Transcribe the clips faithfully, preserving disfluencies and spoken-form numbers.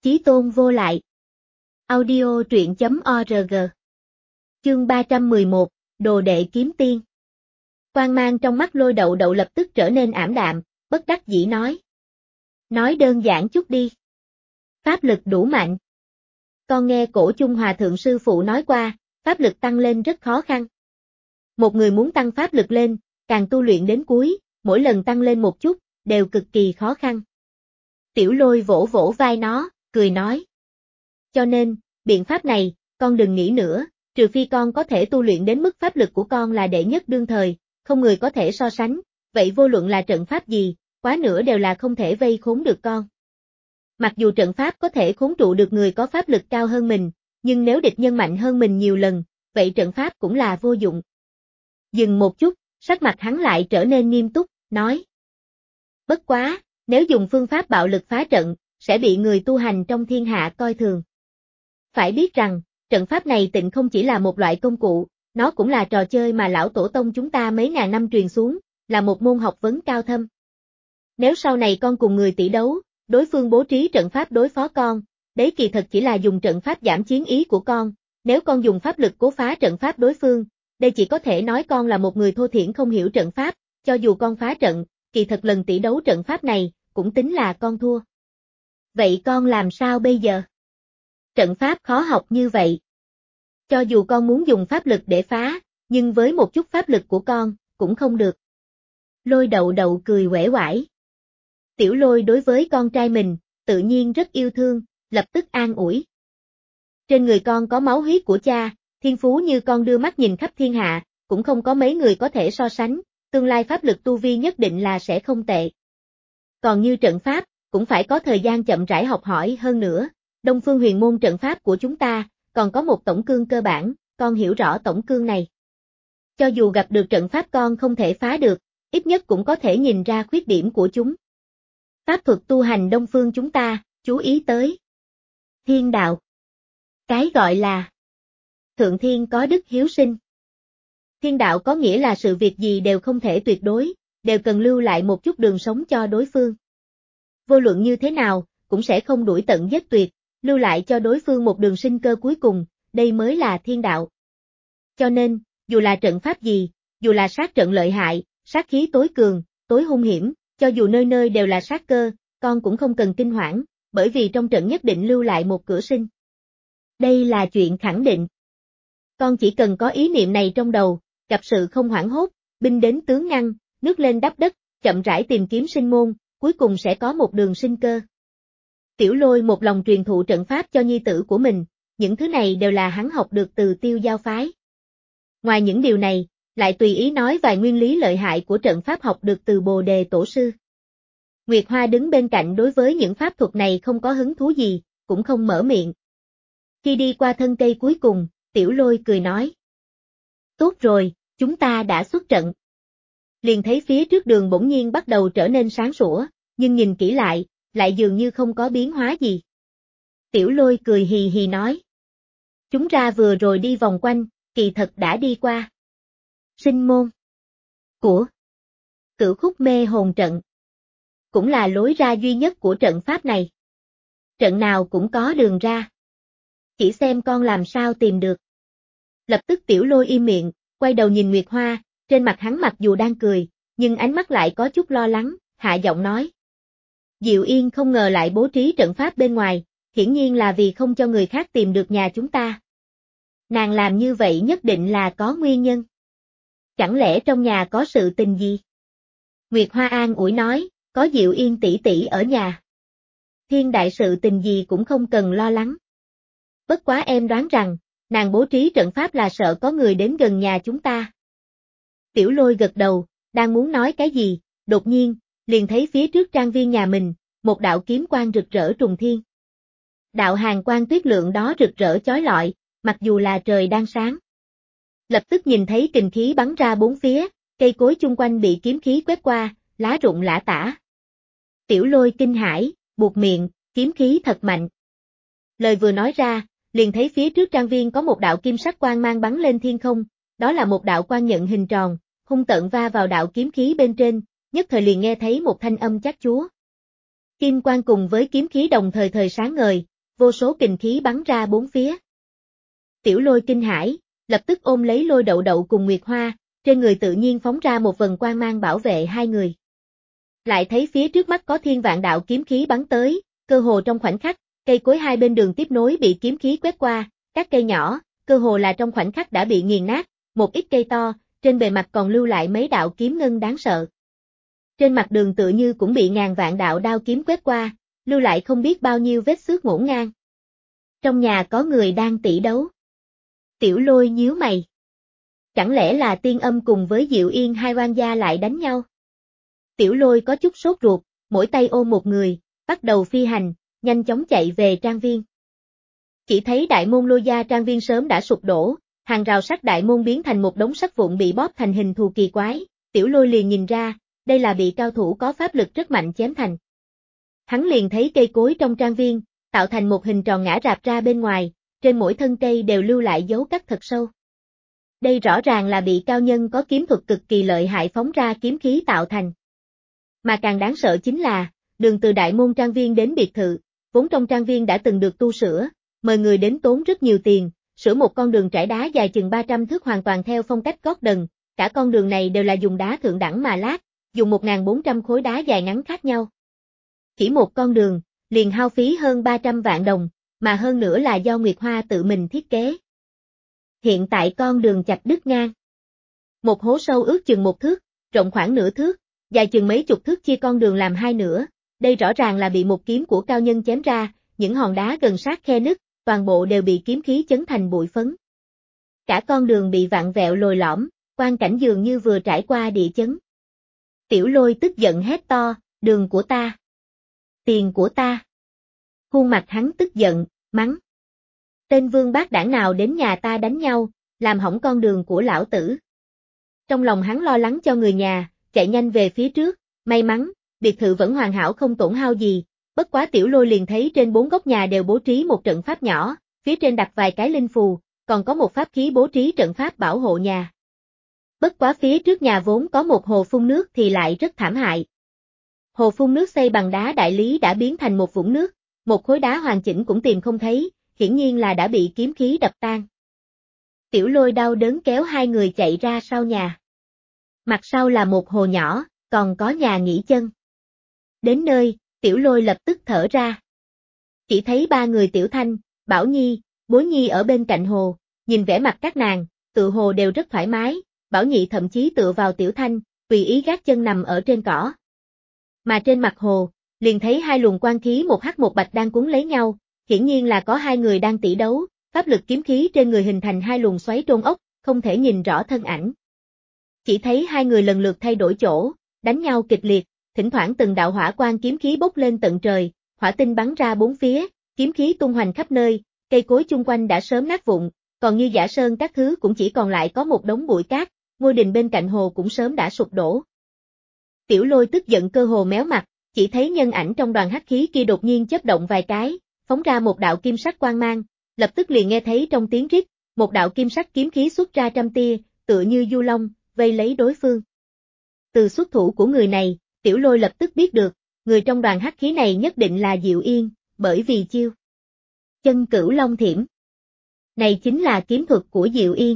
Chí tôn vô lại. Audio truyện chấm org. Chương ba trăm mười một, Đồ đệ kiếm tiên. Quang mang trong mắt Lôi Đậu Đậu lập tức trở nên ảm đạm, bất đắc dĩ nói. Nói đơn giản chút đi. Pháp lực đủ mạnh. Con nghe Cổ Chung Hòa Thượng sư phụ nói qua, pháp lực tăng lên rất khó khăn. Một người muốn tăng pháp lực lên, càng tu luyện đến cuối, mỗi lần tăng lên một chút, đều cực kỳ khó khăn. Tiểu Lôi vỗ vỗ vai nó, cười nói. Cho nên, biện pháp này, con đừng nghĩ nữa, trừ phi con có thể tu luyện đến mức pháp lực của con là đệ nhất đương thời, không người có thể so sánh, vậy vô luận là trận pháp gì, quá nữa đều là không thể vây khốn được con. Mặc dù trận pháp có thể khốn trụ được người có pháp lực cao hơn mình, nhưng nếu địch nhân mạnh hơn mình nhiều lần, vậy trận pháp cũng là vô dụng. Dừng một chút, sắc mặt hắn lại trở nên nghiêm túc, nói. Bất quá, nếu dùng phương pháp bạo lực phá trận, sẽ bị người tu hành trong thiên hạ coi thường. Phải biết rằng, trận pháp này tịnh không chỉ là một loại công cụ, nó cũng là trò chơi mà lão tổ tông chúng ta mấy ngàn năm truyền xuống, là một môn học vấn cao thâm. Nếu sau này con cùng người tỷ đấu, đối phương bố trí trận pháp đối phó con, đấy kỳ thật chỉ là dùng trận pháp giảm chiến ý của con, nếu con dùng pháp lực cố phá trận pháp đối phương, đây chỉ có thể nói con là một người thô thiển không hiểu trận pháp, cho dù con phá trận, kỳ thật lần tỷ đấu trận pháp này, cũng tính là con thua. Vậy con làm sao bây giờ? Trận pháp khó học như vậy. Cho dù con muốn dùng pháp lực để phá, nhưng với một chút pháp lực của con, cũng không được. Lôi Đậu Đậu cười uể oải. Tiểu Lôi đối với con trai mình, tự nhiên rất yêu thương, lập tức an ủi. Trên người con có máu huyết của cha, thiên phú như con đưa mắt nhìn khắp thiên hạ, cũng không có mấy người có thể so sánh, tương lai pháp lực tu vi nhất định là sẽ không tệ. Còn như trận pháp, cũng phải có thời gian chậm rãi học hỏi hơn nữa. Đông Phương Huyền Môn trận pháp của chúng ta, còn có một tổng cương cơ bản, con hiểu rõ tổng cương này. Cho dù gặp được trận pháp con không thể phá được, ít nhất cũng có thể nhìn ra khuyết điểm của chúng. Pháp thuật tu hành Đông Phương chúng ta, chú ý tới. Thiên đạo. Cái gọi là Thượng Thiên có đức hiếu sinh. Thiên đạo có nghĩa là sự việc gì đều không thể tuyệt đối, đều cần lưu lại một chút đường sống cho đối phương. Vô luận như thế nào, cũng sẽ không đuổi tận giết tuyệt, lưu lại cho đối phương một đường sinh cơ cuối cùng, đây mới là thiên đạo. Cho nên, dù là trận pháp gì, dù là sát trận lợi hại, sát khí tối cường, tối hung hiểm, cho dù nơi nơi đều là sát cơ, con cũng không cần kinh hoảng, bởi vì trong trận nhất định lưu lại một cửa sinh. Đây là chuyện khẳng định. Con chỉ cần có ý niệm này trong đầu, gặp sự không hoảng hốt, binh đến tướng ngăn, nước lên đắp đất, chậm rãi tìm kiếm sinh môn, cuối cùng sẽ có một đường sinh cơ. Tiểu Lôi một lòng truyền thụ trận pháp cho nhi tử của mình, những thứ này đều là hắn học được từ Tiêu Giao phái. Ngoài những điều này, lại tùy ý nói vài nguyên lý lợi hại của trận pháp học được từ Bồ Đề Tổ sư. Nguyệt Hoa đứng bên cạnh đối với những pháp thuật này không có hứng thú gì, cũng không mở miệng. Khi đi qua thân cây cuối cùng, Tiểu Lôi cười nói. Tốt rồi, chúng ta đã xuất trận. Liền thấy phía trước đường bỗng nhiên bắt đầu trở nên sáng sủa, nhưng nhìn kỹ lại, lại dường như không có biến hóa gì. Tiểu Lôi cười hì hì nói. Chúng ra vừa rồi đi vòng quanh, kỳ thật đã đi qua. Sinh môn của Cửu Khúc Mê Hồn trận. Cũng là lối ra duy nhất của trận pháp này. Trận nào cũng có đường ra. Chỉ xem con làm sao tìm được. Lập tức Tiểu Lôi im miệng, quay đầu nhìn Nguyệt Hoa, trên mặt hắn mặc dù đang cười, nhưng ánh mắt lại có chút lo lắng, hạ giọng nói. Diệu Yên không ngờ lại bố trí trận pháp bên ngoài, hiển nhiên là vì không cho người khác tìm được nhà chúng ta. Nàng làm như vậy nhất định là có nguyên nhân. Chẳng lẽ trong nhà có sự tình gì? Nguyệt Hoa an ủi nói, có Diệu Yên tỷ tỷ ở nhà. Thiên đại sự tình gì cũng không cần lo lắng. Bất quá em đoán rằng, nàng bố trí trận pháp là sợ có người đến gần nhà chúng ta. Tiểu Lôi gật đầu, đang muốn nói cái gì, đột nhiên, liền thấy phía trước trang viên nhà mình, một đạo kiếm quang rực rỡ trùng thiên. Đạo hàn quang tuyết lượng đó rực rỡ chói lọi, mặc dù là trời đang sáng. Lập tức nhìn thấy kình khí bắn ra bốn phía, cây cối chung quanh bị kiếm khí quét qua, lá rụng lả tả. Tiểu Lôi kinh hãi, buột miệng, kiếm khí thật mạnh. Lời vừa nói ra, liền thấy phía trước trang viên có một đạo kim sắc quang mang bắn lên thiên không, đó là một đạo quang nhận hình tròn, hung tợn va vào đạo kiếm khí bên trên, nhất thời liền nghe thấy một thanh âm chát chúa. Kim quang cùng với kiếm khí đồng thời thời sáng ngời, vô số kình khí bắn ra bốn phía. Tiểu Lôi kinh hãi, lập tức ôm lấy Lôi Đậu Đậu cùng Nguyệt Hoa, trên người tự nhiên phóng ra một vần quang mang bảo vệ hai người. Lại thấy phía trước mắt có thiên vạn đạo kiếm khí bắn tới, cơ hồ trong khoảnh khắc, cây cối hai bên đường tiếp nối bị kiếm khí quét qua, các cây nhỏ, cơ hồ là trong khoảnh khắc đã bị nghiền nát, một ít cây to, trên bề mặt còn lưu lại mấy đạo kiếm ngân đáng sợ. Trên mặt đường tự như cũng bị ngàn vạn đạo đao kiếm quét qua, lưu lại không biết bao nhiêu vết xước ngổn ngang. Trong nhà có người đang tỷ đấu. Tiểu Lôi nhíu mày. Chẳng lẽ là Tiên Âm cùng với Diệu Yên hai oan gia lại đánh nhau? Tiểu Lôi có chút sốt ruột, mỗi tay ôm một người, bắt đầu phi hành, nhanh chóng chạy về trang viên. Chỉ thấy đại môn Lôi gia trang viên sớm đã sụp đổ, hàng rào sắt đại môn biến thành một đống sắt vụn bị bóp thành hình thù kỳ quái, Tiểu Lôi liền nhìn ra, đây là bị cao thủ có pháp lực rất mạnh chém thành. Hắn liền thấy cây cối trong trang viên, tạo thành một hình tròn ngã rạp ra bên ngoài, trên mỗi thân cây đều lưu lại dấu cắt thật sâu. Đây rõ ràng là bị cao nhân có kiếm thuật cực kỳ lợi hại phóng ra kiếm khí tạo thành. Mà càng đáng sợ chính là, đường từ đại môn trang viên đến biệt thự, vốn trong trang viên đã từng được tu sửa, mời người đến tốn rất nhiều tiền, sửa một con đường trải đá dài chừng ba trăm thước hoàn toàn theo phong cách Gordon, cả con đường này đều là dùng đá thượng đẳng mà lát, dùng một nghìn bốn trăm khối đá dài ngắn khác nhau. Chỉ một con đường, liền hao phí hơn ba trăm vạn đồng, mà hơn nữa là do Nguyệt Hoa tự mình thiết kế. Hiện tại con đường chặt đứt ngang. Một hố sâu ước chừng một thước, rộng khoảng nửa thước, dài chừng mấy chục thước chia con đường làm hai nửa, đây rõ ràng là bị một kiếm của cao nhân chém ra, những hòn đá gần sát khe nứt, toàn bộ đều bị kiếm khí chấn thành bụi phấn. Cả con đường bị vặn vẹo lồi lõm, quang cảnh dường như vừa trải qua địa chấn. Tiểu Lôi tức giận hét to, đường của ta. Tiền của ta. Khuôn mặt hắn tức giận, mắng. Tên vương bát đảng nào đến nhà ta đánh nhau, làm hỏng con đường của lão tử. Trong lòng hắn lo lắng cho người nhà, chạy nhanh về phía trước, may mắn, biệt thự vẫn hoàn hảo không tổn hao gì, bất quá Tiểu Lôi liền thấy trên bốn góc nhà đều bố trí một trận pháp nhỏ, phía trên đặt vài cái linh phù, còn có một pháp khí bố trí trận pháp bảo hộ nhà. Bất quá phía trước nhà vốn có một hồ phun nước thì lại rất thảm hại. Hồ phun nước xây bằng đá đại lý đã biến thành một vũng nước, một khối đá hoàn chỉnh cũng tìm không thấy, hiển nhiên là đã bị kiếm khí đập tan. Tiểu Lôi đau đớn kéo hai người chạy ra sau nhà. Mặt sau là một hồ nhỏ, còn có nhà nghỉ chân. Đến nơi, Tiểu Lôi lập tức thở ra. Chỉ thấy ba người Tiểu Thanh, Bảo Nhi, Bối Nhi ở bên cạnh hồ, nhìn vẻ mặt các nàng, tự hồ đều rất thoải mái, Bảo Nhị thậm chí tựa vào Tiểu Thanh, tùy ý gác chân nằm ở trên cỏ. Mà trên mặt hồ, liền thấy hai luồng quang khí một hắc một bạch đang cuốn lấy nhau, hiển nhiên là có hai người đang tỷ đấu, pháp lực kiếm khí trên người hình thành hai luồng xoáy trôn ốc, không thể nhìn rõ thân ảnh. Chỉ thấy hai người lần lượt thay đổi chỗ, đánh nhau kịch liệt, thỉnh thoảng từng đạo hỏa quang kiếm khí bốc lên tận trời, hỏa tinh bắn ra bốn phía, kiếm khí tung hoành khắp nơi, cây cối chung quanh đã sớm nát vụn, còn như Giả Sơn các thứ cũng chỉ còn lại có một đống bụi cát, ngôi đình bên cạnh hồ cũng sớm đã sụp đổ. Tiểu Lôi tức giận cơ hồ méo mặt, chỉ thấy nhân ảnh trong đoàn hắc khí kia đột nhiên chớp động vài cái, phóng ra một đạo kim sắc quang mang, lập tức liền nghe thấy trong tiếng rít, một đạo kim sắc kiếm khí xuất ra trăm tia, tựa như du long, vây lấy đối phương. Từ xuất thủ của người này, Tiểu Lôi lập tức biết được, người trong đoàn hắc khí này nhất định là Diệu Yên, bởi vì chiêu Chân Cửu Long Thiểm. Này chính là kiếm thuật của Diệu Yên.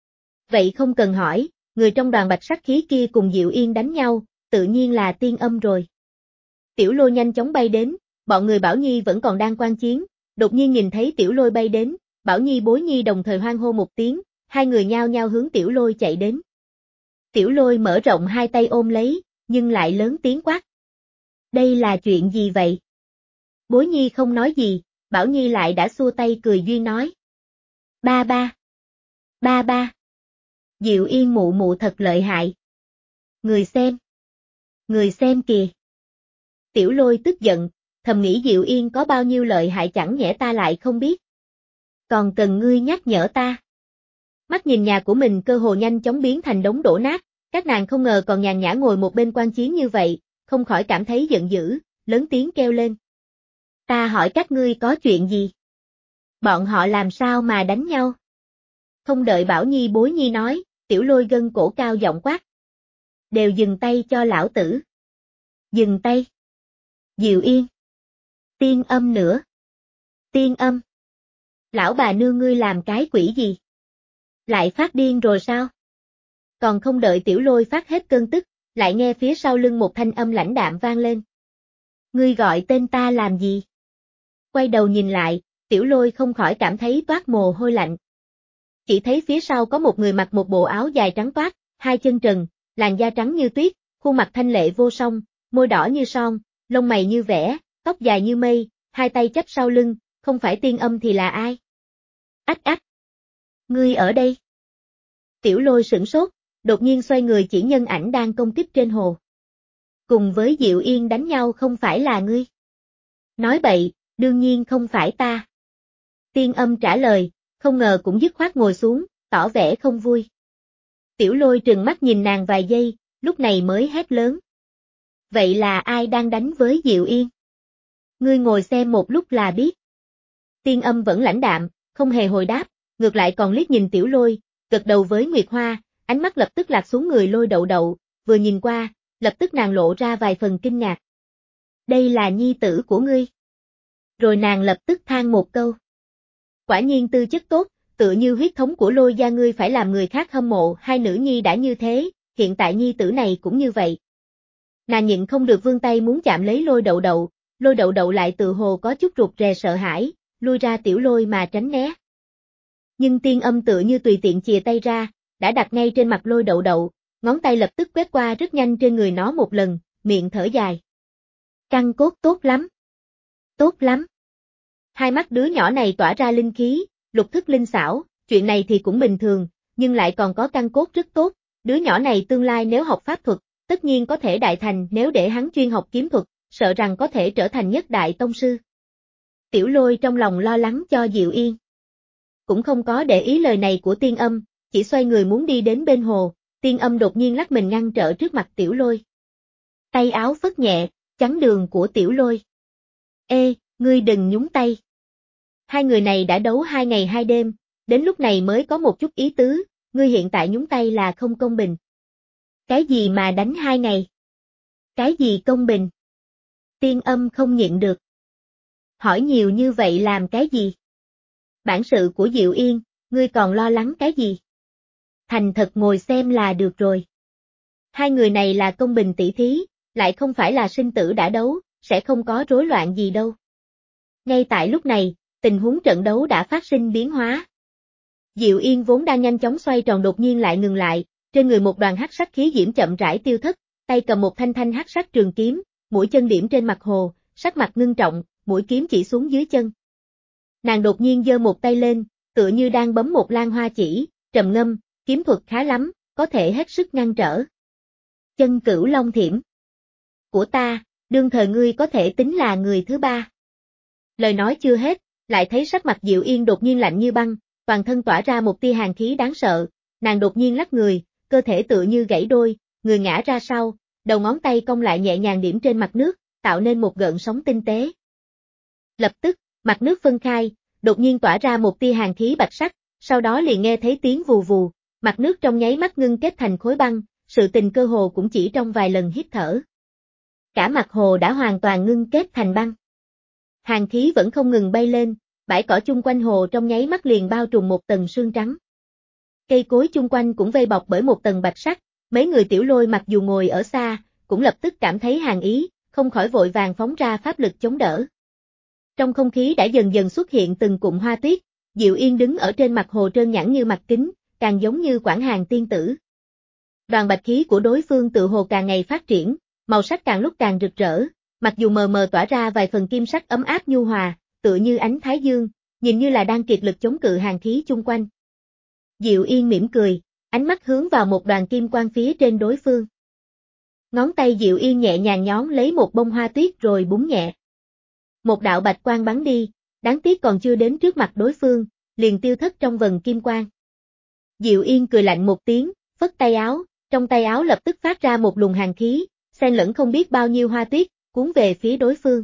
Vậy không cần hỏi, người trong đoàn bạch sắc khí kia cùng Diệu Yên đánh nhau, tự nhiên là Tiên Âm rồi. Tiểu Lôi nhanh chóng bay đến, bọn người Bảo Nhi vẫn còn đang quan chiến, đột nhiên nhìn thấy Tiểu Lôi bay đến, Bảo Nhi Bối Nhi đồng thời hoan hô một tiếng, hai người nhao nhao hướng Tiểu Lôi chạy đến. Tiểu Lôi mở rộng hai tay ôm lấy, nhưng lại lớn tiếng quát. Đây là chuyện gì vậy? Bối Nhi không nói gì, Bảo Nhi lại đã xua tay cười duyên nói. Ba ba. Ba ba. Diệu Yên mụ mụ thật lợi hại. Người xem. Người xem kìa. Tiểu Lôi tức giận, thầm nghĩ Diệu Yên có bao nhiêu lợi hại chẳng nhẽ ta lại không biết. Còn cần ngươi nhắc nhở ta. Mắt nhìn nhà của mình cơ hồ nhanh chóng biến thành đống đổ nát, các nàng không ngờ còn nhàn nhã ngồi một bên quan chiến như vậy, không khỏi cảm thấy giận dữ, lớn tiếng kêu lên. Ta hỏi các ngươi có chuyện gì? Bọn họ làm sao mà đánh nhau? Không đợi Bảo Nhi Bối Nhi nói, Tiểu Lôi gân cổ cao giọng quát. Đều dừng tay cho lão tử. Dừng tay. Diệu Yên. Tiên Âm nữa. Tiên âm. Lão bà nương ngươi làm cái quỷ gì? Lại phát điên rồi sao? Còn không đợi Tiểu Lôi phát hết cơn tức, lại nghe phía sau lưng một thanh âm lãnh đạm vang lên. Ngươi gọi tên ta làm gì? Quay đầu nhìn lại, Tiểu Lôi không khỏi cảm thấy toát mồ hôi lạnh. Chỉ thấy phía sau có một người mặc một bộ áo dài trắng toát, hai chân trần, làn da trắng như tuyết, khuôn mặt thanh lệ vô song, môi đỏ như son, lông mày như vẽ, tóc dài như mây, hai tay chắp sau lưng, không phải Tiên âm thì là ai? Ách ách! Ngươi ở đây? Tiểu Lôi sửng sốt, đột nhiên xoay người chỉ nhân ảnh đang công kích trên hồ. Cùng với Diệu Yên đánh nhau không phải là ngươi? Nói bậy, đương nhiên không phải ta. Tiên âm trả lời, không ngờ cũng dứt khoát ngồi xuống, tỏ vẻ không vui. Tiểu Lôi trừng mắt nhìn nàng vài giây, lúc này mới hét lớn. Vậy là ai đang đánh với Diệu Yên? Ngươi ngồi xem một lúc là biết. Tiên âm vẫn lãnh đạm, không hề hồi đáp, ngược lại còn liếc nhìn Tiểu Lôi, gật đầu với Nguyệt Hoa, ánh mắt lập tức lạc xuống người Lôi Đậu Đậu, vừa nhìn qua, lập tức nàng lộ ra vài phần kinh ngạc. Đây là nhi tử của ngươi. Rồi nàng lập tức than một câu. Quả nhiên tư chất tốt, tựa như huyết thống của Lôi gia ngươi phải làm người khác hâm mộ, hai nữ nhi đã như thế, hiện tại nhi tử này cũng như vậy. Nàng nhịn không được vươn tay muốn chạm lấy Lôi Đậu Đậu, Lôi Đậu Đậu lại tự hồ có chút rụt rè sợ hãi, lui ra Tiểu Lôi mà tránh né. Nhưng Tiên âm tựa như tùy tiện chìa tay ra, đã đặt ngay trên mặt Lôi Đậu Đậu, ngón tay lập tức quét qua rất nhanh trên người nó một lần, miệng thở dài. Căn cốt tốt lắm. Tốt lắm. Hai mắt đứa nhỏ này tỏa ra linh khí, lục thức linh xảo, chuyện này thì cũng bình thường, nhưng lại còn có căn cốt rất tốt, đứa nhỏ này tương lai nếu học pháp thuật, tất nhiên có thể đại thành, nếu để hắn chuyên học kiếm thuật, sợ rằng có thể trở thành nhất đại tông sư. Tiểu Lôi trong lòng lo lắng cho Diệu Yên. Cũng không có để ý lời này của Tiên âm, chỉ xoay người muốn đi đến bên hồ, Tiên âm đột nhiên lắc mình ngăn trở trước mặt Tiểu Lôi. Tay áo phất nhẹ, chắn đường của Tiểu Lôi. Ê, ngươi đừng nhúng tay. Hai người này đã đấu hai ngày hai đêm, đến lúc này mới có một chút ý tứ, ngươi hiện tại nhúng tay là không công bình. Cái gì mà đánh hai ngày? Cái gì công bình? Tiên âm không nhịn được. Hỏi nhiều như vậy làm cái gì? Bản sự của Diệu Yên, ngươi còn lo lắng cái gì? Thành thật ngồi xem là được rồi. Hai người này là công bình tỷ thí, lại không phải là sinh tử đã đấu, sẽ không có rối loạn gì đâu. Ngay tại lúc này, tình huống trận đấu đã phát sinh biến hóa. Diệu Yên vốn đang nhanh chóng xoay tròn đột nhiên lại ngừng lại, trên người một đoàn hắc sắc khí diễm chậm rãi tiêu thất, tay cầm một thanh thanh hắc sắc trường kiếm, mũi chân điểm trên mặt hồ, sắc mặt ngưng trọng, mũi kiếm chỉ xuống dưới chân. Nàng đột nhiên giơ một tay lên, tựa như đang bấm một lan hoa chỉ, trầm ngâm, kiếm thuật khá lắm, có thể hết sức ngăn trở. Chân Cửu Long Thiểm của ta, đương thời ngươi có thể tính là người thứ ba. Lời nói chưa hết, lại thấy sắc mặt Diệu Yên đột nhiên lạnh như băng, toàn thân tỏa ra một tia hàn khí đáng sợ, nàng đột nhiên lắc người, cơ thể tựa như gãy đôi, người ngã ra sau, đầu ngón tay cong lại nhẹ nhàng điểm trên mặt nước, tạo nên một gợn sóng tinh tế. Lập tức, mặt nước phân khai, đột nhiên tỏa ra một tia hàn khí bạch sắc, sau đó liền nghe thấy tiếng vù vù, mặt nước trong nháy mắt ngưng kết thành khối băng, sự tình cơ hồ cũng chỉ trong vài lần hít thở. Cả mặt hồ đã hoàn toàn ngưng kết thành băng. Hàn khí vẫn không ngừng bay lên, bãi cỏ chung quanh hồ trong nháy mắt liền bao trùm một tầng sương trắng. Cây cối chung quanh cũng vây bọc bởi một tầng bạch sắc, mấy người Tiểu Lôi mặc dù ngồi ở xa, cũng lập tức cảm thấy hàn ý, không khỏi vội vàng phóng ra pháp lực chống đỡ. Trong không khí đã dần dần xuất hiện từng cụm hoa tuyết, Diệu Yên đứng ở trên mặt hồ trơn nhẵn như mặt kính, càng giống như Quảng Hàn tiên tử. Đoàn bạch khí của đối phương tự hồ càng ngày phát triển, màu sắc càng lúc càng rực rỡ, mặc dù mờ mờ tỏa ra vài phần kim sắc ấm áp nhu hòa, tựa như ánh thái dương, nhìn như là đang kiệt lực chống cự hàn khí chung quanh. Diệu Yên mỉm cười, ánh mắt hướng vào một đoàn kim quang phía trên đối phương. Ngón tay Diệu Yên nhẹ nhàng nhón lấy một bông hoa tuyết rồi búng nhẹ. Một đạo bạch quang bắn đi, đáng tiếc còn chưa đến trước mặt đối phương, liền tiêu thất trong vầng kim quang. Diệu Yên cười lạnh một tiếng, phất tay áo, trong tay áo lập tức phát ra một luồng hàn khí, xen lẫn không biết bao nhiêu hoa tuyết, cuốn về phía đối phương.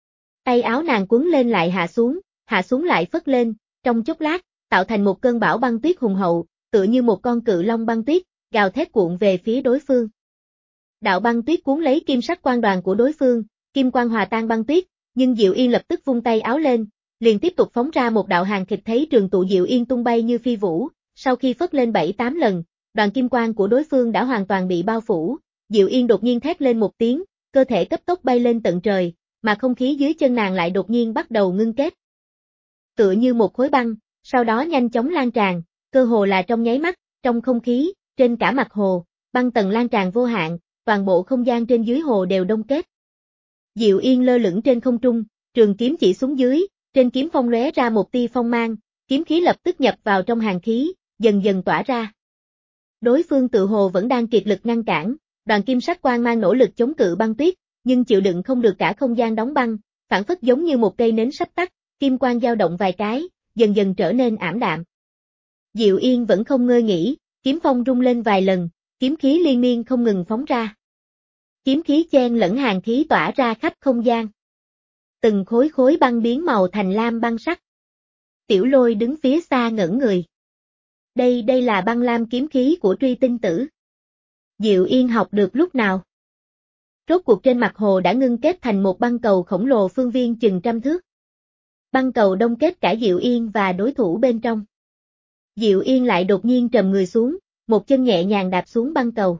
Tay áo nàng cuốn lên lại hạ xuống, hạ xuống lại phất lên, trong chốc lát, tạo thành một cơn bão băng tuyết hùng hậu, tựa như một con cự long băng tuyết, gào thét cuộn về phía đối phương. Đạo băng tuyết cuốn lấy kim sắc quang đoàn của đối phương, kim quang hòa tan băng tuyết, nhưng Diệu Yên lập tức vung tay áo lên, liền tiếp tục phóng ra một đạo hàn thịt thấy trường tụ Diệu Yên tung bay như phi vũ, sau khi phất lên bảy tám lần, đoàn kim quang của đối phương đã hoàn toàn bị bao phủ, Diệu Yên đột nhiên thét lên một tiếng, cơ thể cấp tốc bay lên tận trời, mà không khí dưới chân nàng lại đột nhiên bắt đầu ngưng kết. Tựa như một khối băng, sau đó nhanh chóng lan tràn, cơ hồ là trong nháy mắt, trong không khí, trên cả mặt hồ, băng tầng lan tràn vô hạn, toàn bộ không gian trên dưới hồ đều đông kết. Diệu Yên lơ lửng trên không trung, trường kiếm chỉ xuống dưới, trên kiếm phong lóe ra một tia phong mang, kiếm khí lập tức nhập vào trong hàn khí, dần dần tỏa ra. Đối phương tự hồ vẫn đang kiệt lực ngăn cản, đoàn kim sắc quang mang nỗ lực chống cự băng tuyết, nhưng chịu đựng không được cả không gian đóng băng, phản phất giống như một cây nến sắp tắt, kim quang dao động vài cái, dần dần trở nên ảm đạm. Diệu Yên vẫn không ngơi nghỉ, kiếm phong rung lên vài lần, kiếm khí liên miên không ngừng phóng ra. Kiếm khí chen lẫn hàn khí tỏa ra khắp không gian. Từng khối khối băng biến màu thành lam băng sắc. Tiểu Lôi đứng phía xa ngẩn người. Đây đây là băng lam kiếm khí của Truy Tinh Tử. Diệu Yên học được lúc nào? Rốt cuộc trên mặt hồ đã ngưng kết thành một băng cầu khổng lồ phương viên chừng trăm thước. Băng cầu đông kết cả Diệu Yên và đối thủ bên trong. Diệu Yên lại đột nhiên trầm người xuống, một chân nhẹ nhàng đạp xuống băng cầu.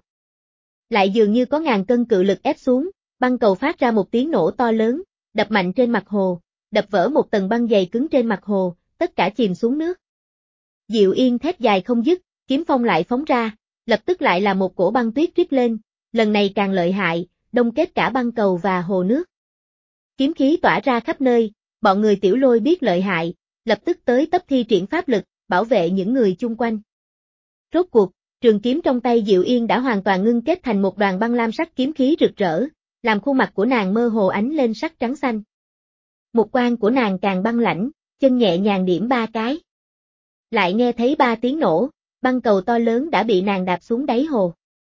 Lại dường như có ngàn cân cự lực ép xuống, băng cầu phát ra một tiếng nổ to lớn, đập mạnh trên mặt hồ, đập vỡ một tầng băng dày cứng trên mặt hồ, tất cả chìm xuống nước. Diệu Yên thét dài không dứt, kiếm phong lại phóng ra, lập tức lại là một cổ băng tuyết trích lên, lần này càng lợi hại, đông kết cả băng cầu và hồ nước. Kiếm khí tỏa ra khắp nơi, bọn người Tiểu Lôi biết lợi hại, lập tức tới tấp thi triển pháp lực, bảo vệ những người chung quanh. Rốt cuộc, trường kiếm trong tay Diệu Yên đã hoàn toàn ngưng kết thành một đoàn băng lam sắc kiếm khí rực rỡ, làm khuôn mặt của nàng mơ hồ ánh lên sắc trắng xanh. Một quan của nàng càng băng lãnh, chân nhẹ nhàng điểm ba cái. Lại nghe thấy ba tiếng nổ, băng cầu to lớn đã bị nàng đạp xuống đáy hồ.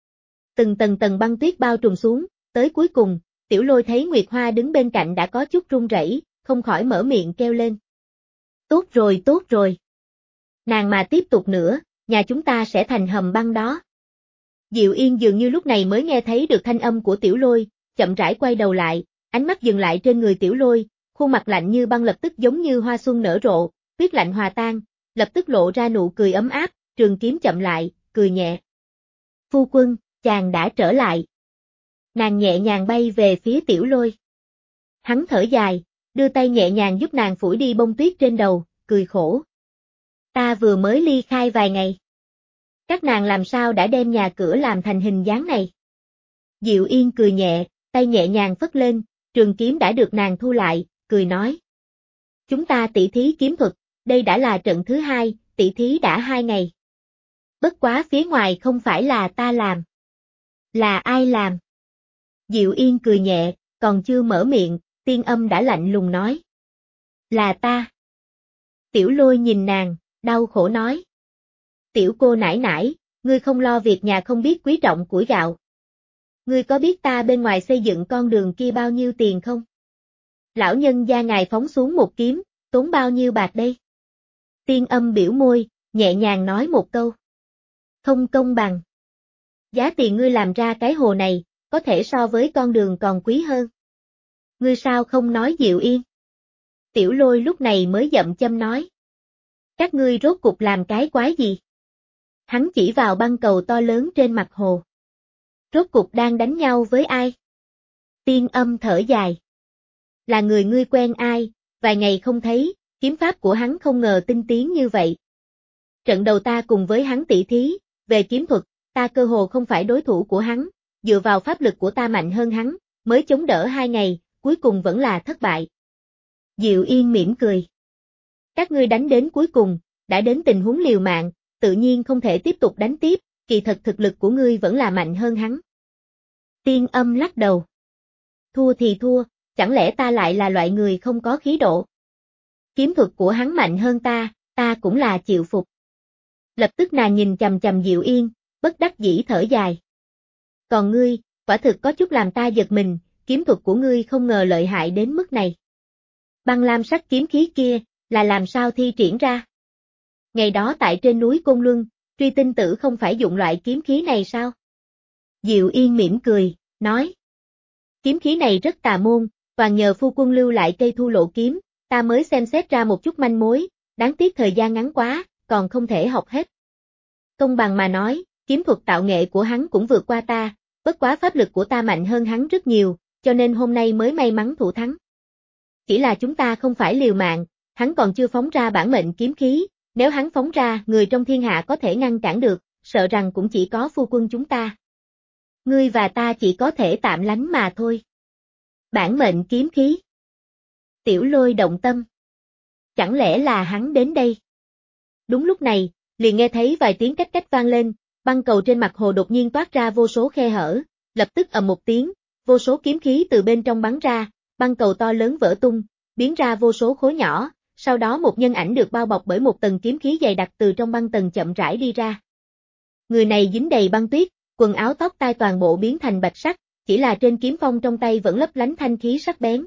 Từng tầng tầng băng tuyết bao trùm xuống, tới cuối cùng, Tiểu Lôi thấy Nguyệt Hoa đứng bên cạnh đã có chút run rẩy, không khỏi mở miệng kêu lên. Tốt rồi, tốt rồi. Nàng mà tiếp tục nữa, nhà chúng ta sẽ thành hầm băng đó. Diệu Yên dường như lúc này mới nghe thấy được thanh âm của Tiểu Lôi, chậm rãi quay đầu lại, ánh mắt dừng lại trên người Tiểu Lôi, khuôn mặt lạnh như băng lập tức giống như hoa xuân nở rộ, tuyết lạnh hòa tan, lập tức lộ ra nụ cười ấm áp, trường kiếm chậm lại, cười nhẹ. Phu quân, chàng đã trở lại. Nàng nhẹ nhàng bay về phía Tiểu Lôi. Hắn thở dài, đưa tay nhẹ nhàng giúp nàng phủi đi bông tuyết trên đầu, cười khổ. Ta vừa mới ly khai vài ngày. Các nàng làm sao đã đem nhà cửa làm thành hình dáng này? Diệu Yên cười nhẹ, tay nhẹ nhàng phất lên, trường kiếm đã được nàng thu lại, cười nói. Chúng ta tỉ thí kiếm thuật, đây đã là trận thứ hai, tỉ thí đã hai ngày. Bất quá phía ngoài không phải là ta làm. Là ai làm? Diệu Yên cười nhẹ, còn chưa mở miệng, tiên âm đã lạnh lùng nói. Là ta. Tiểu Lôi nhìn nàng, đau khổ nói. Tiểu cô nãi nãi, ngươi không lo việc nhà không biết quý trọng củi gạo. Ngươi có biết ta bên ngoài xây dựng con đường kia bao nhiêu tiền không? Lão nhân gia ngài phóng xuống một kiếm, tốn bao nhiêu bạc đây? Tiên âm biểu môi, nhẹ nhàng nói một câu. Không công bằng. Giá tiền ngươi làm ra cái hồ này, có thể so với con đường còn quý hơn. Ngươi sao không nói Diệu Yên? Tiểu Lôi lúc này mới dậm châm nói. Các ngươi rốt cục làm cái quái gì? Hắn chỉ vào băng cầu to lớn trên mặt hồ. Rốt cục đang đánh nhau với ai? Tiên âm thở dài. Là người ngươi quen ai, vài ngày không thấy, kiếm pháp của hắn không ngờ tinh tiến như vậy. Trận đầu ta cùng với hắn tỷ thí, về kiếm thuật, ta cơ hồ không phải đối thủ của hắn, dựa vào pháp lực của ta mạnh hơn hắn, mới chống đỡ hai ngày, cuối cùng vẫn là thất bại. Diệu Yên mỉm cười. Các ngươi đánh đến cuối cùng, đã đến tình huống liều mạng, tự nhiên không thể tiếp tục đánh tiếp, kỳ thật thực lực của ngươi vẫn là mạnh hơn hắn. Tiên âm lắc đầu. Thua thì thua, chẳng lẽ ta lại là loại người không có khí độ? Kiếm thuật của hắn mạnh hơn ta, ta cũng là chịu phục. Lập tức nàng nhìn chằm chằm Diệu Yên, bất đắc dĩ thở dài. Còn ngươi, quả thực có chút làm ta giật mình, kiếm thuật của ngươi không ngờ lợi hại đến mức này. Băng lam sắc kiếm khí kia, là làm sao thi triển ra? Ngày đó tại trên núi Côn Luân, Truy Tinh Tử không phải dụng loại kiếm khí này sao? Diệu Yên mỉm cười, nói. Kiếm khí này rất tà môn, toàn nhờ phu quân lưu lại cây thu lộ kiếm, ta mới xem xét ra một chút manh mối, đáng tiếc thời gian ngắn quá, còn không thể học hết. Công bằng mà nói, kiếm thuật tạo nghệ của hắn cũng vượt qua ta, bất quá pháp lực của ta mạnh hơn hắn rất nhiều, cho nên hôm nay mới may mắn thủ thắng. Chỉ là chúng ta không phải liều mạng, hắn còn chưa phóng ra bản mệnh kiếm khí, nếu hắn phóng ra, người trong thiên hạ có thể ngăn cản được, sợ rằng cũng chỉ có phu quân chúng ta. Ngươi và ta chỉ có thể tạm lánh mà thôi. Bản mệnh kiếm khí. Tiểu Lôi động tâm. Chẳng lẽ là hắn đến đây? Đúng lúc này, liền nghe thấy vài tiếng cách cách vang lên, băng cầu trên mặt hồ đột nhiên toát ra vô số khe hở, lập tức ầm một tiếng, vô số kiếm khí từ bên trong bắn ra, băng cầu to lớn vỡ tung, biến ra vô số khối nhỏ, sau đó một nhân ảnh được bao bọc bởi một tầng kiếm khí dày đặc từ trong băng tầng chậm rãi đi ra. Người này dính đầy băng tuyết, quần áo tóc tai toàn bộ biến thành bạch sắc, chỉ là trên kiếm phong trong tay vẫn lấp lánh thanh khí sắc bén.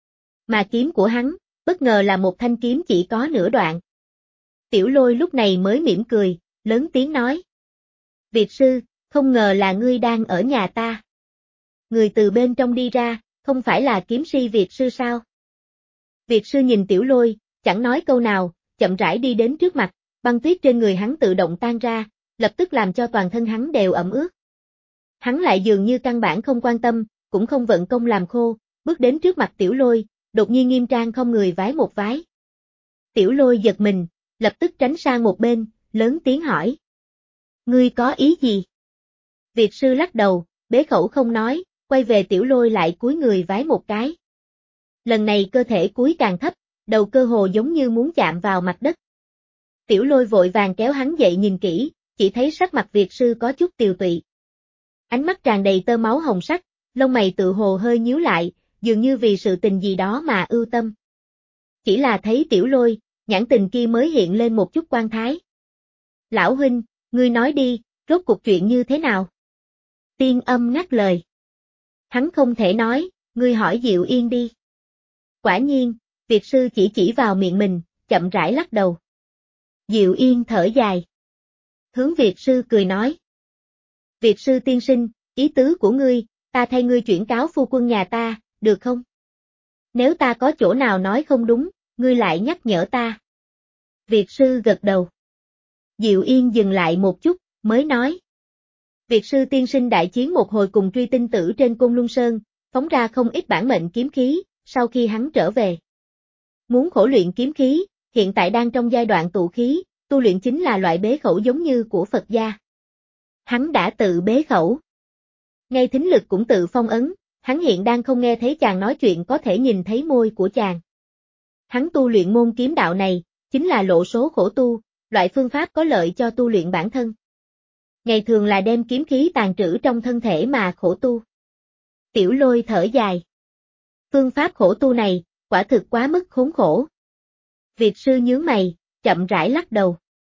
Mà kiếm của hắn, bất ngờ là một thanh kiếm chỉ có nửa đoạn. Tiểu Lôi lúc này mới mỉm cười, lớn tiếng nói. Việt sư, không ngờ là ngươi đang ở nhà ta. Người từ bên trong đi ra, không phải là kiếm si Việt sư sao? Việt sư nhìn Tiểu Lôi, chẳng nói câu nào, chậm rãi đi đến trước mặt, băng tuyết trên người hắn tự động tan ra, lập tức làm cho toàn thân hắn đều ẩm ướt. Hắn lại dường như căn bản không quan tâm, cũng không vận công làm khô, bước đến trước mặt Tiểu Lôi, đột nhiên nghiêm trang không người vái một vái. Tiểu Lôi giật mình, lập tức tránh sang một bên, lớn tiếng hỏi. Ngươi có ý gì? Việt sư lắc đầu, bế khẩu không nói, quay về Tiểu Lôi lại cúi người vái một cái. Lần này cơ thể cúi càng thấp, đầu cơ hồ giống như muốn chạm vào mặt đất. Tiểu Lôi vội vàng kéo hắn dậy nhìn kỹ, chỉ thấy sắc mặt Việt sư có chút tiều tụy. Ánh mắt tràn đầy tơ máu hồng sắc, lông mày tự hồ hơi nhíu lại, dường như vì sự tình gì đó mà ưu tâm. Chỉ là thấy Tiểu Lôi, nhãn tình kia mới hiện lên một chút quan thái. Lão huynh, ngươi nói đi, rốt cuộc chuyện như thế nào? Tiên âm ngắt lời. Hắn không thể nói, ngươi hỏi Diệu Yên đi. Quả nhiên, Việt sư chỉ chỉ vào miệng mình, chậm rãi lắc đầu. Diệu Yên thở dài. Hướng Việt sư cười nói. Việt sư tiên sinh, ý tứ của ngươi, ta thay ngươi chuyển cáo phu quân nhà ta, được không? Nếu ta có chỗ nào nói không đúng, ngươi lại nhắc nhở ta. Việt sư gật đầu. Diệu Yên dừng lại một chút, mới nói. Việt sư tiên sinh đại chiến một hồi cùng Truy Tinh Tử trên Côn Luân Sơn, phóng ra không ít bản mệnh kiếm khí, sau khi hắn trở về. Muốn khổ luyện kiếm khí, hiện tại đang trong giai đoạn tụ khí, tu luyện chính là loại bế khẩu giống như của Phật gia. Hắn đã tự bế khẩu. Ngay thính lực cũng tự phong ấn, hắn hiện đang không nghe thấy chàng nói chuyện có thể nhìn thấy môi của chàng. Hắn tu luyện môn kiếm đạo này, chính là lộ số khổ tu, loại phương pháp có lợi cho tu luyện bản thân. Ngày thường là đem kiếm khí tàn trữ trong thân thể mà khổ tu. Tiểu Lôi thở dài. Phương pháp khổ tu này, quả thực quá mức khốn khổ. Việt sư nhướng mày, chậm rãi lắc đầu.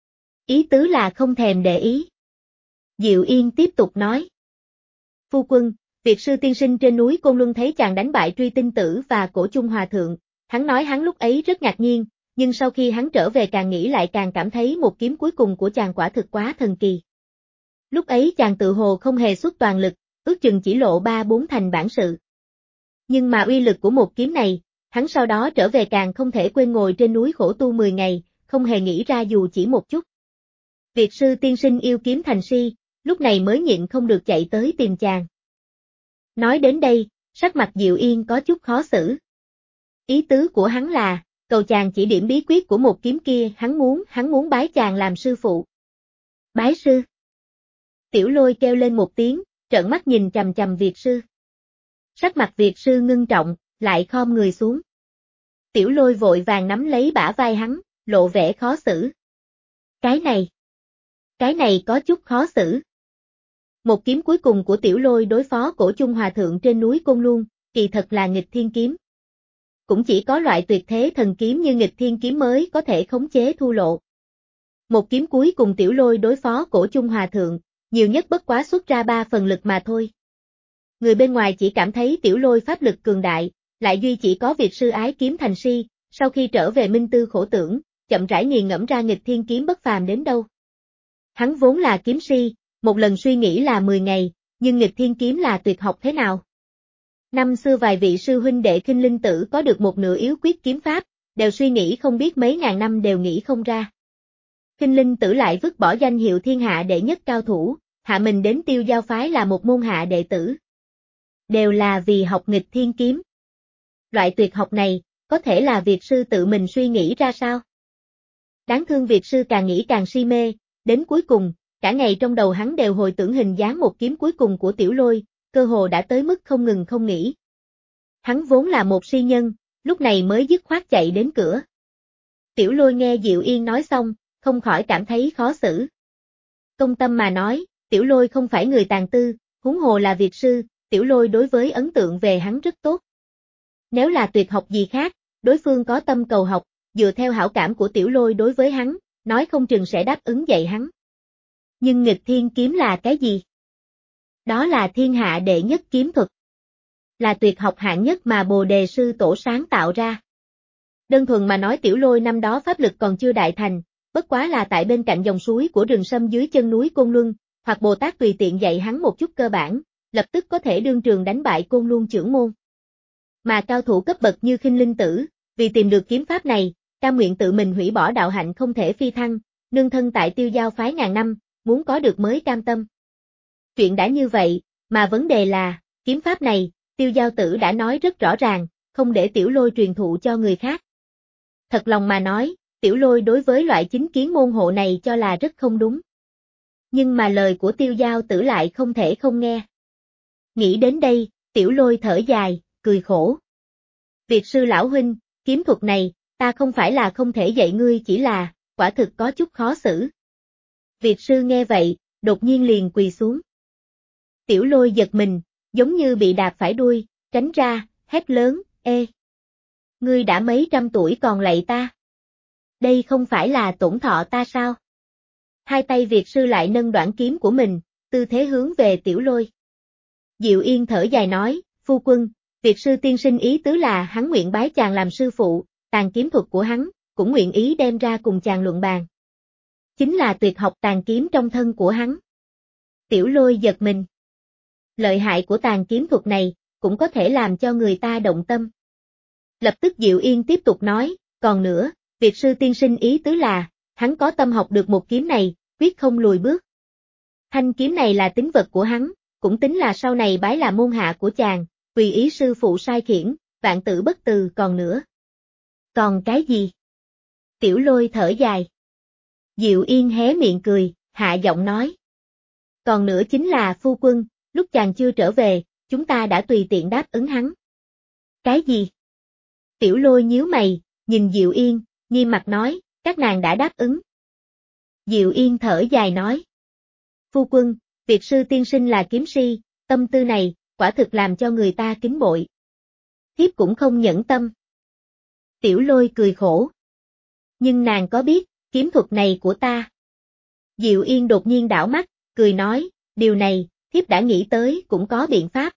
Ý tứ là không thèm để ý. Diệu Yên tiếp tục nói. Phu quân, Việt sư tiên sinh trên núi Côn Luân thấy chàng đánh bại Truy Tinh Tử và Cổ Chung Hòa Thượng, hắn nói hắn lúc ấy rất ngạc nhiên, nhưng sau khi hắn trở về càng nghĩ lại càng cảm thấy một kiếm cuối cùng của chàng quả thực quá thần kỳ. Lúc ấy chàng tự hồ không hề xuất toàn lực, ước chừng chỉ lộ ba bốn thành bản sự. Nhưng mà uy lực của một kiếm này, hắn sau đó trở về càng không thể quên ngồi trên núi khổ tu mười ngày, không hề nghĩ ra dù chỉ một chút. Việt sư tiên sinh yêu kiếm thành si, lúc này mới nhịn không được chạy tới tìm chàng. Nói đến đây, sắc mặt Diệu Yên có chút khó xử. Ý tứ của hắn là, cầu chàng chỉ điểm bí quyết của một kiếm kia, hắn muốn, hắn muốn bái chàng làm sư phụ. Bái sư. Tiểu Lôi kêu lên một tiếng, trợn mắt nhìn chằm chằm Việt sư. Sắc mặt Việt sư ngưng trọng, lại khom người xuống. Tiểu Lôi vội vàng nắm lấy bả vai hắn, lộ vẻ khó xử. Cái này, cái này có chút khó xử. Một kiếm cuối cùng của Tiểu Lôi đối phó Cổ Chung Hòa Thượng trên núi Côn Luân, kỳ thật là nghịch thiên kiếm. Cũng chỉ có loại tuyệt thế thần kiếm như nghịch thiên kiếm mới có thể khống chế thu lộ. Một kiếm cuối cùng Tiểu Lôi đối phó Cổ Chung Hòa Thượng, nhiều nhất bất quá xuất ra ba phần lực mà thôi. Người bên ngoài chỉ cảm thấy Tiểu Lôi pháp lực cường đại, lại duy chỉ có Việt sư ái kiếm thành si, sau khi trở về minh tư khổ tưởng, chậm rãi nghiền ngẫm ra nghịch thiên kiếm bất phàm đến đâu. Hắn vốn là kiếm si, một lần suy nghĩ là mười ngày, nhưng nghịch thiên kiếm là tuyệt học thế nào? Năm xưa vài vị sư huynh đệ Khinh Linh Tử có được một nửa yếu quyết kiếm pháp, đều suy nghĩ không biết mấy ngàn năm đều nghĩ không ra. Khinh Linh Tử lại vứt bỏ danh hiệu thiên hạ đệ nhất cao thủ, hạ mình đến Tiêu Giao phái là một môn hạ đệ tử. Đều là vì học nghịch thiên kiếm. Loại tuyệt học này, có thể là Việt sư tự mình suy nghĩ ra sao? Đáng thương Việt sư càng nghĩ càng si mê, đến cuối cùng, cả ngày trong đầu hắn đều hồi tưởng hình dáng một kiếm cuối cùng của Tiểu Lôi, cơ hồ đã tới mức không ngừng không nghỉ. Hắn vốn là một si nhân, lúc này mới dứt khoát chạy đến cửa. Tiểu Lôi nghe Diệu Yên nói xong, không khỏi cảm thấy khó xử. Công tâm mà nói, Tiểu Lôi không phải người tàn tư, huống hồ là Việt sư, Tiểu Lôi đối với ấn tượng về hắn rất tốt. Nếu là tuyệt học gì khác, đối phương có tâm cầu học, dựa theo hảo cảm của Tiểu Lôi đối với hắn, nói không chừng sẽ đáp ứng dạy hắn. Nhưng nghịch thiên kiếm là cái gì? Đó là thiên hạ đệ nhất kiếm thuật. Là tuyệt học hạng nhất mà Bồ Đề sư tổ sáng tạo ra. Đơn thuần mà nói Tiểu Lôi năm đó pháp lực còn chưa đại thành, bất quá là tại bên cạnh dòng suối của rừng sâm dưới chân núi Côn Luân, hoặc Bồ Tát tùy tiện dạy hắn một chút cơ bản, lập tức có thể đương trường đánh bại Côn Luân trưởng môn. Mà cao thủ cấp bậc như Khinh Linh Tử, vì tìm được kiếm pháp này, cam nguyện tự mình hủy bỏ đạo hạnh không thể phi thăng, nương thân tại Tiêu Giao phái ngàn năm, muốn có được mới cam tâm. Chuyện đã như vậy, mà vấn đề là, kiếm pháp này, Tiêu Giao Tử đã nói rất rõ ràng, không để Tiểu Lôi truyền thụ cho người khác. Thật lòng mà nói, Tiểu Lôi đối với loại chính kiến môn hộ này cho là rất không đúng. Nhưng mà lời của Tiêu Giao Tử lại không thể không nghe. Nghĩ đến đây, Tiểu Lôi thở dài, cười khổ. Việt sư lão huynh, kiếm thuật này, ta không phải là không thể dạy ngươi, chỉ là, quả thực có chút khó xử. Việt sư nghe vậy, đột nhiên liền quỳ xuống. Tiểu Lôi giật mình, giống như bị đạp phải đuôi, tránh ra, hét lớn, ê! Ngươi đã mấy trăm tuổi còn lạy ta? Đây không phải là tổn thọ ta sao? Hai tay Việt sư lại nâng đoạn kiếm của mình, tư thế hướng về Tiểu Lôi. Diệu Yên thở dài nói, phu quân, Việt sư tiên sinh ý tứ là hắn nguyện bái chàng làm sư phụ, tàn kiếm thuật của hắn, cũng nguyện ý đem ra cùng chàng luận bàn. Chính là tuyệt học tàn kiếm trong thân của hắn. Tiểu Lôi giật mình. Lợi hại của tàn kiếm thuật này, cũng có thể làm cho người ta động tâm. Lập tức Diệu Yên tiếp tục nói, còn nữa, Việt sư tiên sinh ý tứ là, hắn có tâm học được một kiếm này, quyết không lùi bước. Thanh kiếm này là tín vật của hắn, cũng tính là sau này bái là môn hạ của chàng, tùy ý sư phụ sai khiển, vạn tử bất từ, còn nữa. Còn cái gì? Tiểu Lôi thở dài. Diệu Yên hé miệng cười, hạ giọng nói. Còn nữa chính là phu quân, lúc chàng chưa trở về, chúng ta đã tùy tiện đáp ứng hắn. Cái gì? Tiểu Lôi nhíu mày, nhìn Diệu Yên, nghiêm mặt nói, các nàng đã đáp ứng. Diệu Yên thở dài nói. Phu quân, Việt sư tiên sinh là kiếm si, tâm tư này, quả thực làm cho người ta kính bội. Thiếp cũng không nhẫn tâm. Tiểu Lôi cười khổ. Nhưng nàng có biết, kiếm thuật này của ta. Diệu Yên đột nhiên đảo mắt, cười nói, điều này, thiếp đã nghĩ tới cũng có biện pháp.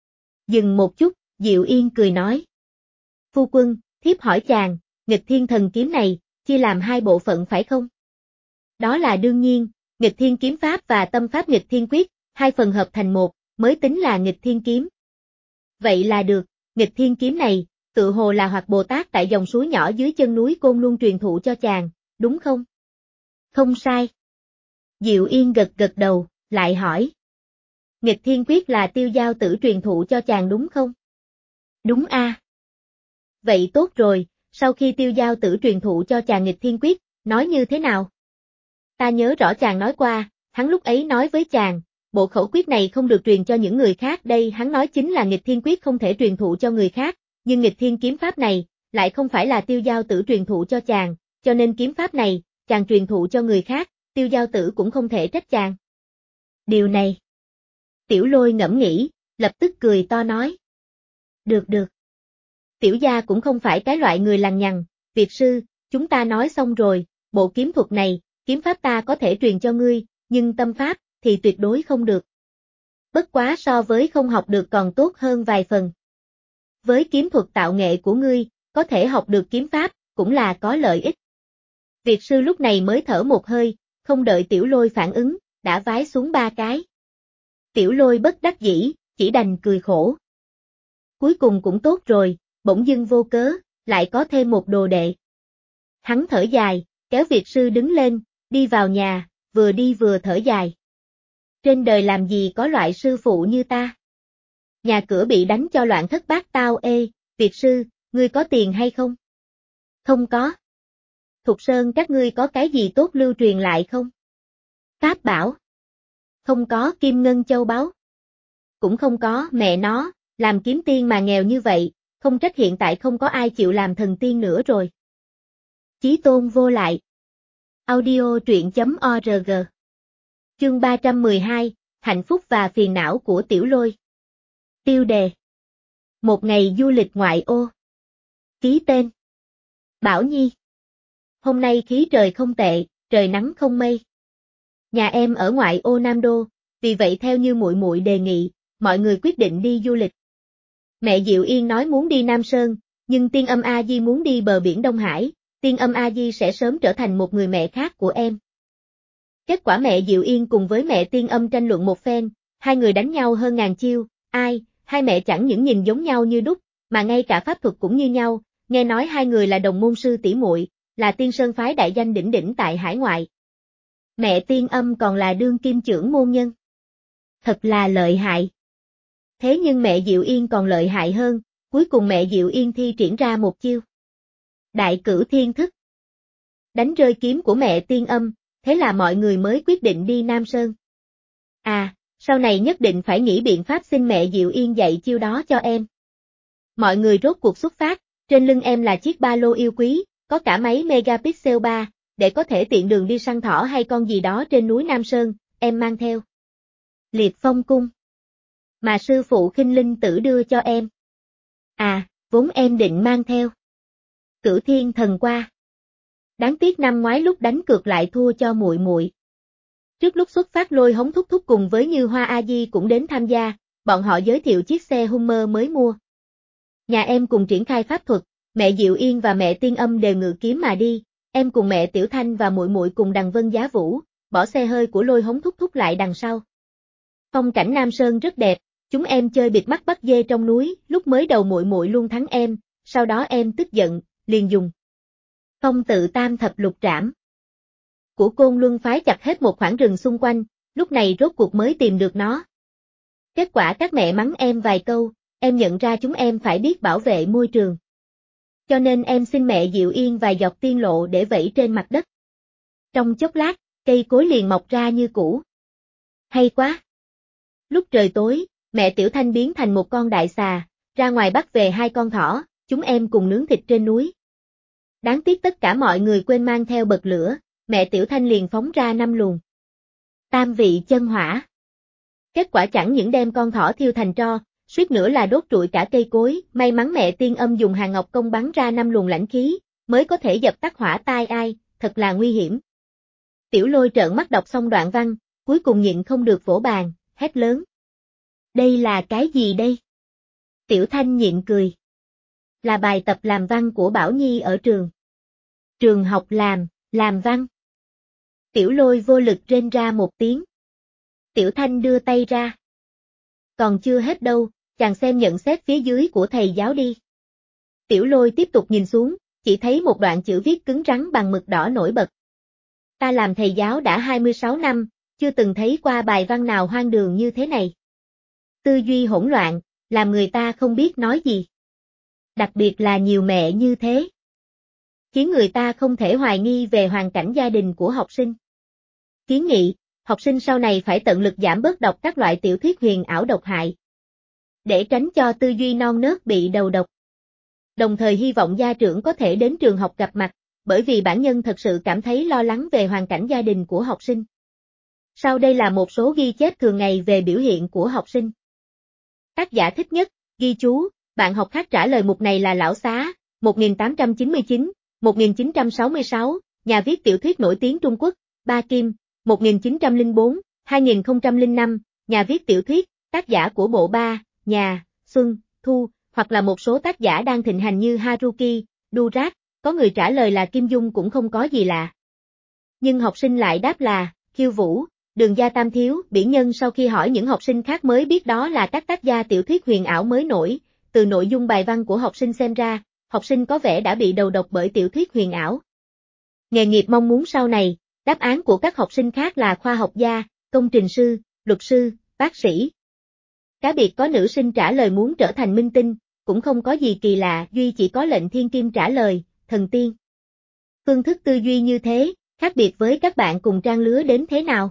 Dừng một chút, Diệu Yên cười nói. Phu quân, thiếp hỏi chàng, nghịch thiên thần kiếm này, chia làm hai bộ phận phải không? Đó là đương nhiên, nghịch thiên kiếm pháp và tâm pháp nghịch thiên quyết, hai phần hợp thành một, mới tính là nghịch thiên kiếm. Vậy là được, nghịch thiên kiếm này, tự hồ là Hoạt Bồ Tát tại dòng suối nhỏ dưới chân núi Côn Luân truyền thụ cho chàng, đúng không? Không sai. Diệu Yên gật gật đầu, lại hỏi. Nghịch thiên quyết là Tiêu Giao Tử truyền thụ cho chàng đúng không? Đúng a. À. Vậy tốt rồi, sau khi Tiêu Giao Tử truyền thụ cho chàng nghịch thiên quyết, nói như thế nào? Ta nhớ rõ chàng nói qua, hắn lúc ấy nói với chàng, bộ khẩu quyết này không được truyền cho những người khác, đây hắn nói chính là nghịch thiên quyết không thể truyền thụ cho người khác, nhưng nghịch thiên kiếm pháp này, lại không phải là Tiêu Giao Tử truyền thụ cho chàng, cho nên kiếm pháp này, chàng truyền thụ cho người khác, Tiêu Giao Tử cũng không thể trách chàng. Điều này. Tiểu Lôi ngẫm nghĩ, lập tức cười to nói. Được được. Tiểu gia cũng không phải cái loại người lằng nhằng, Việt sư, chúng ta nói xong rồi, bộ kiếm thuật này, kiếm pháp ta có thể truyền cho ngươi, nhưng tâm pháp, thì tuyệt đối không được. Bất quá so với không học được còn tốt hơn vài phần. Với kiếm thuật tạo nghệ của ngươi, có thể học được kiếm pháp, cũng là có lợi ích. Việt sư lúc này mới thở một hơi, không đợi Tiểu Lôi phản ứng, đã vái xuống ba cái. Tiểu Lôi bất đắc dĩ, chỉ đành cười khổ. Cuối cùng cũng tốt rồi, bỗng dưng vô cớ, lại có thêm một đồ đệ. Hắn thở dài, kéo Việt sư đứng lên, đi vào nhà, vừa đi vừa thở dài. Trên đời làm gì có loại sư phụ như ta. Nhà cửa bị đánh cho loạn thất bát tao. Ê, Việt sư, ngươi có tiền hay không? Không có. Thục Sơn các ngươi có cái gì tốt lưu truyền lại không? Pháp bảo. Không có. Kim ngân châu báu. Cũng không có. Mẹ nó, làm kiếm tiên mà nghèo như vậy, không trách hiện tại không có ai chịu làm thần tiên nữa rồi. Chí tôn vô lại. Audio truyện.org. Chương ba trăm mười hai, hạnh phúc và phiền não của Tiểu Lôi. Tiêu đề. Một ngày du lịch ngoại ô. Ký tên. Bảo Nhi. Hôm nay khí trời không tệ, trời nắng không mây. Nhà em ở ngoại ô Nam Đô, vì vậy theo như muội muội đề nghị, mọi người quyết định đi du lịch. Mẹ Diệu Yên nói muốn đi Nam Sơn, nhưng Tiên Âm A Di muốn đi bờ biển Đông Hải, Tiên Âm A Di sẽ sớm trở thành một người mẹ khác của em. Kết quả mẹ Diệu Yên cùng với mẹ Tiên Âm tranh luận một phen, hai người đánh nhau hơn ngàn chiêu, ai, hai mẹ chẳng những nhìn giống nhau như đúc, mà ngay cả pháp thuật cũng như nhau, nghe nói hai người là đồng môn sư tỷ muội, là Tiên Sơn phái đại danh đỉnh đỉnh tại hải ngoại. Mẹ Tiên Âm còn là đương kim trưởng môn nhân. Thật là lợi hại. Thế nhưng mẹ Diệu Yên còn lợi hại hơn, cuối cùng mẹ Diệu Yên thi triển ra một chiêu. Đại cửu thiên thức. Đánh rơi kiếm của mẹ Tiên Âm, thế là mọi người mới quyết định đi Nam Sơn. À, sau này nhất định phải nghĩ biện pháp xin mẹ Diệu Yên dạy chiêu đó cho em. Mọi người rốt cuộc xuất phát, trên lưng em là chiếc ba lô yêu quý, có cả máy megapixel ba, để có thể tiện đường đi săn thỏ hay con gì đó trên núi Nam Sơn, em mang theo. Liệt Phong cung. Mà sư phụ Khinh Linh Tử đưa cho em. À, vốn em định mang theo Cửu Thiên Thần Qua. Đáng tiếc năm ngoái lúc đánh cược lại thua cho muội muội. Trước lúc xuất phát Lôi Hống thúc thúc cùng với Như Hoa A Di cũng đến tham gia, bọn họ giới thiệu chiếc xe Hummer mới mua. Nhà em cùng triển khai pháp thuật, mẹ Diệu Yên và mẹ Tiên Âm đều ngự kiếm mà đi, em cùng mẹ Tiểu Thanh và muội muội cùng đằng Vân Giá Vũ, bỏ xe hơi của Lôi Hống thúc thúc lại đằng sau. Phong cảnh Nam Sơn rất đẹp, chúng em chơi bịt mắt bắt dê trong núi, lúc mới đầu muội muội luôn thắng em, sau đó em tức giận, liền dùng Phong Tự Tam Thập Lục Trảm của Côn Luân phái chặt hết một khoảng rừng xung quanh, lúc này rốt cuộc mới tìm được nó. Kết quả các mẹ mắng em vài câu, em nhận ra chúng em phải biết bảo vệ môi trường. Cho nên em xin mẹ Diệu Yên vài giọt tiên lộ để vẩy trên mặt đất. Trong chốc lát, cây cối liền mọc ra như cũ. Hay quá! Lúc trời tối, mẹ Tiểu Thanh biến thành một con đại xà, ra ngoài bắt về hai con thỏ, chúng em cùng nướng thịt trên núi. Đáng tiếc tất cả mọi người quên mang theo bật lửa, mẹ Tiểu Thanh liền phóng ra năm luồng tam vị chân hỏa. Kết quả chẳng những đem con thỏ thiêu thành tro, suýt nữa là đốt trụi cả cây cối, may mắn mẹ Tiên Âm dùng Hàng Ngọc Công bắn ra năm luồng lãnh khí, mới có thể dập tắt hỏa tai. Ai, thật là nguy hiểm. Tiểu Lôi trợn mắt đọc xong đoạn văn, cuối cùng nhịn không được vỗ bàn, hét lớn. Đây là cái gì đây? Tiểu Thanh nhịn cười. Là bài tập làm văn của Bảo Nhi ở trường. Trường học làm, làm văn. Tiểu Lôi vô lực rên ra một tiếng. Tiểu Thanh đưa tay ra. Còn chưa hết đâu, chàng xem nhận xét phía dưới của thầy giáo đi. Tiểu Lôi tiếp tục nhìn xuống, chỉ thấy một đoạn chữ viết cứng rắn bằng mực đỏ nổi bật. Ta làm thầy giáo đã hai mươi sáu năm, chưa từng thấy qua bài văn nào hoang đường như thế này. Tư duy hỗn loạn, làm người ta không biết nói gì. Đặc biệt là nhiều mẹ như thế. Khiến người ta không thể hoài nghi về hoàn cảnh gia đình của học sinh. Kiến nghị, học sinh sau này phải tận lực giảm bớt đọc các loại tiểu thuyết huyền ảo độc hại. Để tránh cho tư duy non nớt bị đầu độc. Đồng thời hy vọng gia trưởng có thể đến trường học gặp mặt, bởi vì bản nhân thật sự cảm thấy lo lắng về hoàn cảnh gia đình của học sinh. Sau đây là một số ghi chép thường ngày về biểu hiện của học sinh. Tác giả thích nhất, ghi chú, bạn học khác trả lời mục này là Lão Xá, một nghìn tám trăm chín mươi chín, một nghìn chín trăm sáu mươi sáu, nhà viết tiểu thuyết nổi tiếng Trung Quốc, Ba Kim, một nghìn chín trăm lẻ bốn, hai nghìn không trăm lẻ năm, nhà viết tiểu thuyết, tác giả của bộ Ba, Nhà, Xuân, Thu, hoặc là một số tác giả đang thịnh hành như Haruki, Durat, có người trả lời là Kim Dung cũng không có gì lạ. Nhưng học sinh lại đáp là, Khiêu Vũ, Đường Gia Tam Thiếu, Biển Nhân. Sau khi hỏi những học sinh khác mới biết đó là các tác gia tiểu thuyết huyền ảo mới nổi, từ nội dung bài văn của học sinh xem ra, học sinh có vẻ đã bị đầu độc bởi tiểu thuyết huyền ảo. Nghề nghiệp mong muốn sau này, đáp án của các học sinh khác là khoa học gia, công trình sư, luật sư, bác sĩ. Cá biệt có nữ sinh trả lời muốn trở thành minh tinh, cũng không có gì kỳ lạ, duy chỉ có lệnh thiên kim trả lời, thần tiên. Phương thức tư duy như thế, khác biệt với các bạn cùng trang lứa đến thế nào?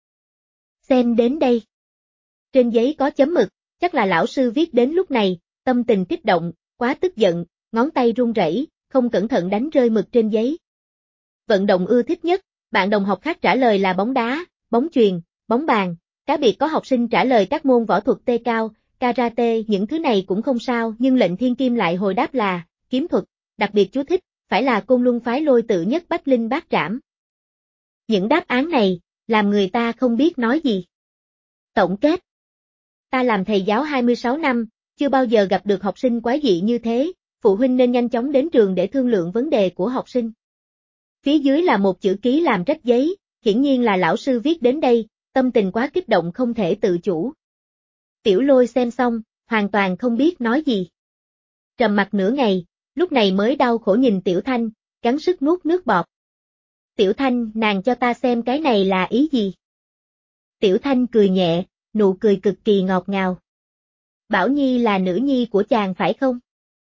Xem đến đây. Trên giấy có chấm mực, chắc là lão sư viết đến lúc này, tâm tình kích động, quá tức giận, ngón tay run rẩy, không cẩn thận đánh rơi mực trên giấy. Vận động ưa thích nhất, bạn đồng học khác trả lời là bóng đá, bóng chuyền, bóng bàn, cá biệt có học sinh trả lời các môn võ thuật tê cao, karate, những thứ này cũng không sao, nhưng lệnh thiên kim lại hồi đáp là kiếm thuật, đặc biệt chú thích, phải là Côn Luân phái Lôi Tự Nhất Bách Linh Bát Trảm. Những đáp án này, làm người ta không biết nói gì. Tổng kết. Ta làm thầy giáo hai mươi sáu năm, chưa bao giờ gặp được học sinh quái dị như thế, phụ huynh nên nhanh chóng đến trường để thương lượng vấn đề của học sinh. Phía dưới là một chữ ký làm rách giấy, hiển nhiên là lão sư viết đến đây, tâm tình quá kích động không thể tự chủ. Tiểu Lôi xem xong, hoàn toàn không biết nói gì. Trầm mặc nửa ngày, lúc này mới đau khổ nhìn Tiểu Thanh, gắng sức nuốt nước bọt. Tiểu Thanh, nàng cho ta xem cái này là ý gì? Tiểu Thanh cười nhẹ, nụ cười cực kỳ ngọt ngào. Bảo Nhi là nữ nhi của chàng phải không?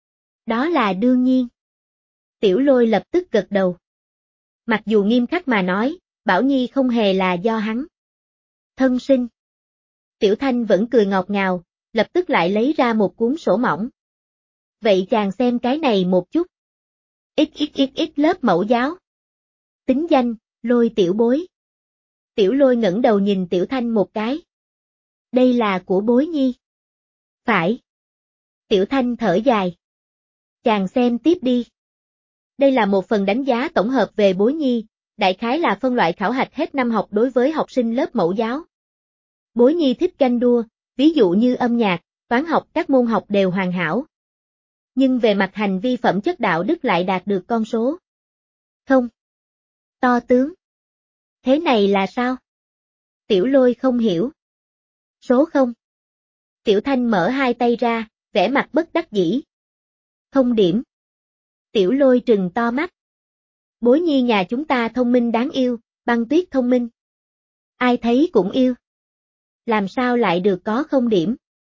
Đó là đương nhiên. Tiểu Lôi lập tức gật đầu. Mặc dù nghiêm khắc mà nói, Bảo Nhi không hề là do hắn thân sinh. Tiểu Thanh vẫn cười ngọt ngào, lập tức lại lấy ra một cuốn sổ mỏng. Vậy chàng xem cái này một chút. xxxx lớp mẫu giáo. Tính danh, Lôi tiểu bối. Tiểu Lôi ngẩng đầu nhìn Tiểu Thanh một cái. Đây là của bối nhi. Phải. Tiểu Thanh thở dài. Chàng xem tiếp đi. Đây là một phần đánh giá tổng hợp về bối nhi, đại khái là phân loại khảo hạch hết năm học đối với học sinh lớp mẫu giáo. Bối nhi thích ganh đua, ví dụ như âm nhạc, toán học, các môn học đều hoàn hảo. Nhưng về mặt hành vi phẩm chất đạo đức lại đạt được con số không. To tướng. Thế này là sao? Tiểu Lôi không hiểu. Số không. Tiểu Thanh mở hai tay ra, vẻ mặt bất đắc dĩ. Không điểm. Tiểu Lôi trừng to mắt. Bối nhi nhà chúng ta thông minh đáng yêu, Băng Tuyết thông minh. Ai thấy cũng yêu. Làm sao lại được có không điểm?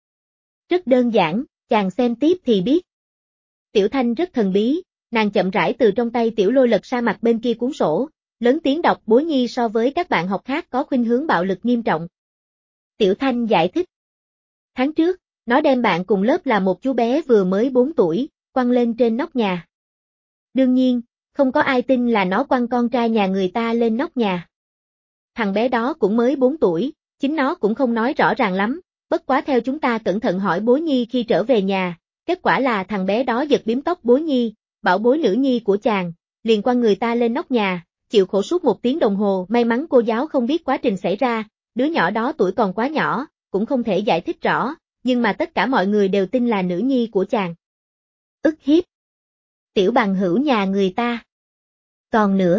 Rất đơn giản, chàng xem tiếp thì biết. Tiểu Thanh rất thần bí, nàng chậm rãi từ trong tay Tiểu Lôi lật sang mặt bên kia cuốn sổ, lớn tiếng đọc bối nhi so với các bạn học khác có khuynh hướng bạo lực nghiêm trọng. Tiểu Thanh giải thích. Tháng trước, nó đem bạn cùng lớp là một chú bé vừa mới bốn tuổi, quăng lên trên nóc nhà. Đương nhiên, không có ai tin là nó quăng con trai nhà người ta lên nóc nhà. Thằng bé đó cũng mới bốn tuổi, chính nó cũng không nói rõ ràng lắm, bất quá theo chúng ta cẩn thận hỏi bối nhi khi trở về nhà, kết quả là thằng bé đó giật bím tóc bối nhi, bảo bối nữ nhi của chàng, liền quăng người ta lên nóc nhà, chịu khổ suốt một tiếng đồng hồ, may mắn cô giáo không biết quá trình xảy ra, đứa nhỏ đó tuổi còn quá nhỏ, cũng không thể giải thích rõ, nhưng mà tất cả mọi người đều tin là nữ nhi của chàng. Ức hiếp. Tiểu bằng hữu nhà người ta. Còn nữa.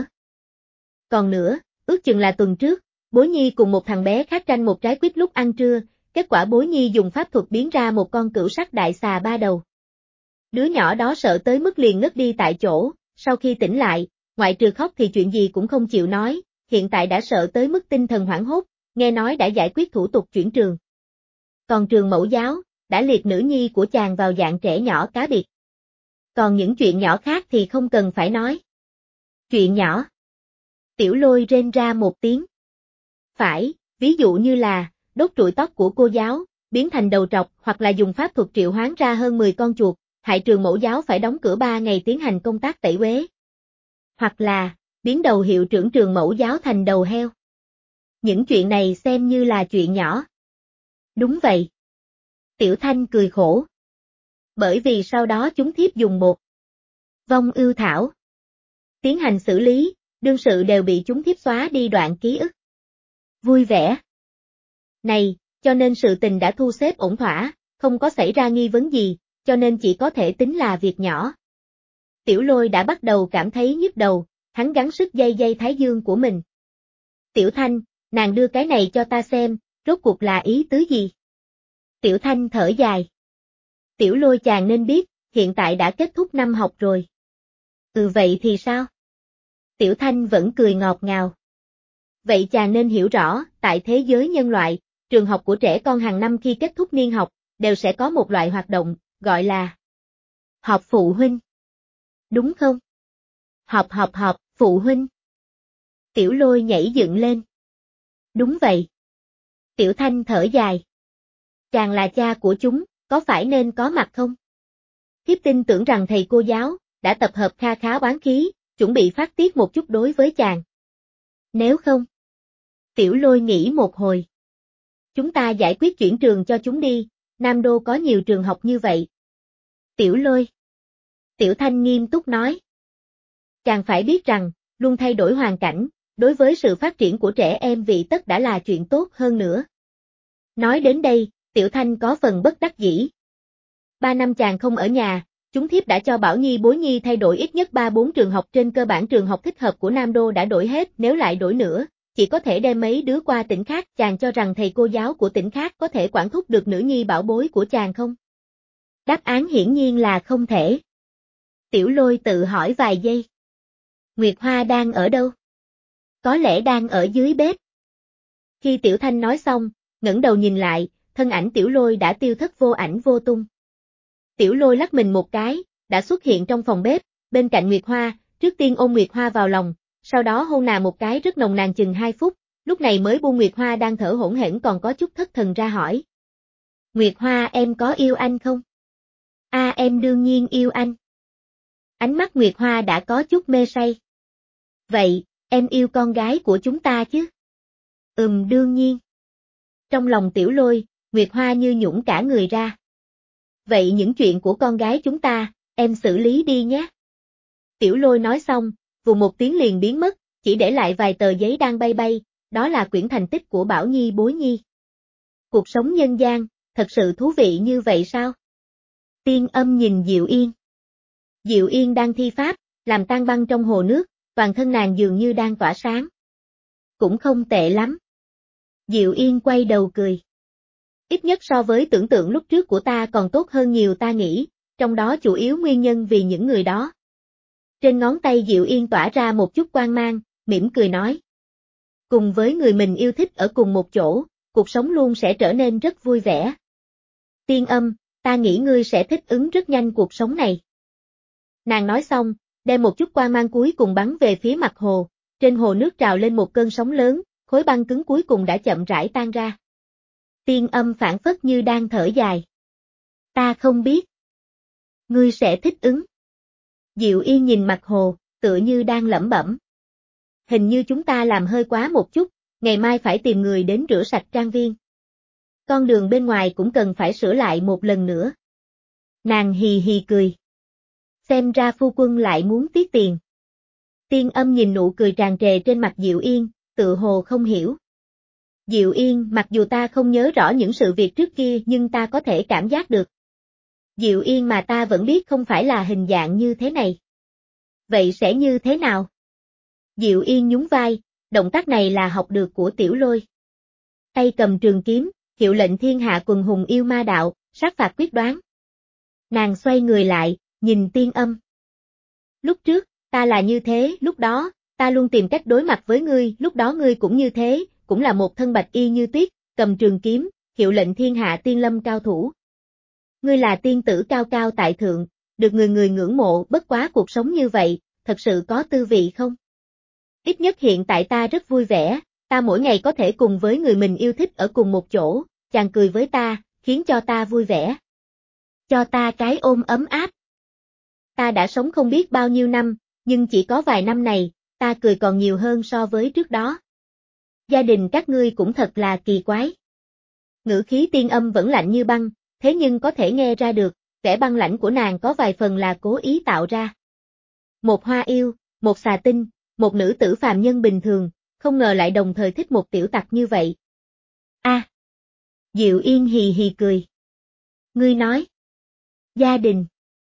Còn nữa, ước chừng là tuần trước, bối nhi cùng một thằng bé khác tranh một trái quýt lúc ăn trưa, kết quả bối nhi dùng pháp thuật biến ra một con cửu sắc đại xà ba đầu. Đứa nhỏ đó sợ tới mức liền ngất đi tại chỗ, sau khi tỉnh lại, ngoại trừ khóc thì chuyện gì cũng không chịu nói, hiện tại đã sợ tới mức tinh thần hoảng hốt, nghe nói đã giải quyết thủ tục chuyển trường. Còn trường mẫu giáo, đã liệt nữ nhi của chàng vào dạng trẻ nhỏ cá biệt. Còn những chuyện nhỏ khác thì không cần phải nói. Chuyện nhỏ. Tiểu Lôi rên ra một tiếng. Phải, ví dụ như là, đốt trụi tóc của cô giáo, biến thành đầu trọc hoặc là dùng pháp thuật triệu hoán ra hơn mười con chuột, hại trường mẫu giáo phải đóng cửa ba ngày tiến hành công tác tẩy uế. Hoặc là, biến đầu hiệu trưởng trường mẫu giáo thành đầu heo. Những chuyện này xem như là chuyện nhỏ. Đúng vậy. Tiểu Thanh cười khổ. Bởi vì sau đó chúng thiếp dùng một vong ưu thảo tiến hành xử lý, đương sự đều bị chúng thiếp xóa đi đoạn ký ức. Vui vẻ. Này, cho nên sự tình đã thu xếp ổn thỏa, không có xảy ra nghi vấn gì, cho nên chỉ có thể tính là việc nhỏ. Tiểu Lôi đã bắt đầu cảm thấy nhức đầu, hắn gắng sức dây dây thái dương của mình. Tiểu Thanh, nàng đưa cái này cho ta xem, rốt cuộc là ý tứ gì? Tiểu Thanh thở dài. Tiểu Lôi chàng nên biết, hiện tại đã kết thúc năm học rồi. Ừ vậy thì sao? Tiểu Thanh vẫn cười ngọt ngào. Vậy chàng nên hiểu rõ, tại thế giới nhân loại, trường học của trẻ con hàng năm khi kết thúc niên học, đều sẽ có một loại hoạt động, gọi là họp phụ huynh. Đúng không? Họp họp họp, phụ huynh. Tiểu Lôi nhảy dựng lên. Đúng vậy. Tiểu Thanh thở dài. Chàng là cha của chúng, có phải nên có mặt không? Thiếp tin tưởng rằng thầy cô giáo, đã tập hợp kha khá oán khí, chuẩn bị phát tiết một chút đối với chàng. Nếu không, Tiểu Lôi nghĩ một hồi. Chúng ta giải quyết chuyển trường cho chúng đi, Nam Đô có nhiều trường học như vậy. Tiểu Lôi. Tiểu Thanh nghiêm túc nói. Chàng phải biết rằng, luôn thay đổi hoàn cảnh, đối với sự phát triển của trẻ em vị tất đã là chuyện tốt hơn nữa. Nói đến đây, Tiểu Thanh có phần bất đắc dĩ. Ba năm chàng không ở nhà, chúng thiếp đã cho Bảo Nhi Bối Nhi thay đổi ít nhất ba bốn trường học, trên cơ bản trường học thích hợp của Nam Đô đã đổi hết, nếu lại đổi nữa, chỉ có thể đem mấy đứa qua tỉnh khác. Chàng cho rằng thầy cô giáo của tỉnh khác có thể quản thúc được nữ nhi bảo bối của chàng không? Đáp án hiển nhiên là không thể. Tiểu Lôi tự hỏi vài giây. Nguyệt Hoa đang ở đâu? Có lẽ đang ở dưới bếp. Khi Tiểu Thanh nói xong, ngẩng đầu nhìn lại, thân ảnh Tiểu Lôi đã tiêu thất vô ảnh vô tung. Tiểu Lôi lắc mình một cái, đã xuất hiện trong phòng bếp, bên cạnh Nguyệt Hoa, trước tiên ôm Nguyệt Hoa vào lòng, sau đó hôn nàng một cái rất nồng nàn chừng hai phút, lúc này mới buông Nguyệt Hoa đang thở hổn hển còn có chút thất thần ra hỏi. Nguyệt Hoa em có yêu anh không? A em đương nhiên yêu anh. Ánh mắt Nguyệt Hoa đã có chút mê say. Vậy, em yêu con gái của chúng ta chứ? Ừm đương nhiên. Trong lòng Tiểu Lôi, Nguyệt Hoa như nhũng cả người ra. Vậy những chuyện của con gái chúng ta, em xử lý đi nhé. Tiểu Lôi nói xong, vù một tiếng liền biến mất, chỉ để lại vài tờ giấy đang bay bay, đó là quyển thành tích của Bảo Nhi Bối Nhi. Cuộc sống nhân gian, thật sự thú vị như vậy sao? Tiên Âm nhìn Diệu Yên. Diệu Yên đang thi pháp, làm tan băng trong hồ nước, toàn thân nàng dường như đang tỏa sáng. Cũng không tệ lắm. Diệu Yên quay đầu cười. Ít nhất so với tưởng tượng lúc trước của ta còn tốt hơn nhiều ta nghĩ, trong đó chủ yếu nguyên nhân vì những người đó. Trên ngón tay Diệu Yên tỏa ra một chút quang mang, mỉm cười nói. Cùng với người mình yêu thích ở cùng một chỗ, cuộc sống luôn sẽ trở nên rất vui vẻ. Tiên Âm, ta nghĩ ngươi sẽ thích ứng rất nhanh cuộc sống này. Nàng nói xong, đem một chút quang mang cuối cùng bắn về phía mặt hồ, trên hồ nước trào lên một cơn sóng lớn, khối băng cứng cuối cùng đã chậm rãi tan ra. Tiên Âm phản phất như đang thở dài. Ta không biết. Ngươi sẽ thích ứng. Diệu Yên nhìn mặt hồ, tựa như đang lẩm bẩm. Hình như chúng ta làm hơi quá một chút, ngày mai phải tìm người đến rửa sạch trang viên. Con đường bên ngoài cũng cần phải sửa lại một lần nữa. Nàng hì hì cười. Xem ra phu quân lại muốn tiết tiền. Tiên Âm nhìn nụ cười tràn trề trên mặt Diệu Yên, tự hồ không hiểu. Diệu Yên, mặc dù ta không nhớ rõ những sự việc trước kia nhưng ta có thể cảm giác được. Diệu Yên mà ta vẫn biết không phải là hình dạng như thế này. Vậy sẽ như thế nào? Diệu Yên nhún vai, động tác này là học được của Tiểu Lôi. Tay cầm trường kiếm, hiệu lệnh thiên hạ quần hùng yêu ma đạo, sát phạt quyết đoán. Nàng xoay người lại, nhìn Tiên Âm. Lúc trước, ta là như thế, lúc đó, ta luôn tìm cách đối mặt với ngươi, lúc đó ngươi cũng như thế, cũng là một thân bạch y như tuyết, cầm trường kiếm, hiệu lệnh thiên hạ tiên lâm cao thủ. Ngươi là tiên tử cao cao tại thượng, được người người ngưỡng mộ, bất quá cuộc sống như vậy, thật sự có tư vị không? Ít nhất hiện tại ta rất vui vẻ, ta mỗi ngày có thể cùng với người mình yêu thích ở cùng một chỗ, chàng cười với ta, khiến cho ta vui vẻ. Cho ta cái ôm ấm áp. Ta đã sống không biết bao nhiêu năm, nhưng chỉ có vài năm này, ta cười còn nhiều hơn so với trước đó. Gia đình các ngươi cũng thật là kỳ quái. Ngữ khí Tiên Âm vẫn lạnh như băng, thế nhưng có thể nghe ra được, vẻ băng lãnh của nàng có vài phần là cố ý tạo ra. Một hoa yêu, một xà tinh, một nữ tử phàm nhân bình thường, không ngờ lại đồng thời thích một tiểu tặc như vậy. A. À, Diệu Yên hì hì cười. Ngươi nói. Gia đình.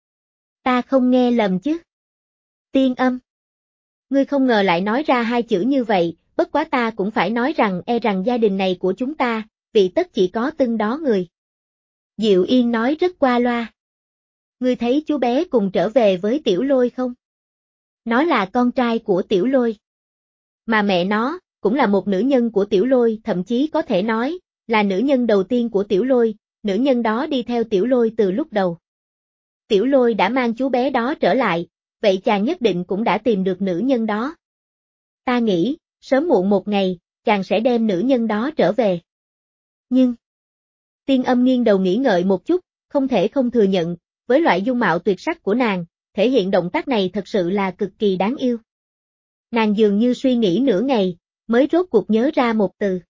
Ta không nghe lầm chứ. Tiên Âm. Ngươi không ngờ lại nói ra hai chữ như vậy, bất quá ta cũng phải nói rằng e rằng gia đình này của chúng ta, vị tất chỉ có từng đó người. Diệu Yên nói rất qua loa. Ngươi thấy chú bé cùng trở về với Tiểu Lôi không? Nó là con trai của Tiểu Lôi. Mà mẹ nó, cũng là một nữ nhân của Tiểu Lôi, thậm chí có thể nói, là nữ nhân đầu tiên của Tiểu Lôi, nữ nhân đó đi theo Tiểu Lôi từ lúc đầu. Tiểu Lôi đã mang chú bé đó trở lại, vậy chàng nhất định cũng đã tìm được nữ nhân đó. Ta nghĩ, sớm muộn một ngày, chàng sẽ đem nữ nhân đó trở về. Nhưng, Tiên Âm nghiêng đầu nghĩ ngợi một chút, không thể không thừa nhận, với loại dung mạo tuyệt sắc của nàng, thể hiện động tác này thật sự là cực kỳ đáng yêu. Nàng dường như suy nghĩ nửa ngày, mới rốt cuộc nhớ ra một từ.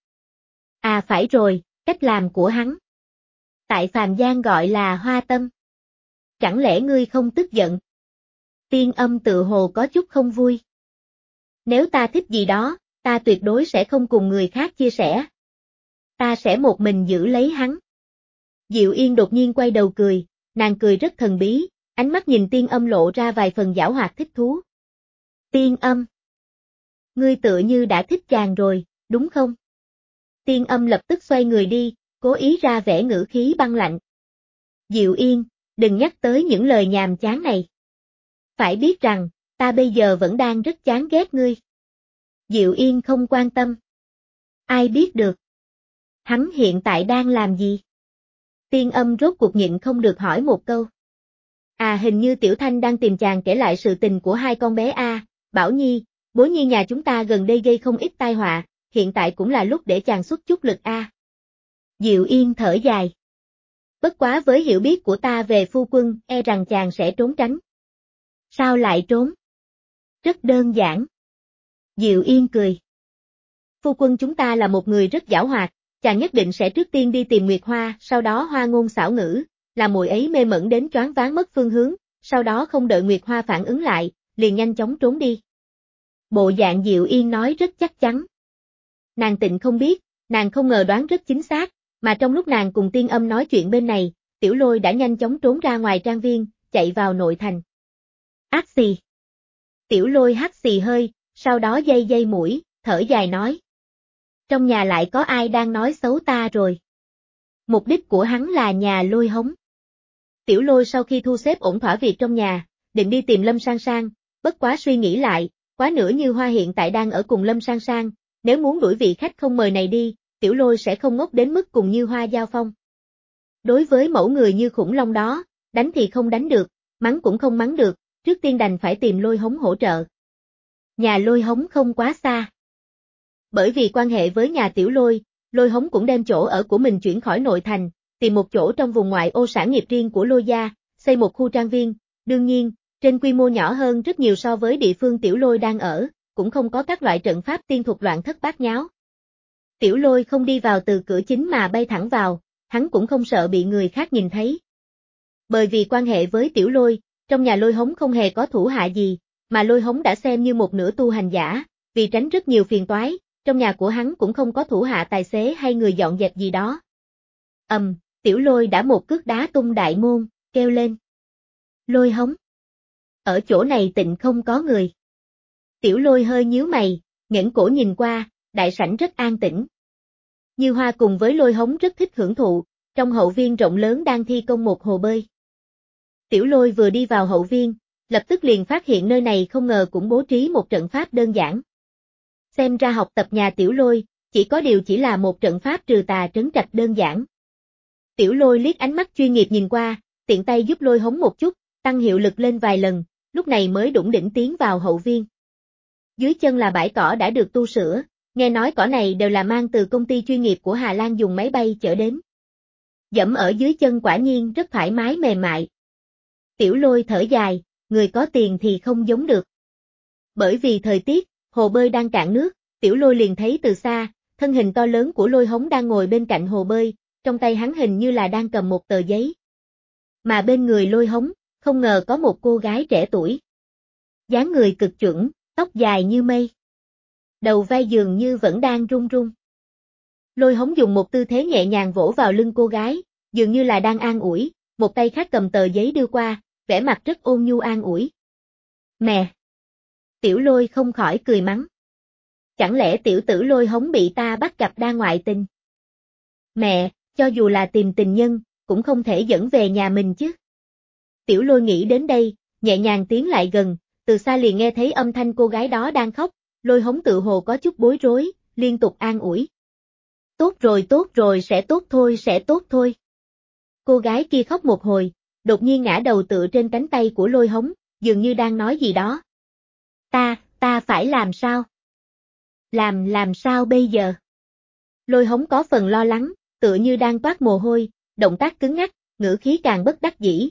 À phải rồi, cách làm của hắn. Tại phàm gian gọi là hoa tâm. Chẳng lẽ ngươi không tức giận? Tiên Âm tự hồ có chút không vui. Nếu ta thích gì đó, ta tuyệt đối sẽ không cùng người khác chia sẻ. Ta sẽ một mình giữ lấy hắn. Diệu Yên đột nhiên quay đầu cười, nàng cười rất thần bí, ánh mắt nhìn Tiên Âm lộ ra vài phần giảo hoạt thích thú. Tiên Âm. Ngươi tựa như đã thích chàng rồi, đúng không? Tiên Âm lập tức xoay người đi, cố ý ra vẻ ngữ khí băng lạnh. Diệu Yên, đừng nhắc tới những lời nhàm chán này. Phải biết rằng, ta bây giờ vẫn đang rất chán ghét ngươi. Diệu Yên không quan tâm. Ai biết được? Hắn hiện tại đang làm gì? Tiên Âm rốt cuộc nhịn không được hỏi một câu. À hình như Tiểu Thanh đang tìm chàng kể lại sự tình của hai con bé A, Bảo Nhi, Bố Nhi nhà chúng ta gần đây gây không ít tai họa, hiện tại cũng là lúc để chàng xuất chút lực A. Diệu Yên thở dài. Bất quá với hiểu biết của ta về phu quân, e rằng chàng sẽ trốn tránh. Sao lại trốn? Rất đơn giản. Diệu Yên cười. Phu quân chúng ta là một người rất giảo hoạt, chàng nhất định sẽ trước tiên đi tìm Nguyệt Hoa, sau đó hoa ngôn xảo ngữ, làm muội ấy mê mẩn đến choáng váng mất phương hướng, sau đó không đợi Nguyệt Hoa phản ứng lại, liền nhanh chóng trốn đi. Bộ dạng Diệu Yên nói rất chắc chắn. Nàng Tịnh không biết, nàng không ngờ đoán rất chính xác, mà trong lúc nàng cùng Tiên Âm nói chuyện bên này, Tiểu Lôi đã nhanh chóng trốn ra ngoài trang viên, chạy vào nội thành. Ác xì. Tiểu Lôi hắt xì hơi, sau đó dây dây mũi, thở dài nói. Trong nhà lại có ai đang nói xấu ta rồi. Mục đích của hắn là nhà Lôi hống. Tiểu Lôi sau khi thu xếp ổn thỏa việc trong nhà, định đi tìm Lâm Sang Sang, bất quá suy nghĩ lại, quá nữa Như Hoa hiện tại đang ở cùng Lâm Sang Sang, nếu muốn đuổi vị khách không mời này đi, Tiểu Lôi sẽ không ngốc đến mức cùng Như Hoa giao phong. Đối với mẫu người như khủng long đó, đánh thì không đánh được, mắng cũng không mắng được, trước tiên đành phải tìm Lôi hống hỗ trợ. Nhà Lôi hống không quá xa. Bởi vì quan hệ với nhà Tiểu Lôi, Lôi hống cũng đem chỗ ở của mình chuyển khỏi nội thành, tìm một chỗ trong vùng ngoại ô sản nghiệp riêng của Lôi gia, xây một khu trang viên, đương nhiên, trên quy mô nhỏ hơn rất nhiều so với địa phương Tiểu Lôi đang ở, cũng không có các loại trận pháp tiên thuật loạn thất bát nháo. Tiểu Lôi không đi vào từ cửa chính mà bay thẳng vào, hắn cũng không sợ bị người khác nhìn thấy. Bởi vì quan hệ với Tiểu Lôi, trong nhà Lôi hống không hề có thủ hạ gì, mà Lôi hống đã xem như một nửa tu hành giả, vì tránh rất nhiều phiền toái, trong nhà của hắn cũng không có thủ hạ tài xế hay người dọn dẹp gì đó. Ầm, um, Tiểu Lôi đã một cước đá tung đại môn, kêu lên. Lôi hống. Ở chỗ này Tịnh không có người. Tiểu Lôi hơi nhíu mày, nghển cổ nhìn qua, đại sảnh rất an tĩnh. Như Hoa cùng với Lôi hống rất thích hưởng thụ, trong hậu viên rộng lớn đang thi công một hồ bơi. Tiểu Lôi vừa đi vào hậu viên, lập tức liền phát hiện nơi này không ngờ cũng bố trí một trận pháp đơn giản. Xem ra học tập nhà Tiểu Lôi, chỉ có điều chỉ là một trận pháp trừ tà trấn trạch đơn giản. Tiểu Lôi liếc ánh mắt chuyên nghiệp nhìn qua, tiện tay giúp Lôi hống một chút, tăng hiệu lực lên vài lần, lúc này mới đủng đỉnh tiến vào hậu viên. Dưới chân là bãi cỏ đã được tu sửa, nghe nói cỏ này đều là mang từ công ty chuyên nghiệp của Hà Lan dùng máy bay chở đến. Dẫm ở dưới chân quả nhiên rất thoải mái mềm mại. Tiểu Lôi thở dài, người có tiền thì không giống được. Bởi vì thời tiết, hồ bơi đang cạn nước, Tiểu Lôi liền thấy từ xa, thân hình to lớn của Lôi hống đang ngồi bên cạnh hồ bơi, trong tay hắn hình như là đang cầm một tờ giấy. Mà bên người Lôi hống, không ngờ có một cô gái trẻ tuổi. Dáng người cực chuẩn, tóc dài như mây. Đầu vai dường như vẫn đang run run. Lôi hống dùng một tư thế nhẹ nhàng vỗ vào lưng cô gái, dường như là đang an ủi, một tay khác cầm tờ giấy đưa qua, vẻ mặt rất ôn nhu an ủi. Mẹ! Tiểu Lôi không khỏi cười mắng. Chẳng lẽ tiểu tử Lôi hống bị ta bắt gặp đa ngoại tình? Mẹ, cho dù là tìm tình nhân, cũng không thể dẫn về nhà mình chứ. Tiểu Lôi nghĩ đến đây, nhẹ nhàng tiến lại gần, từ xa liền nghe thấy âm thanh cô gái đó đang khóc, Lôi Hống tự hồ có chút bối rối, liên tục an ủi. Tốt rồi tốt rồi sẽ tốt thôi sẽ tốt thôi. Cô gái kia khóc một hồi, đột nhiên ngã đầu tựa trên cánh tay của Lôi Hống, dường như đang nói gì đó. Ta, ta phải làm sao? Làm, làm sao bây giờ? Lôi Hống có phần lo lắng, tựa như đang toát mồ hôi, động tác cứng ngắc, ngữ khí càng bất đắc dĩ.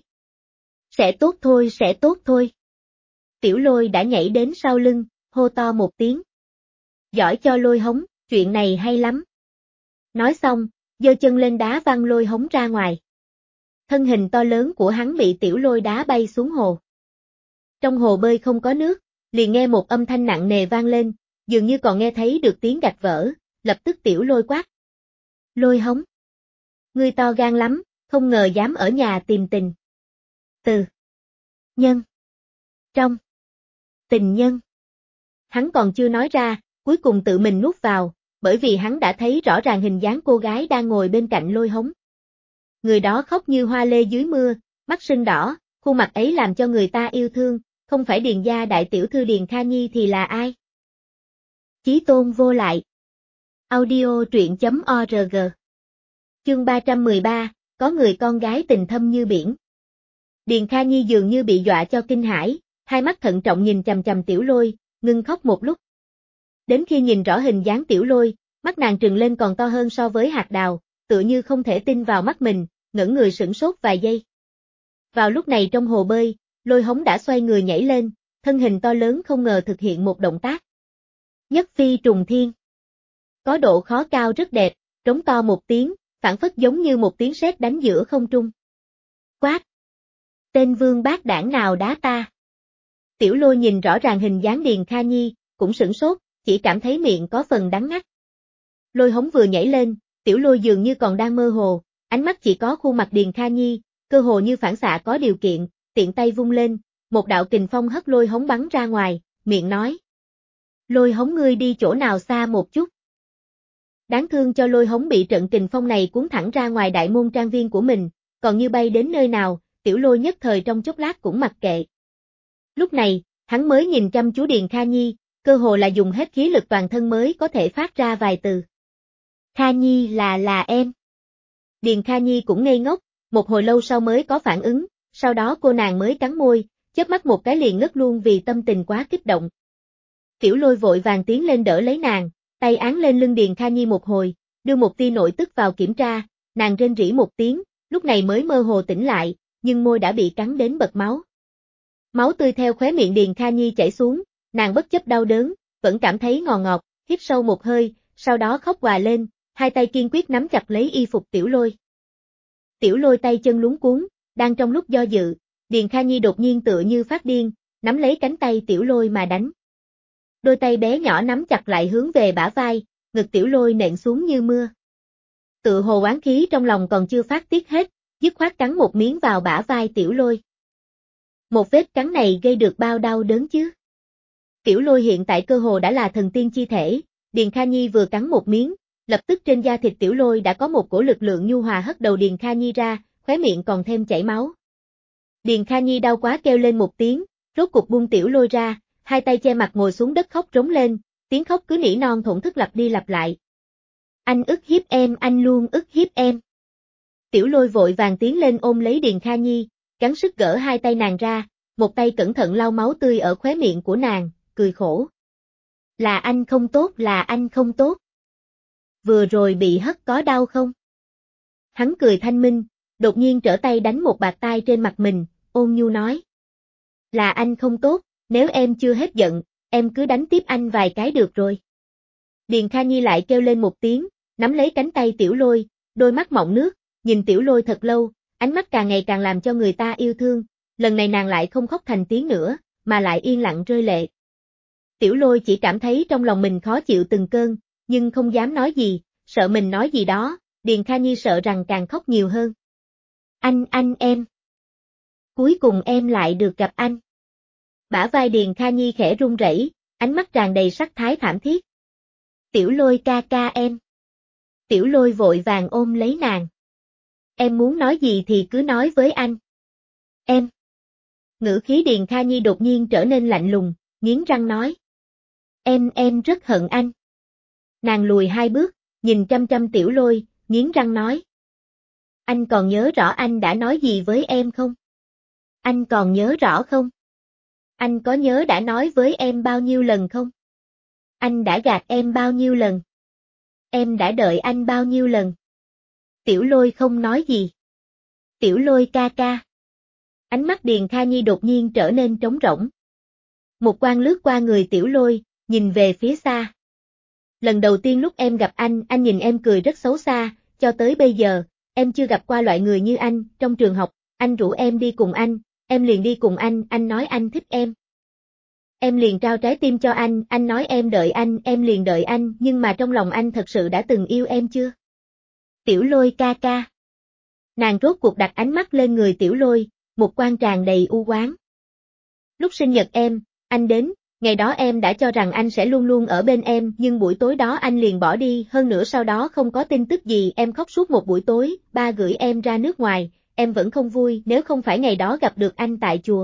Sẽ tốt thôi sẽ tốt thôi. Tiểu Lôi đã nhảy đến sau lưng, hô to một tiếng. Giỏi cho Lôi Hống, chuyện này hay lắm. Nói xong, giơ chân lên đá văng Lôi Hống ra ngoài. Thân hình to lớn của hắn bị Tiểu Lôi đá bay xuống hồ. Trong hồ bơi không có nước, liền nghe một âm thanh nặng nề vang lên, dường như còn nghe thấy được tiếng gạch vỡ, lập tức Tiểu Lôi quát. Lôi Hống. Ngươi to gan lắm, không ngờ dám ở nhà tìm tình. Từ. Nhân. Trong. Tình nhân. Hắn còn chưa nói ra, cuối cùng tự mình nuốt vào, bởi vì hắn đã thấy rõ ràng hình dáng cô gái đang ngồi bên cạnh Lôi Hống. Người đó khóc như hoa lê dưới mưa, mắt sưng đỏ, khuôn mặt ấy làm cho người ta yêu thương, không phải Điền gia đại tiểu thư Điền Kha Nhi thì là ai? Chí tôn vô lại. Audio truyện chấm org. Chương ba trăm mười ba, có người con gái tình thâm như biển. Điền Kha Nhi dường như bị dọa cho kinh hãi, hai mắt thận trọng nhìn chằm chằm Tiểu Lôi, ngưng khóc một lúc. Đến khi nhìn rõ hình dáng Tiểu Lôi, mắt nàng trừng lên còn to hơn so với hạt đào, tựa như không thể tin vào mắt mình, ngẩn người sửng sốt vài giây. Vào lúc này trong hồ bơi, Lôi Hống đã xoay người nhảy lên, thân hình to lớn không ngờ thực hiện một động tác. Nhất phi trùng thiên. Có độ khó cao rất đẹp, trống to một tiếng, phản phất giống như một tiếng sét đánh giữa không trung. Quát! Tên vương bát đảng nào đá ta? Tiểu Lôi nhìn rõ ràng hình dáng Điền Kha Nhi, cũng sửng sốt, chỉ cảm thấy miệng có phần đắng ngắt. Lôi Hống vừa nhảy lên, Tiểu Lôi dường như còn đang mơ hồ, ánh mắt chỉ có khuôn mặt Điền Kha Nhi, cơ hồ như phản xạ có điều kiện, tiện tay vung lên, một đạo kình phong hất Lôi Hống bắn ra ngoài, miệng nói. Lôi Hống ngươi đi chỗ nào xa một chút. Đáng thương cho Lôi Hống bị trận kình phong này cuốn thẳng ra ngoài đại môn trang viên của mình, còn như bay đến nơi nào, Tiểu Lôi nhất thời trong chốc lát cũng mặc kệ. Lúc này, hắn mới nhìn chăm chú Điền Kha Nhi, cơ hồ là dùng hết khí lực toàn thân mới có thể phát ra vài từ. Kha Nhi là là em. Điền Kha Nhi cũng ngây ngốc, một hồi lâu sau mới có phản ứng, sau đó cô nàng mới cắn môi, chớp mắt một cái liền ngất luôn vì tâm tình quá kích động. Tiểu Lôi vội vàng tiến lên đỡ lấy nàng, tay án lên lưng Điền Kha Nhi một hồi, đưa một tia nội tức vào kiểm tra, nàng rên rỉ một tiếng, lúc này mới mơ hồ tỉnh lại, nhưng môi đã bị cắn đến bật máu. Máu tươi theo khóe miệng Điền Kha Nhi chảy xuống, nàng bất chấp đau đớn, vẫn cảm thấy ngọt ngọt, hít sâu một hơi, sau đó khóc òa lên, hai tay kiên quyết nắm chặt lấy y phục Tiểu Lôi. Tiểu Lôi tay chân luống cuống, đang trong lúc do dự, Điền Kha Nhi đột nhiên tựa như phát điên, nắm lấy cánh tay Tiểu Lôi mà đánh. Đôi tay bé nhỏ nắm chặt lại hướng về bả vai, ngực Tiểu Lôi nện xuống như mưa. Tự hồ oán khí trong lòng còn chưa phát tiết hết, dứt khoát cắn một miếng vào bả vai Tiểu Lôi. Một vết cắn này gây được bao đau đớn chứ? Tiểu Lôi hiện tại cơ hồ đã là thần tiên chi thể, Điền Kha Nhi vừa cắn một miếng, lập tức trên da thịt Tiểu Lôi đã có một cổ lực lượng nhu hòa hất đầu Điền Kha Nhi ra, khóe miệng còn thêm chảy máu. Điền Kha Nhi đau quá kêu lên một tiếng, rốt cục buông Tiểu Lôi ra, hai tay che mặt ngồi xuống đất khóc rống lên, tiếng khóc cứ nỉ non thổn thức lặp đi lặp lại. Anh ức hiếp em, anh luôn ức hiếp em. Tiểu Lôi vội vàng tiến lên ôm lấy Điền Kha Nhi, gắng sức gỡ hai tay nàng ra, một tay cẩn thận lau máu tươi ở khóe miệng của nàng, cười khổ. Là anh không tốt, là anh không tốt. Vừa rồi bị hất có đau không? Hắn cười thanh minh, đột nhiên trở tay đánh một bạt tai trên mặt mình, ôn nhu nói. Là anh không tốt, nếu em chưa hết giận, em cứ đánh tiếp anh vài cái được rồi. Điền Kha Nhi lại kêu lên một tiếng, nắm lấy cánh tay Tiểu Lôi, đôi mắt mọng nước, nhìn Tiểu Lôi thật lâu, ánh mắt càng ngày càng làm cho người ta yêu thương, lần này nàng lại không khóc thành tiếng nữa, mà lại yên lặng rơi lệ. Tiểu Lôi chỉ cảm thấy trong lòng mình khó chịu từng cơn, nhưng không dám nói gì, sợ mình nói gì đó, Điền Kha Nhi sợ rằng càng khóc nhiều hơn. Anh, anh em. Cuối cùng em lại được gặp anh. Bả vai Điền Kha Nhi khẽ run rẩy, ánh mắt tràn đầy sắc thái thảm thiết. Tiểu Lôi ca ca em. Tiểu Lôi vội vàng ôm lấy nàng. Em muốn nói gì thì cứ nói với anh. Em. Ngữ khí Điền Kha Nhi đột nhiên trở nên lạnh lùng, nghiến răng nói. Em em rất hận anh. Nàng lùi hai bước, nhìn chăm chăm Tiểu Lôi, nghiến răng nói. Anh còn nhớ rõ anh đã nói gì với em không? Anh còn nhớ rõ không? Anh có nhớ đã nói với em bao nhiêu lần không? Anh đã gạt em bao nhiêu lần? Em đã đợi anh bao nhiêu lần? Tiểu Lôi không nói gì. Tiểu Lôi ca ca. Ánh mắt Điền Kha Nhi đột nhiên trở nên trống rỗng. Một quang lướt qua người Tiểu Lôi, nhìn về phía xa. Lần đầu tiên lúc em gặp anh, anh nhìn em cười rất xấu xa, cho tới bây giờ, em chưa gặp qua loại người như anh, trong trường học, anh rủ em đi cùng anh, em liền đi cùng anh, anh nói anh thích em. Em liền trao trái tim cho anh, anh nói em đợi anh, em liền đợi anh, nhưng mà trong lòng anh thật sự đã từng yêu em chưa? Tiểu Lôi ca ca. Nàng rốt cuộc đặt ánh mắt lên người Tiểu Lôi, một quan tràn đầy u oán. Lúc sinh nhật em, anh đến, ngày đó em đã cho rằng anh sẽ luôn luôn ở bên em, nhưng buổi tối đó anh liền bỏ đi, hơn nữa sau đó không có tin tức gì, em khóc suốt một buổi tối, ba gửi em ra nước ngoài, em vẫn không vui, nếu không phải ngày đó gặp được anh tại chùa.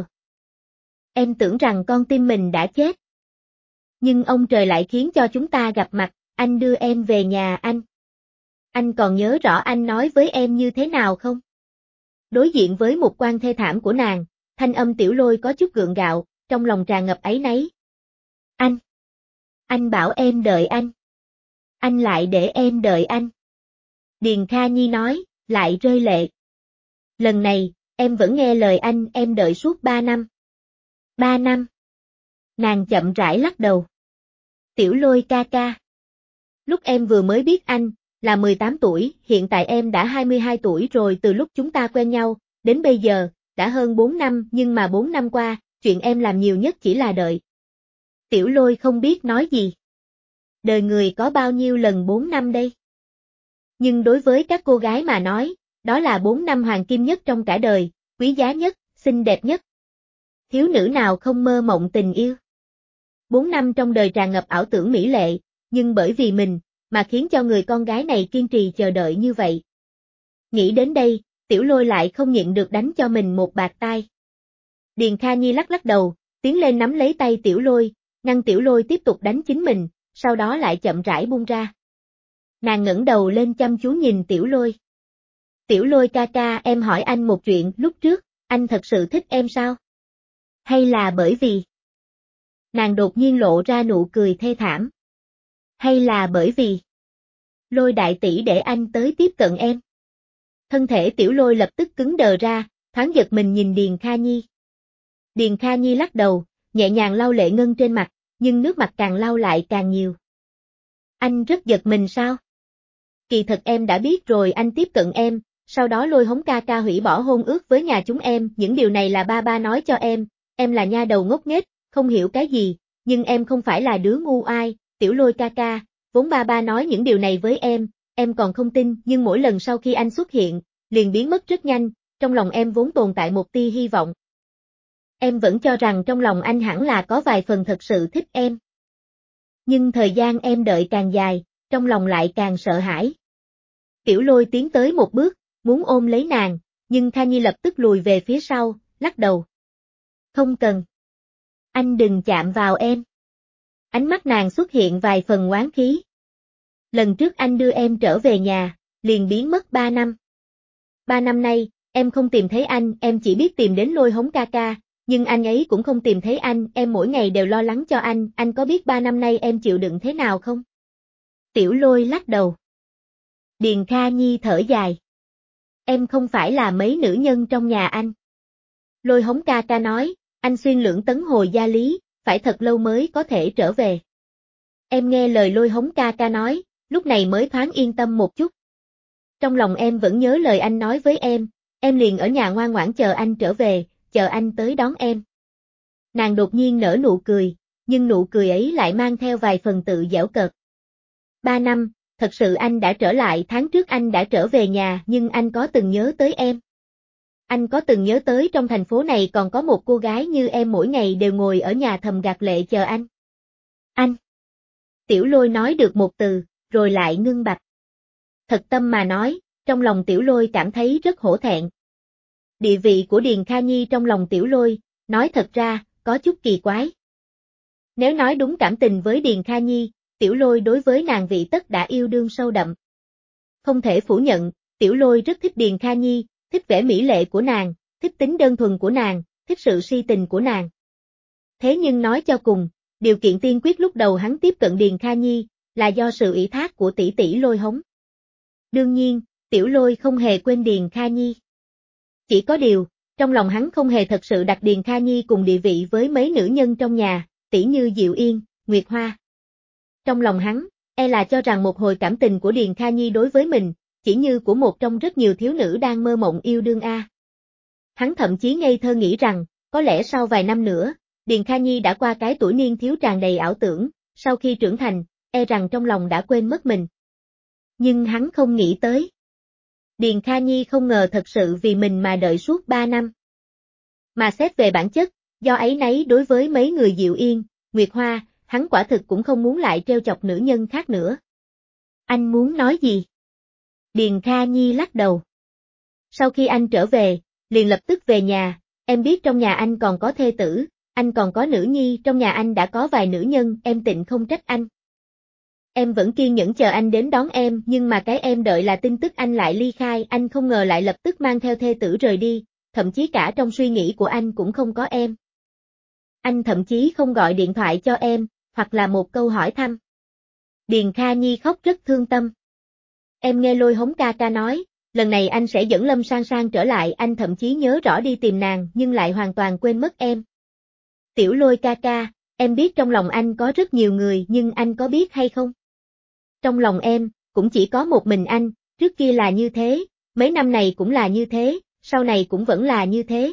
Em tưởng rằng con tim mình đã chết. Nhưng ông trời lại khiến cho chúng ta gặp mặt, anh đưa em về nhà anh. Anh còn nhớ rõ anh nói với em như thế nào không? Đối diện với một quan thê thảm của nàng, thanh âm Tiểu Lôi có chút gượng gạo, trong lòng tràn ngập áy náy. Anh! Anh bảo em đợi anh. Anh lại để em đợi anh. Điền Kha Nhi nói, lại rơi lệ. Lần này, em vẫn nghe lời anh, em đợi suốt ba năm. Ba năm. Nàng chậm rãi lắc đầu. Tiểu Lôi ca ca. Lúc em vừa mới biết anh, là mười tám tuổi, hiện tại em đã hai mươi hai tuổi rồi, từ lúc chúng ta quen nhau, đến bây giờ, đã hơn bốn năm, nhưng mà bốn năm qua, chuyện em làm nhiều nhất chỉ là đợi. Tiểu Lôi không biết nói gì. Đời người có bao nhiêu lần bốn năm đây? Nhưng đối với các cô gái mà nói, đó là bốn năm hoàng kim nhất trong cả đời, quý giá nhất, xinh đẹp nhất. Thiếu nữ nào không mơ mộng tình yêu? Bốn năm trong đời tràn ngập ảo tưởng mỹ lệ, nhưng bởi vì mình, mà khiến cho người con gái này kiên trì chờ đợi như vậy. Nghĩ đến đây, Tiểu Lôi lại không nhịn được đánh cho mình một bạt tai. Điền Kha Nhi lắc lắc đầu, tiến lên nắm lấy tay Tiểu Lôi, ngăn Tiểu Lôi tiếp tục đánh chính mình, sau đó lại chậm rãi buông ra. Nàng ngẩng đầu lên chăm chú nhìn Tiểu Lôi. Tiểu Lôi ca ca, em hỏi anh một chuyện, lúc trước, anh thật sự thích em sao? Hay là bởi vì... Nàng đột nhiên lộ ra nụ cười thê thảm. Hay là bởi vì... Lôi đại tỷ để anh tới tiếp cận em. Thân thể Tiểu Lôi lập tức cứng đờ ra, thoáng giật mình nhìn Điền Kha Nhi. Điền Kha Nhi lắc đầu, nhẹ nhàng lau lệ ngân trên mặt, nhưng nước mặt càng lau lại càng nhiều. Anh rất giật mình sao? Kỳ thật em đã biết rồi, anh tiếp cận em, sau đó lôi hống ca ca hủy bỏ hôn ước với nhà chúng em, những điều này là ba ba nói cho em, em là nha đầu ngốc nghếch, không hiểu cái gì, nhưng em không phải là đứa ngu ai, Tiểu Lôi ca ca, vốn ba ba nói những điều này với em, em còn không tin, nhưng mỗi lần sau khi anh xuất hiện, liền biến mất rất nhanh, trong lòng em vốn tồn tại một tia hy vọng. Em vẫn cho rằng trong lòng anh hẳn là có vài phần thật sự thích em. Nhưng thời gian em đợi càng dài, trong lòng lại càng sợ hãi. Tiểu Lôi tiến tới một bước, muốn ôm lấy nàng, nhưng Kha Nhi lập tức lùi về phía sau, lắc đầu. Không cần. Anh đừng chạm vào em. Ánh mắt nàng xuất hiện vài phần oán khí. Lần trước anh đưa em trở về nhà, liền biến mất ba năm. Ba năm nay, em không tìm thấy anh, em chỉ biết tìm đến Lôi hống ca ca, nhưng anh ấy cũng không tìm thấy anh, em mỗi ngày đều lo lắng cho anh, anh có biết ba năm nay em chịu đựng thế nào không? Tiểu Lôi lắc đầu. Điền Kha Nhi thở dài. Em không phải là mấy nữ nhân trong nhà anh. Lôi hống ca ca nói, anh xuyên lưỡng tấn hồi gia lý, phải thật lâu mới có thể trở về. Em nghe lời Lôi hống ca ca nói, lúc này mới thoáng yên tâm một chút. Trong lòng em vẫn nhớ lời anh nói với em, em liền ở nhà ngoan ngoãn chờ anh trở về, chờ anh tới đón em. Nàng đột nhiên nở nụ cười, nhưng nụ cười ấy lại mang theo vài phần tự giễu cợt. Ba năm, thật sự anh đã trở lại, tháng trước anh đã trở về nhà, nhưng anh có từng nhớ tới em. Anh có từng nhớ tới trong thành phố này còn có một cô gái như em mỗi ngày đều ngồi ở nhà thầm gạt lệ chờ anh. Anh. Tiểu Lôi nói được một từ, rồi lại ngưng bặt. Thật tâm mà nói, trong lòng Tiểu Lôi cảm thấy rất hổ thẹn. Địa vị của Điền Kha Nhi trong lòng Tiểu Lôi, nói thật ra, có chút kỳ quái. Nếu nói đúng cảm tình với Điền Kha Nhi, Tiểu Lôi đối với nàng vị tất đã yêu đương sâu đậm. Không thể phủ nhận, Tiểu Lôi rất thích Điền Kha Nhi, thích vẻ mỹ lệ của nàng, thích tính đơn thuần của nàng, thích sự si tình của nàng. Thế nhưng nói cho cùng, điều kiện tiên quyết lúc đầu hắn tiếp cận Điền Kha Nhi, là do sự ủy thác của tỷ tỷ Lôi hống. Đương nhiên, Tiểu Lôi không hề quên Điền Kha Nhi. Chỉ có điều, trong lòng hắn không hề thật sự đặt Điền Kha Nhi cùng địa vị với mấy nữ nhân trong nhà, tỷ như Diệu Yên, Nguyệt Hoa. Trong lòng hắn, e là cho rằng một hồi cảm tình của Điền Kha Nhi đối với mình, chỉ như của một trong rất nhiều thiếu nữ đang mơ mộng yêu đương a. Hắn thậm chí ngây thơ nghĩ rằng, có lẽ sau vài năm nữa, Điền Kha Nhi đã qua cái tuổi niên thiếu tràn đầy ảo tưởng, sau khi trưởng thành, e rằng trong lòng đã quên mất mình. Nhưng hắn không nghĩ tới. Điền Kha Nhi không ngờ thật sự vì mình mà đợi suốt ba năm. Mà xét về bản chất, do áy náy đối với mấy người Diệu Yên, Nguyệt Hoa, hắn quả thực cũng không muốn lại trêu chọc nữ nhân khác nữa. Anh muốn nói gì? Điền Kha Nhi lắc đầu. Sau khi anh trở về, liền lập tức về nhà, em biết trong nhà anh còn có thê tử, anh còn có nữ nhi, trong nhà anh đã có vài nữ nhân, em tịnh không trách anh. Em vẫn kiên nhẫn chờ anh đến đón em, nhưng mà cái em đợi là tin tức anh lại ly khai, anh không ngờ lại lập tức mang theo thê tử rời đi, thậm chí cả trong suy nghĩ của anh cũng không có em. Anh thậm chí không gọi điện thoại cho em, hoặc là một câu hỏi thăm. Điền Kha Nhi khóc rất thương tâm. Em nghe Lôi hống ca ca nói, lần này anh sẽ dẫn Lâm Sang Sang trở lại, anh thậm chí nhớ rõ đi tìm nàng nhưng lại hoàn toàn quên mất em. Tiểu Lôi ca ca, em biết trong lòng anh có rất nhiều người nhưng anh có biết hay không? Trong lòng em, cũng chỉ có một mình anh, trước kia là như thế, mấy năm này cũng là như thế, sau này cũng vẫn là như thế.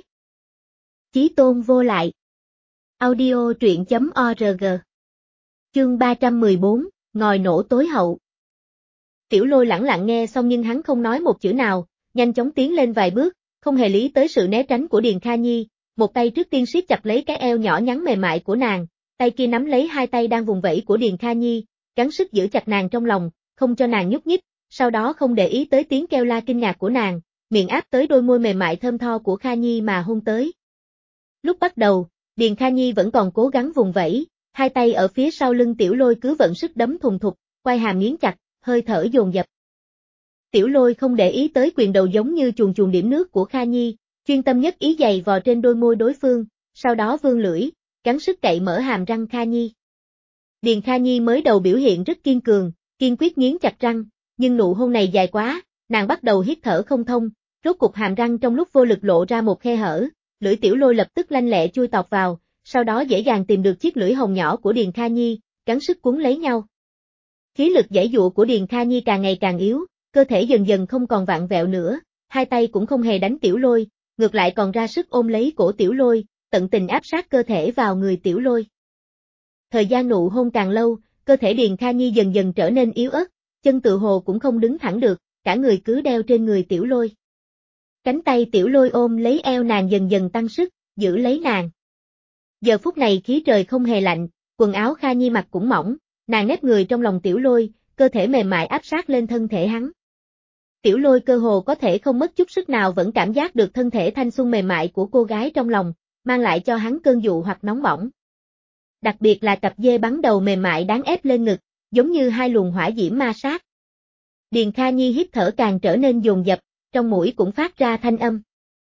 Chí Tôn vô lại. Audio truyện chấm org. Chương ba trăm mười bốn, ngòi nổ tối hậu. Tiểu Lôi lẳng lặng nghe xong nhưng hắn không nói một chữ nào, nhanh chóng tiến lên vài bước, không hề lý tới sự né tránh của Điền Kha Nhi, một tay trước tiên siết chặt lấy cái eo nhỏ nhắn mềm mại của nàng, tay kia nắm lấy hai tay đang vùng vẫy của Điền Kha Nhi, gắng sức giữ chặt nàng trong lòng, không cho nàng nhúc nhích, sau đó không để ý tới tiếng kêu la kinh ngạc của nàng, miệng áp tới đôi môi mềm mại thơm tho của Kha Nhi mà hôn tới. Lúc bắt đầu, Điền Kha Nhi vẫn còn cố gắng vùng vẫy, hai tay ở phía sau lưng Tiểu Lôi cứ vận sức đấm thùng thục, quai hàm nghiến chặt, hơi thở dồn dập. Tiểu Lôi không để ý tới quyền đầu giống như chuồn chuồn điểm nước của Kha Nhi, chuyên tâm nhất ý giày vò trên đôi môi đối phương, sau đó vươn lưỡi, gắng sức cậy mở hàm răng Kha Nhi. Điền Kha Nhi mới đầu biểu hiện rất kiên cường, kiên quyết nghiến chặt răng, nhưng nụ hôn này dài quá, nàng bắt đầu hít thở không thông, rốt cục hàm răng trong lúc vô lực lộ ra một khe hở, lưỡi Tiểu Lôi lập tức lanh lẹ chui tọt vào, sau đó dễ dàng tìm được chiếc lưỡi hồng nhỏ của Điền Kha Nhi, gắng sức cuốn lấy nhau. Khí lực giãy dụa của Điền Kha Nhi càng ngày càng yếu, cơ thể dần dần không còn vặn vẹo nữa, hai tay cũng không hề đánh Tiểu Lôi, ngược lại còn ra sức ôm lấy cổ Tiểu Lôi, tận tình áp sát cơ thể vào người Tiểu Lôi. Thời gian nụ hôn càng lâu, cơ thể Điền Kha Nhi dần dần trở nên yếu ớt, chân tự hồ cũng không đứng thẳng được, cả người cứ đeo trên người Tiểu Lôi. Cánh tay Tiểu Lôi ôm lấy eo nàng dần dần tăng sức, giữ lấy nàng. Giờ phút này khí trời không hề lạnh, quần áo Kha Nhi mặc cũng mỏng, nàng nép người trong lòng Tiểu Lôi, cơ thể mềm mại áp sát lên thân thể hắn. Tiểu Lôi cơ hồ có thể không mất chút sức nào vẫn cảm giác được thân thể thanh xuân mềm mại của cô gái trong lòng, mang lại cho hắn cơn dụ hoặc nóng bỏng. Đặc biệt là cặp dê bắn đầu mềm mại đáng ép lên ngực, giống như hai luồng hỏa diễm ma sát. Điền Kha Nhi hít thở càng trở nên dồn dập, trong mũi cũng phát ra thanh âm.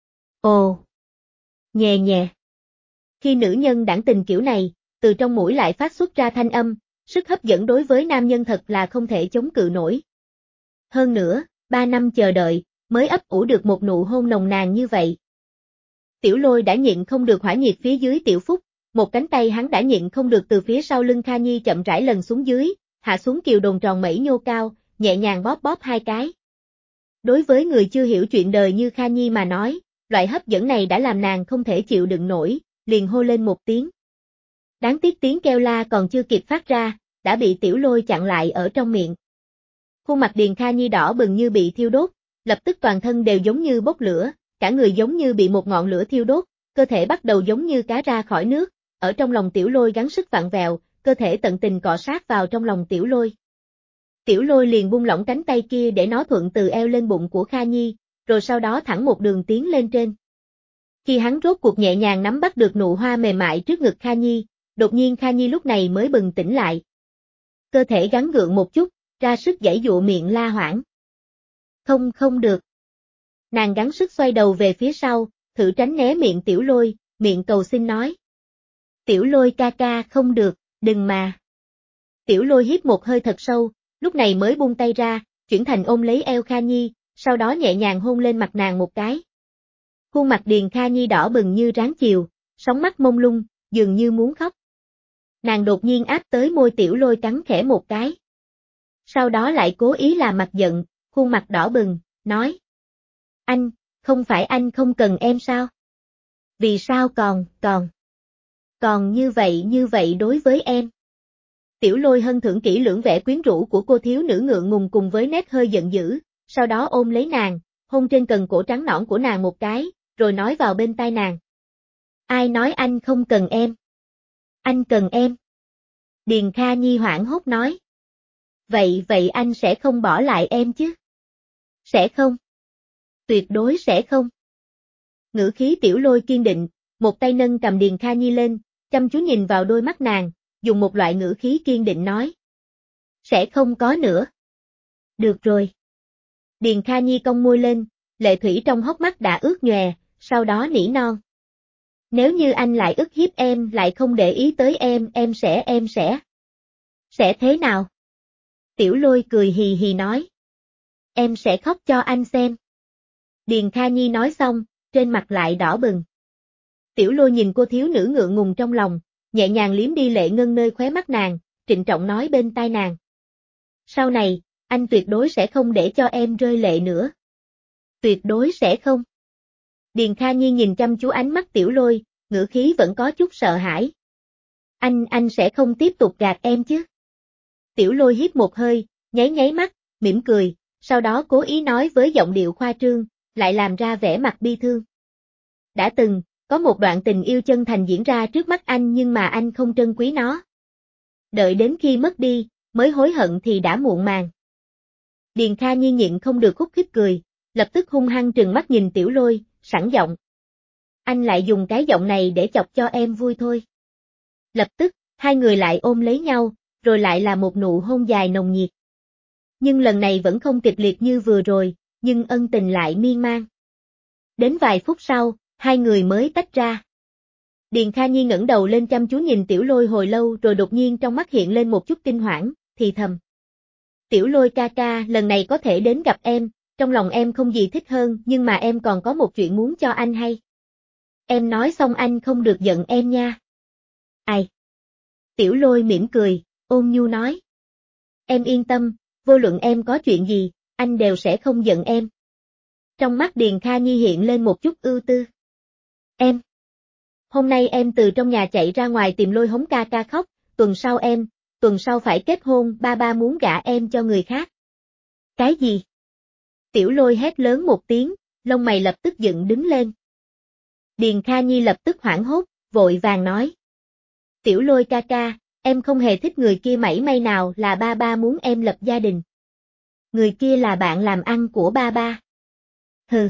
Ồ! Nhẹ nhẹ. Khi nữ nhân đãng tình kiểu này, từ trong mũi lại phát xuất ra thanh âm, sức hấp dẫn đối với nam nhân thật là không thể chống cự nổi. Hơn nữa, ba năm chờ đợi, mới ấp ủ được một nụ hôn nồng nàn như vậy. Tiểu Lôi đã nhịn không được hỏa nhiệt phía dưới Tiểu Phúc, một cánh tay hắn đã nhịn không được từ phía sau lưng Kha Nhi chậm rãi lần xuống dưới, hạ xuống kiều đồn tròn mẩy nhô cao, nhẹ nhàng bóp bóp hai cái. Đối với người chưa hiểu chuyện đời như Kha Nhi mà nói, loại hấp dẫn này đã làm nàng không thể chịu đựng nổi, liền hô lên một tiếng. Đáng tiếc tiếng kêu la còn chưa kịp phát ra, đã bị Tiểu Lôi chặn lại ở trong miệng. Khuôn mặt Điền Kha Nhi đỏ bừng như bị thiêu đốt, lập tức toàn thân đều giống như bốc lửa, cả người giống như bị một ngọn lửa thiêu đốt, cơ thể bắt đầu giống như cá ra khỏi nước, ở trong lòng Tiểu Lôi gắng sức vặn vẹo, cơ thể tận tình cọ sát vào trong lòng Tiểu Lôi. Tiểu Lôi liền buông lỏng cánh tay kia để nó thuận từ eo lên bụng của Kha Nhi, rồi sau đó thẳng một đường tiến lên trên. Khi hắn rốt cuộc nhẹ nhàng nắm bắt được nụ hoa mềm mại trước ngực Kha Nhi, đột nhiên Kha Nhi lúc này mới bừng tỉnh lại. Cơ thể gắng gượng một chút, ra sức giãy dụa miệng la hoảng. Không không được. Nàng gắng sức xoay đầu về phía sau, thử tránh né miệng Tiểu Lôi, miệng cầu xin nói. Tiểu Lôi ca ca không được, đừng mà. Tiểu Lôi hít một hơi thật sâu, lúc này mới buông tay ra, chuyển thành ôm lấy eo Kha Nhi, sau đó nhẹ nhàng hôn lên mặt nàng một cái. Khuôn mặt Điền Kha Nhi đỏ bừng như ráng chiều, sóng mắt mông lung, dường như muốn khóc. Nàng đột nhiên áp tới môi Tiểu Lôi cắn khẽ một cái. Sau đó lại cố ý làm mặt giận, khuôn mặt đỏ bừng, nói. Anh, không phải anh không cần em sao? Vì sao còn, còn, còn như vậy như vậy đối với em? Tiểu Lôi hân thưởng kỹ lưỡng vẻ quyến rũ của cô thiếu nữ ngượng ngùng cùng với nét hơi giận dữ, sau đó ôm lấy nàng, hôn trên cần cổ trắng nõn của nàng một cái, rồi nói vào bên tai nàng. Ai nói anh không cần em? Anh cần em. Điền Kha Nhi hoảng hốt nói. Vậy vậy anh sẽ không bỏ lại em chứ? Sẽ không. Tuyệt đối sẽ không. Ngữ khí Tiểu Lôi kiên định, một tay nâng cầm Điền Kha Nhi lên, chăm chú nhìn vào đôi mắt nàng, dùng một loại ngữ khí kiên định nói. Sẽ không có nữa. Được rồi. Điền Kha Nhi cong môi lên, lệ thủy trong hốc mắt đã ướt nhòe, sau đó nỉ non. Nếu như anh lại ức hiếp em lại không để ý tới em, em sẽ em sẽ. Sẽ thế nào? Tiểu Lôi cười hì hì nói. Em sẽ khóc cho anh xem. Điền Kha Nhi nói xong, trên mặt lại đỏ bừng. Tiểu Lôi nhìn cô thiếu nữ ngượng ngùng trong lòng, nhẹ nhàng liếm đi lệ ngân nơi khóe mắt nàng, trịnh trọng nói bên tai nàng. Sau này, anh tuyệt đối sẽ không để cho em rơi lệ nữa. Tuyệt đối sẽ không. Điền Kha Nhi nhìn chăm chú ánh mắt Tiểu Lôi, ngữ khí vẫn có chút sợ hãi. Anh, anh sẽ không tiếp tục gạt em chứ? Tiểu Lôi hít một hơi, nháy nháy mắt, mỉm cười, sau đó cố ý nói với giọng điệu khoa trương, lại làm ra vẻ mặt bi thương. Đã từng, có một đoạn tình yêu chân thành diễn ra trước mắt anh nhưng mà anh không trân quý nó. Đợi đến khi mất đi, mới hối hận thì đã muộn màng. Điền Kha Nhi nhịn không được khúc khích cười, lập tức hung hăng trừng mắt nhìn Tiểu Lôi, sẵn giọng. Anh lại dùng cái giọng này để chọc cho em vui thôi. Lập tức, hai người lại ôm lấy nhau, rồi lại là một nụ hôn dài nồng nhiệt. Nhưng lần này vẫn không kịch liệt như vừa rồi, nhưng ân tình lại miên man. Đến vài phút sau, hai người mới tách ra. Điền Kha Nhi ngẩng đầu lên chăm chú nhìn Tiểu Lôi hồi lâu rồi đột nhiên trong mắt hiện lên một chút kinh hoảng, thì thầm. Tiểu Lôi ca ca, lần này có thể đến gặp em, trong lòng em không gì thích hơn nhưng mà em còn có một chuyện muốn cho anh hay. Em nói xong anh không được giận em nha. Ai? Tiểu Lôi mỉm cười, ôn nhu nói. Em yên tâm, vô luận em có chuyện gì, anh đều sẽ không giận em. Trong mắt Điền Kha Nhi hiện lên một chút ưu tư. Em. Hôm nay em từ trong nhà chạy ra ngoài tìm Lôi Hống ca ca khóc, tuần sau em, tuần sau phải kết hôn, ba ba muốn gả em cho người khác. Cái gì? Tiểu Lôi hét lớn một tiếng, lông mày lập tức dựng đứng lên. Điền Kha Nhi lập tức hoảng hốt, vội vàng nói. Tiểu Lôi ca ca, em không hề thích người kia mảy may nào, là ba ba muốn em lập gia đình. Người kia là bạn làm ăn của ba ba. Hừ.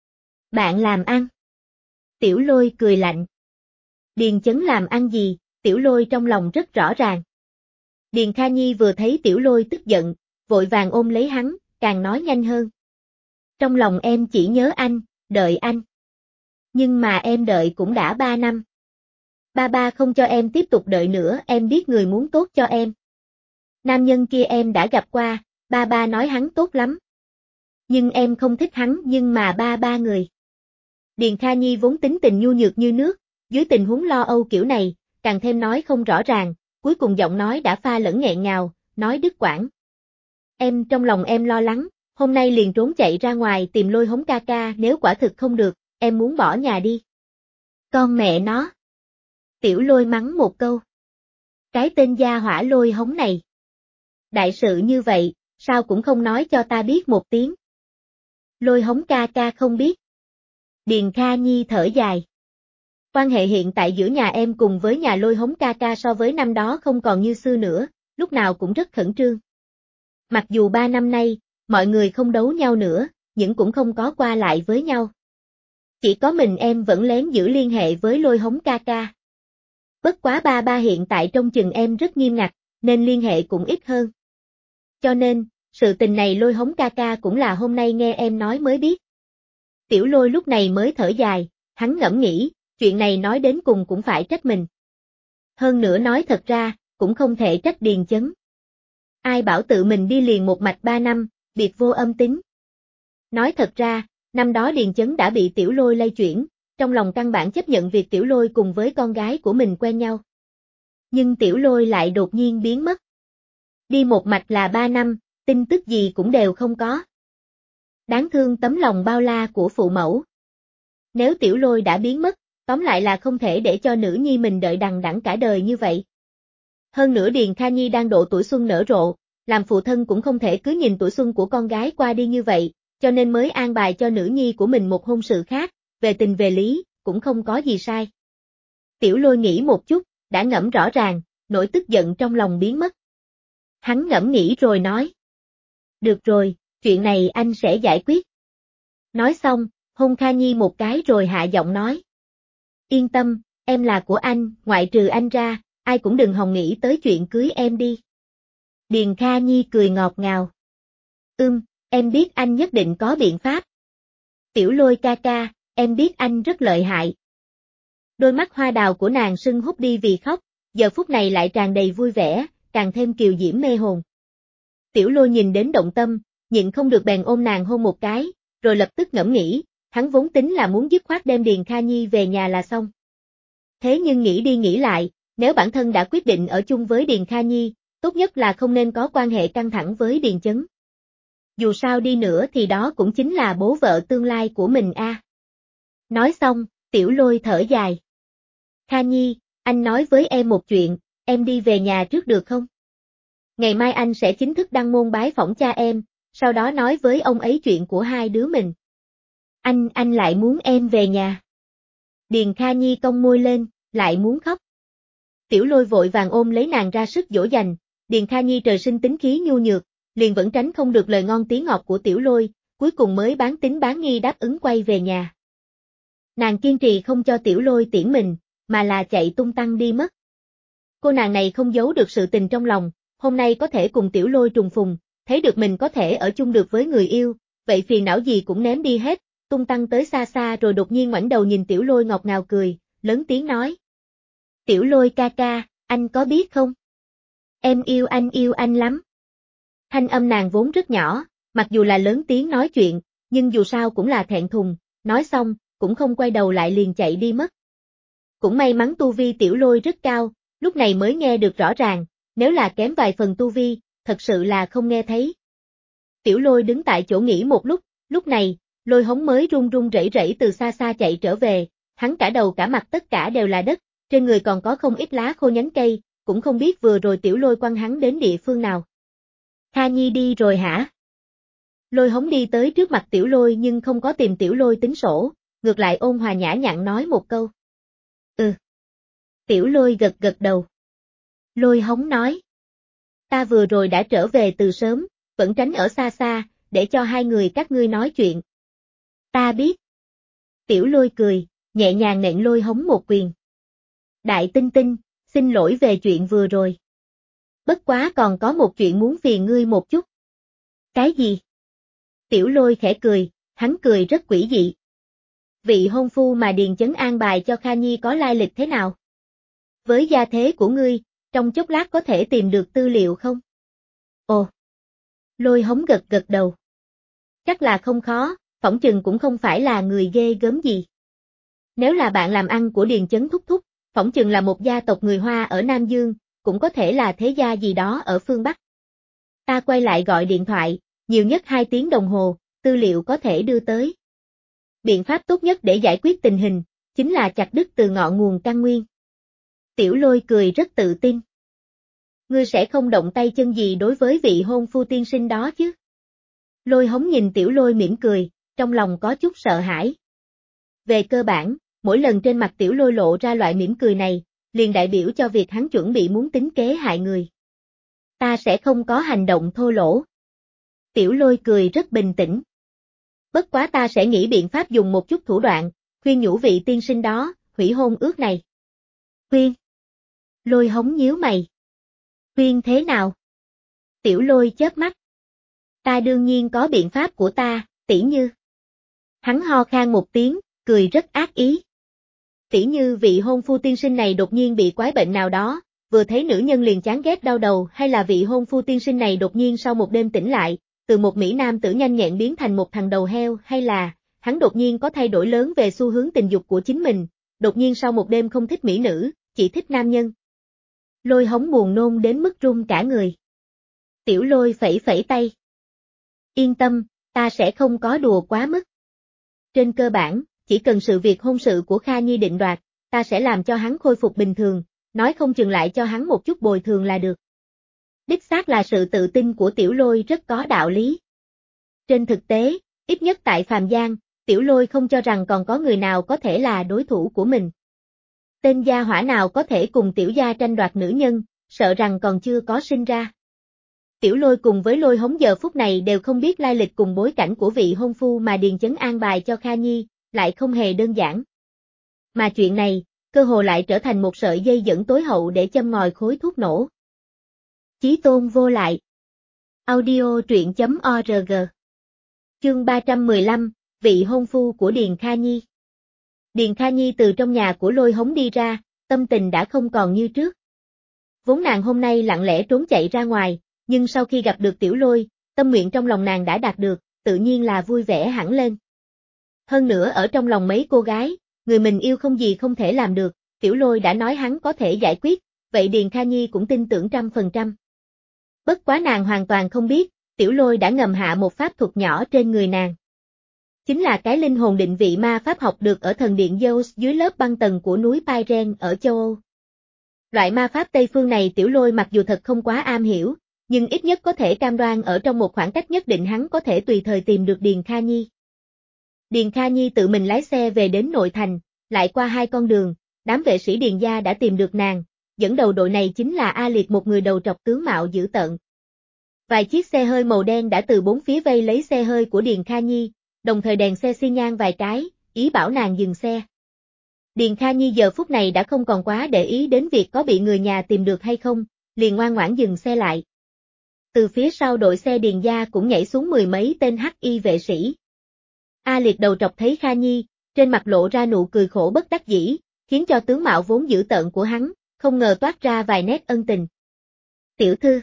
Bạn làm ăn. Tiểu Lôi cười lạnh. Điền Chấn làm ăn gì, Tiểu Lôi trong lòng rất rõ ràng. Điền Kha Nhi vừa thấy Tiểu Lôi tức giận, vội vàng ôm lấy hắn, càng nói nhanh hơn. Trong lòng em chỉ nhớ anh, đợi anh. Nhưng mà em đợi cũng đã ba năm. Ba ba không cho em tiếp tục đợi nữa, em biết người muốn tốt cho em. Nam nhân kia em đã gặp qua, ba ba nói hắn tốt lắm. Nhưng em không thích hắn, nhưng mà ba ba người. Điền Kha Nhi vốn tính tình nhu nhược như nước, dưới tình huống lo âu kiểu này, càng thêm nói không rõ ràng, cuối cùng giọng nói đã pha lẫn nghẹn ngào, nói đứt quãng. Em trong lòng em lo lắng, hôm nay liền trốn chạy ra ngoài tìm Lôi Hống ca ca, nếu quả thực không được, em muốn bỏ nhà đi. Con mẹ nó. Tiểu Lôi mắng một câu. Cái tên gia hỏa Lôi Hống này. Đại sự như vậy, sao cũng không nói cho ta biết một tiếng. Lôi Hống ca ca không biết. Điền Kha Nhi thở dài. Quan hệ hiện tại giữa nhà em cùng với nhà Lôi Hống ca ca so với năm đó không còn như xưa nữa, lúc nào cũng rất khẩn trương. Mặc dù ba năm nay, mọi người không đấu nhau nữa, nhưng cũng không có qua lại với nhau. Chỉ có mình em vẫn lén giữ liên hệ với Lôi Hống ca ca. Bất quá ba ba hiện tại trông chừng em rất nghiêm ngặt, nên liên hệ cũng ít hơn. Cho nên, sự tình này Lôi Hống ca ca cũng là hôm nay nghe em nói mới biết. Tiểu Lôi lúc này mới thở dài, hắn ngẫm nghĩ, chuyện này nói đến cùng cũng phải trách mình. Hơn nữa nói thật ra, cũng không thể trách Điền Chấn. Ai bảo tự mình đi liền một mạch ba năm, biệt vô âm tín. Nói thật ra, năm đó Điền Chấn đã bị Tiểu Lôi lay chuyển, trong lòng căn bản chấp nhận việc Tiểu Lôi cùng với con gái của mình quen nhau. Nhưng Tiểu Lôi lại đột nhiên biến mất. Đi một mạch là ba năm, tin tức gì cũng đều không có. Đáng thương tấm lòng bao la của phụ mẫu. Nếu Tiểu Lôi đã biến mất, tóm lại là không thể để cho nữ nhi mình đợi đằng đẵng cả đời như vậy. Hơn nữa Điền Kha Nhi đang độ tuổi xuân nở rộ, làm phụ thân cũng không thể cứ nhìn tuổi xuân của con gái qua đi như vậy, cho nên mới an bài cho nữ nhi của mình một hôn sự khác, về tình về lý, cũng không có gì sai. Tiểu Lôi nghĩ một chút, đã ngẫm rõ ràng, nỗi tức giận trong lòng biến mất. Hắn ngẫm nghĩ rồi nói. Được rồi, chuyện này anh sẽ giải quyết. Nói xong, hôn Kha Nhi một cái rồi hạ giọng nói. Yên tâm, em là của anh, ngoại trừ anh ra, ai cũng đừng hòng nghĩ tới chuyện cưới em đi. Điền Kha Nhi cười ngọt ngào. Ưm, em biết anh nhất định có biện pháp. Tiểu Lôi ca ca, em biết anh rất lợi hại. Đôi mắt hoa đào của nàng sưng húp đi vì khóc, giờ phút này lại tràn đầy vui vẻ, càng thêm kiều diễm mê hồn. Tiểu Lôi nhìn đến động tâm, nhịn không được bèn ôm nàng hôn một cái, rồi lập tức ngẫm nghĩ, hắn vốn tính là muốn dứt khoát đem Điền Kha Nhi về nhà là xong. Thế nhưng nghĩ đi nghĩ lại, nếu bản thân đã quyết định ở chung với Điền Kha Nhi, tốt nhất là không nên có quan hệ căng thẳng với Điền Chấn. Dù sao đi nữa thì đó cũng chính là bố vợ tương lai của mình a. À. Nói xong, Tiểu Lôi thở dài. Kha Nhi, anh nói với em một chuyện, em đi về nhà trước được không? Ngày mai anh sẽ chính thức đăng môn bái phỏng cha em, sau đó nói với ông ấy chuyện của hai đứa mình. Anh, anh lại muốn em về nhà. Điền Kha Nhi cong môi lên, lại muốn khóc. Tiểu Lôi vội vàng ôm lấy nàng ra sức dỗ dành, Điền Kha Nhi trời sinh tính khí nhu nhược, liền vẫn tránh không được lời ngon tiếng ngọt của Tiểu Lôi, cuối cùng mới bán tín bán nghi đáp ứng quay về nhà. Nàng kiên trì không cho Tiểu Lôi tiễn mình, mà là chạy tung tăng đi mất. Cô nàng này không giấu được sự tình trong lòng, hôm nay có thể cùng Tiểu Lôi trùng phùng, thấy được mình có thể ở chung được với người yêu, vậy phiền não gì cũng ném đi hết, tung tăng tới xa xa rồi đột nhiên ngoảnh đầu nhìn Tiểu Lôi ngọt ngào cười, lớn tiếng nói. Tiểu Lôi ca ca, anh có biết không? Em yêu anh yêu anh lắm. Thanh âm nàng vốn rất nhỏ, mặc dù là lớn tiếng nói chuyện, nhưng dù sao cũng là thẹn thùng, nói xong, cũng không quay đầu lại liền chạy đi mất. Cũng may mắn tu vi Tiểu Lôi rất cao, lúc này mới nghe được rõ ràng, nếu là kém vài phần tu vi, thật sự là không nghe thấy. Tiểu Lôi đứng tại chỗ nghỉ một lúc, lúc này, Lôi Hống mới run run rẩy rẩy từ xa xa chạy trở về, hắn cả đầu cả mặt tất cả đều là đất, trên người còn có không ít lá khô nhánh cây, cũng không biết vừa rồi Tiểu Lôi quăng hắn đến địa phương nào. Kha Nhi đi rồi hả? Lôi Hống đi tới trước mặt Tiểu Lôi nhưng không có tìm Tiểu Lôi tính sổ, ngược lại ôn hòa nhã nhặn nói một câu. Ừ. Tiểu Lôi gật gật đầu. Lôi Hống nói. Ta vừa rồi đã trở về từ sớm, vẫn tránh ở xa xa, để cho hai người các ngươi nói chuyện. Ta biết. Tiểu Lôi cười, nhẹ nhàng nện Lôi Hống một quyền. Đại Tinh Tinh, xin lỗi về chuyện vừa rồi. Bất quá còn có một chuyện muốn phiền ngươi một chút. Cái gì? Tiểu Lôi khẽ cười, hắn cười rất quỷ dị. Vị hôn phu mà Điền Chấn an bài cho Kha Nhi có lai lịch thế nào? Với gia thế của ngươi, trong chốc lát có thể tìm được tư liệu không? Ồ! Lôi Hống gật gật đầu. Chắc là không khó, phỏng chừng cũng không phải là người ghê gớm gì. Nếu là bạn làm ăn của Điền Chấn thúc thúc, phỏng chừng là một gia tộc người Hoa ở Nam Dương, cũng có thể là thế gia gì đó ở phương Bắc. Ta quay lại gọi điện thoại, nhiều nhất hai tiếng đồng hồ, tư liệu có thể đưa tới. Biện pháp tốt nhất để giải quyết tình hình, chính là chặt đứt từ ngọn nguồn căn nguyên. Tiểu Lôi cười rất tự tin. Ngươi sẽ không động tay chân gì đối với vị hôn phu tiên sinh đó chứ? Lôi Hống nhìn Tiểu Lôi mỉm cười, trong lòng có chút sợ hãi. Về cơ bản, mỗi lần trên mặt Tiểu Lôi lộ ra loại mỉm cười này, liền đại biểu cho việc hắn chuẩn bị muốn tính kế hại người. Ta sẽ không có hành động thô lỗ. Tiểu Lôi cười rất bình tĩnh. Bất quá ta sẽ nghĩ biện pháp dùng một chút thủ đoạn, khuyên nhủ vị tiên sinh đó, hủy hôn ước này. Khuyên? Lôi Hống nhíu mày. Khuyên thế nào? Tiểu Lôi chớp mắt. Ta đương nhiên có biện pháp của ta, tỉ như. Hắn ho khan một tiếng, cười rất ác ý. Tỉ như vị hôn phu tiên sinh này đột nhiên bị quái bệnh nào đó, vừa thấy nữ nhân liền chán ghét đau đầu, hay là vị hôn phu tiên sinh này đột nhiên sau một đêm tỉnh lại, từ một mỹ nam tử nhanh nhẹn biến thành một thằng đầu heo, hay là hắn đột nhiên có thay đổi lớn về xu hướng tình dục của chính mình, đột nhiên sau một đêm không thích mỹ nữ, chỉ thích nam nhân. Lôi Hống buồn nôn đến mức run cả người. Tiểu Lôi phẩy phẩy tay. Yên tâm, ta sẽ không có đùa quá mức. Trên cơ bản, chỉ cần sự việc hôn sự của Kha Nhi định đoạt, ta sẽ làm cho hắn khôi phục bình thường, nói không chừng lại cho hắn một chút bồi thường là được. Đích xác là sự tự tin của Tiểu Lôi rất có đạo lý. Trên thực tế, ít nhất tại Phàm Giang, Tiểu Lôi không cho rằng còn có người nào có thể là đối thủ của mình. Tên gia hỏa nào có thể cùng Tiểu gia tranh đoạt nữ nhân, sợ rằng còn chưa có sinh ra. Tiểu Lôi cùng với Lôi Hống giờ phút này đều không biết lai lịch cùng bối cảnh của vị hôn phu mà Điền Chấn an bài cho Kha Nhi, lại không hề đơn giản. Mà chuyện này, cơ hồ lại trở thành một sợi dây dẫn tối hậu để châm ngòi khối thuốc nổ. Chí Tôn vô lại. Audio truyện chấm org. Chương ba trăm mười lăm, vị hôn phu của Điền Kha Nhi. Điền Kha Nhi từ trong nhà của Lôi Hống đi ra, tâm tình đã không còn như trước. Vốn nàng hôm nay lặng lẽ trốn chạy ra ngoài, nhưng sau khi gặp được Tiểu Lôi, tâm nguyện trong lòng nàng đã đạt được, tự nhiên là vui vẻ hẳn lên. Hơn nữa ở trong lòng mấy cô gái, người mình yêu không gì không thể làm được, Tiểu Lôi đã nói hắn có thể giải quyết, vậy Điền Kha Nhi cũng tin tưởng trăm phần trăm. Bất quá nàng hoàn toàn không biết, Tiểu Lôi đã ngầm hạ một pháp thuật nhỏ trên người nàng. Chính là cái linh hồn định vị ma pháp học được ở thần điện Zeus dưới lớp băng tầng của núi Pyren ở châu Âu. Loại ma pháp Tây phương này Tiểu Lôi mặc dù thật không quá am hiểu, nhưng ít nhất có thể cam đoan ở trong một khoảng cách nhất định hắn có thể tùy thời tìm được Điền Kha Nhi. Điền Kha Nhi tự mình lái xe về đến nội thành, lại qua hai con đường, đám vệ sĩ Điền gia đã tìm được nàng, dẫn đầu đội này chính là A Liệt, một người đầu trọc tướng mạo dữ tợn. Vài chiếc xe hơi màu đen đã từ bốn phía vây lấy xe hơi của Điền Kha Nhi, đồng thời đèn xe xi nhan vài cái, ý bảo nàng dừng xe. Điền Kha Nhi giờ phút này đã không còn quá để ý đến việc có bị người nhà tìm được hay không, liền ngoan ngoãn dừng xe lại. Từ phía sau đội xe Điền gia cũng nhảy xuống mười mấy tên hắc y vệ sĩ. A Liệt đầu trọc thấy Kha Nhi, trên mặt lộ ra nụ cười khổ bất đắc dĩ, khiến cho tướng mạo vốn dữ tợn của hắn, không ngờ toát ra vài nét ân tình. Tiểu thư.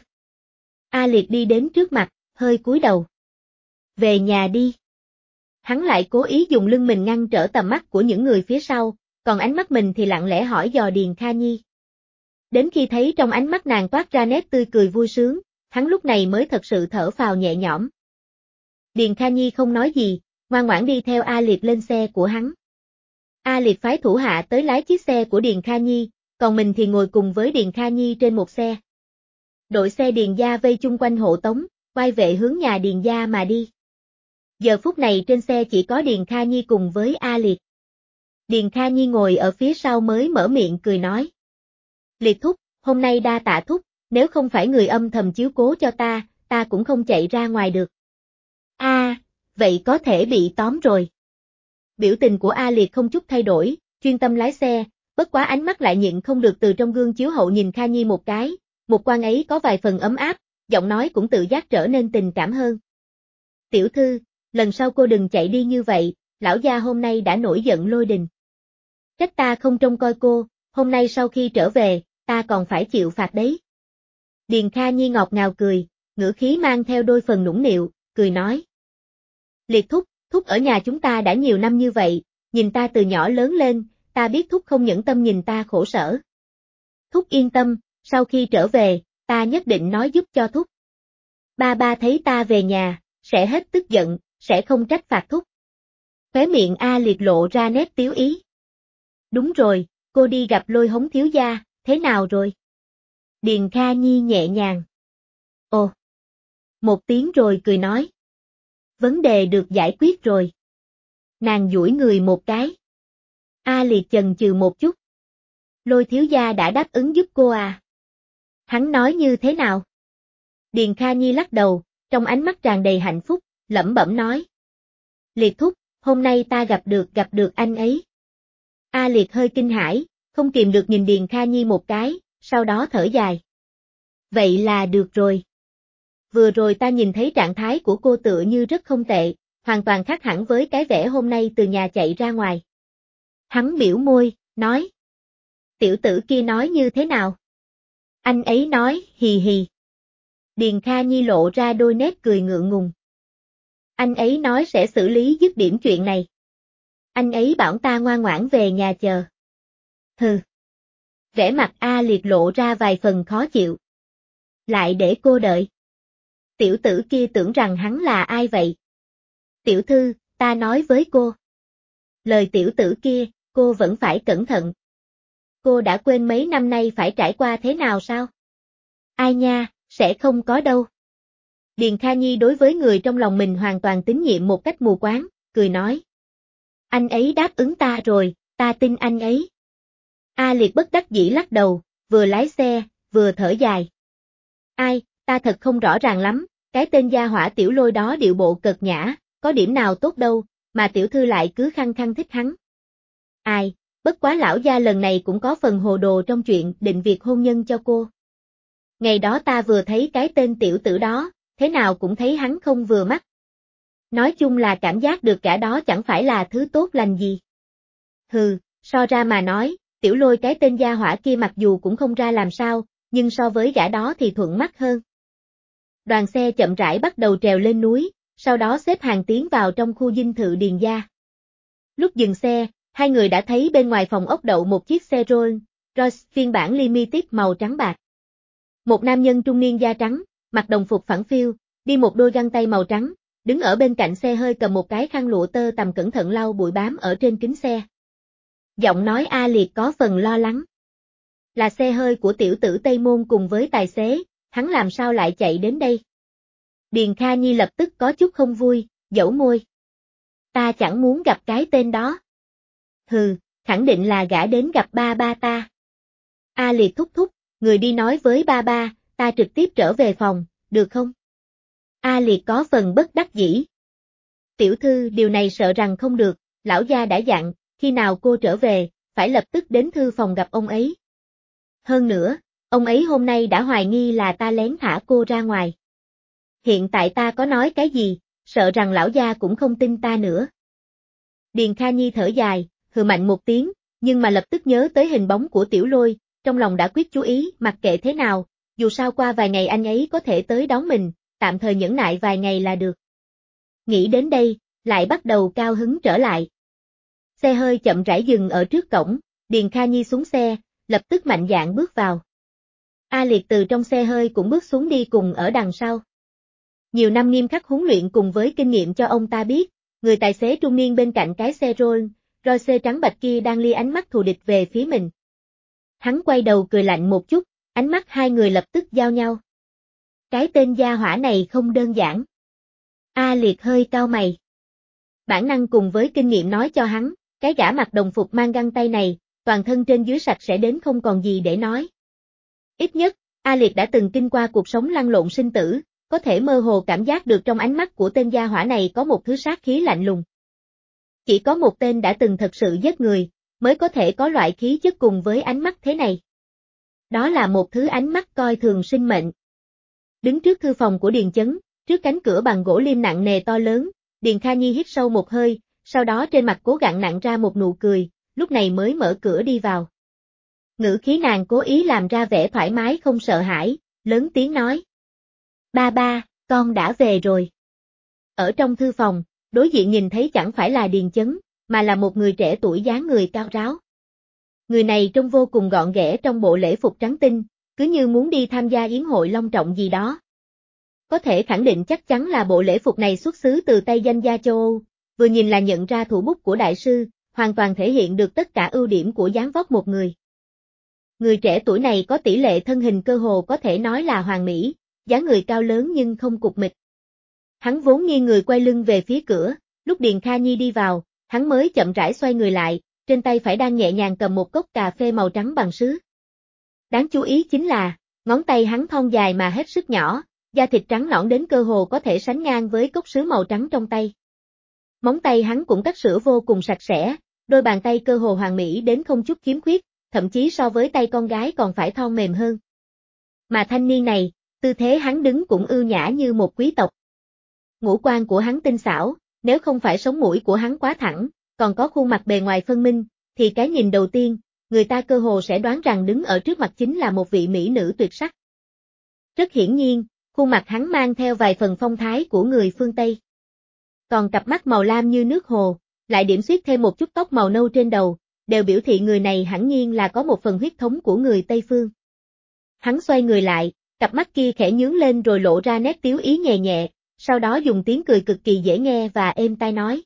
A Liệt đi đến trước mặt, hơi cúi đầu. Về nhà đi. Hắn lại cố ý dùng lưng mình ngăn trở tầm mắt của những người phía sau, còn ánh mắt mình thì lặng lẽ hỏi dò Điền Kha Nhi. Đến khi thấy trong ánh mắt nàng toát ra nét tươi cười vui sướng, hắn lúc này mới thật sự thở phào nhẹ nhõm. Điền Kha Nhi không nói gì, ngoan ngoãn đi theo A Liệt lên xe của hắn. A Liệt phái thủ hạ tới lái chiếc xe của Điền Kha Nhi, còn mình thì ngồi cùng với Điền Kha Nhi trên một xe. Đội xe Điền gia vây chung quanh hộ tống, quay về hướng nhà Điền gia mà đi. Giờ phút này trên xe chỉ có Điền Kha Nhi cùng với A Liệt. Điền Kha Nhi ngồi ở phía sau mới mở miệng cười nói. Liệt thúc, hôm nay đa tạ thúc, nếu không phải người âm thầm chiếu cố cho ta, ta cũng không chạy ra ngoài được. A, à, vậy có thể bị tóm rồi. Biểu tình của A Liệt không chút thay đổi, chuyên tâm lái xe, bất quá ánh mắt lại nhịn không được từ trong gương chiếu hậu nhìn Kha Nhi một cái, một quan ấy có vài phần ấm áp, giọng nói cũng tự giác trở nên tình cảm hơn. Tiểu thư, lần sau cô đừng chạy đi như vậy, lão gia hôm nay đã nổi giận lôi đình. Trách ta không trông coi cô, hôm nay sau khi trở về, ta còn phải chịu phạt đấy. Điền Kha Nhi ngọt ngào cười, ngữ khí mang theo đôi phần nũng nịu, cười nói. Liệt thúc, thúc ở nhà chúng ta đã nhiều năm như vậy, nhìn ta từ nhỏ lớn lên, ta biết thúc không nhẫn tâm nhìn ta khổ sở. Thúc yên tâm, sau khi trở về, ta nhất định nói giúp cho thúc. Ba ba thấy ta về nhà, sẽ hết tức giận, sẽ không trách phạt thúc. Khóe miệng A Liệt lộ ra nét tiếu ý. Đúng rồi, cô đi gặp Lôi Hống thiếu gia, thế nào rồi? Điền Kha Nhi nhẹ nhàng. Ồ! Một tiếng rồi cười nói. Vấn đề được giải quyết rồi. Nàng duỗi người một cái. A Liệt chần chừ một chút. Lôi thiếu gia đã đáp ứng giúp cô à? Hắn nói như thế nào? Điền Kha Nhi lắc đầu, trong ánh mắt tràn đầy hạnh phúc, lẩm bẩm nói. Liệt thúc, hôm nay ta gặp được gặp được anh ấy. A Liệt hơi kinh hãi, không kìm được nhìn Điền Kha Nhi một cái, sau đó thở dài. Vậy là được rồi. Vừa rồi ta nhìn thấy trạng thái của cô tựa như rất không tệ, hoàn toàn khác hẳn với cái vẻ hôm nay từ nhà chạy ra ngoài. Hắn biểu môi, nói. Tiểu tử kia nói như thế nào? Anh ấy nói, hì hì. Điền Kha Nhi lộ ra đôi nét cười ngượng ngùng. Anh ấy nói sẽ xử lý dứt điểm chuyện này. Anh ấy bảo ta ngoan ngoãn về nhà chờ. Hừ. Vẻ mặt A Liệt lộ ra vài phần khó chịu. Lại để cô đợi. Tiểu tử kia tưởng rằng hắn là ai vậy? Tiểu thư, ta nói với cô. Lời tiểu tử kia, cô vẫn phải cẩn thận. Cô đã quên mấy năm nay phải trải qua thế nào sao? Ai nha, sẽ không có đâu. Điền Kha Nhi đối với người trong lòng mình hoàn toàn tín nhiệm một cách mù quáng, cười nói. Anh ấy đáp ứng ta rồi, ta tin anh ấy. A Liệt bất đắc dĩ lắc đầu, vừa lái xe, vừa thở dài. Ai, ta thật không rõ ràng lắm, cái tên gia hỏa Tiểu Lôi đó điệu bộ cợt nhã, có điểm nào tốt đâu, mà tiểu thư lại cứ khăng khăng thích hắn. Ai, bất quá lão gia lần này cũng có phần hồ đồ trong chuyện định việc hôn nhân cho cô. Ngày đó ta vừa thấy cái tên tiểu tử đó, thế nào cũng thấy hắn không vừa mắt. Nói chung là cảm giác được cả đó chẳng phải là thứ tốt lành gì. Hừ, so ra mà nói, Tiểu Lôi cái tên gia hỏa kia mặc dù cũng không ra làm sao, nhưng so với gã đó thì thuận mắt hơn. Đoàn xe chậm rãi bắt đầu trèo lên núi, sau đó xếp hàng tiến vào trong khu dinh thự Điền gia. Lúc dừng xe, hai người đã thấy bên ngoài phòng ốc đậu một chiếc xe Rolls Royce phiên bản Limited màu trắng bạc. Một nam nhân trung niên da trắng, mặc đồng phục phẳng phiu, đi một đôi găng tay màu trắng, đứng ở bên cạnh xe hơi cầm một cái khăn lụa tơ tằm cẩn thận lau bụi bám ở trên kính xe. Giọng nói A Liệt có phần lo lắng. Là xe hơi của tiểu tử Tây Môn cùng với tài xế, hắn làm sao lại chạy đến đây? Điền Kha Nhi lập tức có chút không vui, dẫu môi. Ta chẳng muốn gặp cái tên đó. Hừ, khẳng định là gã đến gặp ba ba ta. A Liệt thúc thúc, người đi nói với ba ba, ta trực tiếp trở về phòng, được không? A Liệt có phần bất đắc dĩ. Tiểu thư điều này sợ rằng không được, lão gia đã dặn, khi nào cô trở về, phải lập tức đến thư phòng gặp ông ấy. Hơn nữa, ông ấy hôm nay đã hoài nghi là ta lén thả cô ra ngoài. Hiện tại ta có nói cái gì, sợ rằng lão gia cũng không tin ta nữa. Điền Kha Nhi thở dài, hừ mạnh một tiếng, nhưng mà lập tức nhớ tới hình bóng của Tiểu Lôi, trong lòng đã quyết chú ý, mặc kệ thế nào, dù sao qua vài ngày anh ấy có thể tới đón mình, tạm thời nhẫn nại vài ngày là được. Nghĩ đến đây, lại bắt đầu cao hứng trở lại. Xe hơi chậm rãi dừng ở trước cổng, Điền Kha Nhi xuống xe, lập tức mạnh dạn bước vào. A Liệt từ trong xe hơi cũng bước xuống đi cùng ở đằng sau. Nhiều năm nghiêm khắc huấn luyện cùng với kinh nghiệm cho ông ta biết, người tài xế trung niên bên cạnh cái xe Rolls Royce trắng bạch kia đang lia ánh mắt thù địch về phía mình. Hắn quay đầu cười lạnh một chút, ánh mắt hai người lập tức giao nhau. Cái tên gia hỏa này không đơn giản. A Liệt hơi cau mày. Bản năng cùng với kinh nghiệm nói cho hắn, cái gã mặc đồng phục mang găng tay này, toàn thân trên dưới sạch sẽ đến không còn gì để nói. Ít nhất, A Liệt đã từng kinh qua cuộc sống lăn lộn sinh tử, có thể mơ hồ cảm giác được trong ánh mắt của tên gia hỏa này có một thứ sát khí lạnh lùng. Chỉ có một tên đã từng thật sự giết người, mới có thể có loại khí chất cùng với ánh mắt thế này. Đó là một thứ ánh mắt coi thường sinh mệnh. Đứng trước thư phòng của Điền Chấn, trước cánh cửa bằng gỗ liêm nặng nề to lớn, Điền Kha Nhi hít sâu một hơi, sau đó trên mặt cố gắng nặn ra một nụ cười, lúc này mới mở cửa đi vào. Ngữ khí nàng cố ý làm ra vẻ thoải mái không sợ hãi, lớn tiếng nói. Ba ba, con đã về rồi. Ở trong thư phòng, đối diện nhìn thấy chẳng phải là Điền Chấn, mà là một người trẻ tuổi dáng người cao ráo. Người này trông vô cùng gọn ghẽ trong bộ lễ phục trắng tinh, cứ như muốn đi tham gia yến hội long trọng gì đó. Có thể khẳng định chắc chắn là bộ lễ phục này xuất xứ từ tay danh gia châu Âu, vừa nhìn là nhận ra thủ bút của đại sư, hoàn toàn thể hiện được tất cả ưu điểm của dáng vóc một người. Người trẻ tuổi này có tỷ lệ thân hình cơ hồ có thể nói là hoàn mỹ, dáng người cao lớn nhưng không cục mịch. Hắn vốn nghiêng người quay lưng về phía cửa, lúc Điền Kha Nhi đi vào, hắn mới chậm rãi xoay người lại, trên tay phải đang nhẹ nhàng cầm một cốc cà phê màu trắng bằng sứ. Đáng chú ý chính là, ngón tay hắn thon dài mà hết sức nhỏ, da thịt trắng nõn đến cơ hồ có thể sánh ngang với cốc sứ màu trắng trong tay. Móng tay hắn cũng cắt sữa vô cùng sạch sẽ, Đôi bàn tay cơ hồ hoàn mỹ đến không chút khiếm khuyết, thậm chí so với tay con gái còn phải thon mềm hơn. Mà thanh niên này, tư thế hắn đứng cũng ưu nhã như một quý tộc. Ngũ quan của hắn tinh xảo, nếu không phải sống mũi của hắn quá thẳng, còn có khuôn mặt bề ngoài phân minh, thì cái nhìn đầu tiên, người ta cơ hồ sẽ đoán rằng đứng ở trước mặt chính là một vị mỹ nữ tuyệt sắc. Rất hiển nhiên, khuôn mặt hắn mang theo vài phần phong thái của người phương Tây. Còn cặp mắt màu lam như nước hồ, lại điểm xuyết thêm một chút tóc màu nâu trên đầu, đều biểu thị người này hẳn nhiên là có một phần huyết thống của người Tây phương. Hắn xoay người lại, cặp mắt kia khẽ nhướng lên rồi lộ ra nét tiếu ý nhẹ nhẹ, sau đó dùng tiếng cười cực kỳ dễ nghe và êm tai nói.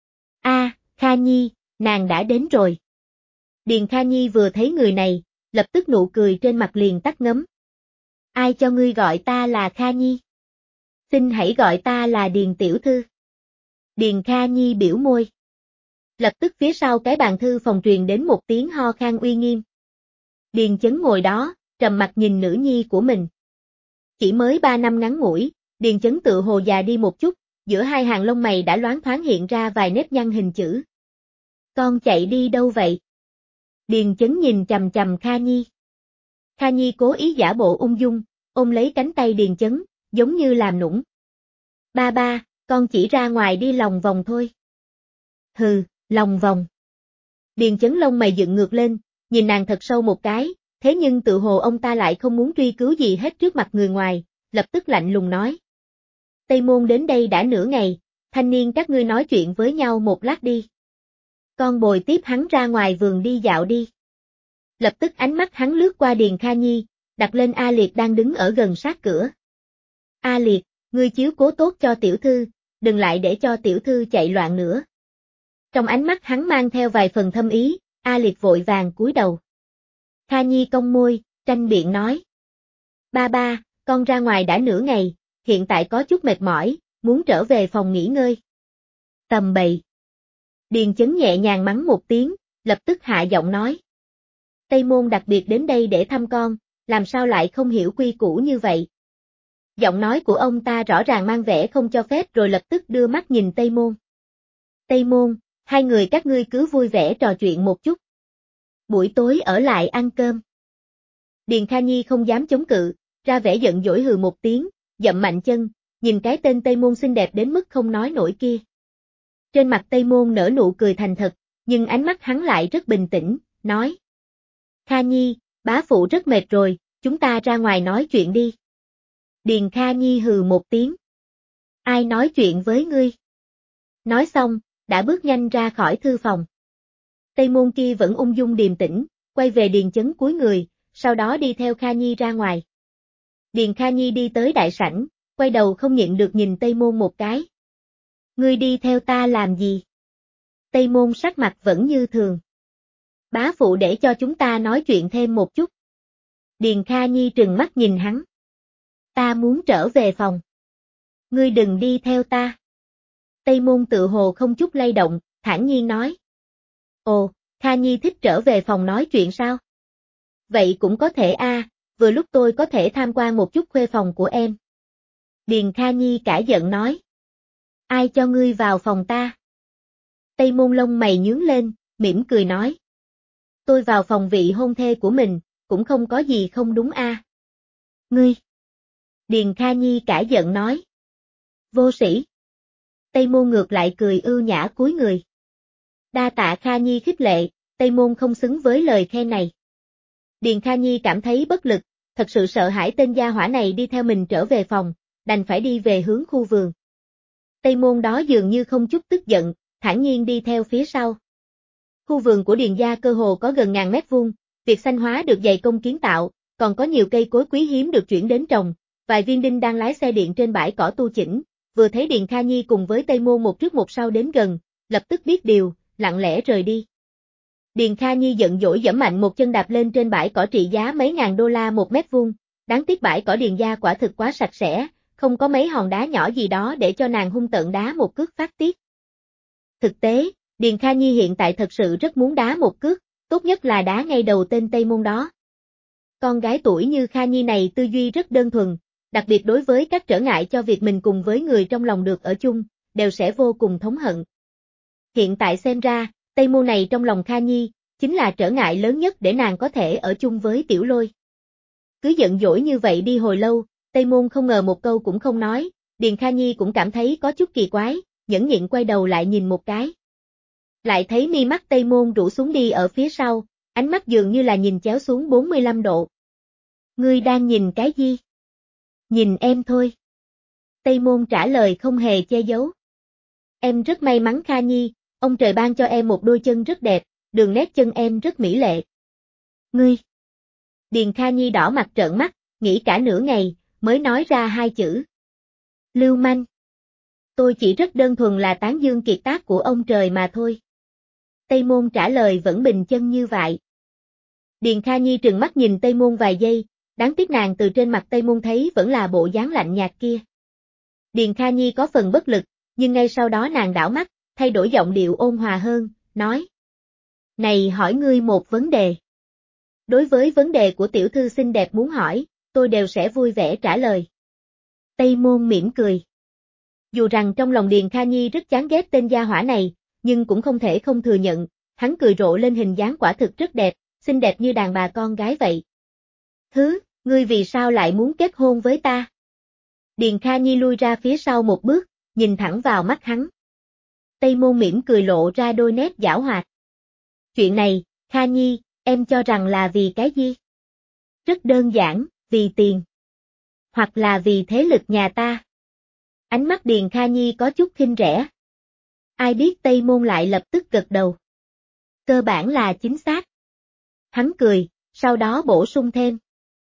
A, Kha Nhi, nàng đã đến rồi. Điền Kha Nhi vừa thấy người này, lập tức nụ cười trên mặt liền tắt ngấm. Ai cho ngươi gọi ta là Kha Nhi? Xin hãy gọi ta là Điền tiểu thư. Điền Kha Nhi biểu môi. Lập tức phía sau cái bàn thư phòng truyền đến một tiếng ho khan uy nghiêm. Điền Chấn ngồi đó, trầm mặt nhìn nữ nhi của mình. Chỉ mới ba năm ngắn ngủi, Điền Chấn tự hồ già đi một chút, giữa hai hàng lông mày đã loáng thoáng hiện ra vài nếp nhăn hình chữ. Con chạy đi đâu vậy? Điền Chấn nhìn chằm chằm Kha Nhi. Kha Nhi cố ý giả bộ ung dung, ôm lấy cánh tay Điền Chấn, giống như làm nũng. Ba ba, con chỉ ra ngoài đi lòng vòng thôi. Hừ, lòng vòng. Điền Chấn lông mày dựng ngược lên, nhìn nàng thật sâu một cái, thế nhưng tự hồ ông ta lại không muốn truy cứu gì hết trước mặt người ngoài, lập tức lạnh lùng nói. Tây Môn đến đây đã nửa ngày, thanh niên các ngươi nói chuyện với nhau một lát đi. Con bồi tiếp hắn ra ngoài vườn đi dạo đi. Lập tức ánh mắt hắn lướt qua Điền Kha Nhi, đặt lên A Liệt đang đứng ở gần sát cửa. A Liệt, ngươi chiếu cố tốt cho tiểu thư, đừng lại để cho tiểu thư chạy loạn nữa. Trong ánh mắt hắn mang theo vài phần thâm ý, A Liệt vội vàng cúi đầu. Kha Nhi cong môi, tranh biện nói. Ba ba, con ra ngoài đã nửa ngày, hiện tại có chút mệt mỏi, muốn trở về phòng nghỉ ngơi. Tầm bậy. Điền Chấn nhẹ nhàng mắng một tiếng, lập tức hạ giọng nói. Tây Môn đặc biệt đến đây để thăm con, làm sao lại không hiểu quy củ như vậy? Giọng nói của ông ta rõ ràng mang vẻ không cho phép rồi lập tức đưa mắt nhìn Tây Môn. Tây Môn, hai người các ngươi cứ vui vẻ trò chuyện một chút. Buổi tối ở lại ăn cơm. Điền Kha Nhi không dám chống cự, ra vẻ giận dỗi hừ một tiếng, dậm mạnh chân, nhìn cái tên Tây Môn xinh đẹp đến mức không nói nổi kia. Trên mặt Tây Môn nở nụ cười thành thật, nhưng ánh mắt hắn lại rất bình tĩnh, nói. Kha Nhi, bá phụ rất mệt rồi, chúng ta ra ngoài nói chuyện đi. Điền Kha Nhi hừ một tiếng. Ai nói chuyện với ngươi? Nói xong, đã bước nhanh ra khỏi thư phòng. Tây Môn kia vẫn ung dung điềm tĩnh, quay về Điền Chấn cúi người, sau đó đi theo Kha Nhi ra ngoài. Điền Kha Nhi đi tới đại sảnh, quay đầu không nhịn được nhìn Tây Môn một cái. Ngươi đi theo ta làm gì? Tây Môn sắc mặt vẫn như thường. Bá phụ để cho chúng ta nói chuyện thêm một chút. Điền Kha Nhi trừng mắt nhìn hắn. Ta muốn trở về phòng. Ngươi đừng đi theo ta. Tây Môn tự hồ không chút lay động, thản nhiên nói. Ồ, Kha Nhi thích trở về phòng nói chuyện sao? Vậy cũng có thể a, à, vừa lúc tôi có thể tham quan một chút khuê phòng của em. Điền Kha Nhi cả giận nói. Ai cho ngươi vào phòng ta? Tây Môn lông mày nhướng lên, mỉm cười nói. Tôi vào phòng vị hôn thê của mình, cũng không có gì không đúng a. À. Ngươi! Điền Kha Nhi cả giận nói. Vô sĩ! Tây Môn ngược lại cười ưu nhã cúi người. Đa tạ Kha Nhi khích lệ, Tây Môn không xứng với lời khen này. Điền Kha Nhi cảm thấy bất lực, thật sự sợ hãi tên gia hỏa này đi theo mình trở về phòng, đành phải đi về hướng khu vườn. Tây Môn đó dường như không chút tức giận, thản nhiên đi theo phía sau. Khu vườn của Điền gia cơ hồ có gần ngàn mét vuông, việc xanh hóa được dày công kiến tạo, còn có nhiều cây cối quý hiếm được chuyển đến trồng, vài viên đinh đang lái xe điện trên bãi cỏ tu chỉnh, vừa thấy Điền Kha Nhi cùng với Tây Môn một trước một sau đến gần, lập tức biết điều, lặng lẽ rời đi. Điền Kha Nhi giận dỗi giẫm mạnh một chân đạp lên trên bãi cỏ trị giá mấy ngàn đô la một mét vuông, đáng tiếc bãi cỏ Điền gia quả thực quá sạch sẽ, không có mấy hòn đá nhỏ gì đó để cho nàng hung tợn đá một cước phát tiết. Thực tế, Điền Kha Nhi hiện tại thật sự rất muốn đá một cước, tốt nhất là đá ngay đầu tên Tây Môn đó. Con gái tuổi như Kha Nhi này tư duy rất đơn thuần, đặc biệt đối với các trở ngại cho việc mình cùng với người trong lòng được ở chung, đều sẽ vô cùng thống hận. Hiện tại xem ra, Tây Môn này trong lòng Kha Nhi, chính là trở ngại lớn nhất để nàng có thể ở chung với Tiểu Lôi. Cứ giận dỗi như vậy đi hồi lâu, Tây Môn không ngờ một câu cũng không nói, Điền Kha Nhi cũng cảm thấy có chút kỳ quái, nhẫn nhịn quay đầu lại nhìn một cái. Lại thấy mi mắt Tây Môn rũ xuống đi ở phía sau, ánh mắt dường như là nhìn chéo xuống bốn mươi lăm độ. Ngươi đang nhìn cái gì? Nhìn em thôi. Tây Môn trả lời không hề che giấu. Em rất may mắn Kha Nhi, ông trời ban cho em một đôi chân rất đẹp, đường nét chân em rất mỹ lệ. Ngươi. Điền Kha Nhi đỏ mặt trợn mắt, nghĩ cả nửa ngày, mới nói ra hai chữ. Lưu manh. Tôi chỉ rất đơn thuần là tán dương kiệt tác của ông trời mà thôi. Tây Môn trả lời vẫn bình chân như vậy. Điền Kha Nhi trừng mắt nhìn Tây Môn vài giây, đáng tiếc nàng từ trên mặt Tây Môn thấy vẫn là bộ dáng lạnh nhạt kia. Điền Kha Nhi có phần bất lực, nhưng ngay sau đó nàng đảo mắt, thay đổi giọng điệu ôn hòa hơn, nói. Này hỏi ngươi một vấn đề. Đối với vấn đề của tiểu thư xinh đẹp muốn hỏi, tôi đều sẽ vui vẻ trả lời. Tây Môn mỉm cười. Dù rằng trong lòng Điền Kha Nhi rất chán ghét tên gia hỏa này, nhưng cũng không thể không thừa nhận, hắn cười rộ lên hình dáng quả thực rất đẹp, xinh đẹp như đàn bà con gái vậy. Thứ, ngươi vì sao lại muốn kết hôn với ta? Điền Kha Nhi lui ra phía sau một bước, nhìn thẳng vào mắt hắn. Tây Môn mỉm cười lộ ra đôi nét giảo hoạt. Chuyện này, Kha Nhi, em cho rằng là vì cái gì? Rất đơn giản, vì tiền. Hoặc là vì thế lực nhà ta. Ánh mắt Điền Kha Nhi có chút khinh rẻ. Ai biết Tây Môn lại lập tức gật đầu. Cơ bản là chính xác. Hắn cười, sau đó bổ sung thêm.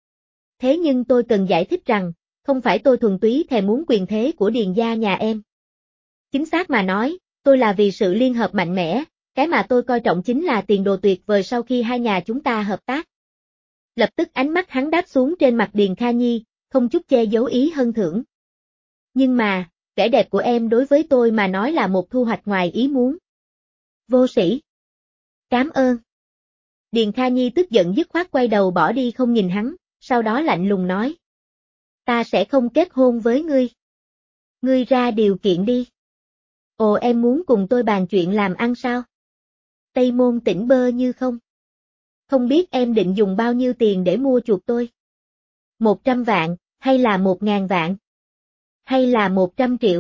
Thế nhưng tôi cần giải thích rằng, không phải tôi thuần túy thèm muốn quyền thế của Điền gia nhà em. Chính xác mà nói, tôi là vì sự liên hợp mạnh mẽ, cái mà tôi coi trọng chính là tiền đồ tuyệt vời sau khi hai nhà chúng ta hợp tác. Lập tức ánh mắt hắn đáp xuống trên mặt Điền Kha Nhi, không chút che giấu ý hân thưởng. Nhưng mà, vẻ đẹp của em đối với tôi mà nói là một thu hoạch ngoài ý muốn. Vô sĩ. Cảm ơn. Điền Kha Nhi tức giận dứt khoát quay đầu bỏ đi không nhìn hắn, sau đó lạnh lùng nói. Ta sẽ không kết hôn với ngươi. Ngươi ra điều kiện đi. Ồ em muốn cùng tôi bàn chuyện làm ăn sao? Tây Môn tỉnh bơ như không. Không biết em định dùng bao nhiêu tiền để mua chuộc tôi? Một trăm vạn, hay là một ngàn vạn? Hay là một trăm triệu?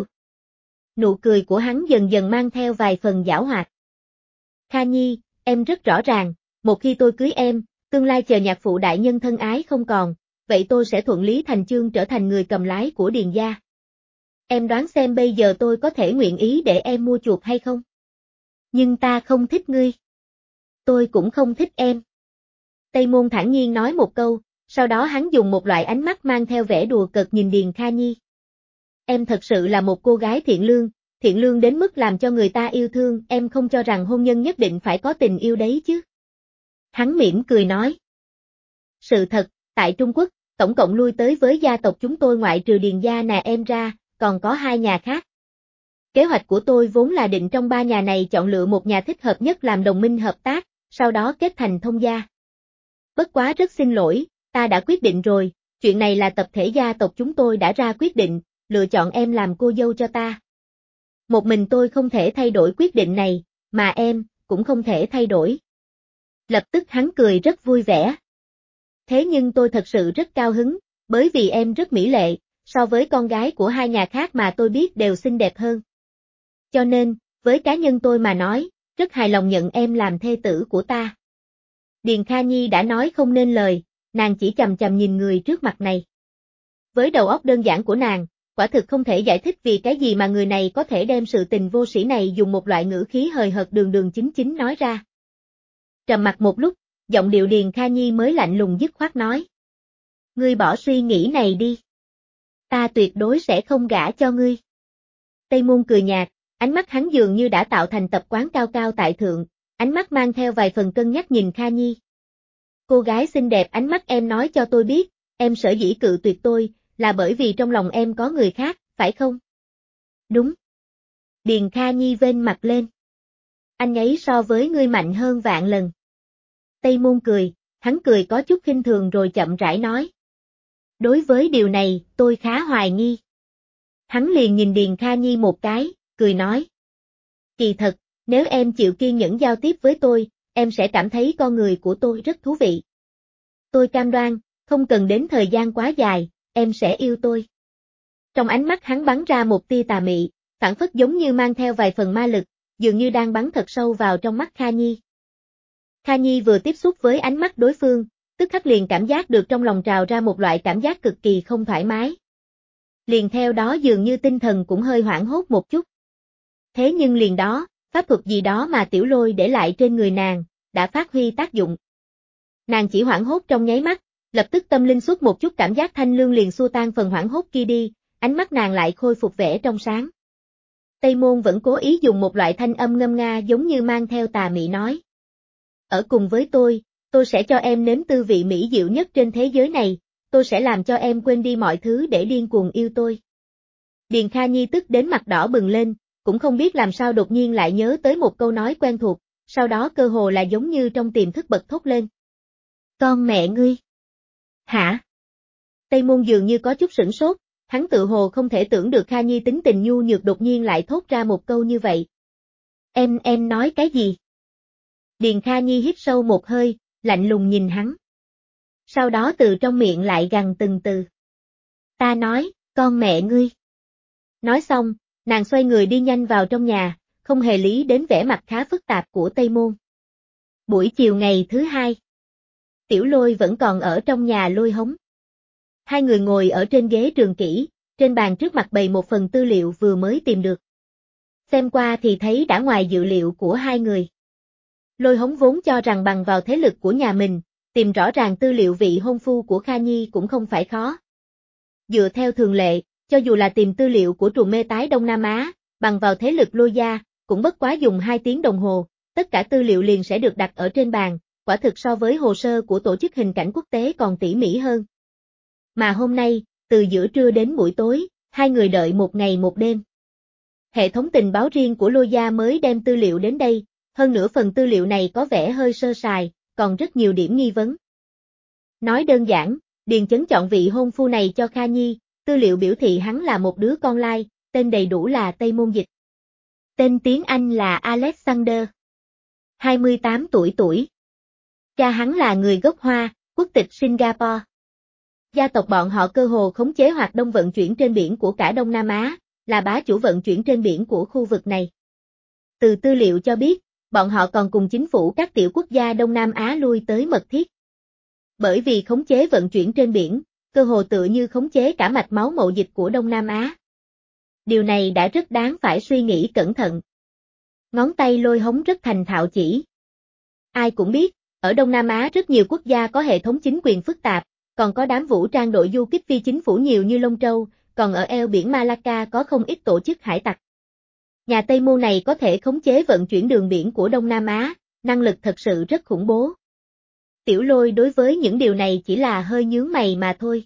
Nụ cười của hắn dần dần mang theo vài phần giảo hoạt. Kha Nhi, em rất rõ ràng, một khi tôi cưới em, tương lai chờ nhạc phụ đại nhân thân ái không còn, vậy tôi sẽ thuận lý thành chương trở thành người cầm lái của Điền gia. Em đoán xem bây giờ tôi có thể nguyện ý để em mua chuộc hay không? Nhưng ta không thích ngươi. Tôi cũng không thích em. Tây Môn thản nhiên nói một câu, sau đó hắn dùng một loại ánh mắt mang theo vẻ đùa cợt nhìn Điền Kha Nhi. Em thật sự là một cô gái thiện lương, thiện lương đến mức làm cho người ta yêu thương, em không cho rằng hôn nhân nhất định phải có tình yêu đấy chứ. Hắn mỉm cười nói. Sự thật, tại Trung Quốc, tổng cộng lui tới với gia tộc chúng tôi ngoại trừ Điền gia nà em ra, còn có hai nhà khác. Kế hoạch của tôi vốn là định trong ba nhà này chọn lựa một nhà thích hợp nhất làm đồng minh hợp tác, sau đó kết thành thông gia. Bất quá rất xin lỗi, ta đã quyết định rồi, chuyện này là tập thể gia tộc chúng tôi đã ra quyết định, lựa chọn em làm cô dâu cho ta. Một mình tôi không thể thay đổi quyết định này, mà em, cũng không thể thay đổi. Lập tức hắn cười rất vui vẻ. Thế nhưng tôi thật sự rất cao hứng, bởi vì em rất mỹ lệ, so với con gái của hai nhà khác mà tôi biết đều xinh đẹp hơn. Cho nên, với cá nhân tôi mà nói, rất hài lòng nhận em làm thê tử của ta. Điền Kha Nhi đã nói không nên lời, nàng chỉ chầm chầm nhìn người trước mặt này. Với đầu óc đơn giản của nàng, quả thực không thể giải thích vì cái gì mà người này có thể đem sự tình vô sĩ này dùng một loại ngữ khí hời hợt đường đường chính chính nói ra. Trầm mặt một lúc, giọng điệu Điền Kha Nhi mới lạnh lùng dứt khoát nói. Ngươi bỏ suy nghĩ này đi. Ta tuyệt đối sẽ không gả cho ngươi. Tây Môn cười nhạt, ánh mắt hắn dường như đã tạo thành tập quán cao cao tại thượng, ánh mắt mang theo vài phần cân nhắc nhìn Kha Nhi. Cô gái xinh đẹp, ánh mắt em nói cho tôi biết, em sở dĩ cự tuyệt tôi, là bởi vì trong lòng em có người khác, phải không? Đúng. Điền Kha Nhi vênh mặt lên. Anh ấy so với ngươi mạnh hơn vạn lần. Tây Môn cười, hắn cười có chút khinh thường rồi chậm rãi nói. Đối với điều này, tôi khá hoài nghi. Hắn liền nhìn Điền Kha Nhi một cái, cười nói. Kỳ thật, Nếu em chịu kiên nhẫn giao tiếp với tôi, em sẽ cảm thấy con người của tôi rất thú vị. Tôi cam đoan, không cần đến thời gian quá dài, em sẽ yêu tôi. Trong ánh mắt hắn bắn ra một tia tà mị, phảng phất giống như mang theo vài phần ma lực, dường như đang bắn thật sâu vào trong mắt Kha Nhi. Kha Nhi vừa tiếp xúc với ánh mắt đối phương, tức khắc liền cảm giác được trong lòng trào ra một loại cảm giác cực kỳ không thoải mái. Liền theo đó dường như tinh thần cũng hơi hoảng hốt một chút. Thế nhưng liền đó, pháp thuật gì đó mà Tiểu Lôi để lại trên người nàng, đã phát huy tác dụng. Nàng chỉ hoảng hốt trong nháy mắt, lập tức tâm linh xuất một chút cảm giác thanh lương liền xua tan phần hoảng hốt kia đi, ánh mắt nàng lại khôi phục vẻ trong sáng. Tây Môn vẫn cố ý dùng một loại thanh âm ngâm nga giống như mang theo tà mị nói. Ở cùng với tôi, tôi sẽ cho em nếm tư vị mỹ diệu nhất trên thế giới này, tôi sẽ làm cho em quên đi mọi thứ để điên cuồng yêu tôi. Điền Kha Nhi tức đến mặt đỏ bừng lên, cũng không biết làm sao đột nhiên lại nhớ tới một câu nói quen thuộc, sau đó cơ hồ là giống như trong tiềm thức bật thốt lên. Con mẹ ngươi! Hả? Tây Môn dường như có chút sửng sốt, hắn tự hồ không thể tưởng được Kha Nhi tính tình nhu nhược đột nhiên lại thốt ra một câu như vậy. Em, em nói cái gì? Điền Kha Nhi hít sâu một hơi, lạnh lùng nhìn hắn. Sau đó từ trong miệng lại gằn từng từ. Ta nói, con mẹ ngươi. Nói xong, nàng xoay người đi nhanh vào trong nhà, không hề lý đến vẻ mặt khá phức tạp của Tây Môn. Buổi chiều ngày thứ hai. Tiểu Lôi vẫn còn ở trong nhà Lôi Hống. Hai người ngồi ở trên ghế trường kỷ, trên bàn trước mặt bày một phần tư liệu vừa mới tìm được. Xem qua thì thấy đã ngoài dự liệu của hai người. Lôi Hống vốn cho rằng bằng vào thế lực của nhà mình, tìm rõ ràng tư liệu vị hôn phu của Kha Nhi cũng không phải khó. Dựa theo thường lệ, cho dù là tìm tư liệu của trùm mê tái Đông Nam Á, bằng vào thế lực Lôi gia, cũng bất quá dùng hai tiếng đồng hồ, tất cả tư liệu liền sẽ được đặt ở trên bàn, quả thực so với hồ sơ của tổ chức hình cảnh quốc tế còn tỉ mỉ hơn. Mà hôm nay, từ giữa trưa đến buổi tối, hai người đợi một ngày một đêm. Hệ thống tình báo riêng của Lôi gia mới đem tư liệu đến đây, hơn nữa phần tư liệu này có vẻ hơi sơ sài, còn rất nhiều điểm nghi vấn. Nói đơn giản, Điền Chấn chọn vị hôn phu này cho Kha Nhi, tư liệu biểu thị hắn là một đứa con lai, tên đầy đủ là Tây Môn Dịch. Tên tiếng Anh là Alexander. hai mươi tám tuổi tuổi. Cha hắn là người gốc Hoa, quốc tịch Singapore. Gia tộc bọn họ cơ hồ khống chế hoạt động vận chuyển trên biển của cả Đông Nam Á, là bá chủ vận chuyển trên biển của khu vực này. Từ tư liệu cho biết, bọn họ còn cùng chính phủ các tiểu quốc gia Đông Nam Á lui tới mật thiết. Bởi vì khống chế vận chuyển trên biển, cơ hồ tự như khống chế cả mạch máu mậu dịch của Đông Nam Á. Điều này đã rất đáng phải suy nghĩ cẩn thận. Ngón tay Lôi Hống rất thành thạo chỉ. Ai cũng biết, ở Đông Nam Á rất nhiều quốc gia có hệ thống chính quyền phức tạp, còn có đám vũ trang đội du kích phi chính phủ nhiều như Long Châu, còn ở eo biển Malacca có không ít tổ chức hải tặc. Nhà Tây Môn này có thể khống chế vận chuyển đường biển của Đông Nam Á, năng lực thật sự rất khủng bố. Tiểu Lôi đối với những điều này chỉ là hơi nhướng mày mà thôi.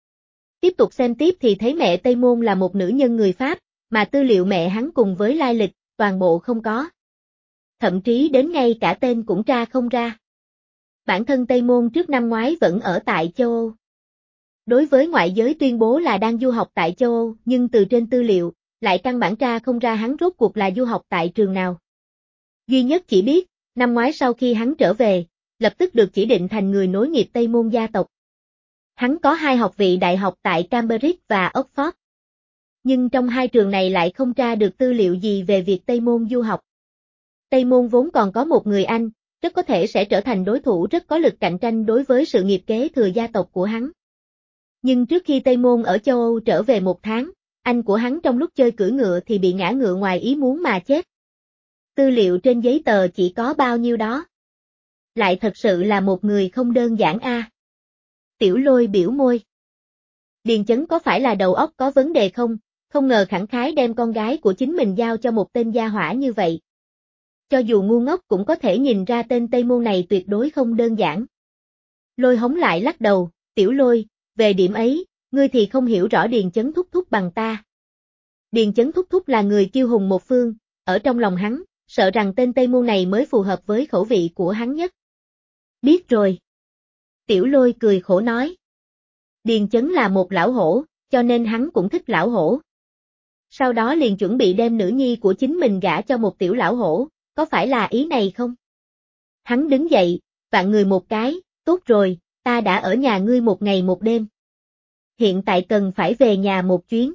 Tiếp tục xem tiếp thì thấy mẹ Tây Môn là một nữ nhân người Pháp, mà tư liệu mẹ hắn cùng với lai lịch, toàn bộ không có. Thậm chí đến ngay cả tên cũng tra không ra. Bản thân Tây Môn trước năm ngoái vẫn ở tại châu Âu. Đối với ngoại giới tuyên bố là đang du học tại châu Âu, nhưng từ trên tư liệu, lại căn bản tra không ra hắn rốt cuộc là du học tại trường nào. Duy nhất chỉ biết, năm ngoái sau khi hắn trở về, lập tức được chỉ định thành người nối nghiệp Tây Môn gia tộc. Hắn có hai học vị đại học tại Cambridge và Oxford. Nhưng trong hai trường này lại không tra được tư liệu gì về việc Tây Môn du học. Tây Môn vốn còn có một người anh, rất có thể sẽ trở thành đối thủ rất có lực cạnh tranh đối với sự nghiệp kế thừa gia tộc của hắn. Nhưng trước khi Tây Môn ở châu Âu trở về một tháng, anh của hắn trong lúc chơi cưỡi ngựa thì bị ngã ngựa ngoài ý muốn mà chết. Tư liệu trên giấy tờ chỉ có bao nhiêu đó. Lại thật sự là một người không đơn giản a. À. Tiểu Lôi biểu môi. Điền Chấn có phải là đầu óc có vấn đề không, không ngờ khẳng khái đem con gái của chính mình giao cho một tên gia hỏa như vậy. Cho dù ngu ngốc cũng có thể nhìn ra tên Tây Môn này tuyệt đối không đơn giản. Lôi Hống lại lắc đầu, Tiểu Lôi, về điểm ấy, ngươi thì không hiểu rõ Điền Chấn thúc thúc bằng ta. Điền Chấn thúc thúc là người kiêu hùng một phương, ở trong lòng hắn, sợ rằng tên Tây Môn này mới phù hợp với khẩu vị của hắn nhất. Biết rồi. Tiểu Lôi cười khổ nói. Điền Chấn là một lão hổ, cho nên hắn cũng thích lão hổ. Sau đó liền chuẩn bị đem nữ nhi của chính mình gả cho một tiểu lão hổ, có phải là ý này không? Hắn đứng dậy, vặn người một cái, tốt rồi, ta đã ở nhà ngươi một ngày một đêm. Hiện tại cần phải về nhà một chuyến.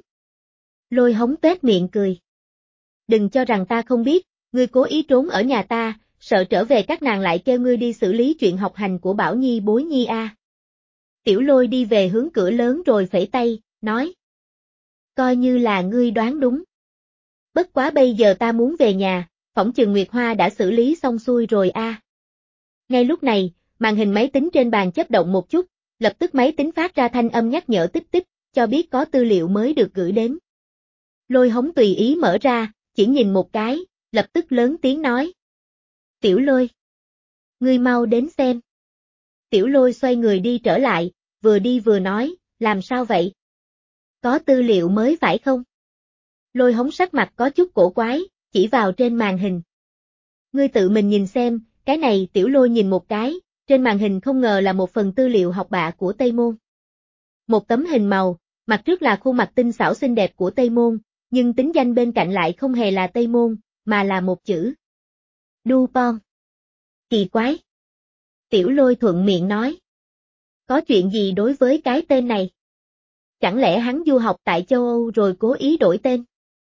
Lôi Hống tuét miệng cười. Đừng cho rằng ta không biết, ngươi cố ý trốn ở nhà ta, sợ trở về các nàng lại kêu ngươi đi xử lý chuyện học hành của Bảo Nhi bối nhi a. À. Tiểu Lôi đi về hướng cửa lớn rồi phẩy tay, nói. Coi như là ngươi đoán đúng. Bất quá bây giờ ta muốn về nhà, phỏng chừng Nguyệt Hoa đã xử lý xong xuôi rồi a. À. Ngay lúc này, màn hình máy tính trên bàn chớp động một chút, lập tức máy tính phát ra thanh âm nhắc nhở tích tích, cho biết có tư liệu mới được gửi đến. Lôi Hống tùy ý mở ra, chỉ nhìn một cái, lập tức lớn tiếng nói. Tiểu Lôi, ngươi mau đến xem. Tiểu Lôi xoay người đi trở lại, vừa đi vừa nói, làm sao vậy? Có tư liệu mới phải không? Lôi Hống sắc mặt có chút cổ quái, chỉ vào trên màn hình. Ngươi tự mình nhìn xem, cái này Tiểu Lôi nhìn một cái, trên màn hình không ngờ là một phần tư liệu học bạ của Tây Môn. Một tấm hình màu, mặt trước là khuôn mặt tinh xảo xinh đẹp của Tây Môn, nhưng tính danh bên cạnh lại không hề là Tây Môn, mà là một chữ. Dupont. Kỳ quái. Tiểu Lôi thuận miệng nói. Có chuyện gì đối với cái tên này? Chẳng lẽ hắn du học tại châu Âu rồi cố ý đổi tên?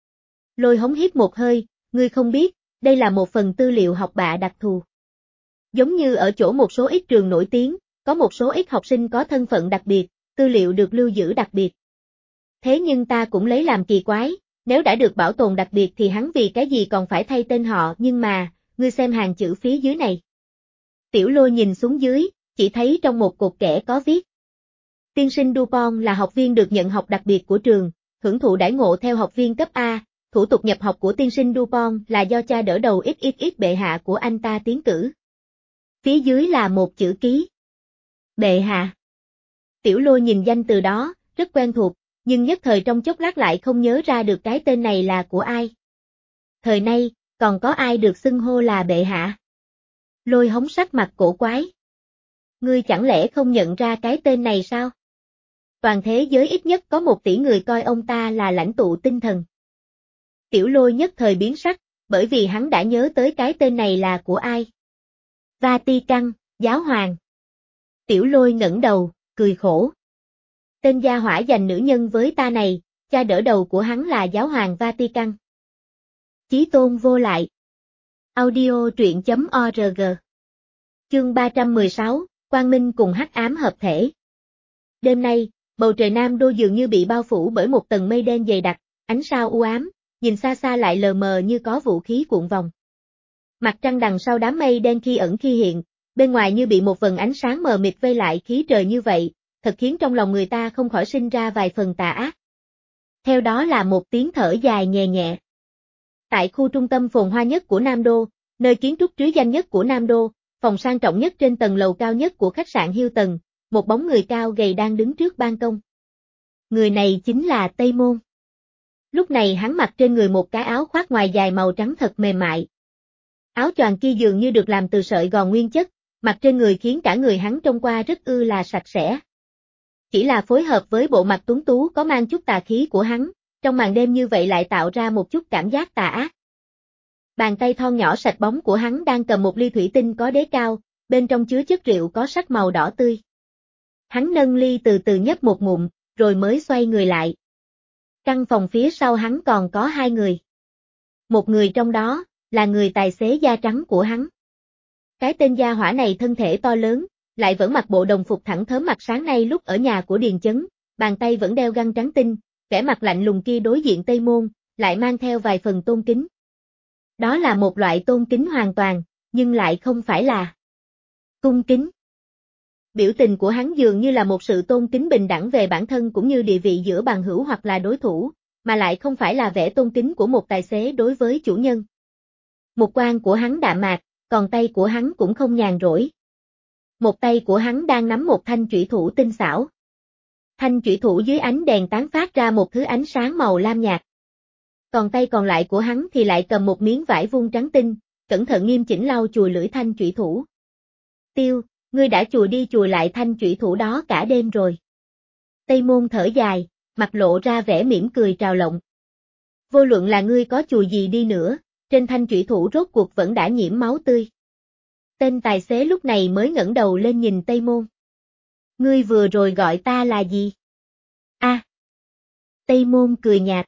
Lôi Hống hít một hơi, ngươi không biết, đây là một phần tư liệu học bạ đặc thù. Giống như ở chỗ một số ít trường nổi tiếng, có một số ít học sinh có thân phận đặc biệt, tư liệu được lưu giữ đặc biệt. Thế nhưng ta cũng lấy làm kỳ quái, nếu đã được bảo tồn đặc biệt thì hắn vì cái gì còn phải thay tên họ, nhưng mà, ngươi xem hàng chữ phía dưới này. Tiểu Lôi nhìn xuống dưới, chỉ thấy trong một cột kẻ có viết. Tiên sinh Dupont là học viên được nhận học đặc biệt của trường, hưởng thụ đãi ngộ theo học viên cấp A, thủ tục nhập học của tiên sinh Dupont là do cha đỡ đầu ích ích ích bệ hạ của anh ta tiến cử. Phía dưới là một chữ ký. Bệ hạ. Tiểu Lôi nhìn danh từ đó, rất quen thuộc, nhưng nhất thời trong chốc lát lại không nhớ ra được cái tên này là của ai. Thời nay, còn có ai được xưng hô là bệ hạ? Lôi Hống sắc mặt cổ quái. Ngươi chẳng lẽ không nhận ra cái tên này sao? Toàn thế giới ít nhất có một tỷ người coi ông ta là lãnh tụ tinh thần. Tiểu Lôi nhất thời biến sắc, bởi vì hắn đã nhớ tới cái tên này là của ai. Vatican, giáo hoàng. Tiểu Lôi ngẩng đầu, cười khổ. Tên gia hỏa dành nữ nhân với ta này, cha đỡ đầu của hắn là giáo hoàng Vatican. Chí tôn vô lại. Audio truyện chấm org. Chương ba trăm mười sáu, Quang Minh cùng hắc ám hợp thể. Đêm nay, bầu trời Nam Đô dường như bị bao phủ bởi một tầng mây đen dày đặc, ánh sao u ám, nhìn xa xa lại lờ mờ như có vũ khí cuộn vòng. Mặt trăng đằng sau đám mây đen khi ẩn khi hiện, bên ngoài như bị một vầng ánh sáng mờ mịt vây lại khí trời như vậy, thật khiến trong lòng người ta không khỏi sinh ra vài phần tà ác. Theo đó là một tiếng thở dài nhẹ nhẹ. Tại khu trung tâm phồn hoa nhất của Nam Đô, nơi kiến trúc trứ danh nhất của Nam Đô, phòng sang trọng nhất trên tầng lầu cao nhất của khách sạn Hilton, một bóng người cao gầy đang đứng trước ban công. Người này chính là Tây Môn. Lúc này hắn mặc trên người một cái áo khoác ngoài dài màu trắng thật mềm mại. Áo choàng kia dường như được làm từ sợi gòn nguyên chất, mặc trên người khiến cả người hắn trông qua rất ư là sạch sẽ. Chỉ là phối hợp với bộ mặt tuấn tú có mang chút tà khí của hắn, trong màn đêm như vậy lại tạo ra một chút cảm giác tà ác. Bàn tay thon nhỏ sạch bóng của hắn đang cầm một ly thủy tinh có đế cao, bên trong chứa chất rượu có sắc màu đỏ tươi. Hắn nâng ly từ từ nhấp một ngụm, rồi mới xoay người lại. Căn phòng phía sau hắn còn có hai người. Một người trong đó, là người tài xế da trắng của hắn. Cái tên gia hỏa này thân thể to lớn, lại vẫn mặc bộ đồng phục thẳng thớm mặc sáng nay lúc ở nhà của Điền Chấn, bàn tay vẫn đeo găng trắng tinh, vẻ mặt lạnh lùng kia đối diện Tây Môn, lại mang theo vài phần tôn kính. Đó là một loại tôn kính hoàn toàn, nhưng lại không phải là cung kính. Biểu tình của hắn dường như là một sự tôn kính bình đẳng về bản thân cũng như địa vị giữa bằng hữu hoặc là đối thủ, mà lại không phải là vẻ tôn kính của một tài xế đối với chủ nhân. Một quan của hắn đạm mạc, còn tay của hắn cũng không nhàn rỗi. Một tay của hắn đang nắm một thanh chủy thủ tinh xảo. Thanh chủy thủ dưới ánh đèn tán phát ra một thứ ánh sáng màu lam nhạt. Còn tay còn lại của hắn thì lại cầm một miếng vải vuông trắng tinh, cẩn thận nghiêm chỉnh lau chùi lưỡi thanh chủy thủ. Tiêu, ngươi đã chùi đi chùi lại thanh chủy thủ đó cả đêm rồi. Tây Môn thở dài, mặt lộ ra vẻ mỉm cười trào lộng. Vô luận là ngươi có chùi gì đi nữa, trên thanh chủy thủ rốt cuộc vẫn đã nhiễm máu tươi. Tên tài xế lúc này mới ngẩng đầu lên nhìn Tây Môn. Ngươi vừa rồi gọi ta là gì? A. À. Tây Môn cười nhạt.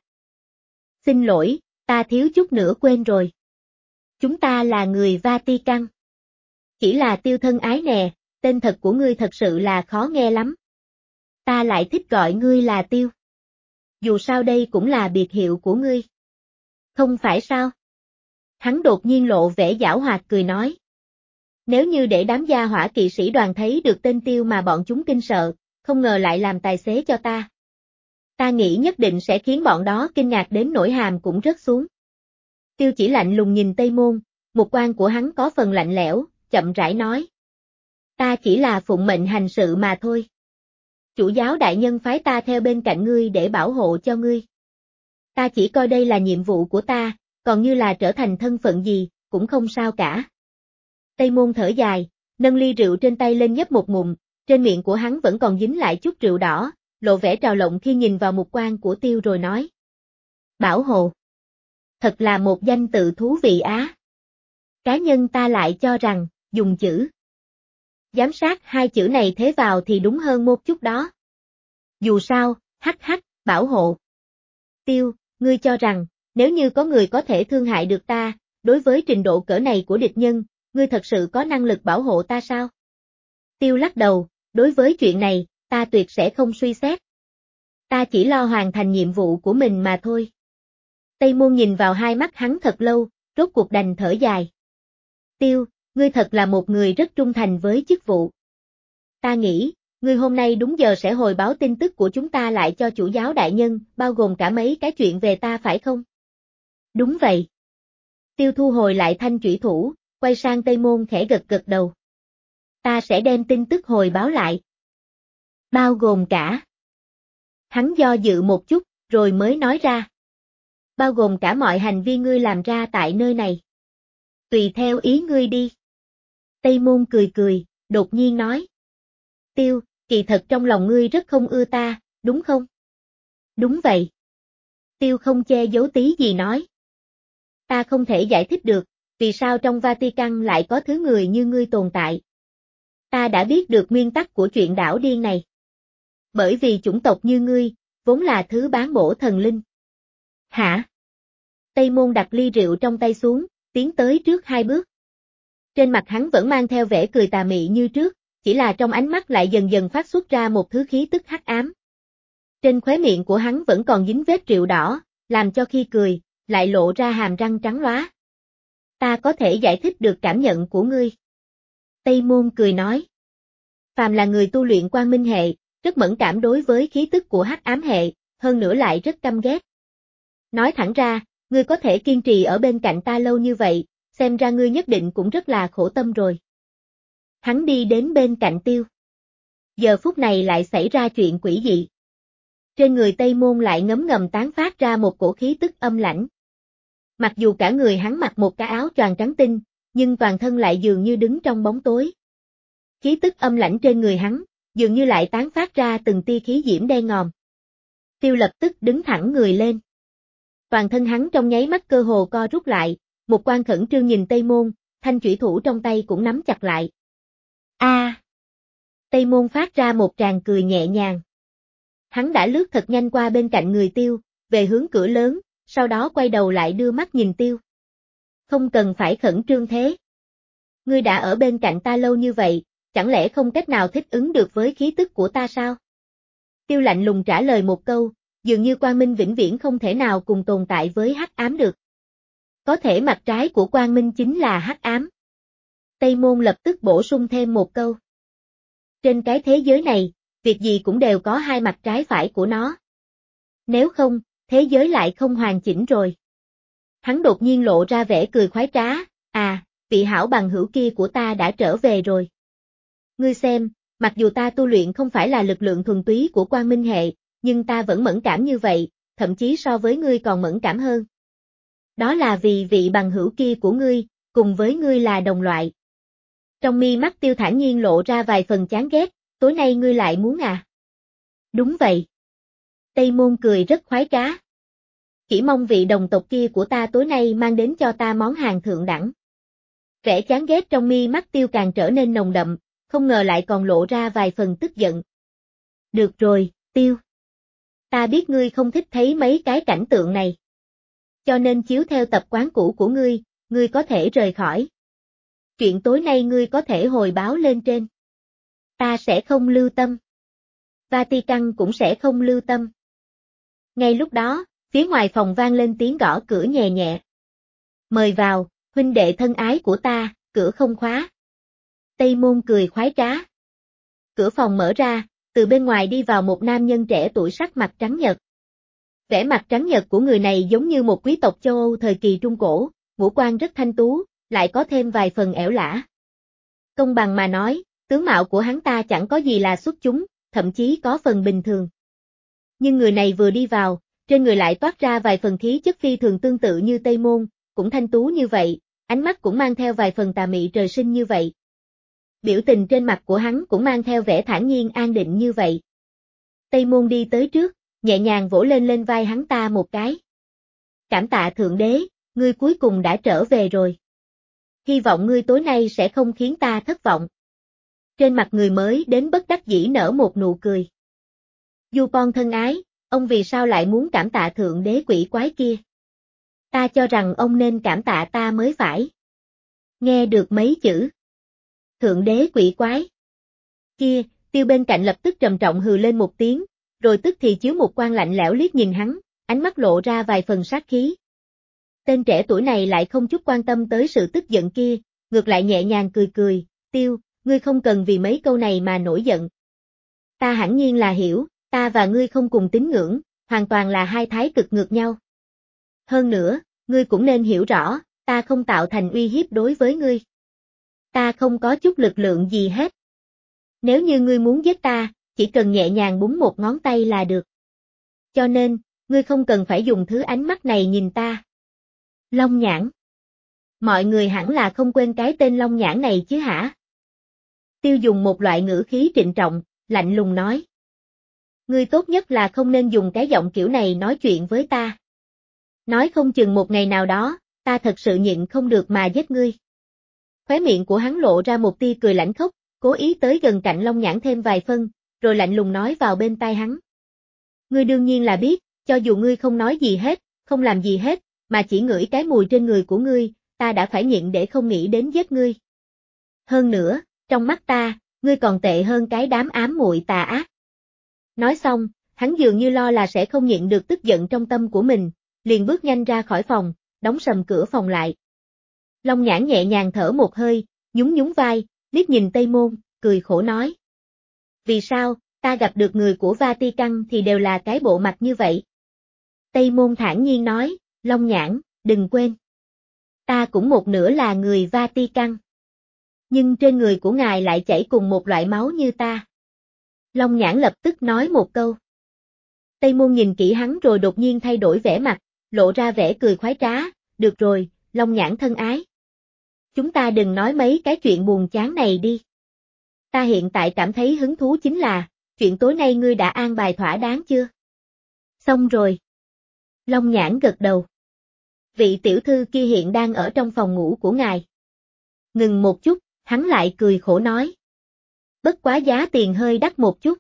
Xin lỗi, ta thiếu chút nữa quên rồi. Chúng ta là người Vatican. Chỉ là Tiêu thân ái nè, tên thật của ngươi thật sự là khó nghe lắm. Ta lại thích gọi ngươi là Tiêu. Dù sao đây cũng là biệt hiệu của ngươi. Không phải sao? Hắn đột nhiên lộ vẻ giảo hoạt cười nói. Nếu như để đám gia hỏa kỵ sĩ đoàn thấy được tên Tiêu mà bọn chúng kinh sợ, không ngờ lại làm tài xế cho ta. Ta nghĩ nhất định sẽ khiến bọn đó kinh ngạc đến nỗi hàm cũng rớt xuống. Tiêu chỉ lạnh lùng nhìn Tây Môn, mục quan của hắn có phần lạnh lẽo, chậm rãi nói. Ta chỉ là phụng mệnh hành sự mà thôi. Chủ giáo đại nhân phái ta theo bên cạnh ngươi để bảo hộ cho ngươi. Ta chỉ coi đây là nhiệm vụ của ta, còn như là trở thành thân phận gì, cũng không sao cả. Tây Môn thở dài, nâng ly rượu trên tay lên nhấp một ngụm, trên miệng của hắn vẫn còn dính lại chút rượu đỏ, lộ vẻ trào lộng khi nhìn vào mục quan của Tiêu rồi nói. Bảo hộ. Thật là một danh tự thú vị á. Cá nhân ta lại cho rằng, dùng chữ giám sát hai chữ này thế vào thì đúng hơn một chút đó. Dù sao, hắc hắc, bảo hộ. Tiêu, ngươi cho rằng, nếu như có người có thể thương hại được ta, đối với trình độ cỡ này của địch nhân, ngươi thật sự có năng lực bảo hộ ta sao? Tiêu lắc đầu, đối với chuyện này, ta tuyệt sẽ không suy xét. Ta chỉ lo hoàn thành nhiệm vụ của mình mà thôi. Tây Môn nhìn vào hai mắt hắn thật lâu, rốt cuộc đành thở dài. Tiêu, ngươi thật là một người rất trung thành với chức vụ. Ta nghĩ, ngươi hôm nay đúng giờ sẽ hồi báo tin tức của chúng ta lại cho chủ giáo đại nhân, bao gồm cả mấy cái chuyện về ta phải không? Đúng vậy. Tiêu thu hồi lại thanh chủy thủ, quay sang Tây Môn khẽ gật gật đầu. Ta sẽ đem tin tức hồi báo lại. Bao gồm cả. Hắn do dự một chút, rồi mới nói ra. Bao gồm cả mọi hành vi ngươi làm ra tại nơi này. Tùy theo ý ngươi đi. Tây Môn cười cười, đột nhiên nói. Tiêu, kỳ thật trong lòng ngươi rất không ưa ta, đúng không? Đúng vậy. Tiêu không che giấu tí gì nói. Ta không thể giải thích được, vì sao trong Vatican lại có thứ người như ngươi tồn tại. Ta đã biết được nguyên tắc của chuyện đảo điên này. Bởi vì chủng tộc như ngươi, vốn là thứ bán bổ thần linh. Hả? Tây Môn đặt ly rượu trong tay xuống, tiến tới trước hai bước. Trên mặt hắn vẫn mang theo vẻ cười tà mị như trước, chỉ là trong ánh mắt lại dần dần phát xuất ra một thứ khí tức hắc ám. Trên khóe miệng của hắn vẫn còn dính vết rượu đỏ, làm cho khi cười, lại lộ ra hàm răng trắng lóa. Ta có thể giải thích được cảm nhận của ngươi. Tây Môn cười nói. Phàm là người tu luyện quang minh hệ, rất mẫn cảm đối với khí tức của hắc ám hệ, hơn nữa lại rất căm ghét. Nói thẳng ra, ngươi có thể kiên trì ở bên cạnh ta lâu như vậy, xem ra ngươi nhất định cũng rất là khổ tâm rồi. Hắn đi đến bên cạnh Tiêu. Giờ phút này lại xảy ra chuyện quỷ dị. Trên người Tây Môn lại ngấm ngầm tán phát ra một cổ khí tức âm lãnh. Mặc dù cả người hắn mặc một cái áo choàng trắng tinh, nhưng toàn thân lại dường như đứng trong bóng tối. Khí tức âm lãnh trên người hắn, dường như lại tán phát ra từng tia khí diễm đen ngòm. Tiêu lập tức đứng thẳng người lên. Toàn thân hắn trong nháy mắt cơ hồ co rút lại, một quan khẩn trương nhìn Tây Môn, thanh chủy thủ trong tay cũng nắm chặt lại. A! À. Tây Môn phát ra một tràng cười nhẹ nhàng. Hắn đã lướt thật nhanh qua bên cạnh người Tiêu, về hướng cửa lớn, sau đó quay đầu lại đưa mắt nhìn Tiêu. Không cần phải khẩn trương thế. Ngươi đã ở bên cạnh ta lâu như vậy, chẳng lẽ không cách nào thích ứng được với khí tức của ta sao? Tiêu lạnh lùng trả lời một câu, dường như quang minh vĩnh viễn không thể nào cùng tồn tại với hắc ám được. Có thể mặt trái của quang minh chính là hắc ám. Tây Môn lập tức bổ sung thêm một câu. Trên cái thế giới này, việc gì cũng đều có hai mặt trái phải của nó. Nếu không, thế giới lại không hoàn chỉnh rồi. Hắn đột nhiên lộ ra vẻ cười khoái trá, à, vị hảo bằng hữu kia của ta đã trở về rồi. Ngươi xem, mặc dù ta tu luyện không phải là lực lượng thuần túy của quang minh hệ, nhưng ta vẫn mẫn cảm như vậy, thậm chí so với ngươi còn mẫn cảm hơn. Đó là vì vị bằng hữu kia của ngươi, cùng với ngươi là đồng loại. Trong mi mắt Tiêu thản nhiên lộ ra vài phần chán ghét, tối nay ngươi lại muốn à? Đúng vậy. Tây Môn cười rất khoái trá. chỉ mong vị đồng tộc kia của ta tối nay mang đến cho ta món hàng thượng đẳng. Vẻ chán ghét trong mi mắt Tiêu càng trở nên nồng đậm, không ngờ lại còn lộ ra vài phần tức giận. Được rồi, Tiêu. Ta biết ngươi không thích thấy mấy cái cảnh tượng này. Cho nên chiếu theo tập quán cũ của ngươi, ngươi có thể rời khỏi. Chuyện tối nay ngươi có thể hồi báo lên trên. Ta sẽ không lưu tâm. Vatican cũng sẽ không lưu tâm. Ngay lúc đó, phía ngoài phòng vang lên tiếng gõ cửa nhẹ nhẹ. Mời vào, huynh đệ thân ái của ta, cửa không khóa. Tây Môn cười khoái trá. Cửa phòng mở ra, từ bên ngoài đi vào một nam nhân trẻ tuổi sắc mặt trắng nhợt. Vẻ mặt trắng nhợt của người này giống như một quý tộc châu Âu thời kỳ Trung Cổ, ngũ quan rất thanh tú, lại có thêm vài phần ẻo lả. Công bằng mà nói, tướng mạo của hắn ta chẳng có gì là xuất chúng, thậm chí có phần bình thường. Nhưng người này vừa đi vào, trên người lại toát ra vài phần khí chất phi thường tương tự như Tây Môn, cũng thanh tú như vậy, ánh mắt cũng mang theo vài phần tà mị trời sinh như vậy. Biểu tình trên mặt của hắn cũng mang theo vẻ thản nhiên an định như vậy. Tây Môn đi tới trước, nhẹ nhàng vỗ lên lên vai hắn ta một cái. Cảm tạ Thượng Đế, ngươi cuối cùng đã trở về rồi. Hy vọng ngươi tối nay sẽ không khiến ta thất vọng. Trên mặt người mới đến bất đắc dĩ nở một nụ cười. Dupont thân ái, ông vì sao lại muốn cảm tạ Thượng Đế quỷ quái kia? Ta cho rằng ông nên cảm tạ ta mới phải. Nghe được mấy chữ. Thượng Đế quỷ quái. Kia, Tiêu bên cạnh lập tức trầm trọng hừ lên một tiếng, rồi tức thì chiếu một quan lạnh lẽo liếc nhìn hắn, ánh mắt lộ ra vài phần sát khí. Tên trẻ tuổi này lại không chút quan tâm tới sự tức giận kia, ngược lại nhẹ nhàng cười cười, Tiêu, ngươi không cần vì mấy câu này mà nổi giận. Ta hẳn nhiên là hiểu, ta và ngươi không cùng tín ngưỡng, hoàn toàn là hai thái cực ngược nhau. Hơn nữa, ngươi cũng nên hiểu rõ, ta không tạo thành uy hiếp đối với ngươi. Ta không có chút lực lượng gì hết. Nếu như ngươi muốn giết ta, chỉ cần nhẹ nhàng búng một ngón tay là được. Cho nên, ngươi không cần phải dùng thứ ánh mắt này nhìn ta. Long nhãn. Mọi người hẳn là không quên cái tên Long nhãn này chứ hả? Tiêu dùng một loại ngữ khí trịnh trọng, lạnh lùng nói. Ngươi tốt nhất là không nên dùng cái giọng kiểu này nói chuyện với ta. Nói không chừng một ngày nào đó, ta thật sự nhịn không được mà giết ngươi. Khóe miệng của hắn lộ ra một tia cười lãnh khốc, cố ý tới gần cạnh Long nhãn thêm vài phân, rồi lạnh lùng nói vào bên tai hắn. Ngươi đương nhiên là biết, cho dù ngươi không nói gì hết, không làm gì hết, mà chỉ ngửi cái mùi trên người của ngươi, ta đã phải nhịn để không nghĩ đến giết ngươi. Hơn nữa, trong mắt ta, ngươi còn tệ hơn cái đám ám muội tà ác. Nói xong, hắn dường như lo là sẽ không nhịn được tức giận trong tâm của mình, liền bước nhanh ra khỏi phòng, đóng sầm cửa phòng lại. Long nhãn nhẹ nhàng thở một hơi, nhún nhún vai, liếc nhìn Tây Môn, cười khổ nói. Vì sao, ta gặp được người của Vatican thì đều là cái bộ mặt như vậy? Tây Môn thản nhiên nói, Long nhãn, đừng quên. Ta cũng một nửa là người Vatican. Nhưng trên người của ngài lại chảy cùng một loại máu như ta. Long nhãn lập tức nói một câu. Tây Môn nhìn kỹ hắn rồi đột nhiên thay đổi vẻ mặt, lộ ra vẻ cười khoái trá, được rồi, Long nhãn thân ái. Chúng ta đừng nói mấy cái chuyện buồn chán này đi. Ta hiện tại cảm thấy hứng thú chính là, chuyện tối nay ngươi đã an bài thỏa đáng chưa? Xong rồi. Long nhãn gật đầu. Vị tiểu thư kia hiện đang ở trong phòng ngủ của ngài. Ngừng một chút, hắn lại cười khổ nói. Bất quá giá tiền hơi đắt một chút.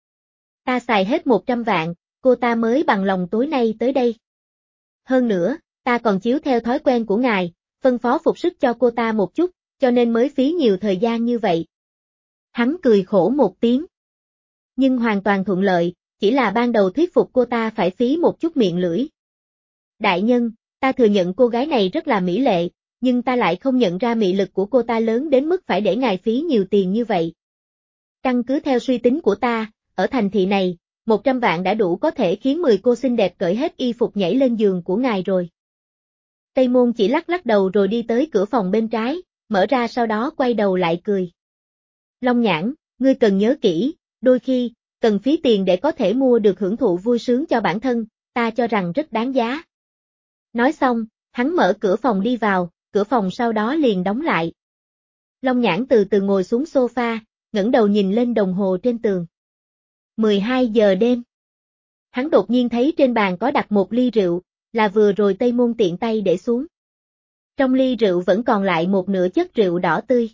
Ta xài hết một trăm vạn, cô ta mới bằng lòng tối nay tới đây. Hơn nữa, ta còn chiếu theo thói quen của ngài, phân phó phục sức cho cô ta một chút, cho nên mới phí nhiều thời gian như vậy. Hắn cười khổ một tiếng. Nhưng hoàn toàn thuận lợi, chỉ là ban đầu thuyết phục cô ta phải phí một chút miệng lưỡi. Đại nhân, ta thừa nhận cô gái này rất là mỹ lệ, nhưng ta lại không nhận ra mị lực của cô ta lớn đến mức phải để ngài phí nhiều tiền như vậy. Căn cứ theo suy tính của ta, ở thành thị này, một trăm vạn đã đủ có thể khiến mười cô xinh đẹp cởi hết y phục nhảy lên giường của ngài rồi. Tây Môn chỉ lắc lắc đầu rồi đi tới cửa phòng bên trái, mở ra sau đó quay đầu lại cười. Long nhãn, ngươi cần nhớ kỹ, đôi khi, cần phí tiền để có thể mua được hưởng thụ vui sướng cho bản thân, ta cho rằng rất đáng giá. Nói xong, hắn mở cửa phòng đi vào, cửa phòng sau đó liền đóng lại. Long nhãn từ từ ngồi xuống sofa, ngẩng đầu nhìn lên đồng hồ trên tường. mười hai giờ đêm. Hắn đột nhiên thấy trên bàn có đặt một ly rượu, là vừa rồi Tây Môn tiện tay để xuống. Trong ly rượu vẫn còn lại một nửa chất rượu đỏ tươi.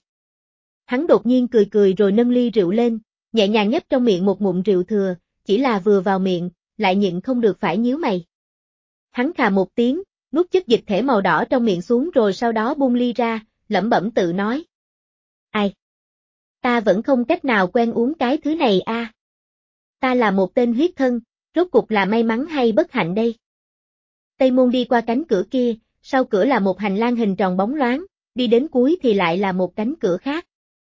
Hắn đột nhiên cười cười rồi nâng ly rượu lên, nhẹ nhàng nhấp trong miệng một ngụm rượu thừa, chỉ là vừa vào miệng, lại nhịn không được phải nhíu mày. Hắn khà một tiếng, nuốt chất dịch thể màu đỏ trong miệng xuống rồi sau đó buông ly ra, lẩm bẩm tự nói. Ai? Ta vẫn không cách nào quen uống cái thứ này a. À. Ta là một tên huyết thân, rốt cục là may mắn hay bất hạnh đây? Tây Môn đi qua cánh cửa kia, sau cửa là một hành lang hình tròn bóng loáng, đi đến cuối thì lại là một cánh cửa khác.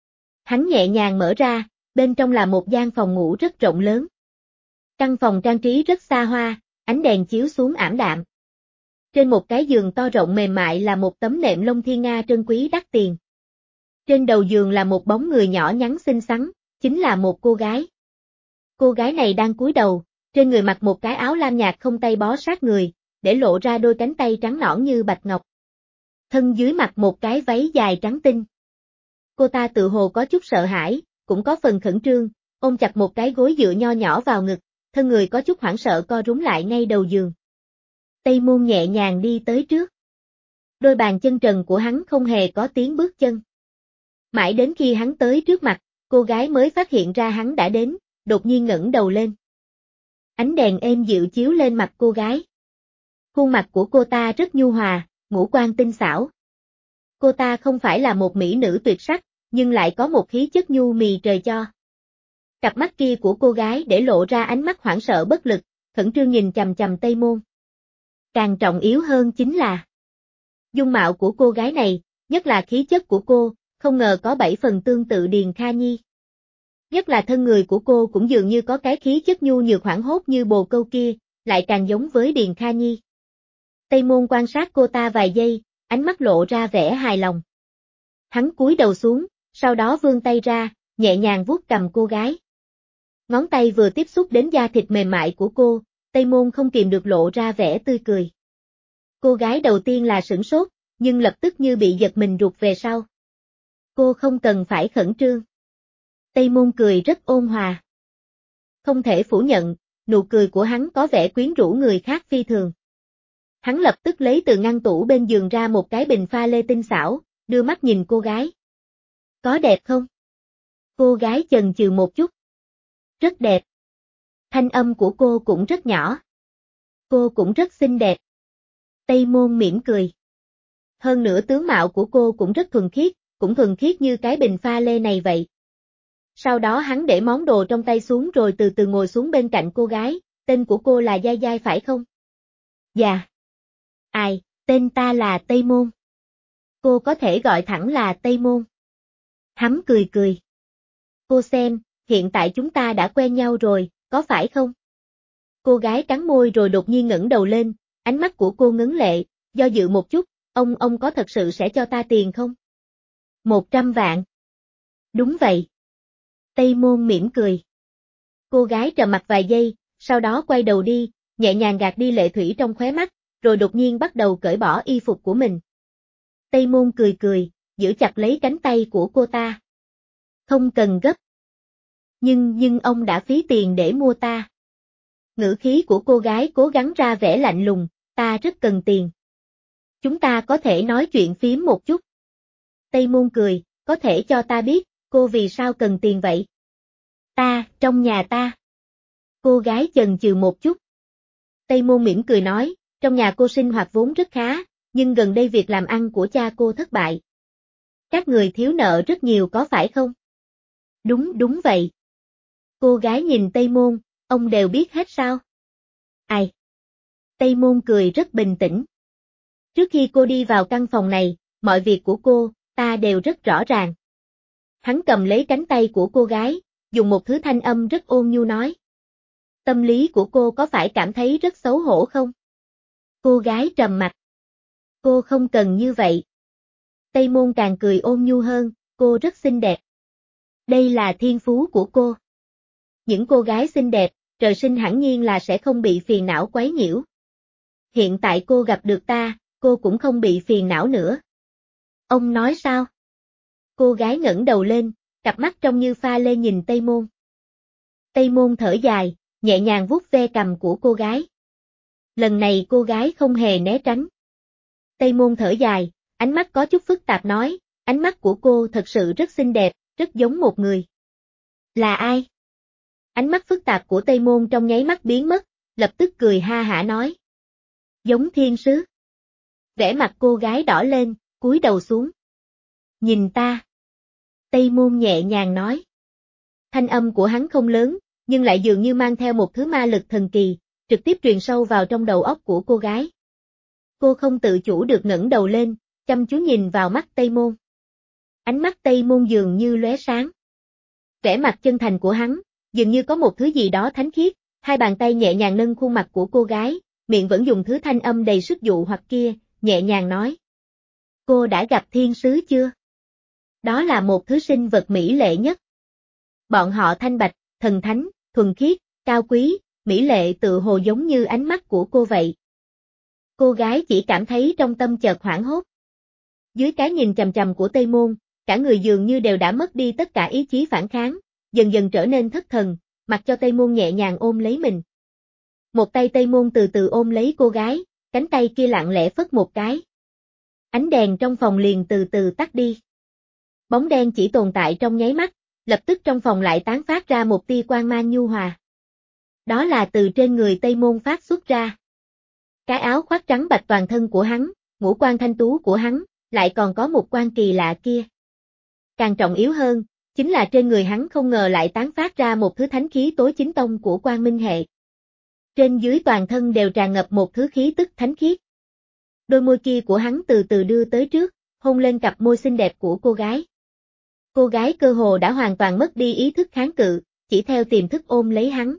Hắn nhẹ nhàng mở ra, bên trong là một gian phòng ngủ rất rộng lớn. Căn phòng trang trí rất xa hoa, ánh đèn chiếu xuống ảm đạm. Trên một cái giường to rộng mềm mại là một tấm nệm lông thiên nga trân quý đắt tiền. Trên đầu giường là một bóng người nhỏ nhắn xinh xắn, chính là một cô gái. Cô gái này đang cúi đầu, trên người mặc một cái áo lam nhạt không tay bó sát người, để lộ ra đôi cánh tay trắng nõn như bạch ngọc. Thân dưới mặc một cái váy dài trắng tinh. Cô ta tự hồ có chút sợ hãi, cũng có phần khẩn trương, ôm chặt một cái gối dựa nho nhỏ vào ngực, thân người có chút hoảng sợ co rúm lại ngay đầu giường. Tây Môn nhẹ nhàng đi tới trước. Đôi bàn chân trần của hắn không hề có tiếng bước chân. Mãi đến khi hắn tới trước mặt, cô gái mới phát hiện ra hắn đã đến, đột nhiên ngẩng đầu lên. Ánh đèn êm dịu chiếu lên mặt cô gái. Khuôn mặt của cô ta rất nhu hòa, ngũ quan tinh xảo. Cô ta không phải là một mỹ nữ tuyệt sắc, nhưng lại có một khí chất nhu mì trời cho. Cặp mắt kia của cô gái để lộ ra ánh mắt hoảng sợ bất lực, khẩn trương nhìn chằm chằm Tây Môn. Càng trọng yếu hơn chính là dung mạo của cô gái này, nhất là khí chất của cô, không ngờ có bảy phần tương tự Điền Kha Nhi. Nhất là thân người của cô cũng dường như có cái khí chất nhu nhược hoảng hốt như bồ câu kia, lại càng giống với Điền Kha Nhi. Tây Môn quan sát cô ta vài giây, ánh mắt lộ ra vẻ hài lòng. Hắn cúi đầu xuống, sau đó vươn tay ra, nhẹ nhàng vuốt cầm cô gái. Ngón tay vừa tiếp xúc đến da thịt mềm mại của cô, Tây Môn không kìm được lộ ra vẻ tươi cười. Cô gái đầu tiên là sửng sốt, nhưng lập tức như bị giật mình rụt về sau. Cô không cần phải khẩn trương. Tây Môn cười rất ôn hòa. Không thể phủ nhận, nụ cười của hắn có vẻ quyến rũ người khác phi thường. Hắn lập tức lấy từ ngăn tủ bên giường ra một cái bình pha lê tinh xảo, đưa mắt nhìn cô gái. Có đẹp không? Cô gái chần chừ một chút. Rất đẹp. Thanh âm của cô cũng rất nhỏ. Cô cũng rất xinh đẹp. Tây Môn mỉm cười. Hơn nữa tướng mạo của cô cũng rất thuần khiết, cũng thuần khiết như cái bình pha lê này vậy. Sau đó hắn để món đồ trong tay xuống rồi từ từ ngồi xuống bên cạnh cô gái, tên của cô là Giai Giai phải không? Dạ. Ai, tên ta là Tây Môn. Cô có thể gọi thẳng là Tây Môn. Hắn cười cười. Cô xem, hiện tại chúng ta đã quen nhau rồi, có phải không? Cô gái cắn môi rồi đột nhiên ngẩng đầu lên, ánh mắt của cô ngấn lệ, do dự một chút, ông ông có thật sự sẽ cho ta tiền không? Một trăm vạn. Đúng vậy. Tây Môn mỉm cười. Cô gái trầm mặc vài giây, sau đó quay đầu đi, nhẹ nhàng gạt đi lệ thủy trong khóe mắt, rồi đột nhiên bắt đầu cởi bỏ y phục của mình. Tây Môn cười cười, giữ chặt lấy cánh tay của cô ta. Không cần gấp. Nhưng nhưng ông đã phí tiền để mua ta. Ngữ khí của cô gái cố gắng ra vẻ lạnh lùng, ta rất cần tiền. Chúng ta có thể nói chuyện phím một chút. Tây Môn cười, có thể cho ta biết, cô vì sao cần tiền vậy? Ta, trong nhà ta. Cô gái chần chừ một chút. Tây Môn mỉm cười nói, trong nhà cô sinh hoạt vốn rất khá, nhưng gần đây việc làm ăn của cha cô thất bại. Các người thiếu nợ rất nhiều có phải không? Đúng đúng vậy. Cô gái nhìn Tây Môn, ông đều biết hết sao? Ai? Tây Môn cười rất bình tĩnh. Trước khi cô đi vào căn phòng này, mọi việc của cô, ta đều rất rõ ràng. Hắn cầm lấy cánh tay của cô gái, dùng một thứ thanh âm rất ôn nhu nói. Tâm lý của cô có phải cảm thấy rất xấu hổ không? Cô gái trầm mặt. Cô không cần như vậy. Tây Môn càng cười ôn nhu hơn, cô rất xinh đẹp. Đây là thiên phú của cô. Những cô gái xinh đẹp, trời sinh hẳn nhiên là sẽ không bị phiền não quấy nhiễu. Hiện tại cô gặp được ta, cô cũng không bị phiền não nữa. Ông nói sao? Cô gái ngẩng đầu lên, cặp mắt trông như pha lê nhìn Tây Môn. Tây Môn thở dài, nhẹ nhàng vuốt ve cằm của cô gái. Lần này cô gái không hề né tránh. Tây Môn thở dài, ánh mắt có chút phức tạp nói, ánh mắt của cô thật sự rất xinh đẹp, rất giống một người. Là ai? Ánh mắt phức tạp của Tây Môn trong nháy mắt biến mất, lập tức cười ha hả nói. Giống thiên sứ. Vẻ mặt cô gái đỏ lên, cúi đầu xuống. Nhìn ta. Tây Môn nhẹ nhàng nói. Thanh âm của hắn không lớn, nhưng lại dường như mang theo một thứ ma lực thần kỳ, trực tiếp truyền sâu vào trong đầu óc của cô gái. Cô không tự chủ được ngẩng đầu lên, chăm chú nhìn vào mắt Tây Môn. Ánh mắt Tây Môn dường như lóe sáng. Vẻ mặt chân thành của hắn, dường như có một thứ gì đó thánh khiết, hai bàn tay nhẹ nhàng nâng khuôn mặt của cô gái, miệng vẫn dùng thứ thanh âm đầy sức dụ hoặc kia, nhẹ nhàng nói. Cô đã gặp thiên sứ chưa? Đó là một thứ sinh vật mỹ lệ nhất. Bọn họ thanh bạch, thần thánh, thuần khiết, cao quý, mỹ lệ tự hồ giống như ánh mắt của cô vậy. Cô gái chỉ cảm thấy trong tâm chợt hoảng hốt. Dưới cái nhìn chằm chằm của Tây Môn, cả người dường như đều đã mất đi tất cả ý chí phản kháng, dần dần trở nên thất thần, mặc cho Tây Môn nhẹ nhàng ôm lấy mình. Một tay Tây Môn từ từ ôm lấy cô gái, cánh tay kia lặng lẽ phất một cái. Ánh đèn trong phòng liền từ từ tắt đi. Bóng đen chỉ tồn tại trong nháy mắt, lập tức trong phòng lại tán phát ra một tia quang mang nhu hòa. Đó là từ trên người Tây Môn phát xuất ra. Cái áo khoác trắng bạch toàn thân của hắn, ngũ quan thanh tú của hắn, lại còn có một quan kỳ lạ kia. Càng trọng yếu hơn, chính là trên người hắn không ngờ lại tán phát ra một thứ thánh khí tối chính tông của Quang Minh hệ. Trên dưới toàn thân đều tràn ngập một thứ khí tức thánh khiết. Đôi môi kia của hắn từ từ đưa tới trước, hôn lên cặp môi xinh đẹp của cô gái. Cô gái cơ hồ đã hoàn toàn mất đi ý thức kháng cự, chỉ theo tiềm thức ôm lấy hắn.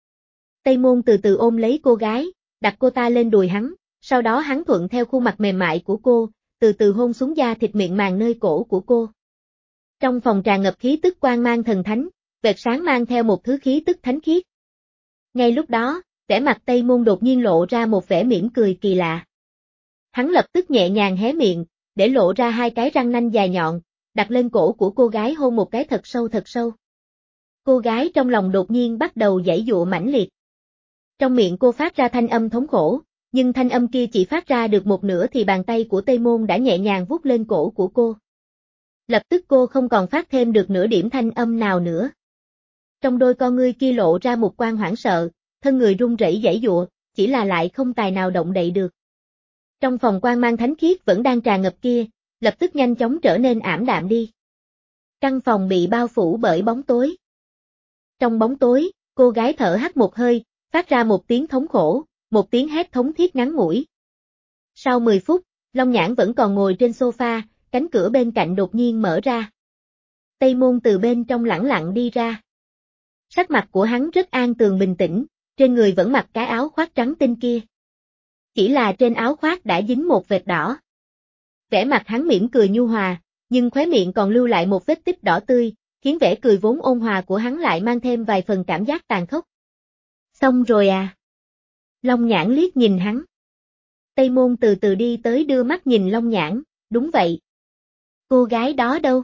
Tây Môn từ từ ôm lấy cô gái, đặt cô ta lên đùi hắn, sau đó hắn thuận theo khuôn mặt mềm mại của cô, từ từ hôn xuống da thịt miệng màng nơi cổ của cô. Trong phòng tràn ngập khí tức quang mang thần thánh, vệt sáng mang theo một thứ khí tức thánh khiết. Ngay lúc đó, vẻ mặt Tây Môn đột nhiên lộ ra một vẻ mỉm cười kỳ lạ. Hắn lập tức nhẹ nhàng hé miệng, để lộ ra hai cái răng nanh dài nhọn, đặt lên cổ của cô gái hôn một cái thật sâu thật sâu. Cô gái trong lòng đột nhiên bắt đầu giãy giụa mãnh liệt. Trong miệng cô phát ra thanh âm thống khổ, nhưng thanh âm kia chỉ phát ra được một nửa thì bàn tay của Tây Môn đã nhẹ nhàng vuốt lên cổ của cô. Lập tức cô không còn phát thêm được nửa điểm thanh âm nào nữa. Trong đôi con ngươi kia lộ ra một quang hoảng sợ, thân người run rẩy giãy giụa, chỉ là lại không tài nào động đậy được. Trong phòng quang mang thánh khiết vẫn đang tràn ngập kia, lập tức nhanh chóng trở nên ảm đạm đi. Căn phòng bị bao phủ bởi bóng tối. Trong bóng tối, cô gái thở hắt một hơi, phát ra một tiếng thống khổ, một tiếng hét thống thiết ngắn ngủi. Sau mười phút, Long Nhãn vẫn còn ngồi trên sofa, cánh cửa bên cạnh đột nhiên mở ra. Tây Môn từ bên trong lẳng lặng đi ra. Sắc mặt của hắn rất an tường bình tĩnh, trên người vẫn mặc cái áo khoác trắng tinh kia. Chỉ là trên áo khoác đã dính một vệt đỏ. Vẻ mặt hắn mỉm cười nhu hòa, nhưng khóe miệng còn lưu lại một vết tích đỏ tươi, khiến vẻ cười vốn ôn hòa của hắn lại mang thêm vài phần cảm giác tàn khốc. Xong rồi à? Long Nhãn liếc nhìn hắn. Tây Môn từ từ đi tới đưa mắt nhìn Long Nhãn, đúng vậy. Cô gái đó đâu?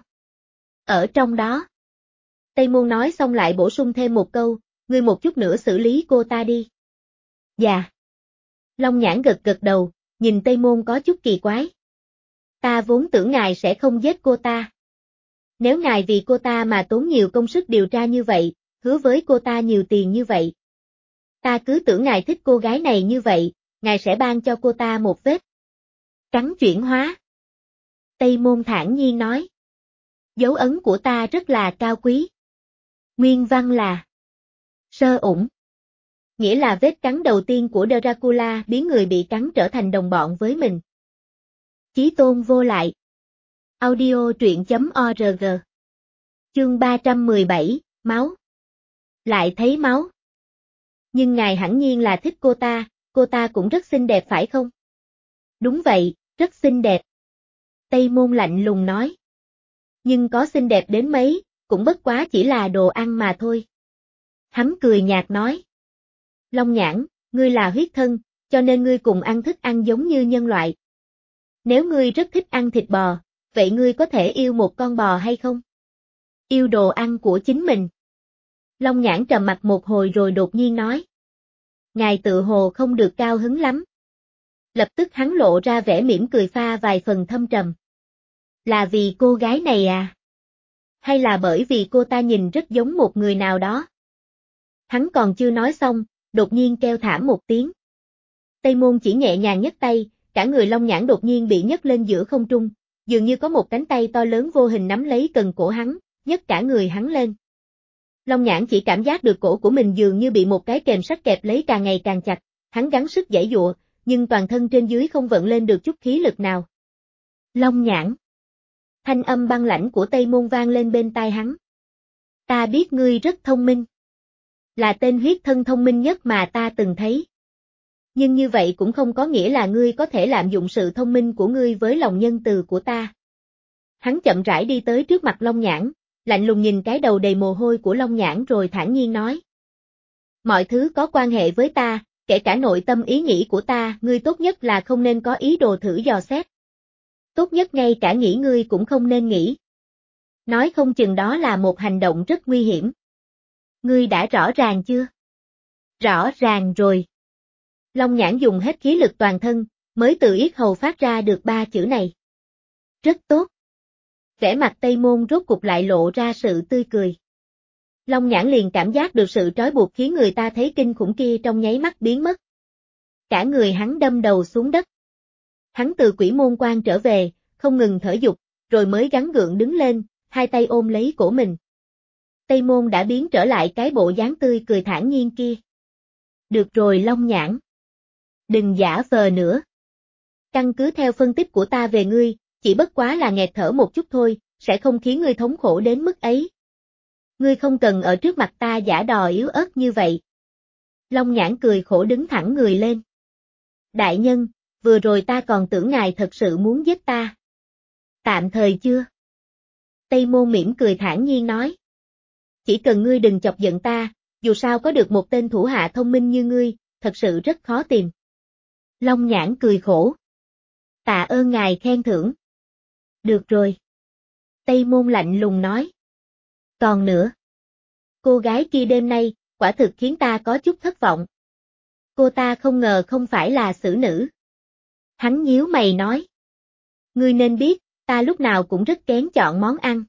Ở trong đó. Tây Môn nói xong lại bổ sung thêm một câu, ngươi một chút nữa xử lý cô ta đi. Dạ. Long Nhãn gật gật đầu, nhìn Tây Môn có chút kỳ quái. Ta vốn tưởng ngài sẽ không giết cô ta. Nếu ngài vì cô ta mà tốn nhiều công sức điều tra như vậy, hứa với cô ta nhiều tiền như vậy. Ta cứ tưởng ngài thích cô gái này như vậy, ngài sẽ ban cho cô ta một vết cắn chuyển hóa. Tây Môn thản nhiên nói. Dấu ấn của ta rất là cao quý. Nguyên văn là sơ ủng. Nghĩa là vết cắn đầu tiên của Dracula biến người bị cắn trở thành đồng bọn với mình. Chí tôn vô lại. Audio truyện chấm org. Chương ba trăm mười bảy, máu. Lại thấy máu. Nhưng ngài hẳn nhiên là thích cô ta, cô ta cũng rất xinh đẹp phải không? Đúng vậy, rất xinh đẹp. Tây Môn lạnh lùng nói. Nhưng có xinh đẹp đến mấy, cũng bất quá chỉ là đồ ăn mà thôi. Hắn cười nhạt nói. Long Nhãn, ngươi là huyết thân, cho nên ngươi cùng ăn thức ăn giống như nhân loại. Nếu ngươi rất thích ăn thịt bò, vậy ngươi có thể yêu một con bò hay không? Yêu đồ ăn của chính mình. Long Nhãn trầm mặt một hồi rồi đột nhiên nói. Ngài tự hồ không được cao hứng lắm. Lập tức hắn lộ ra vẻ mỉm cười pha vài phần thâm trầm. Là vì cô gái này à? Hay là bởi vì cô ta nhìn rất giống một người nào đó? Hắn còn chưa nói xong, đột nhiên kêu thảm một tiếng. Tây Môn chỉ nhẹ nhàng nhấc tay, cả người Long Nhãn đột nhiên bị nhấc lên giữa không trung, dường như có một cánh tay to lớn vô hình nắm lấy cần cổ hắn, nhấc cả người hắn lên. Long Nhãn chỉ cảm giác được cổ của mình dường như bị một cái kềm sắt kẹp lấy càng ngày càng chặt, hắn gắng sức giãy giụa, nhưng toàn thân trên dưới không vận lên được chút khí lực nào. Long Nhãn. Thanh âm băng lãnh của Tây Môn vang lên bên tai hắn. Ta biết ngươi rất thông minh. Là tên huyết thân thông minh nhất mà ta từng thấy. Nhưng như vậy cũng không có nghĩa là ngươi có thể lạm dụng sự thông minh của ngươi với lòng nhân từ của ta. Hắn chậm rãi đi tới trước mặt Long Nhãn, lạnh lùng nhìn cái đầu đầy mồ hôi của Long Nhãn rồi thản nhiên nói. Mọi thứ có quan hệ với ta, kể cả nội tâm ý nghĩ của ta, ngươi tốt nhất là không nên có ý đồ thử dò xét. Tốt nhất ngay cả nghĩ ngươi cũng không nên nghĩ. Nói không chừng đó là một hành động rất nguy hiểm. Ngươi đã rõ ràng chưa? Rõ ràng rồi. Long Nhãn dùng hết khí lực toàn thân, mới từ yết hầu phát ra được ba chữ này. Rất tốt. Vẻ mặt Tây Môn rốt cục lại lộ ra sự tươi cười. Long Nhãn liền cảm giác được sự trói buộc khiến người ta thấy kinh khủng kia trong nháy mắt biến mất. Cả người hắn đâm đầu xuống đất. Hắn từ quỷ môn quan trở về, không ngừng thở dục, rồi mới gắng gượng đứng lên, hai tay ôm lấy cổ mình. Tây Môn đã biến trở lại cái bộ dáng tươi cười thản nhiên kia. Được rồi Long Nhãn. Đừng giả vờ nữa. Căn cứ theo phân tích của ta về ngươi, chỉ bất quá là nghẹt thở một chút thôi, sẽ không khiến ngươi thống khổ đến mức ấy. Ngươi không cần ở trước mặt ta giả đò yếu ớt như vậy. Long Nhãn cười khổ đứng thẳng người lên. Đại nhân, vừa rồi ta còn tưởng ngài thật sự muốn giết ta. Tạm thời chưa? Tây Môn mỉm cười thản nhiên nói. Chỉ cần ngươi đừng chọc giận ta, dù sao có được một tên thủ hạ thông minh như ngươi, thật sự rất khó tìm. Long Nhãn cười khổ. Tạ ơn ngài khen thưởng. Được rồi. Tây Môn lạnh lùng nói. Còn nữa. Cô gái kia đêm nay, quả thực khiến ta có chút thất vọng. Cô ta không ngờ không phải là xử nữ. Hắn nhíu mày nói. Ngươi nên biết, ta lúc nào cũng rất kén chọn món ăn.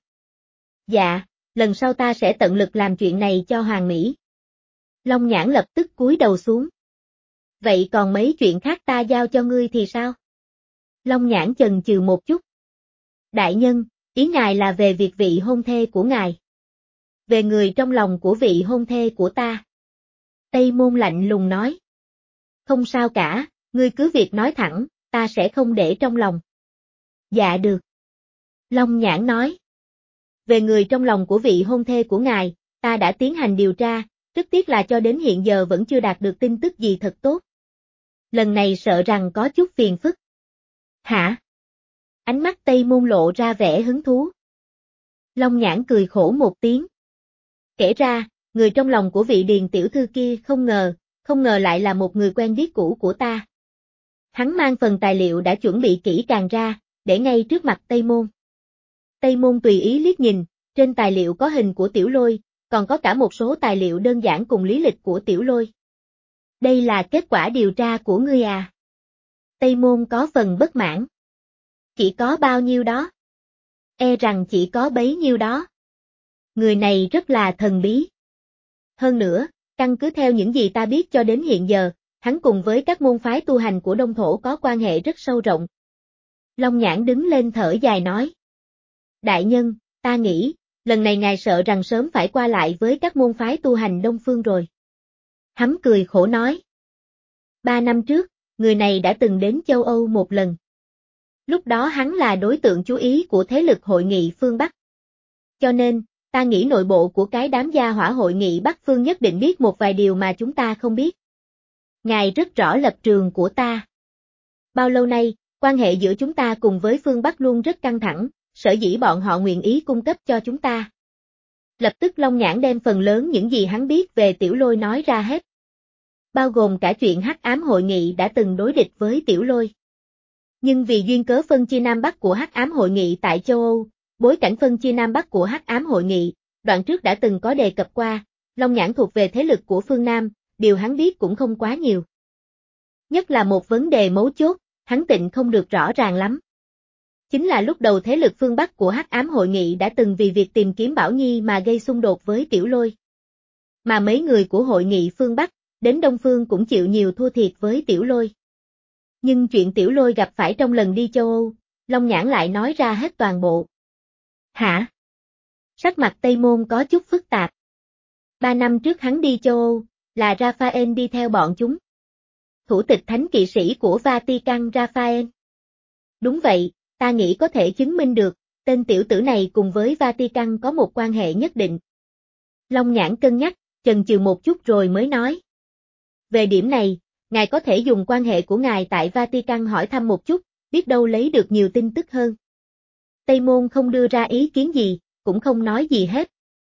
Dạ, lần sau ta sẽ tận lực làm chuyện này cho Hoàng Mỹ. Long Nhãn lập tức cúi đầu xuống. Vậy còn mấy chuyện khác ta giao cho ngươi thì sao? Long Nhãn chần chừ một chút. Đại nhân, ý ngài là về việc vị hôn thê của ngài. Về người trong lòng của vị hôn thê của ta. Tây Môn lạnh lùng nói. Không sao cả, ngươi cứ việc nói thẳng, ta sẽ không để trong lòng. Dạ được. Long Nhãn nói. Về người trong lòng của vị hôn thê của ngài, ta đã tiến hành điều tra, rất tiếc là cho đến hiện giờ vẫn chưa đạt được tin tức gì thật tốt. Lần này sợ rằng có chút phiền phức. Hả? Ánh mắt Tây Môn lộ ra vẻ hứng thú. Long Nhãn cười khổ một tiếng. Kể ra, người trong lòng của vị Điền tiểu thư kia không ngờ, không ngờ lại là một người quen biết cũ của ta. Hắn mang phần tài liệu đã chuẩn bị kỹ càng ra, để ngay trước mặt Tây Môn. Tây Môn tùy ý liếc nhìn, trên tài liệu có hình của Tiểu Lôi, còn có cả một số tài liệu đơn giản cùng lý lịch của Tiểu Lôi. Đây là kết quả điều tra của ngươi à? Tây Môn có phần bất mãn. Chỉ có bao nhiêu đó? E rằng chỉ có bấy nhiêu đó. Người này rất là thần bí. Hơn nữa, căn cứ theo những gì ta biết cho đến hiện giờ, hắn cùng với các môn phái tu hành của Đông Thổ có quan hệ rất sâu rộng. Long Nhãn đứng lên thở dài nói. Đại nhân, ta nghĩ, lần này ngài sợ rằng sớm phải qua lại với các môn phái tu hành Đông Phương rồi. Hắn cười khổ nói. Ba năm trước, người này đã từng đến châu Âu một lần. Lúc đó hắn là đối tượng chú ý của thế lực hội nghị phương Bắc. Cho nên, ta nghĩ nội bộ của cái đám gia hỏa hội nghị Bắc phương nhất định biết một vài điều mà chúng ta không biết. Ngài rất rõ lập trường của ta. Bao lâu nay, quan hệ giữa chúng ta cùng với phương Bắc luôn rất căng thẳng, sở dĩ bọn họ nguyện ý cung cấp cho chúng ta. Lập tức Long Nhãn đem phần lớn những gì hắn biết về Tiểu Lôi nói ra hết. Bao gồm cả chuyện Hắc Ám hội nghị đã từng đối địch với Tiểu Lôi. Nhưng vì duyên cớ phân chia Nam Bắc của Hắc Ám hội nghị tại châu Âu, bối cảnh phân chia Nam Bắc của Hắc Ám hội nghị, đoạn trước đã từng có đề cập qua, Long Nhãn thuộc về thế lực của phương Nam, điều hắn biết cũng không quá nhiều. Nhất là một vấn đề mấu chốt, hắn tịnh không được rõ ràng lắm. Chính là lúc đầu thế lực phương Bắc của Hắc Ám Hội Nghị đã từng vì việc tìm kiếm Bảo Nhi mà gây xung đột với Tiểu Lôi. Mà mấy người của Hội Nghị phương Bắc, đến Đông Phương cũng chịu nhiều thua thiệt với Tiểu Lôi. Nhưng chuyện Tiểu Lôi gặp phải trong lần đi châu Âu, Long Nhãn lại nói ra hết toàn bộ. Hả? Sắc mặt Tây Môn có chút phức tạp. Ba năm trước hắn đi châu Âu, là Raphael đi theo bọn chúng. Thủ tịch thánh kỵ sĩ của Vatican Raphael. Đúng vậy, ta nghĩ có thể chứng minh được, tên tiểu tử này cùng với Vatican có một quan hệ nhất định. Long Nhãn cân nhắc, chần chừ một chút rồi mới nói. Về điểm này, ngài có thể dùng quan hệ của ngài tại Vatican hỏi thăm một chút, biết đâu lấy được nhiều tin tức hơn. Tây Môn không đưa ra ý kiến gì, cũng không nói gì hết.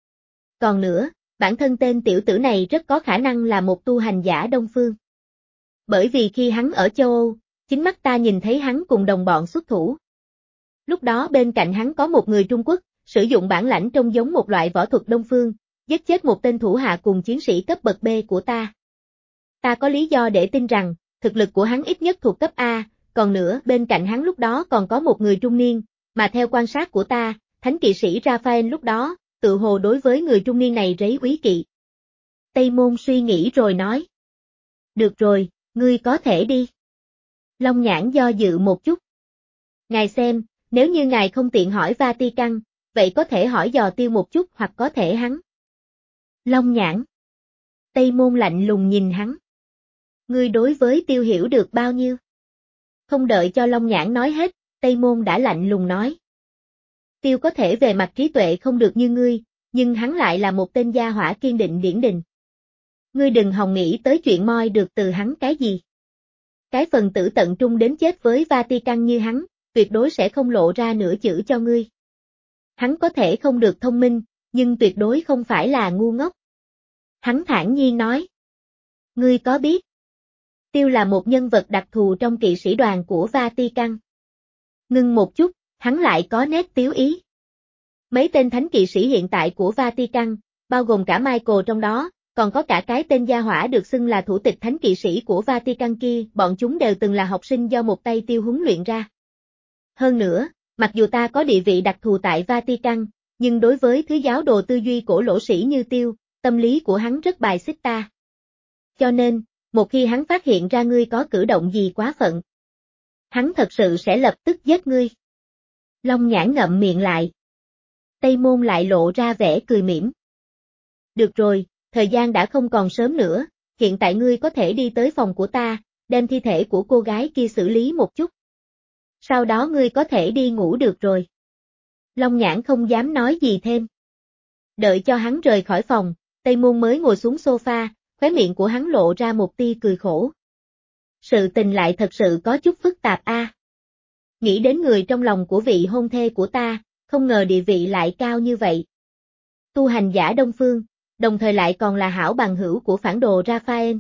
Còn nữa, bản thân tên tiểu tử này rất có khả năng là một tu hành giả Đông Phương. Bởi vì khi hắn ở châu Âu, chính mắt ta nhìn thấy hắn cùng đồng bọn xuất thủ. Lúc đó bên cạnh hắn có một người Trung Quốc, sử dụng bản lãnh trông giống một loại võ thuật Đông Phương, giết chết một tên thủ hạ cùng chiến sĩ cấp bậc B của ta. Ta có lý do để tin rằng, thực lực của hắn ít nhất thuộc cấp A, còn nữa bên cạnh hắn lúc đó còn có một người trung niên, mà theo quan sát của ta, thánh kỵ sĩ Raphael lúc đó, tự hồ đối với người trung niên này rấy úy kỵ. Tây Môn suy nghĩ rồi nói. Được rồi, ngươi có thể đi. Long Nhãn do dự một chút. Ngài xem, nếu như ngài không tiện hỏi Vatican, vậy có thể hỏi dò Tiêu một chút hoặc có thể hắn. Long Nhãn. Tây Môn lạnh lùng nhìn hắn. Ngươi đối với Tiêu hiểu được bao nhiêu? Không đợi cho Long Nhãn nói hết, Tây Môn đã lạnh lùng nói. Tiêu có thể về mặt trí tuệ không được như ngươi, nhưng hắn lại là một tên gia hỏa kiên định điển đình. Ngươi đừng hòng nghĩ tới chuyện moi được từ hắn cái gì. Cái phần tử tận trung đến chết với Vatican như hắn, tuyệt đối sẽ không lộ ra nửa chữ cho ngươi. Hắn có thể không được thông minh, nhưng tuyệt đối không phải là ngu ngốc. Hắn thản nhiên nói. Ngươi có biết? Tiêu là một nhân vật đặc thù trong kỵ sĩ đoàn của Vatican. Ngưng một chút, hắn lại có nét tiếu ý. Mấy tên thánh kỵ sĩ hiện tại của Vatican, bao gồm cả Michael trong đó, còn có cả cái tên gia hỏa được xưng là thủ tịch thánh kỵ sĩ của Vatican kia, bọn chúng đều từng là học sinh do một tay Tiêu huấn luyện ra. Hơn nữa, mặc dù ta có địa vị đặc thù tại Vatican, nhưng đối với thứ giáo đồ tư duy cổ lỗ sĩ như Tiêu, tâm lý của hắn rất bài xích ta. Cho nên, một khi hắn phát hiện ra ngươi có cử động gì quá phận, hắn thật sự sẽ lập tức giết ngươi. Long Nhãn ngậm miệng lại. Tây Môn lại lộ ra vẻ cười mỉm. Được rồi, thời gian đã không còn sớm nữa, hiện tại ngươi có thể đi tới phòng của ta, đem thi thể của cô gái kia xử lý một chút. Sau đó ngươi có thể đi ngủ được rồi. Long Nhãn không dám nói gì thêm. Đợi cho hắn rời khỏi phòng, Tây Môn mới ngồi xuống sofa, khóe miệng của hắn lộ ra một tia cười khổ. Sự tình lại thật sự có chút phức tạp a. À. Nghĩ đến người trong lòng của vị hôn thê của ta, không ngờ địa vị lại cao như vậy. Tu hành giả Đông Phương, đồng thời lại còn là hảo bằng hữu của phản đồ Raphael.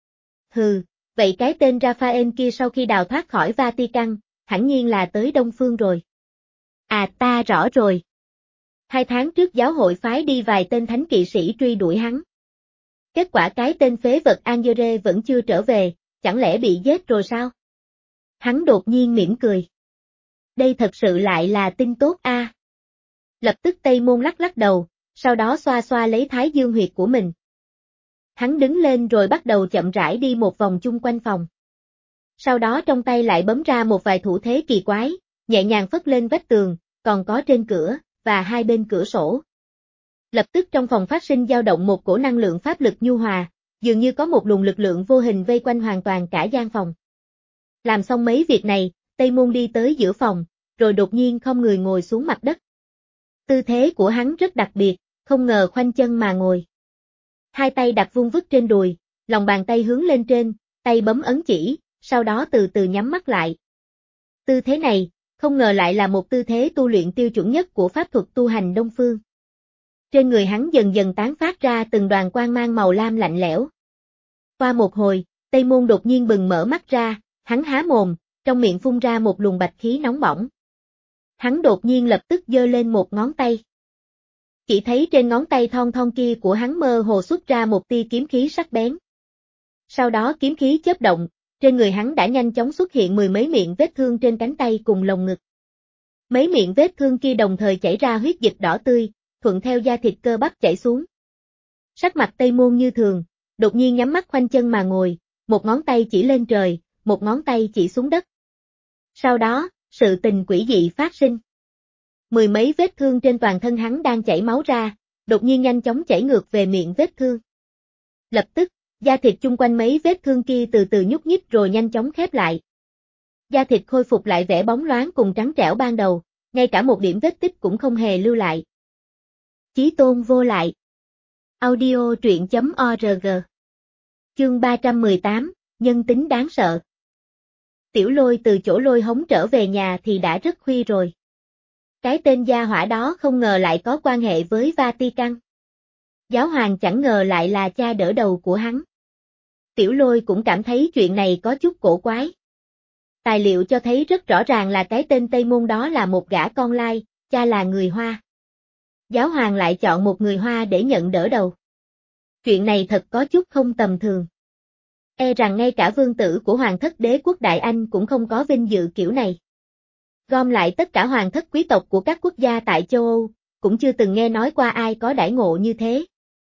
Hừ, vậy cái tên Raphael kia sau khi đào thoát khỏi Vatican, hẳn nhiên là tới Đông Phương rồi. À ta rõ rồi. Hai tháng trước giáo hội phái đi vài tên thánh kỵ sĩ truy đuổi hắn. Kết quả cái tên phế vật Angere vẫn chưa trở về, chẳng lẽ bị giết rồi sao? Hắn đột nhiên mỉm cười. Đây thật sự lại là tin tốt a. À. Lập tức Tây Môn lắc lắc đầu, sau đó xoa xoa lấy thái dương huyệt của mình. Hắn đứng lên rồi bắt đầu chậm rãi đi một vòng chung quanh phòng. Sau đó trong tay lại bấm ra một vài thủ thế kỳ quái, nhẹ nhàng phất lên vách tường, còn có trên cửa, và hai bên cửa sổ. Lập tức trong phòng phát sinh dao động một cổ năng lượng pháp lực nhu hòa, dường như có một luồng lực lượng vô hình vây quanh hoàn toàn cả gian phòng. Làm xong mấy việc này, Tây Môn đi tới giữa phòng, rồi đột nhiên không người ngồi xuống mặt đất. Tư thế của hắn rất đặc biệt, không ngờ khoanh chân mà ngồi. Hai tay đặt vung vức trên đùi, lòng bàn tay hướng lên trên, tay bấm ấn chỉ, sau đó từ từ nhắm mắt lại. Tư thế này, không ngờ lại là một tư thế tu luyện tiêu chuẩn nhất của pháp thuật tu hành Đông Phương. Trên người hắn dần dần tán phát ra từng đoàn quang mang màu lam lạnh lẽo. Qua một hồi, Tây Môn đột nhiên bừng mở mắt ra, hắn há mồm, trong miệng phun ra một luồng bạch khí nóng bỏng. Hắn đột nhiên lập tức giơ lên một ngón tay. Chỉ thấy trên ngón tay thon thon kia của hắn mơ hồ xuất ra một tia kiếm khí sắc bén. Sau đó kiếm khí chớp động, trên người hắn đã nhanh chóng xuất hiện mười mấy miệng vết thương trên cánh tay cùng lồng ngực. Mấy miệng vết thương kia đồng thời chảy ra huyết dịch đỏ tươi, thuận theo da thịt cơ bắp chảy xuống. Sắc mặt Tây Môn Như thường, đột nhiên nhắm mắt khoanh chân mà ngồi, một ngón tay chỉ lên trời, một ngón tay chỉ xuống đất. Sau đó, sự tình quỷ dị phát sinh. Mười mấy vết thương trên toàn thân hắn đang chảy máu ra, đột nhiên nhanh chóng chảy ngược về miệng vết thương. Lập tức, da thịt chung quanh mấy vết thương kia từ từ nhúc nhích rồi nhanh chóng khép lại. Da thịt khôi phục lại vẻ bóng loáng cùng trắng trẻo ban đầu, ngay cả một điểm vết tích cũng không hề lưu lại. Chí tôn vô lại. Audio truyện chấm org. Chương ba trăm mười tám, nhân tính đáng sợ. Tiểu Lôi từ chỗ lôi hống trở về nhà thì đã rất khuya rồi. Cái tên gia hỏa đó không ngờ lại có quan hệ với Vatican. Giáo hoàng chẳng ngờ lại là cha đỡ đầu của hắn. Tiểu Lôi cũng cảm thấy chuyện này có chút cổ quái. Tài liệu cho thấy rất rõ ràng là cái tên Tây Môn đó là một gã con lai, cha là người Hoa. Giáo hoàng lại chọn một người Hoa để nhận đỡ đầu. Chuyện này thật có chút không tầm thường. E rằng ngay cả vương tử của hoàng thất đế quốc Đại Anh cũng không có vinh dự kiểu này. Gom lại tất cả hoàng thất quý tộc của các quốc gia tại châu Âu, cũng chưa từng nghe nói qua ai có đãi ngộ như thế.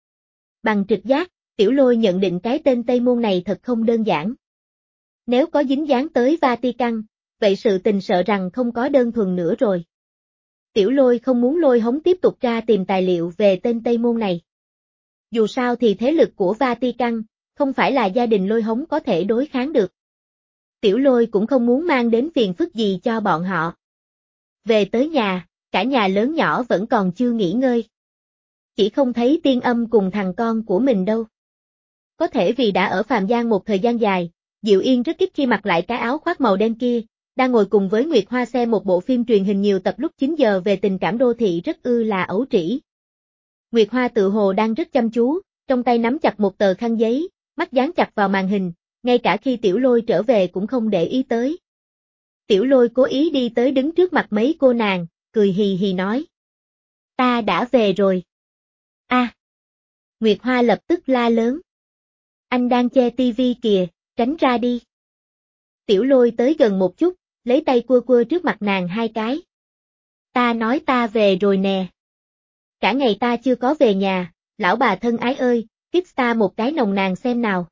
Bằng trực giác, Tiểu Lôi nhận định cái tên Tây Môn này thật không đơn giản. Nếu có dính dáng tới Vatican, vậy sự tình sợ rằng không có đơn thuần nữa rồi. Tiểu Lôi không muốn lôi hống tiếp tục ra tìm tài liệu về tên Tây Môn này. Dù sao thì thế lực của Vatican, không phải là gia đình lôi hống có thể đối kháng được. Tiểu Lôi cũng không muốn mang đến phiền phức gì cho bọn họ. Về tới nhà, cả nhà lớn nhỏ vẫn còn chưa nghỉ ngơi. Chỉ không thấy Tiên Âm cùng thằng con của mình đâu. Có thể vì đã ở Phàm Giang một thời gian dài, Diệu Yên rất ít khi mặc lại cái áo khoác màu đen kia, đang ngồi cùng với Nguyệt Hoa xem một bộ phim truyền hình nhiều tập lúc chín giờ về tình cảm đô thị rất ư là ấu trĩ. Nguyệt Hoa tự hồ đang rất chăm chú, trong tay nắm chặt một tờ khăn giấy, mắt dán chặt vào màn hình, ngay cả khi Tiểu Lôi trở về cũng không để ý tới. Tiểu Lôi cố ý đi tới đứng trước mặt mấy cô nàng, cười hì hì nói. Ta đã về rồi. A. À. Nguyệt Hoa lập tức la lớn. Anh đang che tivi kìa, tránh ra đi. Tiểu Lôi tới gần một chút, lấy tay cua cua trước mặt nàng hai cái. Ta nói ta về rồi nè. Cả ngày ta chưa có về nhà, lão bà thân ái ơi, kiss ta một cái nồng nàn xem nào.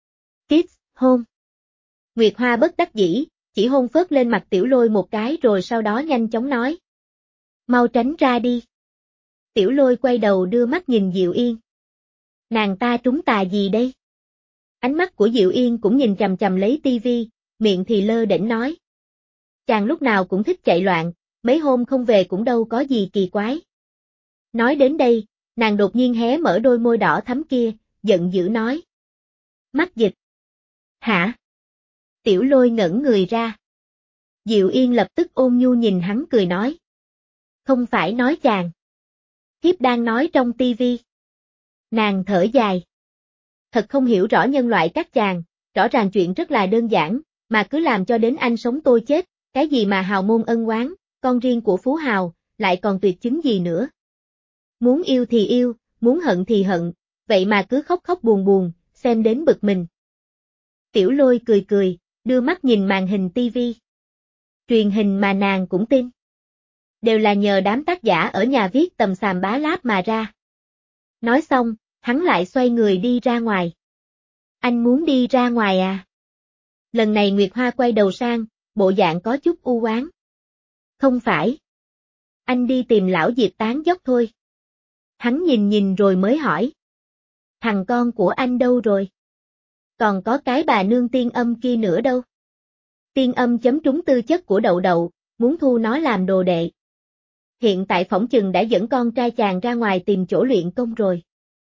Kiss, hôn. Nguyệt Hoa bất đắc dĩ, chỉ hôn phớt lên mặt Tiểu Lôi một cái rồi sau đó nhanh chóng nói. Mau tránh ra đi. Tiểu Lôi quay đầu đưa mắt nhìn Diệu Yên. Nàng ta trúng tà gì đây? Ánh mắt của Diệu Yên cũng nhìn chằm chằm lấy tivi, miệng thì lơ đễnh nói. Chàng lúc nào cũng thích chạy loạn, mấy hôm không về cũng đâu có gì kỳ quái. Nói đến đây, nàng đột nhiên hé mở đôi môi đỏ thắm kia, giận dữ nói. Mắt dịch. Hả? Tiểu Lôi ngẩn người ra. Diệu Yên lập tức ôn nhu nhìn hắn cười nói. Không phải nói chàng. Thiếp đang nói trong tivi. Nàng thở dài. Thật không hiểu rõ nhân loại các chàng, rõ ràng chuyện rất là đơn giản, mà cứ làm cho đến anh sống tôi chết, cái gì mà hào môn ân oán, con riêng của phú hào, lại còn tuyệt chứng gì nữa. Muốn yêu thì yêu, muốn hận thì hận, vậy mà cứ khóc khóc buồn buồn, xem đến bực mình. Tiểu Lôi cười cười, đưa mắt nhìn màn hình tivi. Truyền hình mà nàng cũng tin. Đều là nhờ đám tác giả ở nhà viết tầm xàm bá láp mà ra. Nói xong, hắn lại xoay người đi ra ngoài. Anh muốn đi ra ngoài à? Lần này Nguyệt Hoa quay đầu sang, bộ dạng có chút u oán. Không phải. Anh đi tìm lão Diệp tán dốc thôi. Hắn nhìn nhìn rồi mới hỏi. Thằng con của anh đâu rồi? Còn có cái bà nương Tiên Âm kia nữa đâu? Tiên Âm chấm trúng tư chất của Đậu Đậu, muốn thu nó làm đồ đệ. Hiện tại phỏng chừng đã dẫn con trai chàng ra ngoài tìm chỗ luyện công rồi.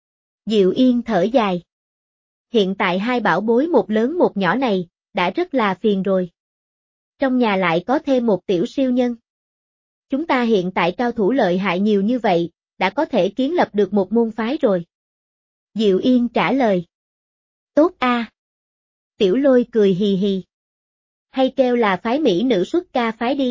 Diệu Yên thở dài. Hiện tại hai bảo bối một lớn một nhỏ này, đã rất là phiền rồi. Trong nhà lại có thêm một tiểu siêu nhân. Chúng ta hiện tại cao thủ lợi hại nhiều như vậy, đã có thể kiến lập được một môn phái rồi. Diệu Yên trả lời. Tốt a. À. Tiểu Lôi cười hì hì. Hay kêu là phái mỹ nữ xuất ca phái đi.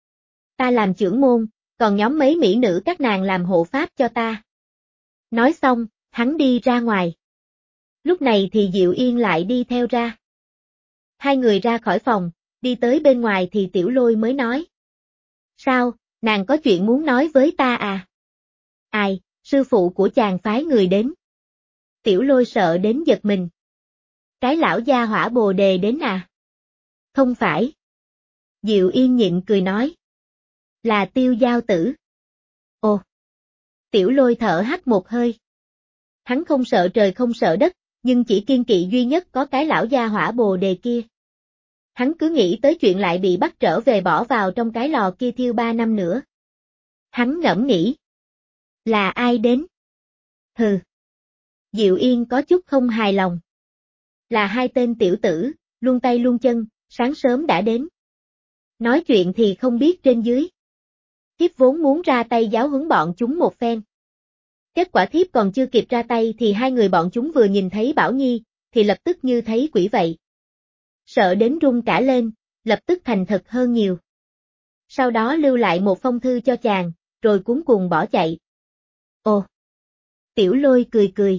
Ta làm trưởng môn, còn nhóm mấy mỹ nữ các nàng làm hộ pháp cho ta. Nói xong, hắn đi ra ngoài. Lúc này thì Diệu Yên lại đi theo ra. Hai người ra khỏi phòng, đi tới bên ngoài thì Tiểu Lôi mới nói. Sao, nàng có chuyện muốn nói với ta à? Ai, sư phụ của chàng phái người đến. Tiểu Lôi sợ đến giật mình. Cái lão gia hỏa Bồ Đề đến à? Không phải. Diệu Yên nhịn cười nói. Là Tiêu Giao Tử. Ồ. Tiểu Lôi thở hắt một hơi. Hắn không sợ trời không sợ đất, nhưng chỉ kiên kỵ duy nhất có cái lão gia hỏa Bồ Đề kia. Hắn cứ nghĩ tới chuyện lại bị bắt trở về bỏ vào trong cái lò kia thiêu ba năm nữa. Hắn ngẫm nghĩ. Là ai đến? Hừ. Diệu Yên có chút không hài lòng. Là hai tên tiểu tử, luôn tay luôn chân, sáng sớm đã đến. Nói chuyện thì không biết trên dưới. Thiếp vốn muốn ra tay giáo huấn bọn chúng một phen. Kết quả thiếp còn chưa kịp ra tay thì hai người bọn chúng vừa nhìn thấy Bảo Nhi, thì lập tức như thấy quỷ vậy. Sợ đến run cả lên, lập tức thành thật hơn nhiều. Sau đó lưu lại một phong thư cho chàng, rồi cuống cuồng bỏ chạy. Ồ! Tiểu Lôi cười cười.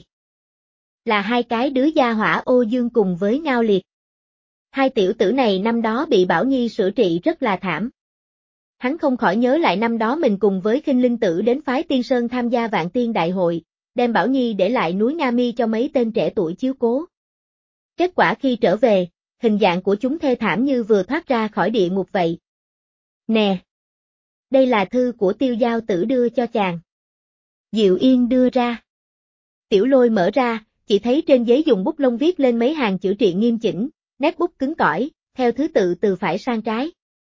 Là hai cái đứa gia hỏa Ô Dương cùng với Ngao Liệt. Hai tiểu tử này năm đó bị Bảo Nhi sửa trị rất là thảm. Hắn không khỏi nhớ lại năm đó mình cùng với Khinh Linh Tử đến phái Tiên Sơn tham gia Vạn Tiên Đại hội, đem Bảo Nhi để lại núi Nga Mi cho mấy tên trẻ tuổi chiếu cố. Kết quả khi trở về, hình dạng của chúng thê thảm như vừa thoát ra khỏi địa ngục vậy. Nè! Đây là thư của Tiêu Giao Tử đưa cho chàng. Diệu Yên đưa ra. Tiểu Lôi mở ra, chỉ thấy trên giấy dùng bút lông viết lên mấy hàng chữ triện nghiêm chỉnh, nét bút cứng cỏi, theo thứ tự từ phải sang trái.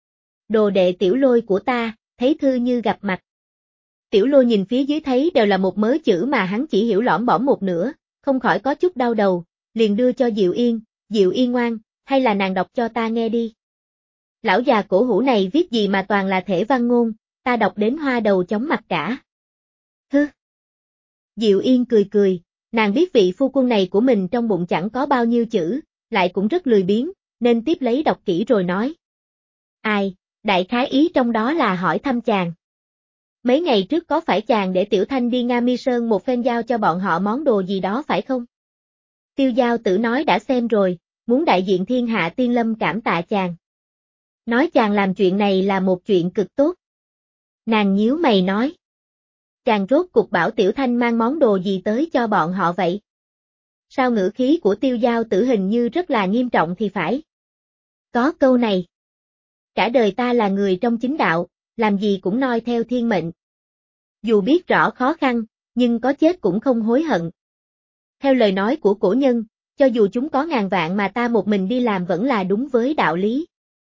Đồ đệ Tiểu Lôi của ta, thấy thư như gặp mặt. Tiểu Lôi nhìn phía dưới thấy đều là một mớ chữ mà hắn chỉ hiểu lõm bõm một nửa, không khỏi có chút đau đầu, liền đưa cho Diệu Yên, Diệu Yên ngoan, hay là nàng đọc cho ta nghe đi. Lão già cổ hủ này viết gì mà toàn là thể văn ngôn, ta đọc đến hoa đầu chóng mặt cả. Hứ! Diệu Yên cười cười, nàng biết vị phu quân này của mình trong bụng chẳng có bao nhiêu chữ, lại cũng rất lười biếng, nên tiếp lấy đọc kỹ rồi nói. Ai, đại khái ý trong đó là hỏi thăm chàng. Mấy ngày trước có phải chàng để Tiểu Thanh đi Nga Mi Sơn một phen giao cho bọn họ món đồ gì đó phải không? Tiêu Giao Tử nói đã xem rồi, muốn đại diện thiên hạ tiên lâm cảm tạ chàng. Nói chàng làm chuyện này là một chuyện cực tốt. Nàng nhíu mày nói. Chàng rốt cục bảo Tiểu Thanh mang món đồ gì tới cho bọn họ vậy? Sao ngữ khí của Tiêu Giao Tử hình như rất là nghiêm trọng thì phải? Có câu này. Cả đời ta là người trong chính đạo, làm gì cũng noi theo thiên mệnh. Dù biết rõ khó khăn, nhưng có chết cũng không hối hận. Theo lời nói của cổ nhân, cho dù chúng có ngàn vạn mà ta một mình đi làm vẫn là đúng với đạo lý.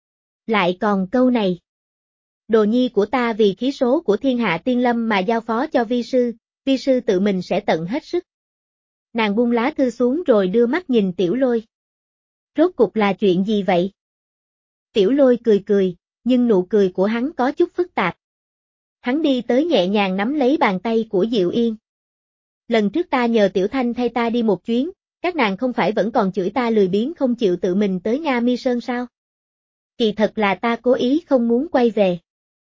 Lại còn câu này. Đồ nhi của ta vì khí số của thiên hạ tiên lâm mà giao phó cho vi sư, vi sư tự mình sẽ tận hết sức. Nàng buông lá thư xuống rồi đưa mắt nhìn Tiểu Lôi. Rốt cục là chuyện gì vậy? Tiểu Lôi cười cười, nhưng nụ cười của hắn có chút phức tạp. Hắn đi tới nhẹ nhàng nắm lấy bàn tay của Diệu Yên. Lần trước ta nhờ Tiểu Thanh thay ta đi một chuyến, các nàng không phải vẫn còn chửi ta lười biếng không chịu tự mình tới Nga Mi Sơn sao? Kỳ thật là ta cố ý không muốn quay về.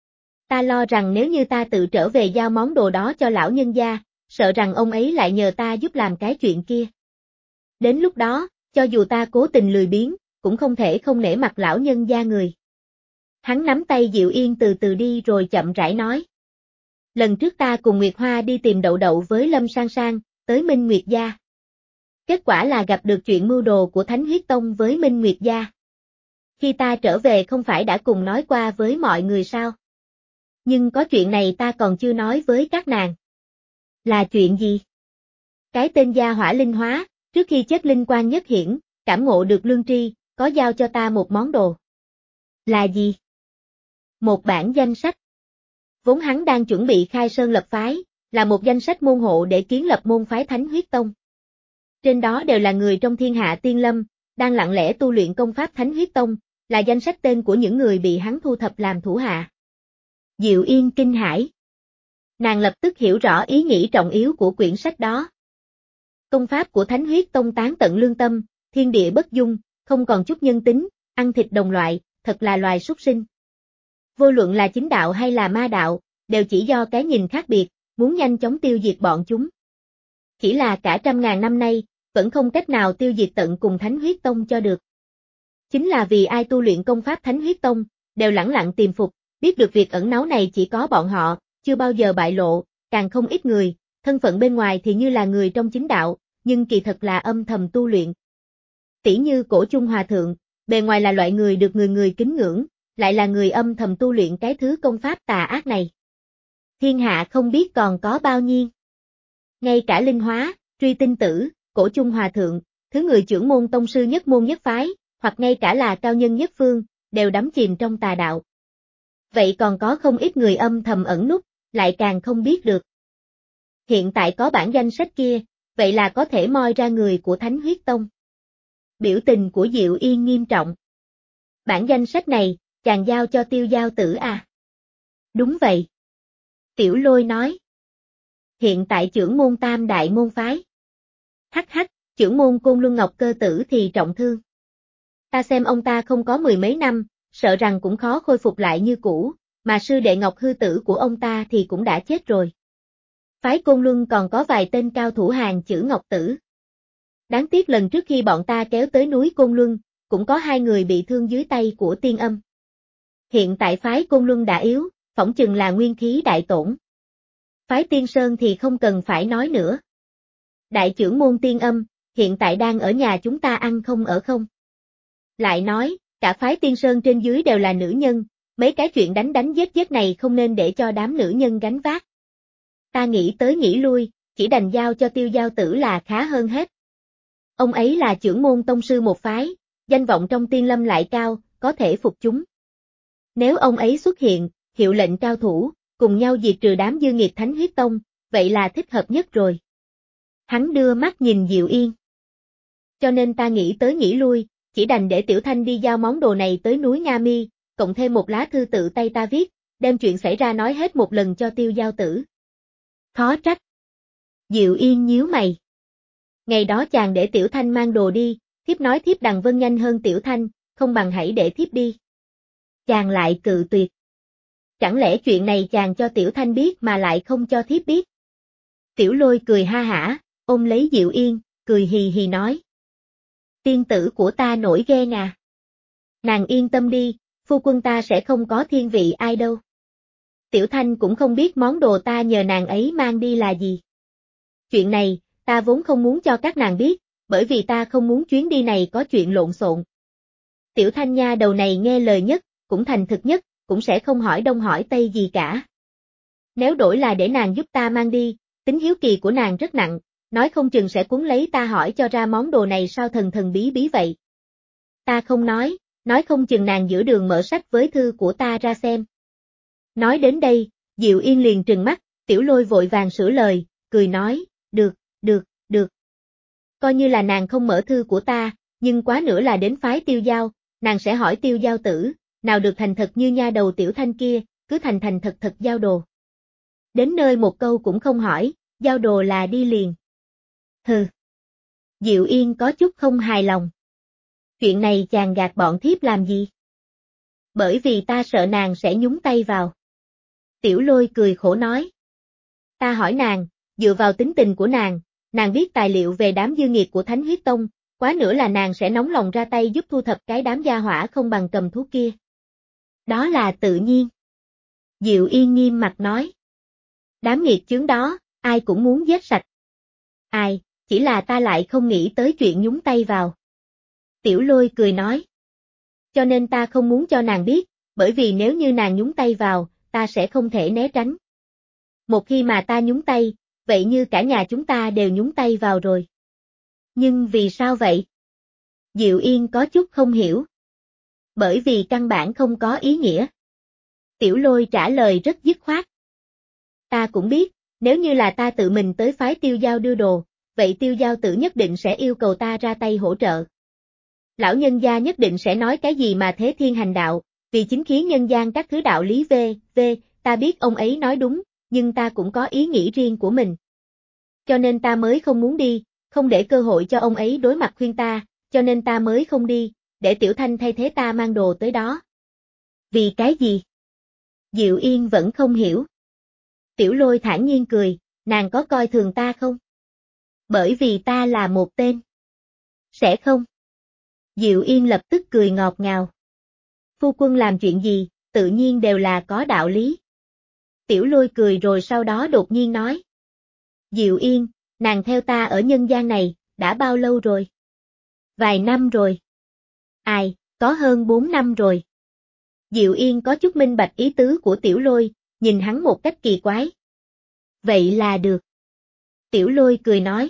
Ta lo rằng nếu như ta tự trở về giao món đồ đó cho lão nhân gia, sợ rằng ông ấy lại nhờ ta giúp làm cái chuyện kia. Đến lúc đó, cho dù ta cố tình lười biếng, cũng không thể không nể mặt lão nhân gia người. Hắn nắm tay Diệu Yên từ từ đi rồi chậm rãi nói. Lần trước ta cùng Nguyệt Hoa đi tìm Đậu Đậu với Lâm Sang Sang, tới Minh Nguyệt Gia. Kết quả là gặp được chuyện mưu đồ của Thánh Huyết Tông với Minh Nguyệt Gia. Khi ta trở về không phải đã cùng nói qua với mọi người sao? Nhưng có chuyện này ta còn chưa nói với các nàng. Là chuyện gì? Cái tên gia hỏa linh hóa, trước khi chết linh quan nhất hiển, cảm ngộ được lương tri, có giao cho ta một món đồ. Là gì? Một bản danh sách. Vốn hắn đang chuẩn bị khai sơn lập phái, là một danh sách môn hộ để kiến lập môn phái Thánh Huyết Tông. Trên đó đều là người trong thiên hạ tiên lâm, đang lặng lẽ tu luyện công pháp Thánh Huyết Tông, là danh sách tên của những người bị hắn thu thập làm thủ hạ. Diệu Yên kinh hãi. Nàng lập tức hiểu rõ ý nghĩ trọng yếu của quyển sách đó. Công pháp của Thánh Huyết Tông tán tận lương tâm, thiên địa bất dung, không còn chút nhân tính, ăn thịt đồng loại, thật là loài súc sinh. Vô luận là chính đạo hay là ma đạo, đều chỉ do cái nhìn khác biệt, muốn nhanh chóng tiêu diệt bọn chúng. Chỉ là cả trăm ngàn năm nay, vẫn không cách nào tiêu diệt tận cùng Thánh Huyết Tông cho được. Chính là vì ai tu luyện công pháp Thánh Huyết Tông, đều lẳng lặng tìm phục, biết được việc ẩn náu này chỉ có bọn họ, chưa bao giờ bại lộ, càng không ít người, thân phận bên ngoài thì như là người trong chính đạo, nhưng kỳ thật là âm thầm tu luyện. Tỷ như Cổ Chung Hòa Thượng, bề ngoài là loại người được người người kính ngưỡng, lại là người âm thầm tu luyện cái thứ công pháp tà ác này. Thiên hạ không biết còn có bao nhiêu. Ngay cả Linh Hóa, Truy Tinh Tử, Cổ Chung Hòa Thượng, thứ người trưởng môn tông sư nhất môn nhất phái, hoặc ngay cả là cao nhân nhất phương, đều đắm chìm trong tà đạo. Vậy còn có không ít người âm thầm ẩn núp, lại càng không biết được. Hiện tại có bản danh sách kia, vậy là có thể moi ra người của Thánh Huyết Tông. Biểu tình của Diệu Yên nghiêm trọng. Bản danh sách này, chàng giao cho Tiêu Giao Tử à? Đúng vậy. Tiểu Lôi nói. Hiện tại trưởng môn Tam Đại môn phái. Hắc hắc, trưởng môn Côn Luân Ngọc Cơ Tử thì trọng thương. Ta xem ông ta không có mười mấy năm, sợ rằng cũng khó khôi phục lại như cũ, mà sư đệ Ngọc Hư Tử của ông ta thì cũng đã chết rồi. Phái Côn Luân còn có vài tên cao thủ hàng chữ Ngọc Tử. Đáng tiếc lần trước khi bọn ta kéo tới núi Côn Luân, cũng có hai người bị thương dưới tay của Tiên Âm. Hiện tại phái Côn Luân đã yếu, phỏng chừng là nguyên khí đại tổn. Phái Tiên Sơn thì không cần phải nói nữa. Đại trưởng môn Tiên Âm, hiện tại đang ở nhà chúng ta ăn không ở không. Lại nói, cả phái Tiên Sơn trên dưới đều là nữ nhân, mấy cái chuyện đánh đánh giết giết này không nên để cho đám nữ nhân gánh vác. Ta nghĩ tới nghĩ lui, chỉ đành giao cho Tiêu Giao Tử là khá hơn hết. Ông ấy là trưởng môn tông sư một phái, danh vọng trong tiên lâm lại cao, có thể phục chúng. Nếu ông ấy xuất hiện, hiệu lệnh cao thủ, cùng nhau diệt trừ đám dư nghiệt Thánh Huyết Tông, vậy là thích hợp nhất rồi. Hắn đưa mắt nhìn Diệu Yên. Cho nên ta nghĩ tới nghĩ lui, chỉ đành để Tiểu Thanh đi giao món đồ này tới núi Nga Mi, cộng thêm một lá thư tự tay ta viết, đem chuyện xảy ra nói hết một lần cho Tiêu Giao Tử. Khó trách. Diệu Yên nhíu mày. Ngày đó chàng để Tiểu Thanh mang đồ đi, thiếp nói thiếp đằng vân nhanh hơn Tiểu Thanh, không bằng hãy để thiếp đi. Chàng lại cự tuyệt. Chẳng lẽ chuyện này chàng cho Tiểu Thanh biết mà lại không cho thiếp biết? Tiểu Lôi cười ha hả, ôm lấy Diệu Yên, cười hì hì nói. Tiên tử của ta nổi ghen à. Nàng yên tâm đi, phu quân ta sẽ không có thiên vị ai đâu. Tiểu Thanh cũng không biết món đồ ta nhờ nàng ấy mang đi là gì. Chuyện này, ta vốn không muốn cho các nàng biết, bởi vì ta không muốn chuyến đi này có chuyện lộn xộn. Tiểu Thanh nha đầu này nghe lời nhất, cũng thành thực nhất, cũng sẽ không hỏi đông hỏi tây gì cả. Nếu đổi là để nàng giúp ta mang đi, tính hiếu kỳ của nàng rất nặng, nói không chừng sẽ cuốn lấy ta hỏi cho ra món đồ này sao thần thần bí bí vậy. Ta không nói, nói không chừng nàng giữa đường mở sách với thư của ta ra xem. Nói đến đây, Diệu Yên liền trừng mắt, Tiểu Lôi vội vàng sửa lời, cười nói, được, được, được. Coi như là nàng không mở thư của ta, nhưng quá nữa là đến phái Tiêu Giao, nàng sẽ hỏi Tiêu Giao Tử, nào được thành thật như nha đầu Tiểu Thanh kia, cứ thành thành thật thật giao đồ. Đến nơi một câu cũng không hỏi, giao đồ là đi liền. Hừ. Diệu Yên có chút không hài lòng. Chuyện này chàng gạt bọn thiếp làm gì? Bởi vì ta sợ nàng sẽ nhúng tay vào. Tiểu Lôi cười khổ nói. Ta hỏi nàng, dựa vào tính tình của nàng, nàng biết tài liệu về đám dư nghiệt của Thánh Huyết Tông, quá nữa là nàng sẽ nóng lòng ra tay giúp thu thập cái đám gia hỏa không bằng cầm thú kia. Đó là tự nhiên. Diệu Yên nghiêm mặt nói. Đám nghiệt chướng đó, ai cũng muốn giết sạch. Ai, chỉ là ta lại không nghĩ tới chuyện nhúng tay vào. Tiểu Lôi cười nói. Cho nên ta không muốn cho nàng biết, bởi vì nếu như nàng nhúng tay vào, ta sẽ không thể né tránh. Một khi mà ta nhúng tay, vậy như cả nhà chúng ta đều nhúng tay vào rồi. Nhưng vì sao vậy? Diệu Yên có chút không hiểu. Bởi vì căn bản không có ý nghĩa. Tiểu Lôi trả lời rất dứt khoát. Ta cũng biết, nếu như là ta tự mình tới phái Tiêu Giao đưa đồ, vậy Tiêu Giao Tử nhất định sẽ yêu cầu ta ra tay hỗ trợ. Lão nhân gia nhất định sẽ nói cái gì mà thế thiên hành đạo, vì chính khí nhân gian các thứ đạo lý v, v, ta biết ông ấy nói đúng, nhưng ta cũng có ý nghĩ riêng của mình. Cho nên ta mới không muốn đi, không để cơ hội cho ông ấy đối mặt khuyên ta, cho nên ta mới không đi, để Tiểu Thanh thay thế ta mang đồ tới đó. Vì cái gì? Diệu Yên vẫn không hiểu. Tiểu Lôi thản nhiên cười, nàng có coi thường ta không? Bởi vì ta là một tên. Sẽ không. Diệu Yên lập tức cười ngọt ngào. Phu quân làm chuyện gì, tự nhiên đều là có đạo lý. Tiểu Lôi cười rồi sau đó đột nhiên nói. Diệu Yên, nàng theo ta ở nhân gian này, đã bao lâu rồi? Vài năm rồi. Ai, có hơn bốn năm rồi. Diệu Yên có chút minh bạch ý tứ của Tiểu Lôi, nhìn hắn một cách kỳ quái. Vậy là được. Tiểu Lôi cười nói.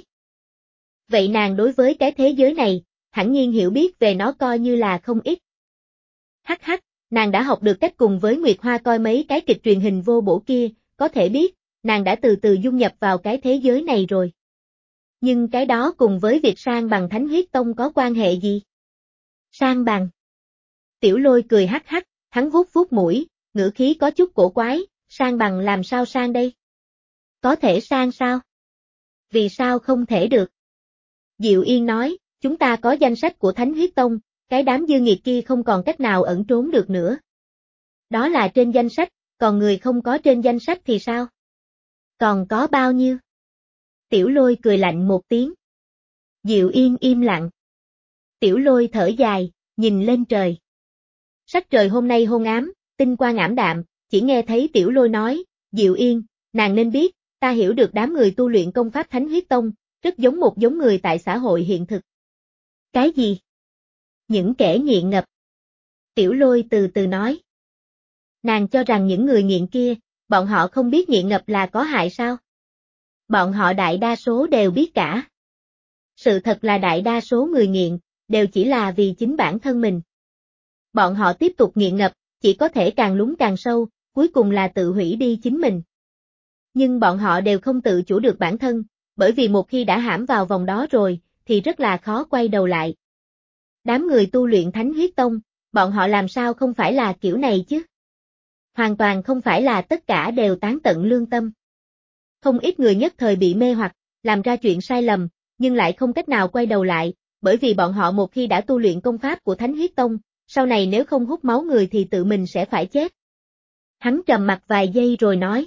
Vậy nàng đối với cái thế giới này, hẳn nhiên hiểu biết về nó coi như là không ít. Hắc hắc, nàng đã học được cách cùng với Nguyệt Hoa coi mấy cái kịch truyền hình vô bổ kia, có thể biết, nàng đã từ từ dung nhập vào cái thế giới này rồi. Nhưng cái đó cùng với việc sang bằng Thánh Huyết Tông có quan hệ gì? Sang bằng. Tiểu Lôi cười hắc hắc, hắn vuốt vuốt mũi, ngữ khí có chút cổ quái, sang bằng làm sao sang đây? Có thể sang sao? Vì sao không thể được? Diệu Yên nói, chúng ta có danh sách của Thánh Huyết Tông, cái đám dư nghiệt kia không còn cách nào ẩn trốn được nữa. Đó là trên danh sách, còn người không có trên danh sách thì sao? Còn có bao nhiêu? Tiểu Lôi cười lạnh một tiếng. Diệu Yên im lặng. Tiểu Lôi thở dài, nhìn lên trời. Sắc trời hôm nay hôn ám, tinh quang ảm đạm, chỉ nghe thấy Tiểu Lôi nói, Diệu Yên, nàng nên biết, ta hiểu được đám người tu luyện công pháp Thánh Huyết Tông, rất giống một giống người tại xã hội hiện thực. Cái gì? Những kẻ nghiện ngập. Tiểu Lôi từ từ nói. Nàng cho rằng những người nghiện kia, bọn họ không biết nghiện ngập là có hại sao? Bọn họ đại đa số đều biết cả. Sự thật là đại đa số người nghiện, đều chỉ là vì chính bản thân mình. Bọn họ tiếp tục nghiện ngập, chỉ có thể càng lún càng sâu, cuối cùng là tự hủy đi chính mình. Nhưng bọn họ đều không tự chủ được bản thân, bởi vì một khi đã hãm vào vòng đó rồi, thì rất là khó quay đầu lại. Đám người tu luyện Thánh Huyết Tông, bọn họ làm sao không phải là kiểu này chứ? Hoàn toàn không phải là tất cả đều tán tận lương tâm. Không ít người nhất thời bị mê hoặc, làm ra chuyện sai lầm, nhưng lại không cách nào quay đầu lại, bởi vì bọn họ một khi đã tu luyện công pháp của Thánh Huyết Tông, sau này nếu không hút máu người thì tự mình sẽ phải chết. Hắn trầm mặt vài giây rồi nói.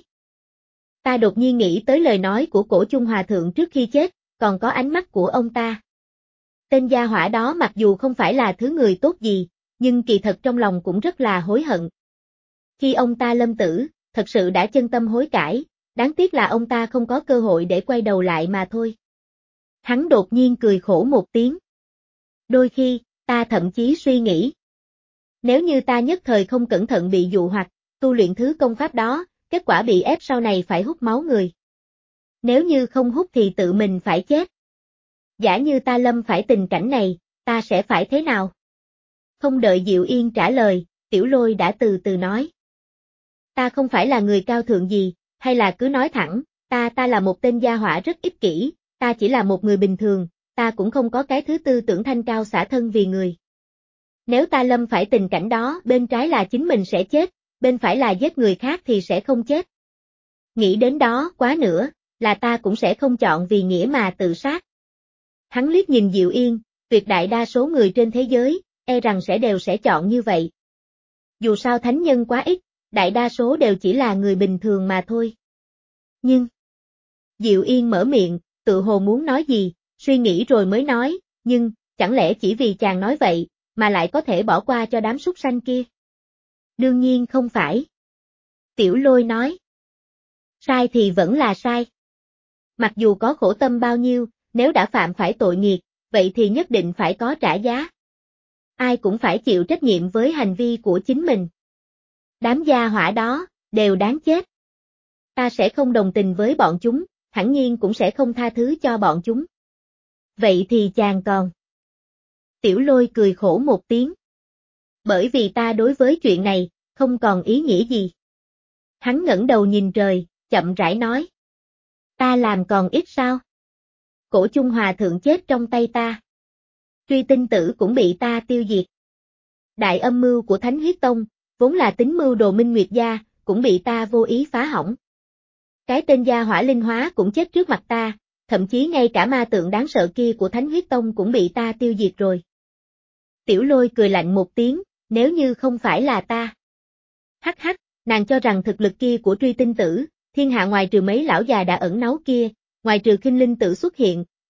Ta đột nhiên nghĩ tới lời nói của Cổ Chung Hòa Thượng trước khi chết, còn có ánh mắt của ông ta. Tên gia hỏa đó mặc dù không phải là thứ người tốt gì, nhưng kỳ thật trong lòng cũng rất là hối hận. Khi ông ta lâm tử, thật sự đã chân tâm hối cải, đáng tiếc là ông ta không có cơ hội để quay đầu lại mà thôi. Hắn đột nhiên cười khổ một tiếng. Đôi khi, ta thậm chí suy nghĩ. Nếu như ta nhất thời không cẩn thận bị dụ hoặc, tu luyện thứ công pháp đó, kết quả bị ép sau này phải hút máu người. Nếu như không hút thì tự mình phải chết. Giả như ta lâm phải tình cảnh này, ta sẽ phải thế nào? Không đợi Diệu Yên trả lời, Tiểu Lôi đã từ từ nói. Ta không phải là người cao thượng gì, hay là cứ nói thẳng, ta ta là một tên gia hỏa rất ích kỷ, ta chỉ là một người bình thường, ta cũng không có cái thứ tư tưởng thanh cao xả thân vì người. Nếu ta lâm phải tình cảnh đó, bên trái là chính mình sẽ chết, bên phải là giết người khác thì sẽ không chết. Nghĩ đến đó quá nữa, là ta cũng sẽ không chọn vì nghĩa mà tự sát. Hắn liếc nhìn Diệu Yên, tuyệt đại đa số người trên thế giới, e rằng sẽ đều sẽ chọn như vậy. Dù sao thánh nhân quá ít, đại đa số đều chỉ là người bình thường mà thôi. Nhưng, Diệu Yên mở miệng, tự hồ muốn nói gì, suy nghĩ rồi mới nói, nhưng, chẳng lẽ chỉ vì chàng nói vậy, mà lại có thể bỏ qua cho đám súc sanh kia? Đương nhiên không phải. Tiểu Lôi nói. Sai thì vẫn là sai. Mặc dù có khổ tâm bao nhiêu, nếu đã phạm phải tội nghiệt, vậy thì nhất định phải có trả giá. Ai cũng phải chịu trách nhiệm với hành vi của chính mình. Đám gia hỏa đó, đều đáng chết. Ta sẽ không đồng tình với bọn chúng, hẳn nhiên cũng sẽ không tha thứ cho bọn chúng. Vậy thì chàng còn. Tiểu Lôi cười khổ một tiếng. Bởi vì ta đối với chuyện này, không còn ý nghĩa gì. Hắn ngẩng đầu nhìn trời, chậm rãi nói. Ta làm còn ít sao? Cổ Chung Hòa Thượng chết trong tay ta. Truy Tinh Tử cũng bị ta tiêu diệt. Đại âm mưu của Thánh Huyết Tông, vốn là tính mưu đồ Minh Nguyệt gia, cũng bị ta vô ý phá hỏng. Cái tên gia hỏa linh hóa cũng chết trước mặt ta, thậm chí ngay cả ma tượng đáng sợ kia của Thánh Huyết Tông cũng bị ta tiêu diệt rồi. Tiểu Lôi cười lạnh một tiếng, nếu như không phải là ta. Hắc hắc, nàng cho rằng thực lực kia của Truy Tinh Tử, thiên hạ ngoài trừ mấy lão già đã ẩn náu kia, ngoài trừ Khinh Linh Tử xuất hiện,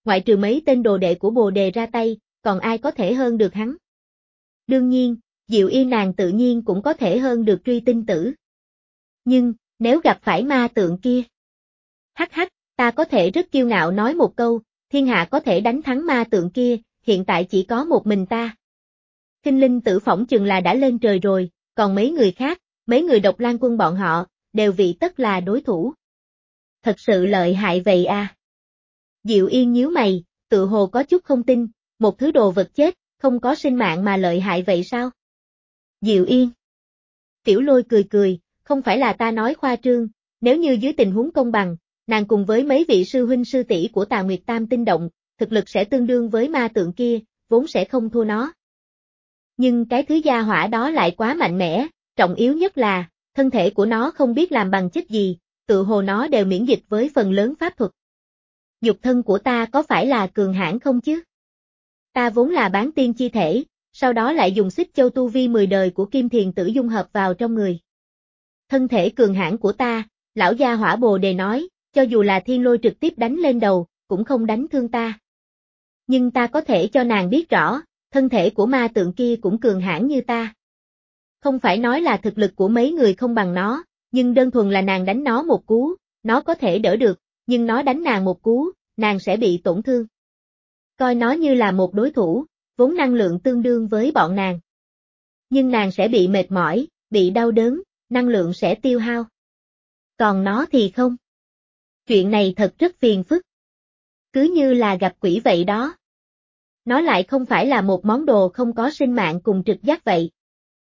ngoại trừ mấy tên đồ đệ của Bồ Đề ra tay, còn ai có thể hơn được hắn. Đương nhiên, Diệu Yên nàng tự nhiên cũng có thể hơn được Truy Tinh Tử. Nhưng, nếu gặp phải ma tượng kia. Hắc hắc, ta có thể rất kiêu ngạo nói một câu, thiên hạ có thể đánh thắng ma tượng kia, hiện tại chỉ có một mình ta. Kinh Linh Tử phỏng chừng là đã lên trời rồi, còn mấy người khác, mấy người Độc Lang Quân bọn họ, đều vị tất là đối thủ. Thật sự lợi hại vậy à? Diệu Yên nhíu mày, tự hồ có chút không tin, một thứ đồ vật chết, không có sinh mạng mà lợi hại vậy sao? Diệu Yên. Tiểu Lôi cười cười, không phải là ta nói khoa trương, nếu như dưới tình huống công bằng, nàng cùng với mấy vị sư huynh sư tỷ của Tà Nguyệt Tam Tinh Động, thực lực sẽ tương đương với ma tượng kia, vốn sẽ không thua nó. Nhưng cái thứ gia hỏa đó lại quá mạnh mẽ, trọng yếu nhất là, thân thể của nó không biết làm bằng chất gì, tự hồ nó đều miễn dịch với phần lớn pháp thuật. Nhục thân của ta có phải là cường hãn không chứ? Ta vốn là bán tiên chi thể, sau đó lại dùng xích châu tu vi mười đời của Kim Thiền Tử dung hợp vào trong người. Thân thể cường hãn của ta, lão gia hỏa Bồ Đề nói, cho dù là thiên lôi trực tiếp đánh lên đầu, cũng không đánh thương ta. Nhưng ta có thể cho nàng biết rõ, thân thể của ma tượng kia cũng cường hãn như ta. Không phải nói là thực lực của mấy người không bằng nó, nhưng đơn thuần là nàng đánh nó một cú, nó có thể đỡ được, nhưng nó đánh nàng một cú, nàng sẽ bị tổn thương. Coi nó như là một đối thủ, vốn năng lượng tương đương với bọn nàng. Nhưng nàng sẽ bị mệt mỏi, bị đau đớn, năng lượng sẽ tiêu hao. Còn nó thì không. Chuyện này thật rất phiền phức. Cứ như là gặp quỷ vậy đó. Nó lại không phải là một món đồ không có sinh mạng cùng trực giác vậy.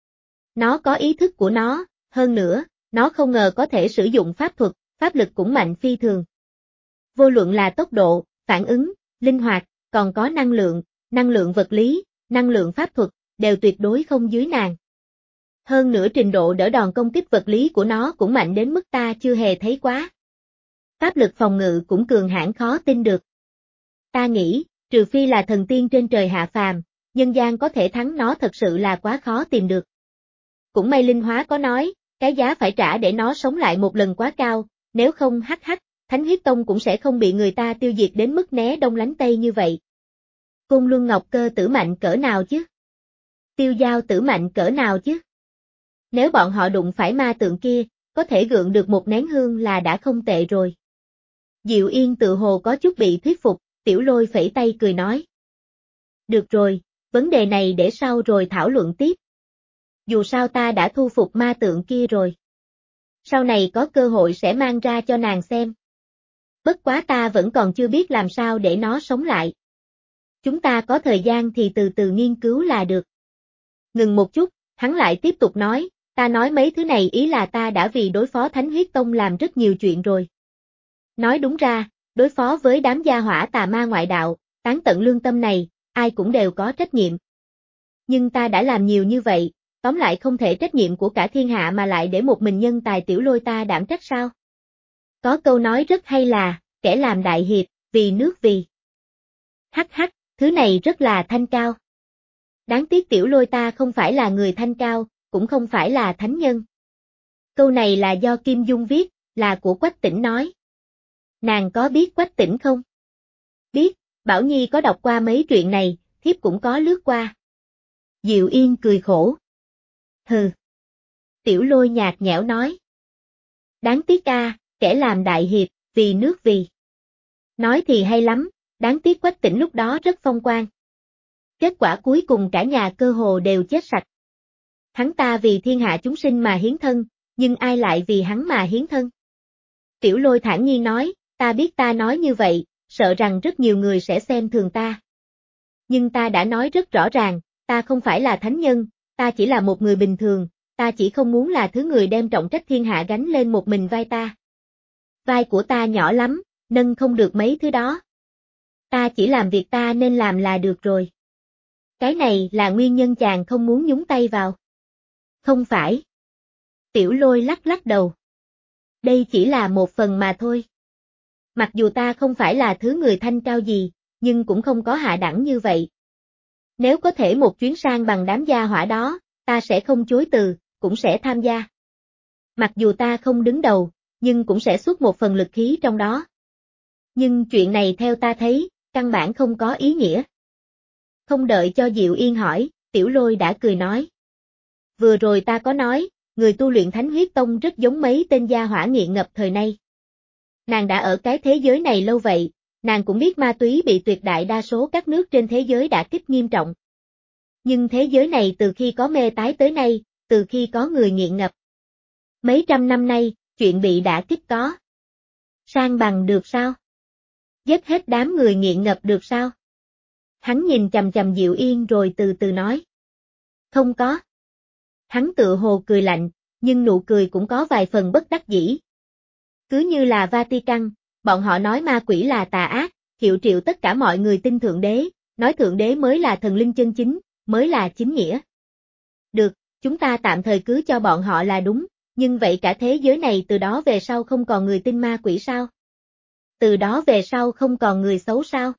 Nó có ý thức của nó, hơn nữa, nó không ngờ có thể sử dụng pháp thuật, pháp lực cũng mạnh phi thường. Vô luận là tốc độ, phản ứng, linh hoạt, còn có năng lượng, năng lượng vật lý, năng lượng pháp thuật, đều tuyệt đối không dưới nàng. Hơn nữa trình độ đỡ đòn công kích vật lý của nó cũng mạnh đến mức ta chưa hề thấy quá. Pháp lực phòng ngự cũng cường hãn khó tin được. Ta nghĩ, trừ phi là thần tiên trên trời hạ phàm, nhân gian có thể thắng nó thật sự là quá khó tìm được. Cũng may Linh Hóa có nói, cái giá phải trả để nó sống lại một lần quá cao, nếu không hắc hắc, Thánh Huyết Tông cũng sẽ không bị người ta tiêu diệt đến mức né đông lánh tây như vậy. Côn Luân Ngọc Cơ tử mạnh cỡ nào chứ? Tiêu Giao tử mạnh cỡ nào chứ? Nếu bọn họ đụng phải ma tượng kia, có thể gượng được một nén hương là đã không tệ rồi. Diệu Yên tự hồ có chút bị thuyết phục, Tiểu Lôi phẩy tay cười nói. Được rồi, vấn đề này để sau rồi thảo luận tiếp. Dù sao ta đã thu phục ma tượng kia rồi. Sau này có cơ hội sẽ mang ra cho nàng xem. Bất quá ta vẫn còn chưa biết làm sao để nó sống lại. Chúng ta có thời gian thì từ từ nghiên cứu là được. Ngừng một chút, hắn lại tiếp tục nói, ta nói mấy thứ này ý là ta đã vì đối phó Thánh Huyết Tông làm rất nhiều chuyện rồi. Nói đúng ra, đối phó với đám gia hỏa tà ma ngoại đạo, tán tận lương tâm này, ai cũng đều có trách nhiệm. Nhưng ta đã làm nhiều như vậy, tóm lại không thể trách nhiệm của cả thiên hạ mà lại để một mình nhân tài Tiểu Lôi ta đảm trách sao? Có câu nói rất hay là, kẻ làm đại hiệp, vì nước vì. Hắc hắc, thứ này rất là thanh cao. Đáng tiếc Tiểu Lôi ta không phải là người thanh cao, cũng không phải là thánh nhân. Câu này là do Kim Dung viết, là của Quách Tĩnh nói. Nàng có biết Quách Tĩnh không? Biết, Bảo Nhi có đọc qua mấy chuyện này, thiếp cũng có lướt qua. Diệu Yên cười khổ. Hừ. Tiểu Lôi nhạt nhẽo nói. Đáng tiếc a, kẻ làm đại hiệp, vì nước vì. Nói thì hay lắm, đáng tiếc Quách Tĩnh lúc đó rất phong quang. Kết quả cuối cùng cả nhà cơ hồ đều chết sạch. Hắn ta vì thiên hạ chúng sinh mà hiến thân, nhưng ai lại vì hắn mà hiến thân? Tiểu Lôi thản nhiên nói, ta biết ta nói như vậy, sợ rằng rất nhiều người sẽ xem thường ta. Nhưng ta đã nói rất rõ ràng, ta không phải là thánh nhân, ta chỉ là một người bình thường, ta chỉ không muốn là thứ người đem trọng trách thiên hạ gánh lên một mình vai ta. Vai của ta nhỏ lắm, nâng không được mấy thứ đó. Ta chỉ làm việc ta nên làm là được rồi. Cái này là nguyên nhân chàng không muốn nhúng tay vào. Không phải. Tiểu Lôi lắc lắc đầu. Đây chỉ là một phần mà thôi. Mặc dù ta không phải là thứ người thanh cao gì, nhưng cũng không có hạ đẳng như vậy. Nếu có thể một chuyến sang bằng đám gia hỏa đó, ta sẽ không chối từ, cũng sẽ tham gia. Mặc dù ta không đứng đầu, nhưng cũng sẽ xuất một phần lực khí trong đó. Nhưng chuyện này theo ta thấy, căn bản không có ý nghĩa. Không đợi cho Diệu Yên hỏi, Tiểu Lôi đã cười nói. Vừa rồi ta có nói, người tu luyện Thánh Huyết Tông rất giống mấy tên gia hỏa nghiện ngập thời nay. Nàng đã ở cái thế giới này lâu vậy, nàng cũng biết ma túy bị tuyệt đại đa số các nước trên thế giới đả kích nghiêm trọng. Nhưng thế giới này từ khi có mê tái tới nay, từ khi có người nghiện ngập. Mấy trăm năm nay, chuyện bị đả kích có. Sang bằng được sao? Giết hết đám người nghiện ngập được sao? Hắn nhìn chằm chằm Diệu Yên rồi từ từ nói. Không có. Hắn tựa hồ cười lạnh, nhưng nụ cười cũng có vài phần bất đắc dĩ. Cứ như là Vatican, bọn họ nói ma quỷ là tà ác, hiệu triệu tất cả mọi người tin Thượng Đế, nói Thượng Đế mới là thần linh chân chính, mới là chính nghĩa. Được, chúng ta tạm thời cứ cho bọn họ là đúng, nhưng vậy cả thế giới này từ đó về sau không còn người tin ma quỷ sao? Từ đó về sau không còn người xấu sao?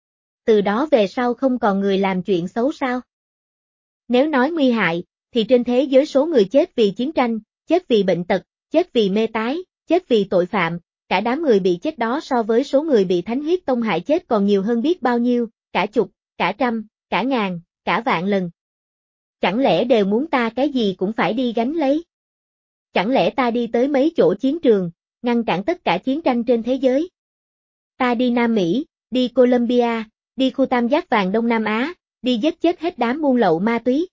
Từ đó về sau không còn người làm chuyện xấu sao? Nếu nói nguy hại, thì trên thế giới số người chết vì chiến tranh, chết vì bệnh tật, chết vì mê tái, chết vì tội phạm, cả đám người bị chết đó so với số người bị Thánh Huyết Tông hại chết còn nhiều hơn biết bao nhiêu, cả chục, cả trăm, cả ngàn, cả vạn lần. Chẳng lẽ đều muốn ta cái gì cũng phải đi gánh lấy? Chẳng lẽ ta đi tới mấy chỗ chiến trường, ngăn cản tất cả chiến tranh trên thế giới? Ta đi Nam Mỹ, đi Colombia, đi khu tam giác vàng Đông Nam Á, đi giết chết hết đám buôn lậu ma túy.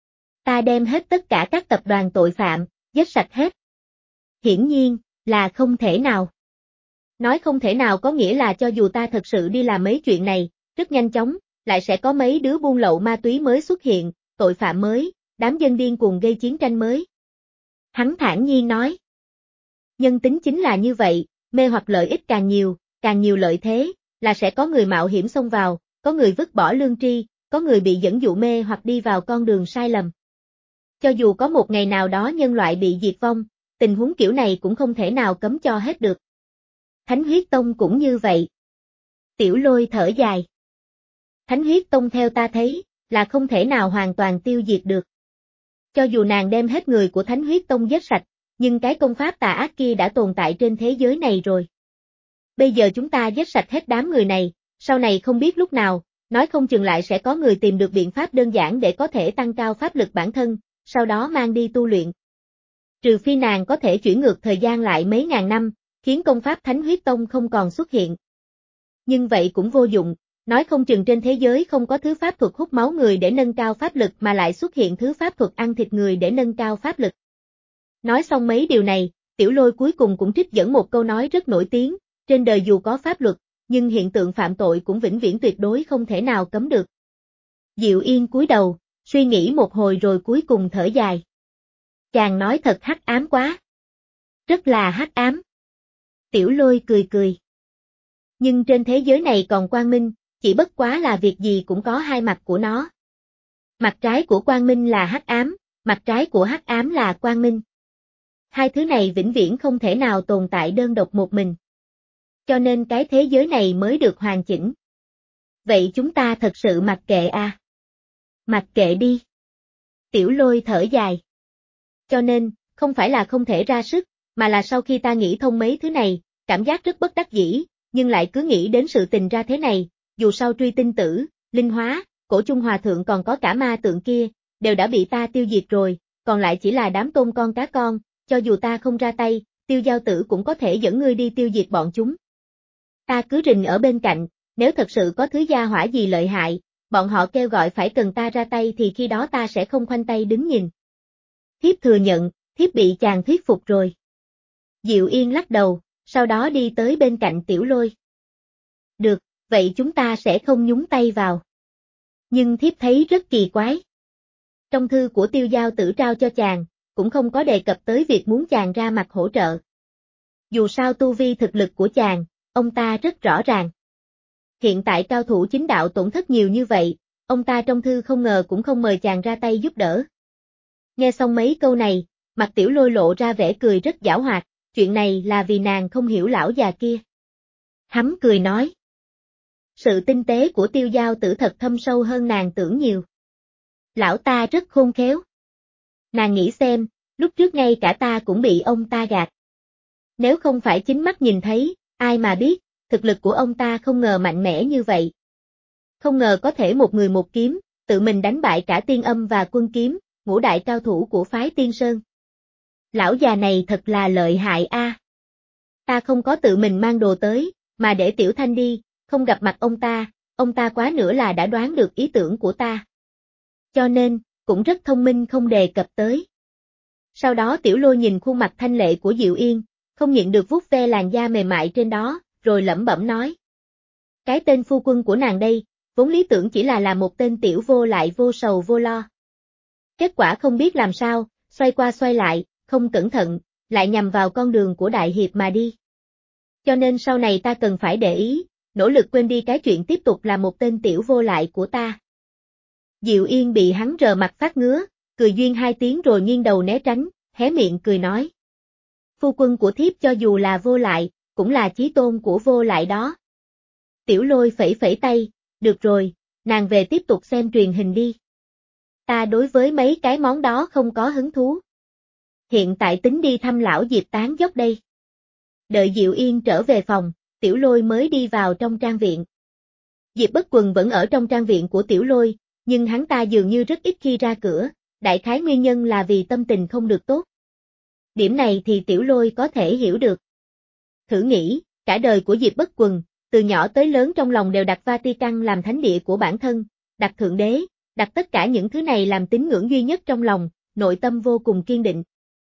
Ta đem hết tất cả các tập đoàn tội phạm, giết sạch hết. Hiển nhiên, là không thể nào. Nói không thể nào có nghĩa là cho dù ta thật sự đi làm mấy chuyện này, rất nhanh chóng, lại sẽ có mấy đứa buôn lậu ma túy mới xuất hiện, tội phạm mới, đám dân điên cuồng gây chiến tranh mới. Hắn thản nhiên nói. Nhân tính chính là như vậy, mê hoặc lợi ích càng nhiều, càng nhiều lợi thế, là sẽ có người mạo hiểm xông vào, có người vứt bỏ lương tri, có người bị dẫn dụ mê hoặc đi vào con đường sai lầm. Cho dù có một ngày nào đó nhân loại bị diệt vong, tình huống kiểu này cũng không thể nào cấm cho hết được. Thánh Huyết Tông cũng như vậy. Tiểu Lôi thở dài. Thánh Huyết Tông theo ta thấy, là không thể nào hoàn toàn tiêu diệt được. Cho dù nàng đem hết người của Thánh Huyết Tông giết sạch, nhưng cái công pháp tà ác kia đã tồn tại trên thế giới này rồi. Bây giờ chúng ta giết sạch hết đám người này, sau này không biết lúc nào, nói không chừng lại sẽ có người tìm được biện pháp đơn giản để có thể tăng cao pháp lực bản thân, sau đó mang đi tu luyện. Trừ phi nàng có thể chuyển ngược thời gian lại mấy ngàn năm, khiến công pháp Thánh Huyết Tông không còn xuất hiện. Nhưng vậy cũng vô dụng, nói không chừng trên thế giới không có thứ pháp thuật hút máu người để nâng cao pháp lực mà lại xuất hiện thứ pháp thuật ăn thịt người để nâng cao pháp lực. Nói xong mấy điều này, Tiểu Lôi cuối cùng cũng trích dẫn một câu nói rất nổi tiếng, trên đời dù có pháp luật, nhưng hiện tượng phạm tội cũng vĩnh viễn tuyệt đối không thể nào cấm được. Diệu Yên cúi đầu, suy nghĩ một hồi rồi cuối cùng thở dài. Chàng nói thật hắc ám quá. Rất là hắc ám. Tiểu Lôi cười cười. Nhưng trên thế giới này còn quang minh, chỉ bất quá là việc gì cũng có hai mặt của nó. Mặt trái của quang minh là hắc ám, mặt trái của hắc ám là quang minh. Hai thứ này vĩnh viễn không thể nào tồn tại đơn độc một mình. Cho nên cái thế giới này mới được hoàn chỉnh. Vậy chúng ta thật sự mặc kệ à? Mặc kệ đi. Tiểu Lôi thở dài. Cho nên, không phải là không thể ra sức, mà là sau khi ta nghĩ thông mấy thứ này, cảm giác rất bất đắc dĩ, nhưng lại cứ nghĩ đến sự tình ra thế này, dù sau truy tinh tử, linh hóa, cổ trung hòa thượng còn có cả ma tượng kia, đều đã bị ta tiêu diệt rồi, còn lại chỉ là đám tôm con cá con, cho dù ta không ra tay, Tiêu Giao Tử cũng có thể dẫn ngươi đi tiêu diệt bọn chúng. Ta cứ rình ở bên cạnh, nếu thật sự có thứ gia hỏa gì lợi hại, bọn họ kêu gọi phải cần ta ra tay thì khi đó ta sẽ không khoanh tay đứng nhìn. Thiếp thừa nhận, thiếp bị chàng thuyết phục rồi. Diệu Yên lắc đầu, sau đó đi tới bên cạnh Tiểu Lôi. Được, vậy chúng ta sẽ không nhúng tay vào. Nhưng thiếp thấy rất kỳ quái. Trong thư của Tiêu Giao Tử trao cho chàng, cũng không có đề cập tới việc muốn chàng ra mặt hỗ trợ. Dù sao tu vi thực lực của chàng, ông ta rất rõ ràng. Hiện tại cao thủ chính đạo tổn thất nhiều như vậy, ông ta trong thư không ngờ cũng không mời chàng ra tay giúp đỡ. Nghe xong mấy câu này, mặt Tiểu Lôi lộ ra vẻ cười rất giảo hoạt, chuyện này là vì nàng không hiểu lão già kia. Hắn cười nói. Sự tinh tế của Tiêu Giao Tử thật thâm sâu hơn nàng tưởng nhiều. Lão ta rất khôn khéo. Nàng nghĩ xem, lúc trước ngay cả ta cũng bị ông ta gạt. Nếu không phải chính mắt nhìn thấy, ai mà biết, thực lực của ông ta không ngờ mạnh mẽ như vậy. Không ngờ có thể một người một kiếm, tự mình đánh bại cả Tiên Âm và Quân Kiếm, ngũ đại cao thủ của phái Tiên Sơn. Lão già này thật là lợi hại a. À. Ta không có tự mình mang đồ tới, mà để Tiểu Thanh đi, không gặp mặt ông ta, ông ta quá nữa là đã đoán được ý tưởng của ta. Cho nên, cũng rất thông minh không đề cập tới. Sau đó Tiểu Lôi nhìn khuôn mặt thanh lệ của Diệu Yên, không nhịn được vuốt ve làn da mềm mại trên đó, rồi lẩm bẩm nói. Cái tên phu quân của nàng đây, vốn lý tưởng chỉ là là một tên tiểu vô lại vô sầu vô lo. Kết quả không biết làm sao, xoay qua xoay lại, không cẩn thận, lại nhằm vào con đường của đại hiệp mà đi. Cho nên sau này ta cần phải để ý, nỗ lực quên đi cái chuyện tiếp tục là một tên tiểu vô lại của ta. Diệu Yên bị hắn rờ mặt phát ngứa, cười duyên hai tiếng rồi nghiêng đầu né tránh, hé miệng cười nói. Phu quân của thiếp cho dù là vô lại, cũng là chí tôn của vô lại đó. Tiểu Lôi phẩy phẩy tay, được rồi, nàng về tiếp tục xem truyền hình đi. Ta đối với mấy cái món đó không có hứng thú. Hiện tại tính đi thăm lão Diệp tán dốc đây. Đợi Diệu Yên trở về phòng, Tiểu Lôi mới đi vào trong trang viện. Diệp Bất Quần vẫn ở trong trang viện của Tiểu Lôi, nhưng hắn ta dường như rất ít khi ra cửa, đại khái nguyên nhân là vì tâm tình không được tốt. Điểm này thì Tiểu Lôi có thể hiểu được. Thử nghĩ, cả đời của Diệp Bất Quần, từ nhỏ tới lớn trong lòng đều đặt Vatican làm thánh địa của bản thân, đặt Thượng Đế, đặt tất cả những thứ này làm tín ngưỡng duy nhất trong lòng, nội tâm vô cùng kiên định.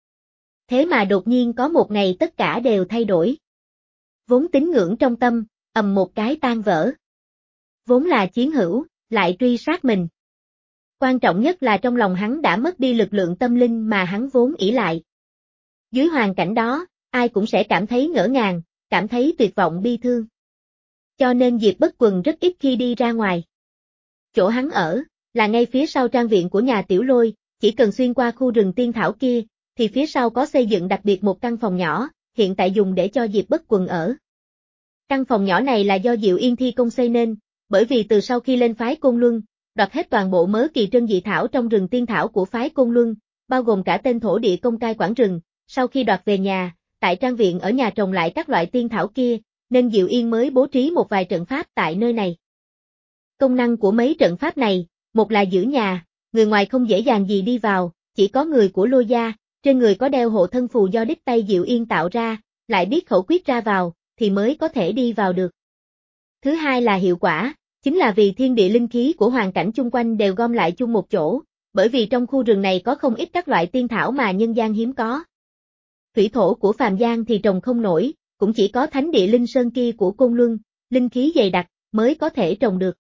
Thế mà đột nhiên có một ngày tất cả đều thay đổi. Vốn tín ngưỡng trong tâm, ầm một cái tan vỡ. Vốn là chiến hữu, lại truy sát mình. Quan trọng nhất là trong lòng hắn đã mất đi lực lượng tâm linh mà hắn vốn ỷ lại. Dưới hoàn cảnh đó, ai cũng sẽ cảm thấy ngỡ ngàng, cảm thấy tuyệt vọng bi thương. Cho nên Diệp Bất Quần rất ít khi đi ra ngoài. Chỗ hắn ở, là ngay phía sau trang viện của nhà Tiểu Lôi, chỉ cần xuyên qua khu rừng tiên thảo kia, thì phía sau có xây dựng đặc biệt một căn phòng nhỏ, hiện tại dùng để cho Diệp Bất Quần ở. Căn phòng nhỏ này là do Diệu Yên thi công xây nên, bởi vì từ sau khi lên phái Côn Luân, đoạt hết toàn bộ mớ kỳ trân dị thảo trong rừng tiên thảo của phái Côn Luân, bao gồm cả tên thổ địa công cai quản rừng, sau khi đoạt về nhà, tại trang viện ở nhà trồng lại các loại tiên thảo kia, nên Diệu Yên mới bố trí một vài trận pháp tại nơi này. Công năng của mấy trận pháp này, một là giữ nhà, người ngoài không dễ dàng gì đi vào, chỉ có người của Lôi gia, trên người có đeo hộ thân phù do đích tay Diệu Yên tạo ra, lại biết khẩu quyết ra vào, thì mới có thể đi vào được. Thứ hai là hiệu quả, chính là vì thiên địa linh khí của hoàn cảnh chung quanh đều gom lại chung một chỗ, bởi vì trong khu rừng này có không ít các loại tiên thảo mà nhân gian hiếm có. Thủy thổ của phàm gian thì trồng không nổi, cũng chỉ có thánh địa linh sơn kia của Côn Luân, linh khí dày đặc, mới có thể trồng được.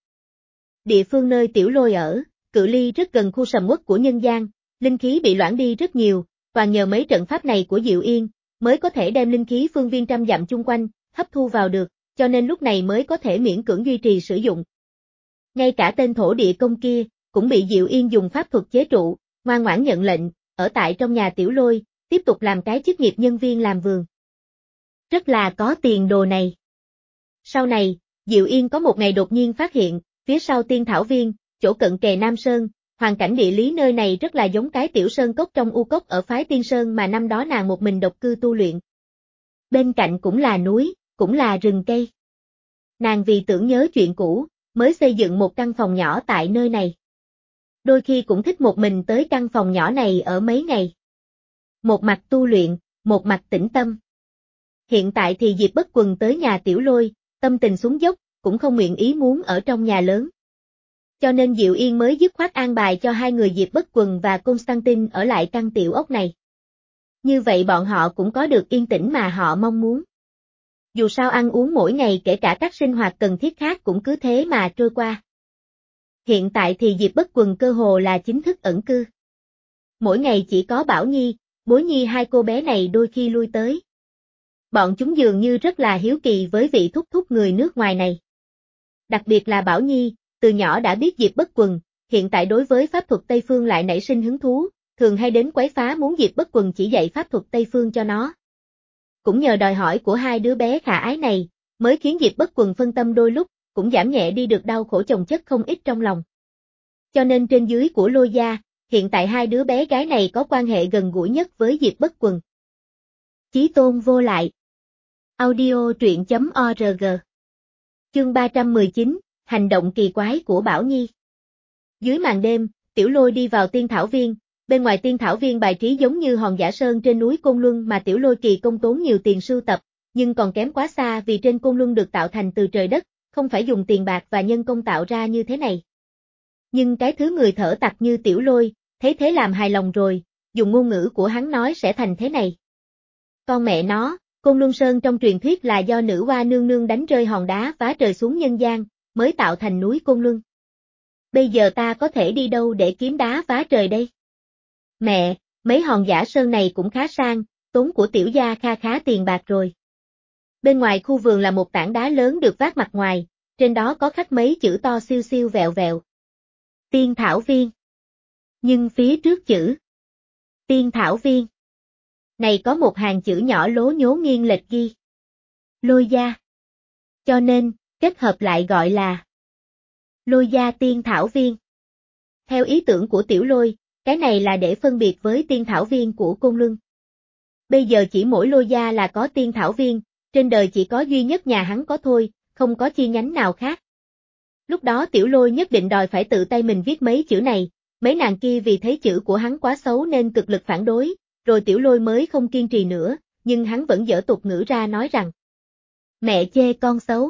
Địa phương nơi Tiểu Lôi ở, cự ly rất gần khu sầm uất của nhân gian, linh khí bị loãng đi rất nhiều, toàn nhờ mấy trận pháp này của Diệu Yên, mới có thể đem linh khí phương viên trăm dặm chung quanh, hấp thu vào được, cho nên lúc này mới có thể miễn cưỡng duy trì sử dụng. Ngay cả tên thổ địa công kia, cũng bị Diệu Yên dùng pháp thuật chế trụ, ngoan ngoãn nhận lệnh, ở tại trong nhà Tiểu Lôi, tiếp tục làm cái chức nghiệp nhân viên làm vườn. Rất là có tiền đồ này. Sau này, Diệu Yên có một ngày đột nhiên phát hiện, phía sau tiên thảo viên, chỗ cận kề Nam Sơn, hoàn cảnh địa lý nơi này rất là giống cái tiểu sơn cốc trong u cốc ở phái Tiên Sơn mà năm đó nàng một mình độc cư tu luyện. Bên cạnh cũng là núi, cũng là rừng cây. Nàng vì tưởng nhớ chuyện cũ, mới xây dựng một căn phòng nhỏ tại nơi này. Đôi khi cũng thích một mình tới căn phòng nhỏ này ở mấy ngày. Một mặt tu luyện, một mặt tĩnh tâm. Hiện tại thì Diệp Bất Quần tới nhà Tiểu Lôi, tâm tình xuống dốc, cũng không nguyện ý muốn ở trong nhà lớn. Cho nên Diệu Yên mới dứt khoát an bài cho hai người Diệp Bất Quần và Constantine ở lại căn tiểu ốc này. Như vậy bọn họ cũng có được yên tĩnh mà họ mong muốn. Dù sao ăn uống mỗi ngày kể cả các sinh hoạt cần thiết khác cũng cứ thế mà trôi qua. Hiện tại thì Diệp Bất Quần cơ hồ là chính thức ẩn cư. Mỗi ngày chỉ có Bảo Nhi, Bối Nhi hai cô bé này đôi khi lui tới. Bọn chúng dường như rất là hiếu kỳ với vị thúc thúc người nước ngoài này. Đặc biệt là Bảo Nhi, từ nhỏ đã biết Diệp Bất Quần, hiện tại đối với pháp thuật Tây Phương lại nảy sinh hứng thú, thường hay đến quấy phá muốn Diệp Bất Quần chỉ dạy pháp thuật Tây Phương cho nó. Cũng nhờ đòi hỏi của hai đứa bé khả ái này, mới khiến Diệp Bất Quần phân tâm đôi lúc, cũng giảm nhẹ đi được đau khổ chồng chất không ít trong lòng. Cho nên trên dưới của Lôi gia, hiện tại hai đứa bé gái này có quan hệ gần gũi nhất với Diệp Bất Quần. Chí tôn vô lại. Audio truyện chấm org Chương ba trăm mười chín, hành động kỳ quái của Bảo Nhi. Dưới màn đêm, Tiểu Lôi đi vào tiên thảo viên, bên ngoài tiên thảo viên bài trí giống như hòn giả sơn trên núi Côn Luân mà Tiểu Lôi kỳ công tốn nhiều tiền sưu tập, nhưng còn kém quá xa vì trên Côn Luân được tạo thành từ trời đất, không phải dùng tiền bạc và nhân công tạo ra như thế này. Nhưng cái thứ người thở tặc như Tiểu Lôi, thấy thế làm hài lòng rồi, dùng ngôn ngữ của hắn nói sẽ thành thế này. Con mẹ nó, Côn Luân Sơn trong truyền thuyết là do nữ hoa nương nương đánh rơi hòn đá phá trời xuống nhân gian, mới tạo thành núi Côn Luân. Bây giờ ta có thể đi đâu để kiếm đá phá trời đây? Mẹ, mấy hòn giả sơn này cũng khá sang, tốn của tiểu gia kha khá tiền bạc rồi. Bên ngoài khu vườn là một tảng đá lớn được vác mặt ngoài, trên đó có khắc mấy chữ to xiu xiu vẹo vẹo. Tiên thảo viên. Nhưng phía trước chữ Tiên thảo viên này có một hàng chữ nhỏ lố nhố nghiêng lệch ghi Lôi gia. Cho nên, kết hợp lại gọi là Lôi gia tiên thảo viên. Theo ý tưởng của Tiểu Lôi, cái này là để phân biệt với tiên thảo viên của Côn Luân. Bây giờ chỉ mỗi Lôi gia là có tiên thảo viên, trên đời chỉ có duy nhất nhà hắn có thôi, không có chi nhánh nào khác. Lúc đó Tiểu Lôi nhất định đòi phải tự tay mình viết mấy chữ này, mấy nàng kia vì thấy chữ của hắn quá xấu nên cực lực phản đối, rồi Tiểu Lôi mới không kiên trì nữa, nhưng hắn vẫn dở tục ngữ ra nói rằng mẹ chê con xấu.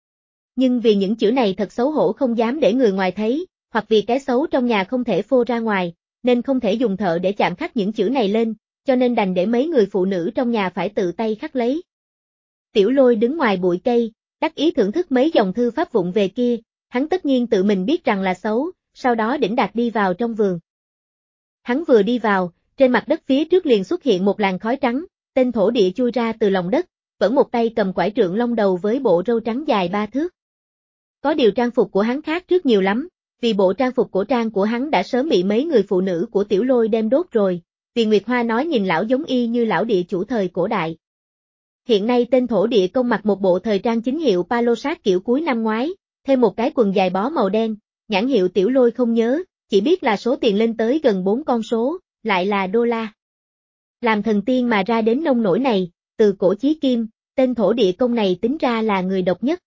Nhưng vì những chữ này thật xấu hổ không dám để người ngoài thấy, hoặc vì cái xấu trong nhà không thể phô ra ngoài, nên không thể dùng thợ để chạm khắc những chữ này lên, cho nên đành để mấy người phụ nữ trong nhà phải tự tay khắc lấy. Tiểu Lôi đứng ngoài bụi cây, đắc ý thưởng thức mấy dòng thư pháp vụng về kia, hắn tất nhiên tự mình biết rằng là xấu, sau đó đĩnh đạc đi vào trong vườn. Hắn vừa đi vào, trên mặt đất phía trước liền xuất hiện một làn khói trắng, tên thổ địa chui ra từ lòng đất, vẫn một tay cầm quải trượng long đầu với bộ râu trắng dài ba thước. Có điều trang phục của hắn khác trước nhiều lắm, vì bộ trang phục cổ trang của hắn đã sớm bị mấy người phụ nữ của Tiểu Lôi đem đốt rồi, vì Nguyệt Hoa nói nhìn lão giống y như lão địa chủ thời cổ đại. Hiện nay tên thổ địa công mặc một bộ thời trang chính hiệu palo sát kiểu cuối năm ngoái, thêm một cái quần dài bó màu đen, nhãn hiệu Tiểu Lôi không nhớ, chỉ biết là số tiền lên tới gần bốn con số, lại là đô la. Làm thần tiên mà ra đến nông nổi này, từ cổ chí kim, tên thổ địa công này tính ra là người độc nhất.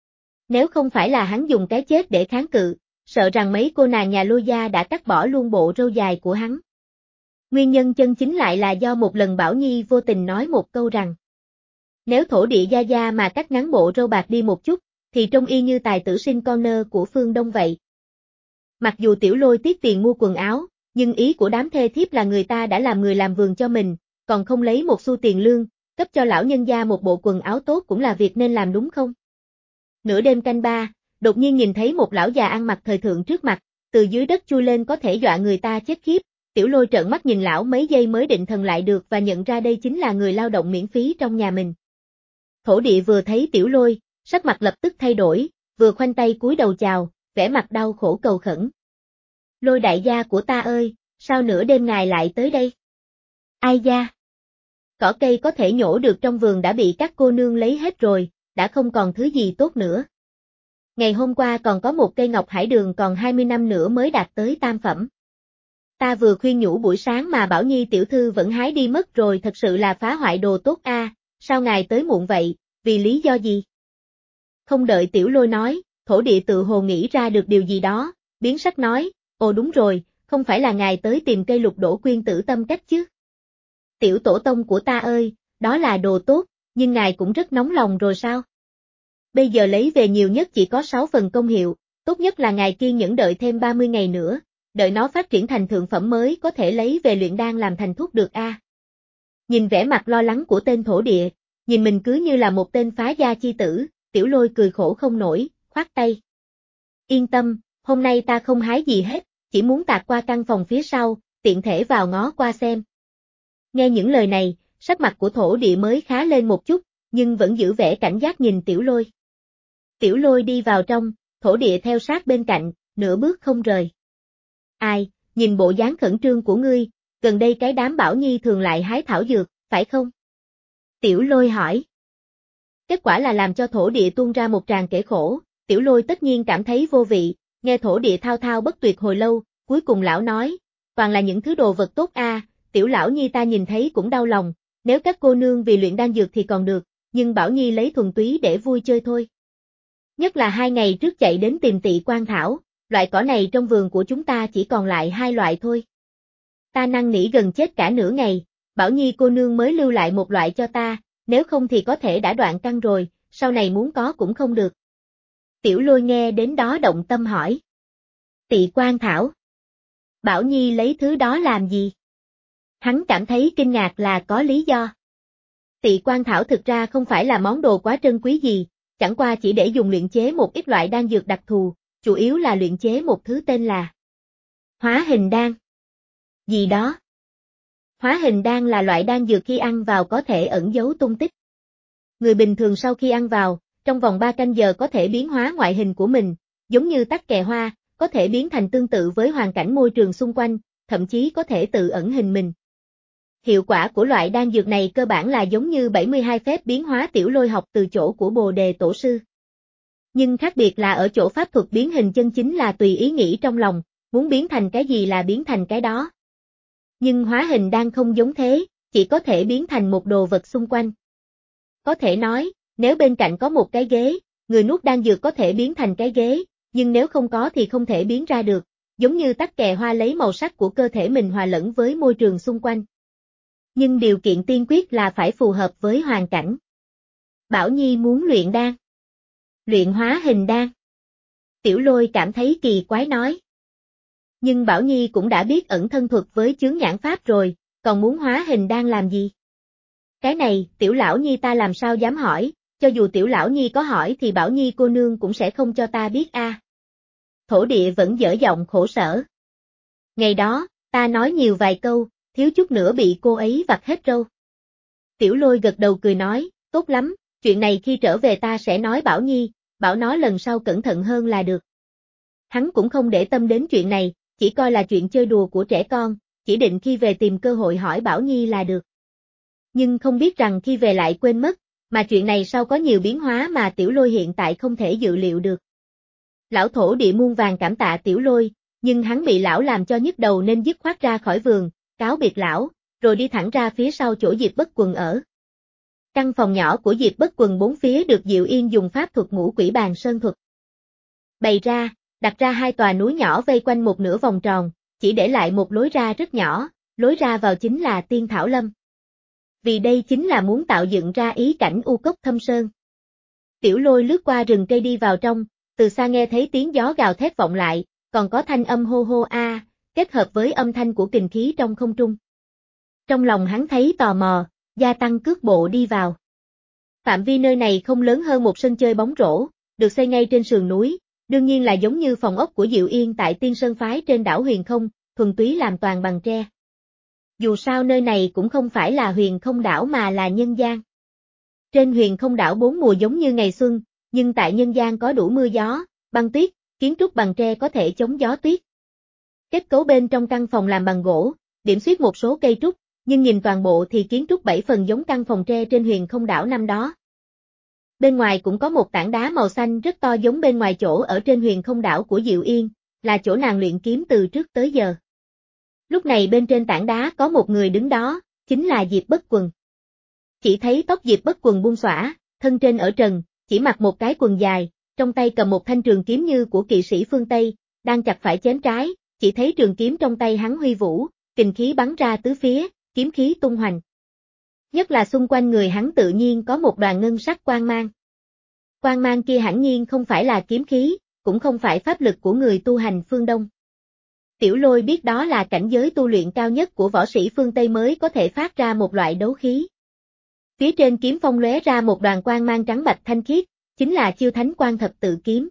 Nếu không phải là hắn dùng cái chết để kháng cự, sợ rằng mấy cô nàng nhà Lôi gia đã cắt bỏ luôn bộ râu dài của hắn. Nguyên nhân chân chính lại là do một lần Bảo Nhi vô tình nói một câu rằng nếu thổ địa gia gia mà cắt ngắn bộ râu bạc đi một chút, thì trông y như tài tử sinh con nơ của phương Đông vậy. Mặc dù Tiểu Lôi tiếc tiền mua quần áo, nhưng ý của đám thê thiếp là người ta đã làm người làm vườn cho mình, còn không lấy một xu tiền lương, cấp cho lão nhân gia một bộ quần áo tốt cũng là việc nên làm đúng không? Nửa đêm canh ba, đột nhiên nhìn thấy một lão già ăn mặc thời thượng trước mặt, từ dưới đất chui lên có thể dọa người ta chết khiếp. Tiểu Lôi trợn mắt nhìn lão mấy giây mới định thần lại được và nhận ra đây chính là người lao động miễn phí trong nhà mình. Thổ địa vừa thấy Tiểu Lôi, sắc mặt lập tức thay đổi, vừa khoanh tay cúi đầu chào, vẻ mặt đau khổ cầu khẩn. Lôi đại gia của ta ơi, sao nửa đêm ngài lại tới đây? Ai gia? Cỏ cây có thể nhổ được trong vườn đã bị các cô nương lấy hết rồi, đã không còn thứ gì tốt nữa. Ngày hôm qua còn có một cây ngọc hải đường còn hai mươi năm nữa mới đạt tới tam phẩm. Ta vừa khuyên nhủ buổi sáng mà Bảo Nhi tiểu thư vẫn hái đi mất rồi, thật sự là phá hoại đồ tốt a. À, sao ngài tới muộn vậy, vì lý do gì? Không đợi Tiểu Lôi nói, thổ địa tự hồ nghĩ ra được điều gì đó, biến sắc nói, ồ đúng rồi, không phải là ngài tới tìm cây lục đổ quyên tử tâm cách chứ? Tiểu tổ tông của ta ơi, đó là đồ tốt, nhưng ngài cũng rất nóng lòng rồi sao? Bây giờ lấy về nhiều nhất chỉ có sáu phần công hiệu, tốt nhất là ngài kiên nhẫn đợi thêm ba mươi ngày nữa, đợi nó phát triển thành thượng phẩm mới có thể lấy về luyện đan làm thành thuốc được a. À. Nhìn vẻ mặt lo lắng của tên thổ địa, nhìn mình cứ như là một tên phá gia chi tử, Tiểu Lôi cười khổ không nổi, khoát tay. Yên tâm, hôm nay ta không hái gì hết, chỉ muốn tạt qua căn phòng phía sau, tiện thể vào ngó qua xem. Nghe những lời này, sắc mặt của thổ địa mới khá lên một chút, nhưng vẫn giữ vẻ cảnh giác nhìn Tiểu Lôi. Tiểu Lôi đi vào trong, thổ địa theo sát bên cạnh, nửa bước không rời. Ai, nhìn bộ dáng khẩn trương của ngươi, gần đây cái đám Bảo Nhi thường lại hái thảo dược, phải không? Tiểu Lôi hỏi. Kết quả là làm cho thổ địa tuôn ra một tràng kể khổ, Tiểu Lôi tất nhiên cảm thấy vô vị, nghe thổ địa thao thao bất tuyệt hồi lâu, cuối cùng lão nói, toàn là những thứ đồ vật tốt a, à, Tiểu lão Nhi ta nhìn thấy cũng đau lòng, nếu các cô nương vì luyện đan dược thì còn được, nhưng Bảo Nhi lấy thuần túy để vui chơi thôi. Nhất là hai ngày trước chạy đến tìm Tị Quan Thảo, loại cỏ này trong vườn của chúng ta chỉ còn lại hai loại thôi. Ta năn nỉ gần chết cả nửa ngày, Bảo Nhi cô nương mới lưu lại một loại cho ta, nếu không thì có thể đã đoạn căn rồi, sau này muốn có cũng không được. Tiểu Lôi nghe đến đó động tâm hỏi. Tị Quan Thảo. Bảo Nhi lấy thứ đó làm gì? Hắn cảm thấy kinh ngạc là có lý do. Tị Quan Thảo thực ra không phải là món đồ quá trân quý gì, chẳng qua chỉ để dùng luyện chế một ít loại đan dược đặc thù, chủ yếu là luyện chế một thứ tên là hóa hình đan. Gì đó? Hóa hình đan là loại đan dược khi ăn vào có thể ẩn giấu tung tích. Người bình thường sau khi ăn vào, trong vòng ba canh giờ có thể biến hóa ngoại hình của mình, giống như tắc kè hoa, có thể biến thành tương tự với hoàn cảnh môi trường xung quanh, thậm chí có thể tự ẩn hình mình. Hiệu quả của loại đan dược này cơ bản là giống như bảy mươi hai phép biến hóa Tiểu Lôi học từ chỗ của Bồ Đề Tổ sư. Nhưng khác biệt là ở chỗ pháp thuật biến hình chân chính là tùy ý nghĩ trong lòng, muốn biến thành cái gì là biến thành cái đó. Nhưng hóa hình đan không giống thế, chỉ có thể biến thành một đồ vật xung quanh. Có thể nói, nếu bên cạnh có một cái ghế, người nuốt đan dược có thể biến thành cái ghế, nhưng nếu không có thì không thể biến ra được, giống như tắc kè hoa lấy màu sắc của cơ thể mình hòa lẫn với môi trường xung quanh. Nhưng điều kiện tiên quyết là phải phù hợp với hoàn cảnh. Bảo Nhi muốn luyện đan. Luyện hóa hình đan. Tiểu Lôi cảm thấy kỳ quái nói. Nhưng Bảo Nhi cũng đã biết ẩn thân thuật với chướng nhãn pháp rồi, còn muốn hóa hình đan làm gì? Cái này, Tiểu Lão Nhi ta làm sao dám hỏi, cho dù Tiểu Lão Nhi có hỏi thì Bảo Nhi cô nương cũng sẽ không cho ta biết a. À. Thổ địa vẫn dở giọng khổ sở. Ngày đó, ta nói nhiều vài câu, thiếu chút nữa bị cô ấy vặt hết râu. Tiểu Lôi gật đầu cười nói, tốt lắm, chuyện này khi trở về ta sẽ nói Bảo Nhi, bảo nó lần sau cẩn thận hơn là được. Hắn cũng không để tâm đến chuyện này, chỉ coi là chuyện chơi đùa của trẻ con, chỉ định khi về tìm cơ hội hỏi Bảo Nhi là được. Nhưng không biết rằng khi về lại quên mất, mà chuyện này sau có nhiều biến hóa mà Tiểu Lôi hiện tại không thể dự liệu được. Lão thổ địa muôn vàng cảm tạ Tiểu Lôi, nhưng hắn bị lão làm cho nhức đầu nên dứt khoát ra khỏi vườn, cáo biệt lão, rồi đi thẳng ra phía sau chỗ Diệp Bất Quần ở. Căn phòng nhỏ của Diệp Bất Quần bốn phía được Diệu Yên dùng pháp thuật ngũ quỷ bàn sơn thuật bày ra, đặt ra hai tòa núi nhỏ vây quanh một nửa vòng tròn, chỉ để lại một lối ra rất nhỏ, lối ra vào chính là Tiên Thảo Lâm. Vì đây chính là muốn tạo dựng ra ý cảnh u cốc thâm sơn. Tiểu Lôi lướt qua rừng cây đi vào trong, từ xa nghe thấy tiếng gió gào thét vọng lại, còn có thanh âm hô hô a, kết hợp với âm thanh của kình khí trong không trung. Trong lòng hắn thấy tò mò, gia tăng cước bộ đi vào. Phạm vi nơi này không lớn hơn một sân chơi bóng rổ, được xây ngay trên sườn núi, đương nhiên là giống như phòng ốc của Diệu Yên tại Tiên Sơn Phái trên đảo Huyền Không, thuần túy làm toàn bằng tre. Dù sao nơi này cũng không phải là Huyền Không đảo mà là nhân gian. Trên Huyền Không đảo bốn mùa giống như ngày xuân, nhưng tại nhân gian có đủ mưa gió, băng tuyết, kiến trúc bằng tre có thể chống gió tuyết. Kết cấu bên trong căn phòng làm bằng gỗ, điểm xuyết một số cây trúc, nhưng nhìn toàn bộ thì kiến trúc bảy phần giống căn phòng tre trên Huyền Không đảo năm đó. Bên ngoài cũng có một tảng đá màu xanh rất to giống bên ngoài chỗ ở trên Huyền Không đảo của Diệu Yên, là chỗ nàng luyện kiếm từ trước tới giờ. Lúc này bên trên tảng đá có một người đứng đó, chính là Diệp Bất Quần. Chỉ thấy tóc Diệp Bất Quần buông xõa, thân trên ở trần, chỉ mặc một cái quần dài, trong tay cầm một thanh trường kiếm như của kỵ sĩ phương Tây, đang chặt phải chém trái, chỉ thấy trường kiếm trong tay hắn huy vũ, kình khí bắn ra tứ phía, kiếm khí tung hoành. Nhất là xung quanh người hắn tự nhiên có một đoàn ngân sắc quang mang. Quang mang kia hẳn nhiên không phải là kiếm khí, cũng không phải pháp lực của người tu hành phương Đông. Tiểu Lôi biết đó là cảnh giới tu luyện cao nhất của võ sĩ phương Tây mới có thể phát ra một loại đấu khí. Phía trên kiếm phong lóe ra một đoàn quang mang trắng bạch thanh khiết, chính là chiêu Thánh Quang Thập Tự Kiếm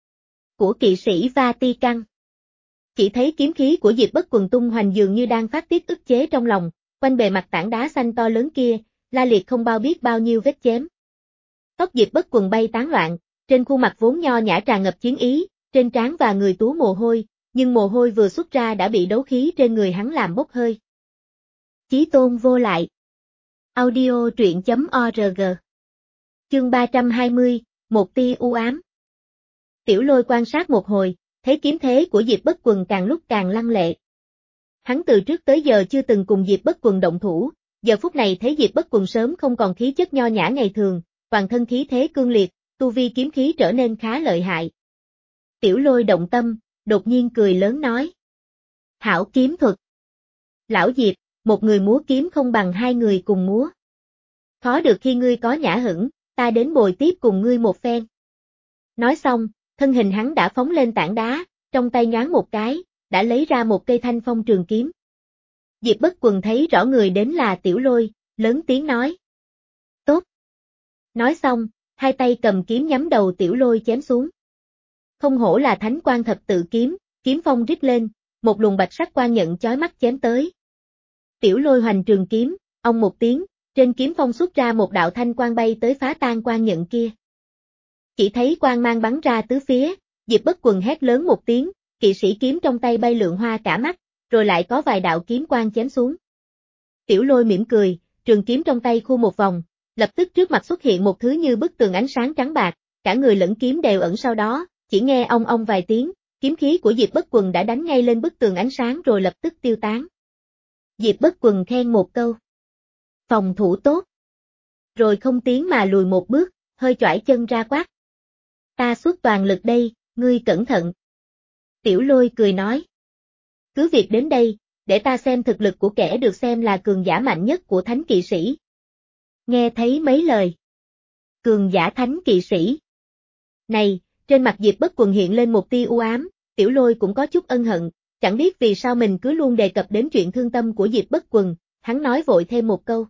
của kỵ sĩ Vatican. Chỉ thấy kiếm khí của Diệp Bất Quần tung hoành dường như đang phát tiết ức chế trong lòng, quanh bề mặt tảng đá xanh to lớn kia, la liệt không bao biết bao nhiêu vết chém. Tóc Diệp Bất Quần bay tán loạn, trên khuôn mặt vốn nho nhã tràn ngập chiến ý, trên trán và người túa mồ hôi, nhưng mồ hôi vừa xuất ra đã bị đấu khí trên người hắn làm bốc hơi. Chí Tôn vô lại. Audio truyện chấm org. Chương ba trăm hai mươi, một tia u ám. Tiểu Lôi quan sát một hồi, thấy kiếm thế của Diệp Bất Quần càng lúc càng lăng lệ. Hắn từ trước tới giờ chưa từng cùng Diệp Bất Quần động thủ, giờ phút này thấy Diệp Bất Quần sớm không còn khí chất nho nhã ngày thường, toàn thân khí thế cương liệt, tu vi kiếm khí trở nên khá lợi hại. Tiểu Lôi động tâm, đột nhiên cười lớn nói. Hảo kiếm thuật. Lão Diệp, một người múa kiếm không bằng hai người cùng múa. Khó được khi ngươi có nhã hứng, ta đến bồi tiếp cùng ngươi một phen. Nói xong, thân hình hắn đã phóng lên tảng đá, trong tay nhoáng một cái, đã lấy ra một cây thanh phong trường kiếm. Diệp Bất Quần thấy rõ người đến là Tiểu Lôi, lớn tiếng nói. Tốt. Nói xong, hai tay cầm kiếm nhắm đầu Tiểu Lôi chém xuống. Không hổ là thánh quan thập tự kiếm, kiếm phong rít lên, một luồng bạch sắc quang nhận chói mắt chém tới. Tiểu Lôi hoành trường kiếm, ong một tiếng, trên kiếm phong xuất ra một đạo thanh quang bay tới phá tan quang nhận kia. Chỉ thấy quang mang bắn ra tứ phía, Diệp Bất Quần hét lớn một tiếng, kỵ sĩ kiếm trong tay bay lượn hoa cả mắt, rồi lại có vài đạo kiếm quang chém xuống. Tiểu Lôi mỉm cười, trường kiếm trong tay khu một vòng, lập tức trước mặt xuất hiện một thứ như bức tường ánh sáng trắng bạc, cả người lẫn kiếm đều ẩn sau đó, chỉ nghe ong ong vài tiếng, kiếm khí của Diệp Bất Quần đã đánh ngay lên bức tường ánh sáng rồi lập tức tiêu tán. Diệp Bất Quần khen một câu. Phòng thủ tốt. Rồi không tiến mà lùi một bước, hơi choải chân ra quát. Ta xuất toàn lực đây, ngươi cẩn thận. Tiểu Lôi cười nói. Cứ việc đến đây, để ta xem thực lực của kẻ được xem là cường giả mạnh nhất của thánh kỵ sĩ. Nghe thấy mấy lời. Cường giả thánh kỵ sĩ. Này, trên mặt Diệp Bất Quần hiện lên một tia u ám, Tiểu Lôi cũng có chút ân hận, chẳng biết vì sao mình cứ luôn đề cập đến chuyện thương tâm của Diệp Bất Quần, hắn nói vội thêm một câu.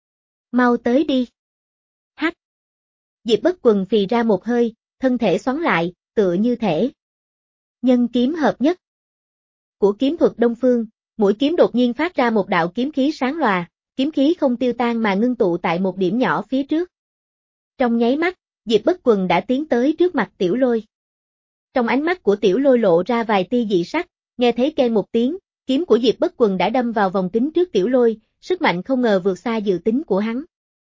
Mau tới đi. Hắc. Diệp Bất Quần phì ra một hơi, thân thể xoắn lại, tựa như thể. Nhân kiếm hợp nhất. Của kiếm thuật Đông Phương, mũi kiếm đột nhiên phát ra một đạo kiếm khí sáng lòa, kiếm khí không tiêu tan mà ngưng tụ tại một điểm nhỏ phía trước. Trong nháy mắt, Diệp Bất Quần đã tiến tới trước mặt Tiểu Lôi. Trong ánh mắt của Tiểu Lôi lộ ra vài tia dị sắc, nghe thấy keng một tiếng, kiếm của Diệp Bất Quần đã đâm vào vòng kính trước Tiểu Lôi, sức mạnh không ngờ vượt xa dự tính của hắn.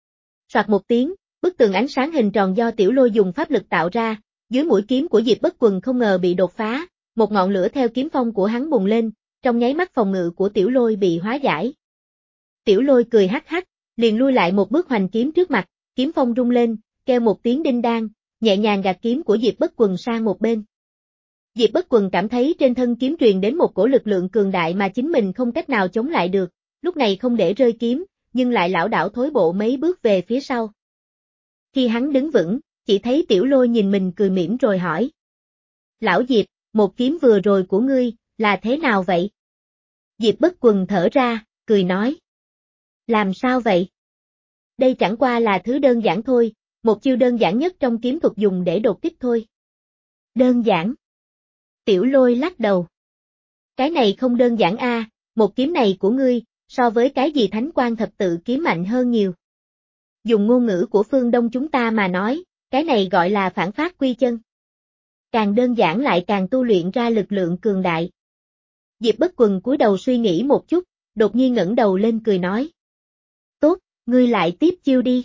Soạt một tiếng, bức tường ánh sáng hình tròn do Tiểu Lôi dùng pháp lực tạo ra, dưới mũi kiếm của Diệp Bất Quần không ngờ bị đột phá, một ngọn lửa theo kiếm phong của hắn bùng lên, trong nháy mắt phòng ngự của Tiểu Lôi bị hóa giải. Tiểu Lôi cười hắc hắc, liền lui lại một bước hoành kiếm trước mặt, kiếm phong rung lên, kêu một tiếng đinh đan, nhẹ nhàng gạt kiếm của Diệp Bất Quần sang một bên. Diệp Bất Quần cảm thấy trên thân kiếm truyền đến một cổ lực lượng cường đại mà chính mình không cách nào chống lại được, lúc này không để rơi kiếm, nhưng lại lảo đảo thối bộ mấy bước về phía sau. Khi hắn đứng vững, chỉ thấy Tiểu Lôi nhìn mình cười mỉm rồi hỏi. Lão Diệp, một kiếm vừa rồi của ngươi, là thế nào vậy? Diệp Bất Quần thở ra, cười nói. Làm sao vậy? Đây chẳng qua là thứ đơn giản thôi, một chiêu đơn giản nhất trong kiếm thuật dùng để đột kích thôi. Đơn giản. Tiểu Lôi lắc đầu. Cái này không đơn giản a, à, một kiếm này của ngươi, so với cái gì thánh quan thập tự kiếm mạnh hơn nhiều. Dùng ngôn ngữ của phương Đông chúng ta mà nói, cái này gọi là phản phát quy chân. Càng đơn giản lại càng tu luyện ra lực lượng cường đại. Diệp Bất Quần cúi đầu suy nghĩ một chút, đột nhiên ngẩng đầu lên cười nói. Tốt, ngươi lại tiếp chiêu đi.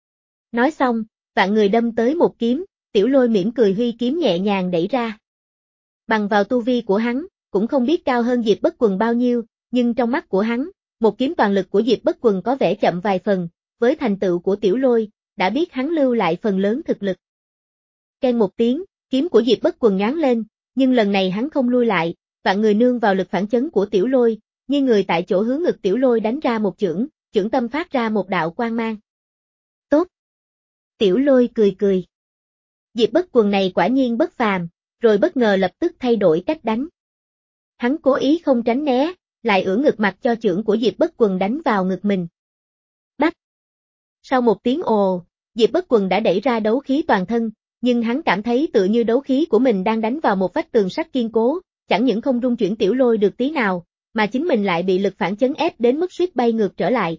Nói xong, vạn người đâm tới một kiếm, Tiểu Lôi mỉm cười huy kiếm nhẹ nhàng đẩy ra. Bằng vào tu vi của hắn, cũng không biết cao hơn Diệp Bất Quần bao nhiêu, nhưng trong mắt của hắn, một kiếm toàn lực của Diệp Bất Quần có vẻ chậm vài phần, với thành tựu của Tiểu Lôi, đã biết hắn lưu lại phần lớn thực lực. Keng một tiếng, kiếm của Diệp Bất Quần ngáng lên, nhưng lần này hắn không lui lại, vạn người nương vào lực phản chấn của Tiểu Lôi, như người tại chỗ hướng ngực Tiểu Lôi đánh ra một chưởng, chưởng tâm phát ra một đạo quang mang. Tốt. Tiểu Lôi cười cười. Diệp Bất Quần này quả nhiên bất phàm, rồi bất ngờ lập tức thay đổi cách đánh. Hắn cố ý không tránh né, lại ưỡn ngực mặt cho chưởng của Diệp Bất Quần đánh vào ngực mình. Bách. Sau một tiếng ồ, Diệp Bất Quần đã đẩy ra đấu khí toàn thân, nhưng hắn cảm thấy tự như đấu khí của mình đang đánh vào một vách tường sắt kiên cố, chẳng những không rung chuyển Tiểu Lôi được tí nào, mà chính mình lại bị lực phản chấn ép đến mức suýt bay ngược trở lại.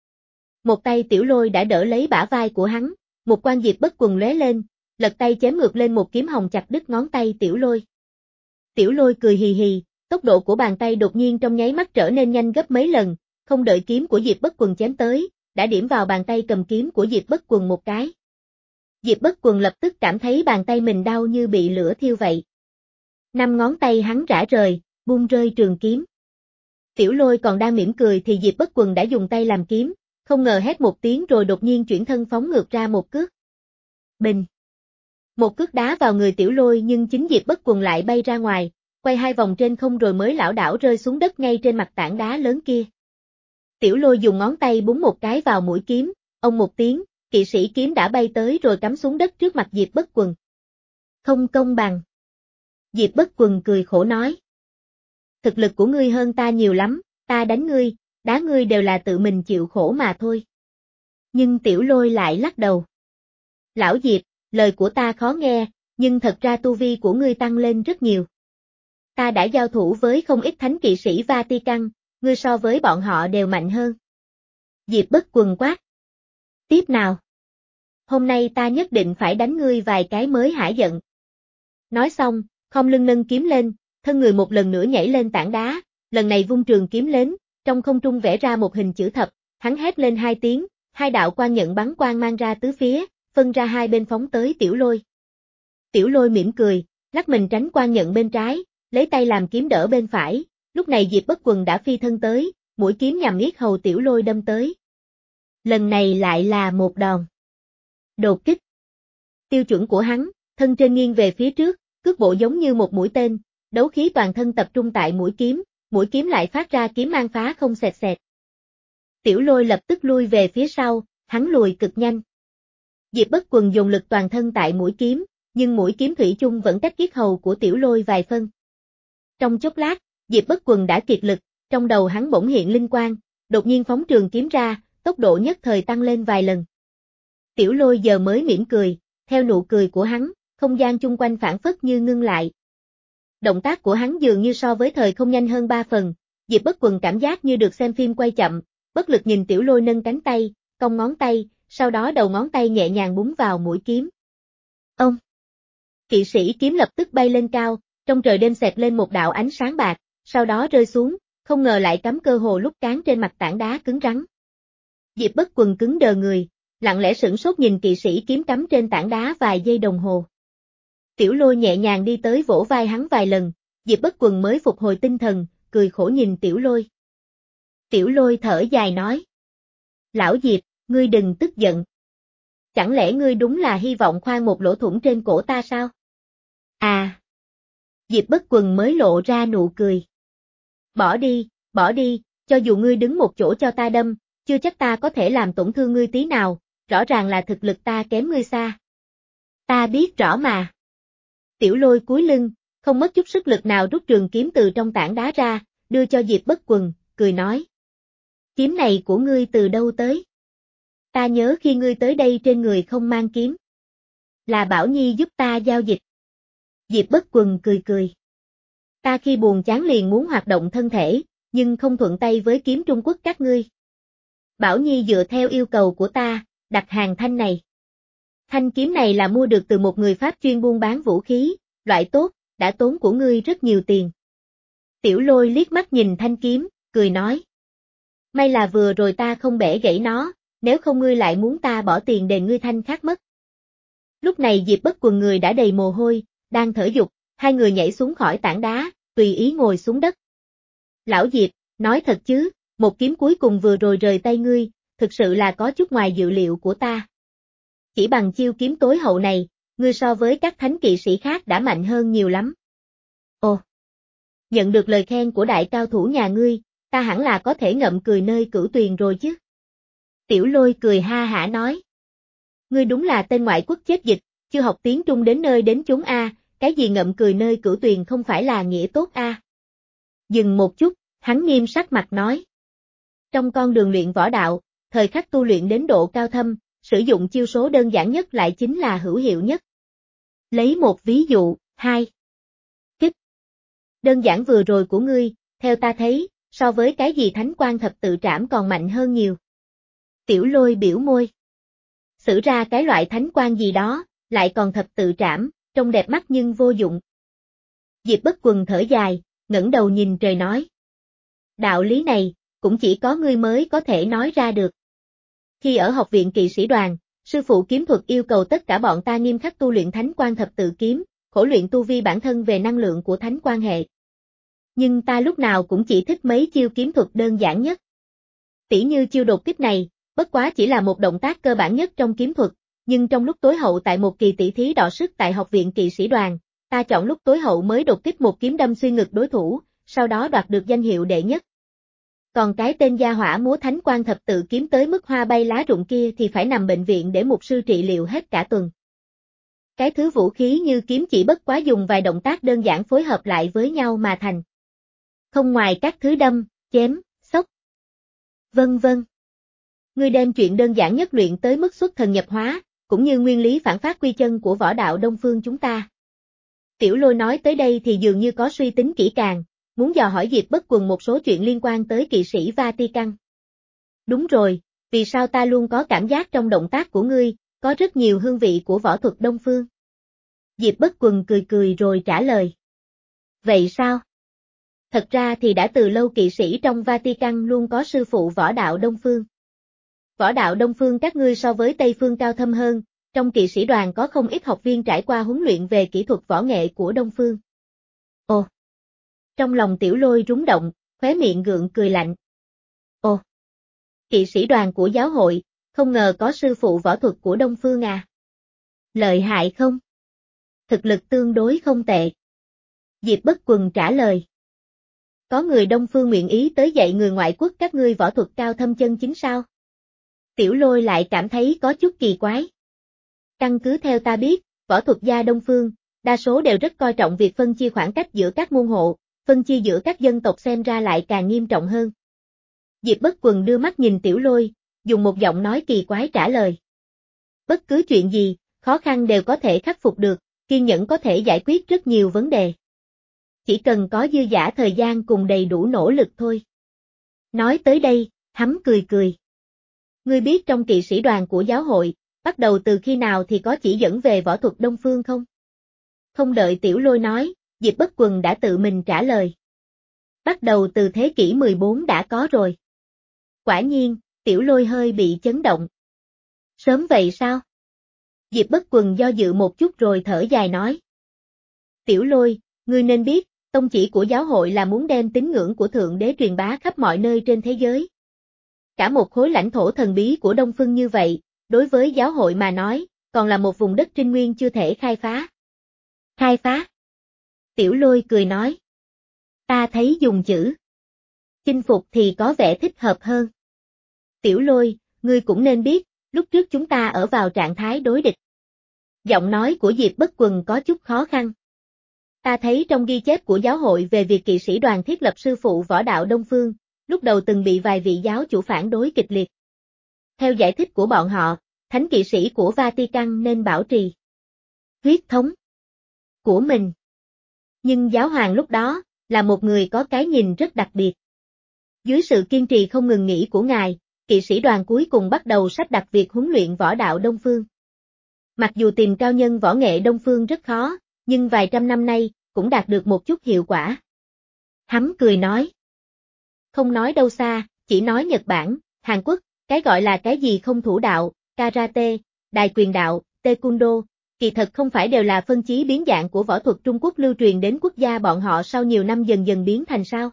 Một tay Tiểu Lôi đã đỡ lấy bả vai của hắn, một quan Diệp Bất Quần lóe lên, lật tay chém ngược lên một kiếm hồng chặt đứt ngón tay Tiểu Lôi. Tiểu Lôi cười hì hì, tốc độ của bàn tay đột nhiên trong nháy mắt trở nên nhanh gấp mấy lần, không đợi kiếm của Diệp Bất Quần chém tới, đã điểm vào bàn tay cầm kiếm của Diệp Bất Quần một cái. Diệp Bất Quần lập tức cảm thấy bàn tay mình đau như bị lửa thiêu vậy. Năm ngón tay hắn rã rời, buông rơi trường kiếm. Tiểu Lôi còn đang mỉm cười thì Diệp Bất Quần đã dùng tay làm kiếm, không ngờ hét một tiếng rồi đột nhiên chuyển thân phóng ngược ra một cước. Bình. Một cước đá vào người Tiểu Lôi nhưng chính Diệp Bất Quần lại bay ra ngoài, quay hai vòng trên không rồi mới lảo đảo rơi xuống đất ngay trên mặt tảng đá lớn kia. Tiểu Lôi dùng ngón tay búng một cái vào mũi kiếm, ông một tiếng, kỵ sĩ kiếm đã bay tới rồi cắm xuống đất trước mặt Diệp Bất Quần. Không công bằng. Diệp Bất Quần cười khổ nói. Thực lực của ngươi hơn ta nhiều lắm, ta đánh ngươi, đá ngươi đều là tự mình chịu khổ mà thôi. Nhưng Tiểu Lôi lại lắc đầu. Lão Diệp, lời của ta khó nghe, nhưng thật ra tu vi của ngươi tăng lên rất nhiều. Ta đã giao thủ với không ít thánh kỵ sĩ Vatican, ngươi so với bọn họ đều mạnh hơn. Diệp Bất Quần quát. Tiếp nào. Hôm nay ta nhất định phải đánh ngươi vài cái mới hả giận. Nói xong, khom lưng nâng kiếm lên, thân người một lần nữa nhảy lên tảng đá, lần này vung trường kiếm lên, trong không trung vẽ ra một hình chữ thập, hắn hét lên hai tiếng, hai đạo quang nhận bắn quang mang ra tứ phía, phân ra hai bên phóng tới Tiểu Lôi. Tiểu Lôi mỉm cười, lắc mình tránh quang nhận bên trái, lấy tay làm kiếm đỡ bên phải, lúc này Diệp Bất Quần đã phi thân tới, mũi kiếm nhằm yết hầu Tiểu Lôi đâm tới. Lần này lại là một đòn. Đột kích. Tiêu chuẩn của hắn, thân trên nghiêng về phía trước, cước bộ giống như một mũi tên, đấu khí toàn thân tập trung tại mũi kiếm, mũi kiếm lại phát ra kiếm mang phá không xẹt xẹt. Tiểu Lôi lập tức lui về phía sau, hắn lùi cực nhanh. Diệp Bất Quần dùng lực toàn thân tại mũi kiếm, nhưng mũi kiếm thủy chung vẫn cách yết hầu của Tiểu Lôi vài phân. Trong chốc lát, Diệp Bất Quần đã kiệt lực, trong đầu hắn bỗng hiện linh quang, đột nhiên phóng trường kiếm ra, tốc độ nhất thời tăng lên vài lần. Tiểu Lôi giờ mới mỉm cười, theo nụ cười của hắn, không gian chung quanh phản phất như ngưng lại. Động tác của hắn dường như so với thời không nhanh hơn ba phần, Diệp Bất Quần cảm giác như được xem phim quay chậm, bất lực nhìn Tiểu Lôi nâng cánh tay, cong ngón tay, sau đó đầu ngón tay nhẹ nhàng búng vào mũi kiếm. Ông! Kỵ sĩ kiếm lập tức bay lên cao, trong trời đêm xẹt lên một đạo ánh sáng bạc, sau đó rơi xuống, không ngờ lại cắm cơ hồ lúc cán trên mặt tảng đá cứng rắn. Diệp Bất Quần cứng đờ người, lặng lẽ sửng sốt nhìn kỵ sĩ kiếm cắm trên tảng đá vài giây đồng hồ. Tiểu Lôi nhẹ nhàng đi tới vỗ vai hắn vài lần, Diệp Bất Quần mới phục hồi tinh thần, cười khổ nhìn Tiểu Lôi. Tiểu Lôi thở dài nói. Lão Diệp, ngươi đừng tức giận. Chẳng lẽ ngươi đúng là hy vọng khoan một lỗ thủng trên cổ ta sao? À! Diệp Bất Quần mới lộ ra nụ cười. Bỏ đi, bỏ đi, cho dù ngươi đứng một chỗ cho ta đâm, chưa chắc ta có thể làm tổn thương ngươi tí nào, rõ ràng là thực lực ta kém ngươi xa. Ta biết rõ mà. Tiểu Lôi cúi lưng, không mất chút sức lực nào rút trường kiếm từ trong tảng đá ra, đưa cho Diệp Bất Quần, cười nói. Kiếm này của ngươi từ đâu tới? Ta nhớ khi ngươi tới đây trên người không mang kiếm. Là Bảo Nhi giúp ta giao dịch. Diệp Bất Quần cười cười. Ta khi buồn chán liền muốn hoạt động thân thể, nhưng không thuận tay với kiếm Trung Quốc các ngươi. Bảo Nhi dựa theo yêu cầu của ta, đặt hàng thanh này. Thanh kiếm này là mua được từ một người Pháp chuyên buôn bán vũ khí, loại tốt, đã tốn của ngươi rất nhiều tiền. Tiểu Lôi liếc mắt nhìn thanh kiếm, cười nói. May là vừa rồi ta không bẻ gãy nó, nếu không ngươi lại muốn ta bỏ tiền đền ngươi thanh khác mất. Lúc này Diệp Bất Quần người đã đầy mồ hôi, đang thở dục, hai người nhảy xuống khỏi tảng đá, tùy ý ngồi xuống đất. Lão Diệp, nói thật chứ, một kiếm cuối cùng vừa rồi rời tay ngươi, thực sự là có chút ngoài dự liệu của ta. Chỉ bằng chiêu kiếm tối hậu này, ngươi so với các thánh kỵ sĩ khác đã mạnh hơn nhiều lắm. Ồ! Nhận được lời khen của đại cao thủ nhà ngươi, ta hẳn là có thể ngậm cười nơi cửu tuyền rồi chứ. Tiểu Lôi cười ha hả nói. Ngươi đúng là tên ngoại quốc chết dịch, chưa học tiếng Trung đến nơi đến chốn A, cái gì ngậm cười nơi cửu tuyền không phải là nghĩa tốt A. Dừng một chút, hắn nghiêm sắc mặt nói. Trong con đường luyện võ đạo, thời khắc tu luyện đến độ cao thâm, sử dụng chiêu số đơn giản nhất lại chính là hữu hiệu nhất. Lấy một ví dụ, hai. Kích. Đơn giản vừa rồi của ngươi, theo ta thấy, so với cái gì thánh quan thập tự trảm còn mạnh hơn nhiều. Tiểu Lôi biểu môi. Sử ra cái loại thánh quan gì đó, lại còn thập tự trảm, trông đẹp mắt nhưng vô dụng. Diệp Bất Quần thở dài, ngẩng đầu nhìn trời nói. Đạo lý này, cũng chỉ có ngươi mới có thể nói ra được. Khi ở học viện kỵ sĩ đoàn, sư phụ kiếm thuật yêu cầu tất cả bọn ta nghiêm khắc tu luyện thánh quan thập tự kiếm, khổ luyện tu vi bản thân về năng lượng của thánh quan hệ. Nhưng ta lúc nào cũng chỉ thích mấy chiêu kiếm thuật đơn giản nhất. Tỉ như chiêu đột kích này, bất quá chỉ là một động tác cơ bản nhất trong kiếm thuật, nhưng trong lúc tối hậu tại một kỳ tỷ thí đọ sức tại học viện kỵ sĩ đoàn, ta chọn lúc tối hậu mới đột kích một kiếm đâm xuyên ngực đối thủ, sau đó đoạt được danh hiệu đệ nhất. Còn cái tên gia hỏa múa thánh quan thập tự kiếm tới mức hoa bay lá rụng kia thì phải nằm bệnh viện để mục sư trị liệu hết cả tuần. Cái thứ vũ khí như kiếm chỉ bất quá dùng vài động tác đơn giản phối hợp lại với nhau mà thành. Không ngoài các thứ đâm, chém, xốc. Vân vân. Ngươi đem chuyện đơn giản nhất luyện tới mức xuất thần nhập hóa, cũng như nguyên lý phản phát quy chân của võ đạo Đông Phương chúng ta. Tiểu Lôi nói tới đây thì dường như có suy tính kỹ càng, muốn dò hỏi Diệp Bất Quần một số chuyện liên quan tới kỵ sĩ Vatican. Đúng rồi, vì sao ta luôn có cảm giác trong động tác của ngươi, có rất nhiều hương vị của võ thuật Đông Phương? Diệp Bất Quần cười cười rồi trả lời. Vậy sao? Thật ra thì đã từ lâu kỵ sĩ trong Vatican luôn có sư phụ võ đạo Đông Phương. Võ đạo Đông Phương các ngươi so với Tây Phương cao thâm hơn, trong kỵ sĩ đoàn có không ít học viên trải qua huấn luyện về kỹ thuật võ nghệ của Đông Phương. Ồ! Trong lòng Tiểu Lôi rúng động, khóe miệng gượng cười lạnh. Ồ! Kỵ sĩ đoàn của giáo hội, không ngờ có sư phụ võ thuật của Đông Phương à? Lợi hại không? Thực lực tương đối không tệ. Diệp Bất Quần trả lời. Có người Đông Phương nguyện ý tới dạy người ngoại quốc các ngươi võ thuật cao thâm chân chính sao? Tiểu Lôi lại cảm thấy có chút kỳ quái. Căn cứ theo ta biết, võ thuật gia Đông Phương, đa số đều rất coi trọng việc phân chia khoảng cách giữa các môn hộ, phân chia giữa các dân tộc xem ra lại càng nghiêm trọng hơn. Diệp Bất Quần đưa mắt nhìn Tiểu Lôi, dùng một giọng nói kỳ quái trả lời. Bất cứ chuyện gì, khó khăn đều có thể khắc phục được, kiên nhẫn có thể giải quyết rất nhiều vấn đề. Chỉ cần có dư dả thời gian cùng đầy đủ nỗ lực thôi. Nói tới đây, hắn cười cười. Ngươi biết trong kỵ sĩ đoàn của giáo hội, bắt đầu từ khi nào thì có chỉ dẫn về võ thuật Đông Phương không? Không đợi Tiểu Lôi nói, Diệp Bất Quần đã tự mình trả lời. Bắt đầu từ thế kỷ mười bốn đã có rồi. Quả nhiên, Tiểu Lôi hơi bị chấn động. Sớm vậy sao? Diệp Bất Quần do dự một chút rồi thở dài nói. Tiểu Lôi, ngươi nên biết, tông chỉ của giáo hội là muốn đem tín ngưỡng của Thượng Đế truyền bá khắp mọi nơi trên thế giới. Cả một khối lãnh thổ thần bí của Đông Phương như vậy, đối với giáo hội mà nói, còn là một vùng đất trinh nguyên chưa thể khai phá. Khai phá? Tiểu Lôi cười nói. Ta thấy dùng chữ chinh phục thì có vẻ thích hợp hơn. Tiểu Lôi, ngươi cũng nên biết, lúc trước chúng ta ở vào trạng thái đối địch. Giọng nói của Diệp Bất Quần có chút khó khăn. Ta thấy trong ghi chép của giáo hội về việc kỵ sĩ đoàn thiết lập sư phụ võ đạo Đông Phương, lúc đầu từng bị vài vị giáo chủ phản đối kịch liệt. Theo giải thích của bọn họ, thánh kỵ sĩ của Vatican nên bảo trì huyết thống của mình. Nhưng giáo hoàng lúc đó, là một người có cái nhìn rất đặc biệt. Dưới sự kiên trì không ngừng nghỉ của ngài, kỵ sĩ đoàn cuối cùng bắt đầu sắp đặt việc huấn luyện võ đạo Đông Phương. Mặc dù tìm cao nhân võ nghệ Đông Phương rất khó, nhưng vài trăm năm nay, cũng đạt được một chút hiệu quả. Hắn cười nói. Không nói đâu xa, chỉ nói Nhật Bản, Hàn Quốc, cái gọi là cái gì không thủ đạo, karate, đài quyền đạo, taekwondo, kỳ thật không phải đều là phân chí biến dạng của võ thuật Trung Quốc lưu truyền đến quốc gia bọn họ sau nhiều năm dần dần biến thành sao.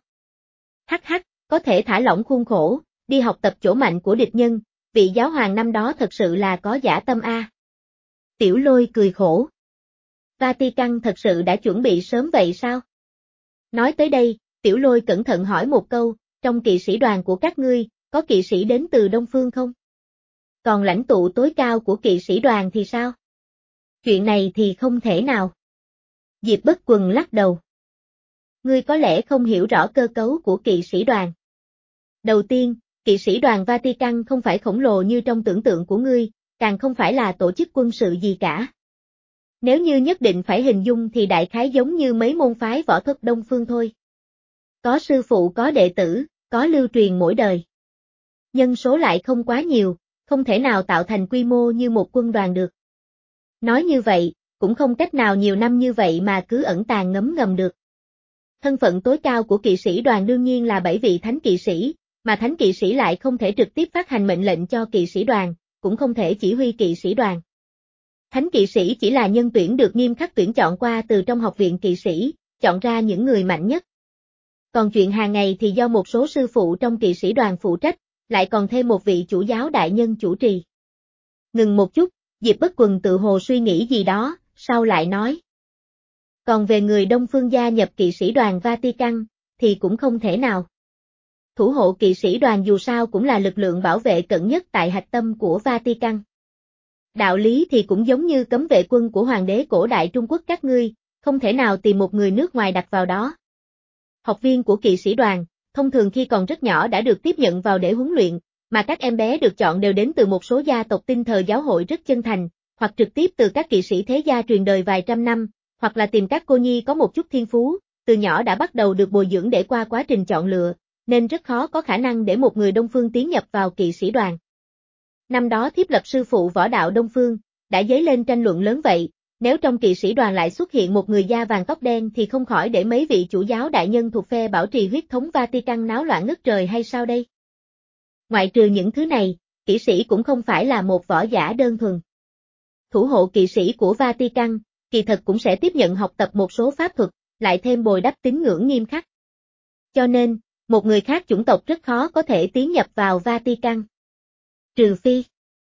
Hắc hắc, có thể thả lỏng khuôn khổ, đi học tập chỗ mạnh của địch nhân, vị giáo hoàng năm đó thật sự là có dã tâm a. Tiểu Lôi cười khổ. Vatican thật sự đã chuẩn bị sớm vậy sao? Nói tới đây, Tiểu Lôi cẩn thận hỏi một câu, trong kỵ sĩ đoàn của các ngươi, có kỵ sĩ đến từ Đông Phương không? Còn lãnh tụ tối cao của kỵ sĩ đoàn thì sao? Chuyện này thì không thể nào. Diệp Bất Quần lắc đầu. Ngươi có lẽ không hiểu rõ cơ cấu của kỵ sĩ đoàn. Đầu tiên, kỵ sĩ đoàn Vatican không phải khổng lồ như trong tưởng tượng của ngươi, càng không phải là tổ chức quân sự gì cả. Nếu như nhất định phải hình dung thì đại khái giống như mấy môn phái võ thuật Đông Phương thôi. Có sư phụ có đệ tử, có lưu truyền mỗi đời. Nhân số lại không quá nhiều, không thể nào tạo thành quy mô như một quân đoàn được. Nói như vậy, cũng không cách nào nhiều năm như vậy mà cứ ẩn tàng ngấm ngầm được. Thân phận tối cao của kỵ sĩ đoàn đương nhiên là bảy vị thánh kỵ sĩ, mà thánh kỵ sĩ lại không thể trực tiếp phát hành mệnh lệnh cho kỵ sĩ đoàn, cũng không thể chỉ huy kỵ sĩ đoàn. Thánh kỵ sĩ chỉ là nhân tuyển được nghiêm khắc tuyển chọn qua từ trong học viện kỵ sĩ, chọn ra những người mạnh nhất. Còn chuyện hàng ngày thì do một số sư phụ trong kỵ sĩ đoàn phụ trách, lại còn thêm một vị chủ giáo đại nhân chủ trì. Ngừng một chút, Diệp Bất Quần tự hồ suy nghĩ gì đó, sau lại nói. Còn về người Đông Phương gia nhập kỵ sĩ đoàn Vatican, thì cũng không thể nào. Thủ hộ kỵ sĩ đoàn dù sao cũng là lực lượng bảo vệ cận nhất tại hạch tâm của Vatican. Đạo lý thì cũng giống như cấm vệ quân của Hoàng đế cổ đại Trung Quốc các ngươi, không thể nào tìm một người nước ngoài đặt vào đó. Học viên của kỵ sĩ đoàn, thông thường khi còn rất nhỏ đã được tiếp nhận vào để huấn luyện, mà các em bé được chọn đều đến từ một số gia tộc tinh thờ giáo hội rất chân thành, hoặc trực tiếp từ các kỵ sĩ thế gia truyền đời vài trăm năm, hoặc là tìm các cô nhi có một chút thiên phú, từ nhỏ đã bắt đầu được bồi dưỡng để qua quá trình chọn lựa, nên rất khó có khả năng để một người Đông Phương tiến nhập vào kỵ sĩ đoàn. Năm đó thiếp lập sư phụ võ đạo Đông Phương, đã dấy lên tranh luận lớn vậy, nếu trong kỵ sĩ đoàn lại xuất hiện một người da vàng tóc đen thì không khỏi để mấy vị chủ giáo đại nhân thuộc phe bảo trì huyết thống Vatican náo loạn ngất trời hay sao đây? Ngoại trừ những thứ này, kỵ sĩ cũng không phải là một võ giả đơn thuần. Thủ hộ kỵ sĩ của Vatican, kỳ thật cũng sẽ tiếp nhận học tập một số pháp thuật, lại thêm bồi đắp tín ngưỡng nghiêm khắc. Cho nên, một người khác chủng tộc rất khó có thể tiến nhập vào Vatican. Trừ phi.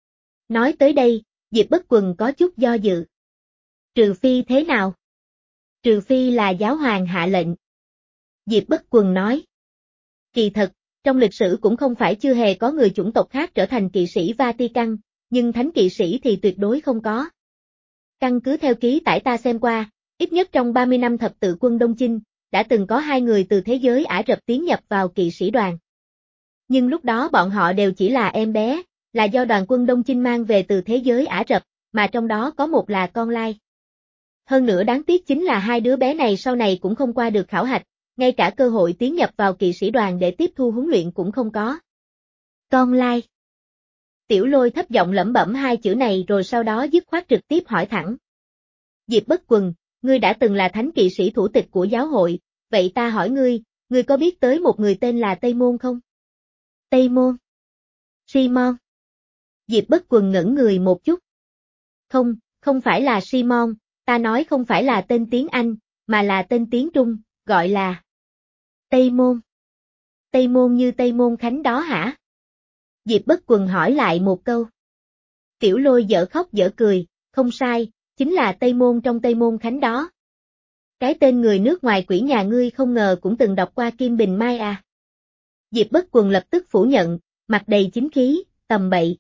Nói tới đây, Diệp Bất Quần có chút do dự. Trừ phi thế nào? Trừ phi là giáo hoàng hạ lệnh. Diệp Bất Quần nói. Kỳ thật, trong lịch sử cũng không phải chưa hề có người chủng tộc khác trở thành kỵ sĩ Vatican, nhưng thánh kỵ sĩ thì tuyệt đối không có. Căn cứ theo ký tải ta xem qua, ít nhất trong ba mươi năm thập tự quân Đông Chinh, đã từng có hai người từ thế giới Ả Rập tiến nhập vào kỵ sĩ đoàn. Nhưng lúc đó bọn họ đều chỉ là em bé, là do đoàn quân Đông Chinh mang về từ thế giới Ả Rập, mà trong đó có một là con lai. Hơn nữa đáng tiếc chính là hai đứa bé này sau này cũng không qua được khảo hạch, ngay cả cơ hội tiến nhập vào kỵ sĩ đoàn để tiếp thu huấn luyện cũng không có. Con lai. Tiểu Lôi thấp giọng lẩm bẩm hai chữ này rồi sau đó dứt khoát trực tiếp hỏi thẳng. Diệp Bất Quần, ngươi đã từng là thánh kỵ sĩ thủ tịch của giáo hội, vậy ta hỏi ngươi, ngươi có biết tới một người tên là Tây Môn không? Tây Môn. Simon. Diệp Bất Quần ngẩn người một chút. Không, không phải là Simon, ta nói không phải là tên tiếng Anh, mà là tên tiếng Trung, gọi là Tây Môn. Tây Môn như Tây Môn Khánh đó hả? Diệp Bất Quần hỏi lại một câu. Tiểu Lôi dở khóc dở cười, không sai, chính là Tây Môn trong Tây Môn Khánh đó. Cái tên người nước ngoài quỷ nhà ngươi không ngờ cũng từng đọc qua Kim Bình Mai à? Diệp Bất Quần lập tức phủ nhận, mặt đầy chính khí, tầm bậy.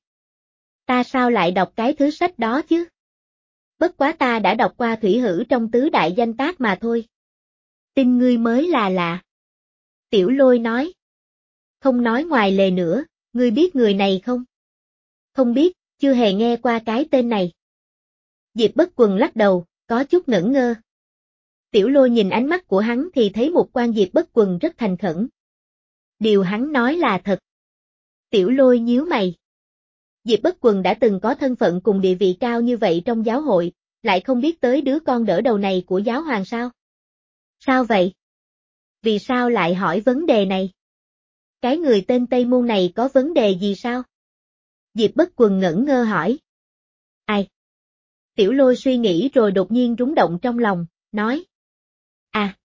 Ta sao lại đọc cái thứ sách đó chứ? Bất quá ta đã đọc qua Thủy Hử trong tứ đại danh tác mà thôi. Tin ngươi mới là lạ. Tiểu Lôi nói. Không nói ngoài lề nữa, ngươi biết người này không? Không biết, chưa hề nghe qua cái tên này. Diệp Bất Quần lắc đầu, có chút ngẩn ngơ. Tiểu Lôi nhìn ánh mắt của hắn thì thấy một quan Diệp Bất Quần rất thành khẩn. Điều hắn nói là thật. Tiểu Lôi nhíu mày. Diệp Bất Quần đã từng có thân phận cùng địa vị cao như vậy trong giáo hội, lại không biết tới đứa con đỡ đầu này của giáo hoàng sao? Sao vậy? Vì sao lại hỏi vấn đề này? Cái người tên Tây Môn này có vấn đề gì sao? Diệp Bất Quần ngẩn ngơ hỏi. Ai? Tiểu Lôi suy nghĩ rồi đột nhiên rúng động trong lòng, nói. À,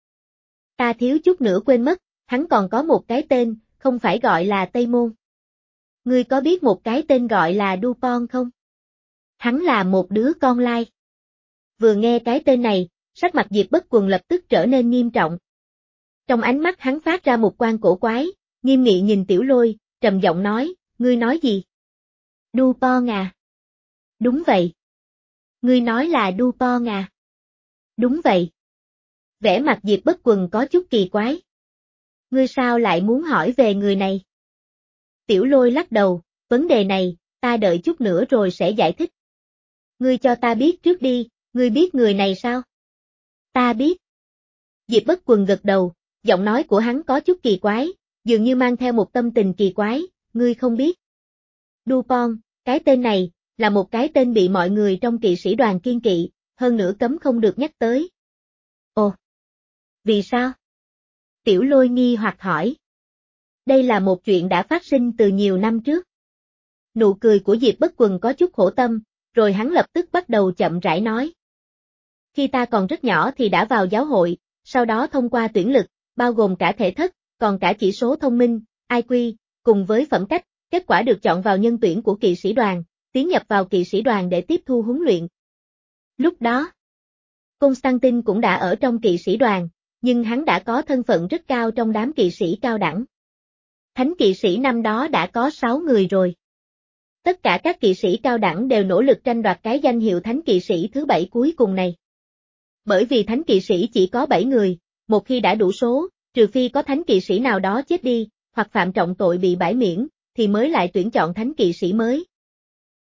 ta thiếu chút nữa quên mất, hắn còn có một cái tên, không phải gọi là Tây Môn. Ngươi có biết một cái tên gọi là Dupont không? Hắn là một đứa con lai. Vừa nghe cái tên này, sắc mặt Diệp Bất Quần lập tức trở nên nghiêm trọng. Trong ánh mắt hắn phát ra một quang cổ quái, nghiêm nghị nhìn Tiểu Lôi, trầm giọng nói, ngươi nói gì? Dupont à? Đúng vậy. Ngươi nói là Dupont à? Đúng vậy. Vẻ mặt Diệp Bất Quần có chút kỳ quái. Ngươi sao lại muốn hỏi về người này? Tiểu Lôi lắc đầu, vấn đề này, ta đợi chút nữa rồi sẽ giải thích. Ngươi cho ta biết trước đi, ngươi biết người này sao? Ta biết. Diệp Bất Quần gật đầu, giọng nói của hắn có chút kỳ quái, dường như mang theo một tâm tình kỳ quái, ngươi không biết. Dupont, cái tên này, là một cái tên bị mọi người trong kỵ sĩ đoàn kiêng kỵ, hơn nữa cấm không được nhắc tới. Ồ! Vì sao? Tiểu Lôi nghi hoặc hỏi. Đây là một chuyện đã phát sinh từ nhiều năm trước. Nụ cười của Diệp Bất Quần có chút khổ tâm, rồi hắn lập tức bắt đầu chậm rãi nói. Khi ta còn rất nhỏ thì đã vào giáo hội, sau đó thông qua tuyển lực, bao gồm cả thể chất, còn cả chỉ số thông minh, i kiu, cùng với phẩm cách, kết quả được chọn vào nhân tuyển của kỵ sĩ đoàn, tiến nhập vào kỵ sĩ đoàn để tiếp thu huấn luyện. Lúc đó, Constantine cũng đã ở trong kỵ sĩ đoàn, nhưng hắn đã có thân phận rất cao trong đám kỵ sĩ cao đẳng. Thánh kỵ sĩ năm đó đã có sáu người rồi. Tất cả các kỵ sĩ cao đẳng đều nỗ lực tranh đoạt cái danh hiệu thánh kỵ sĩ thứ bảy cuối cùng này. Bởi vì thánh kỵ sĩ chỉ có bảy người, một khi đã đủ số, trừ phi có thánh kỵ sĩ nào đó chết đi, hoặc phạm trọng tội bị bãi miễn, thì mới lại tuyển chọn thánh kỵ sĩ mới.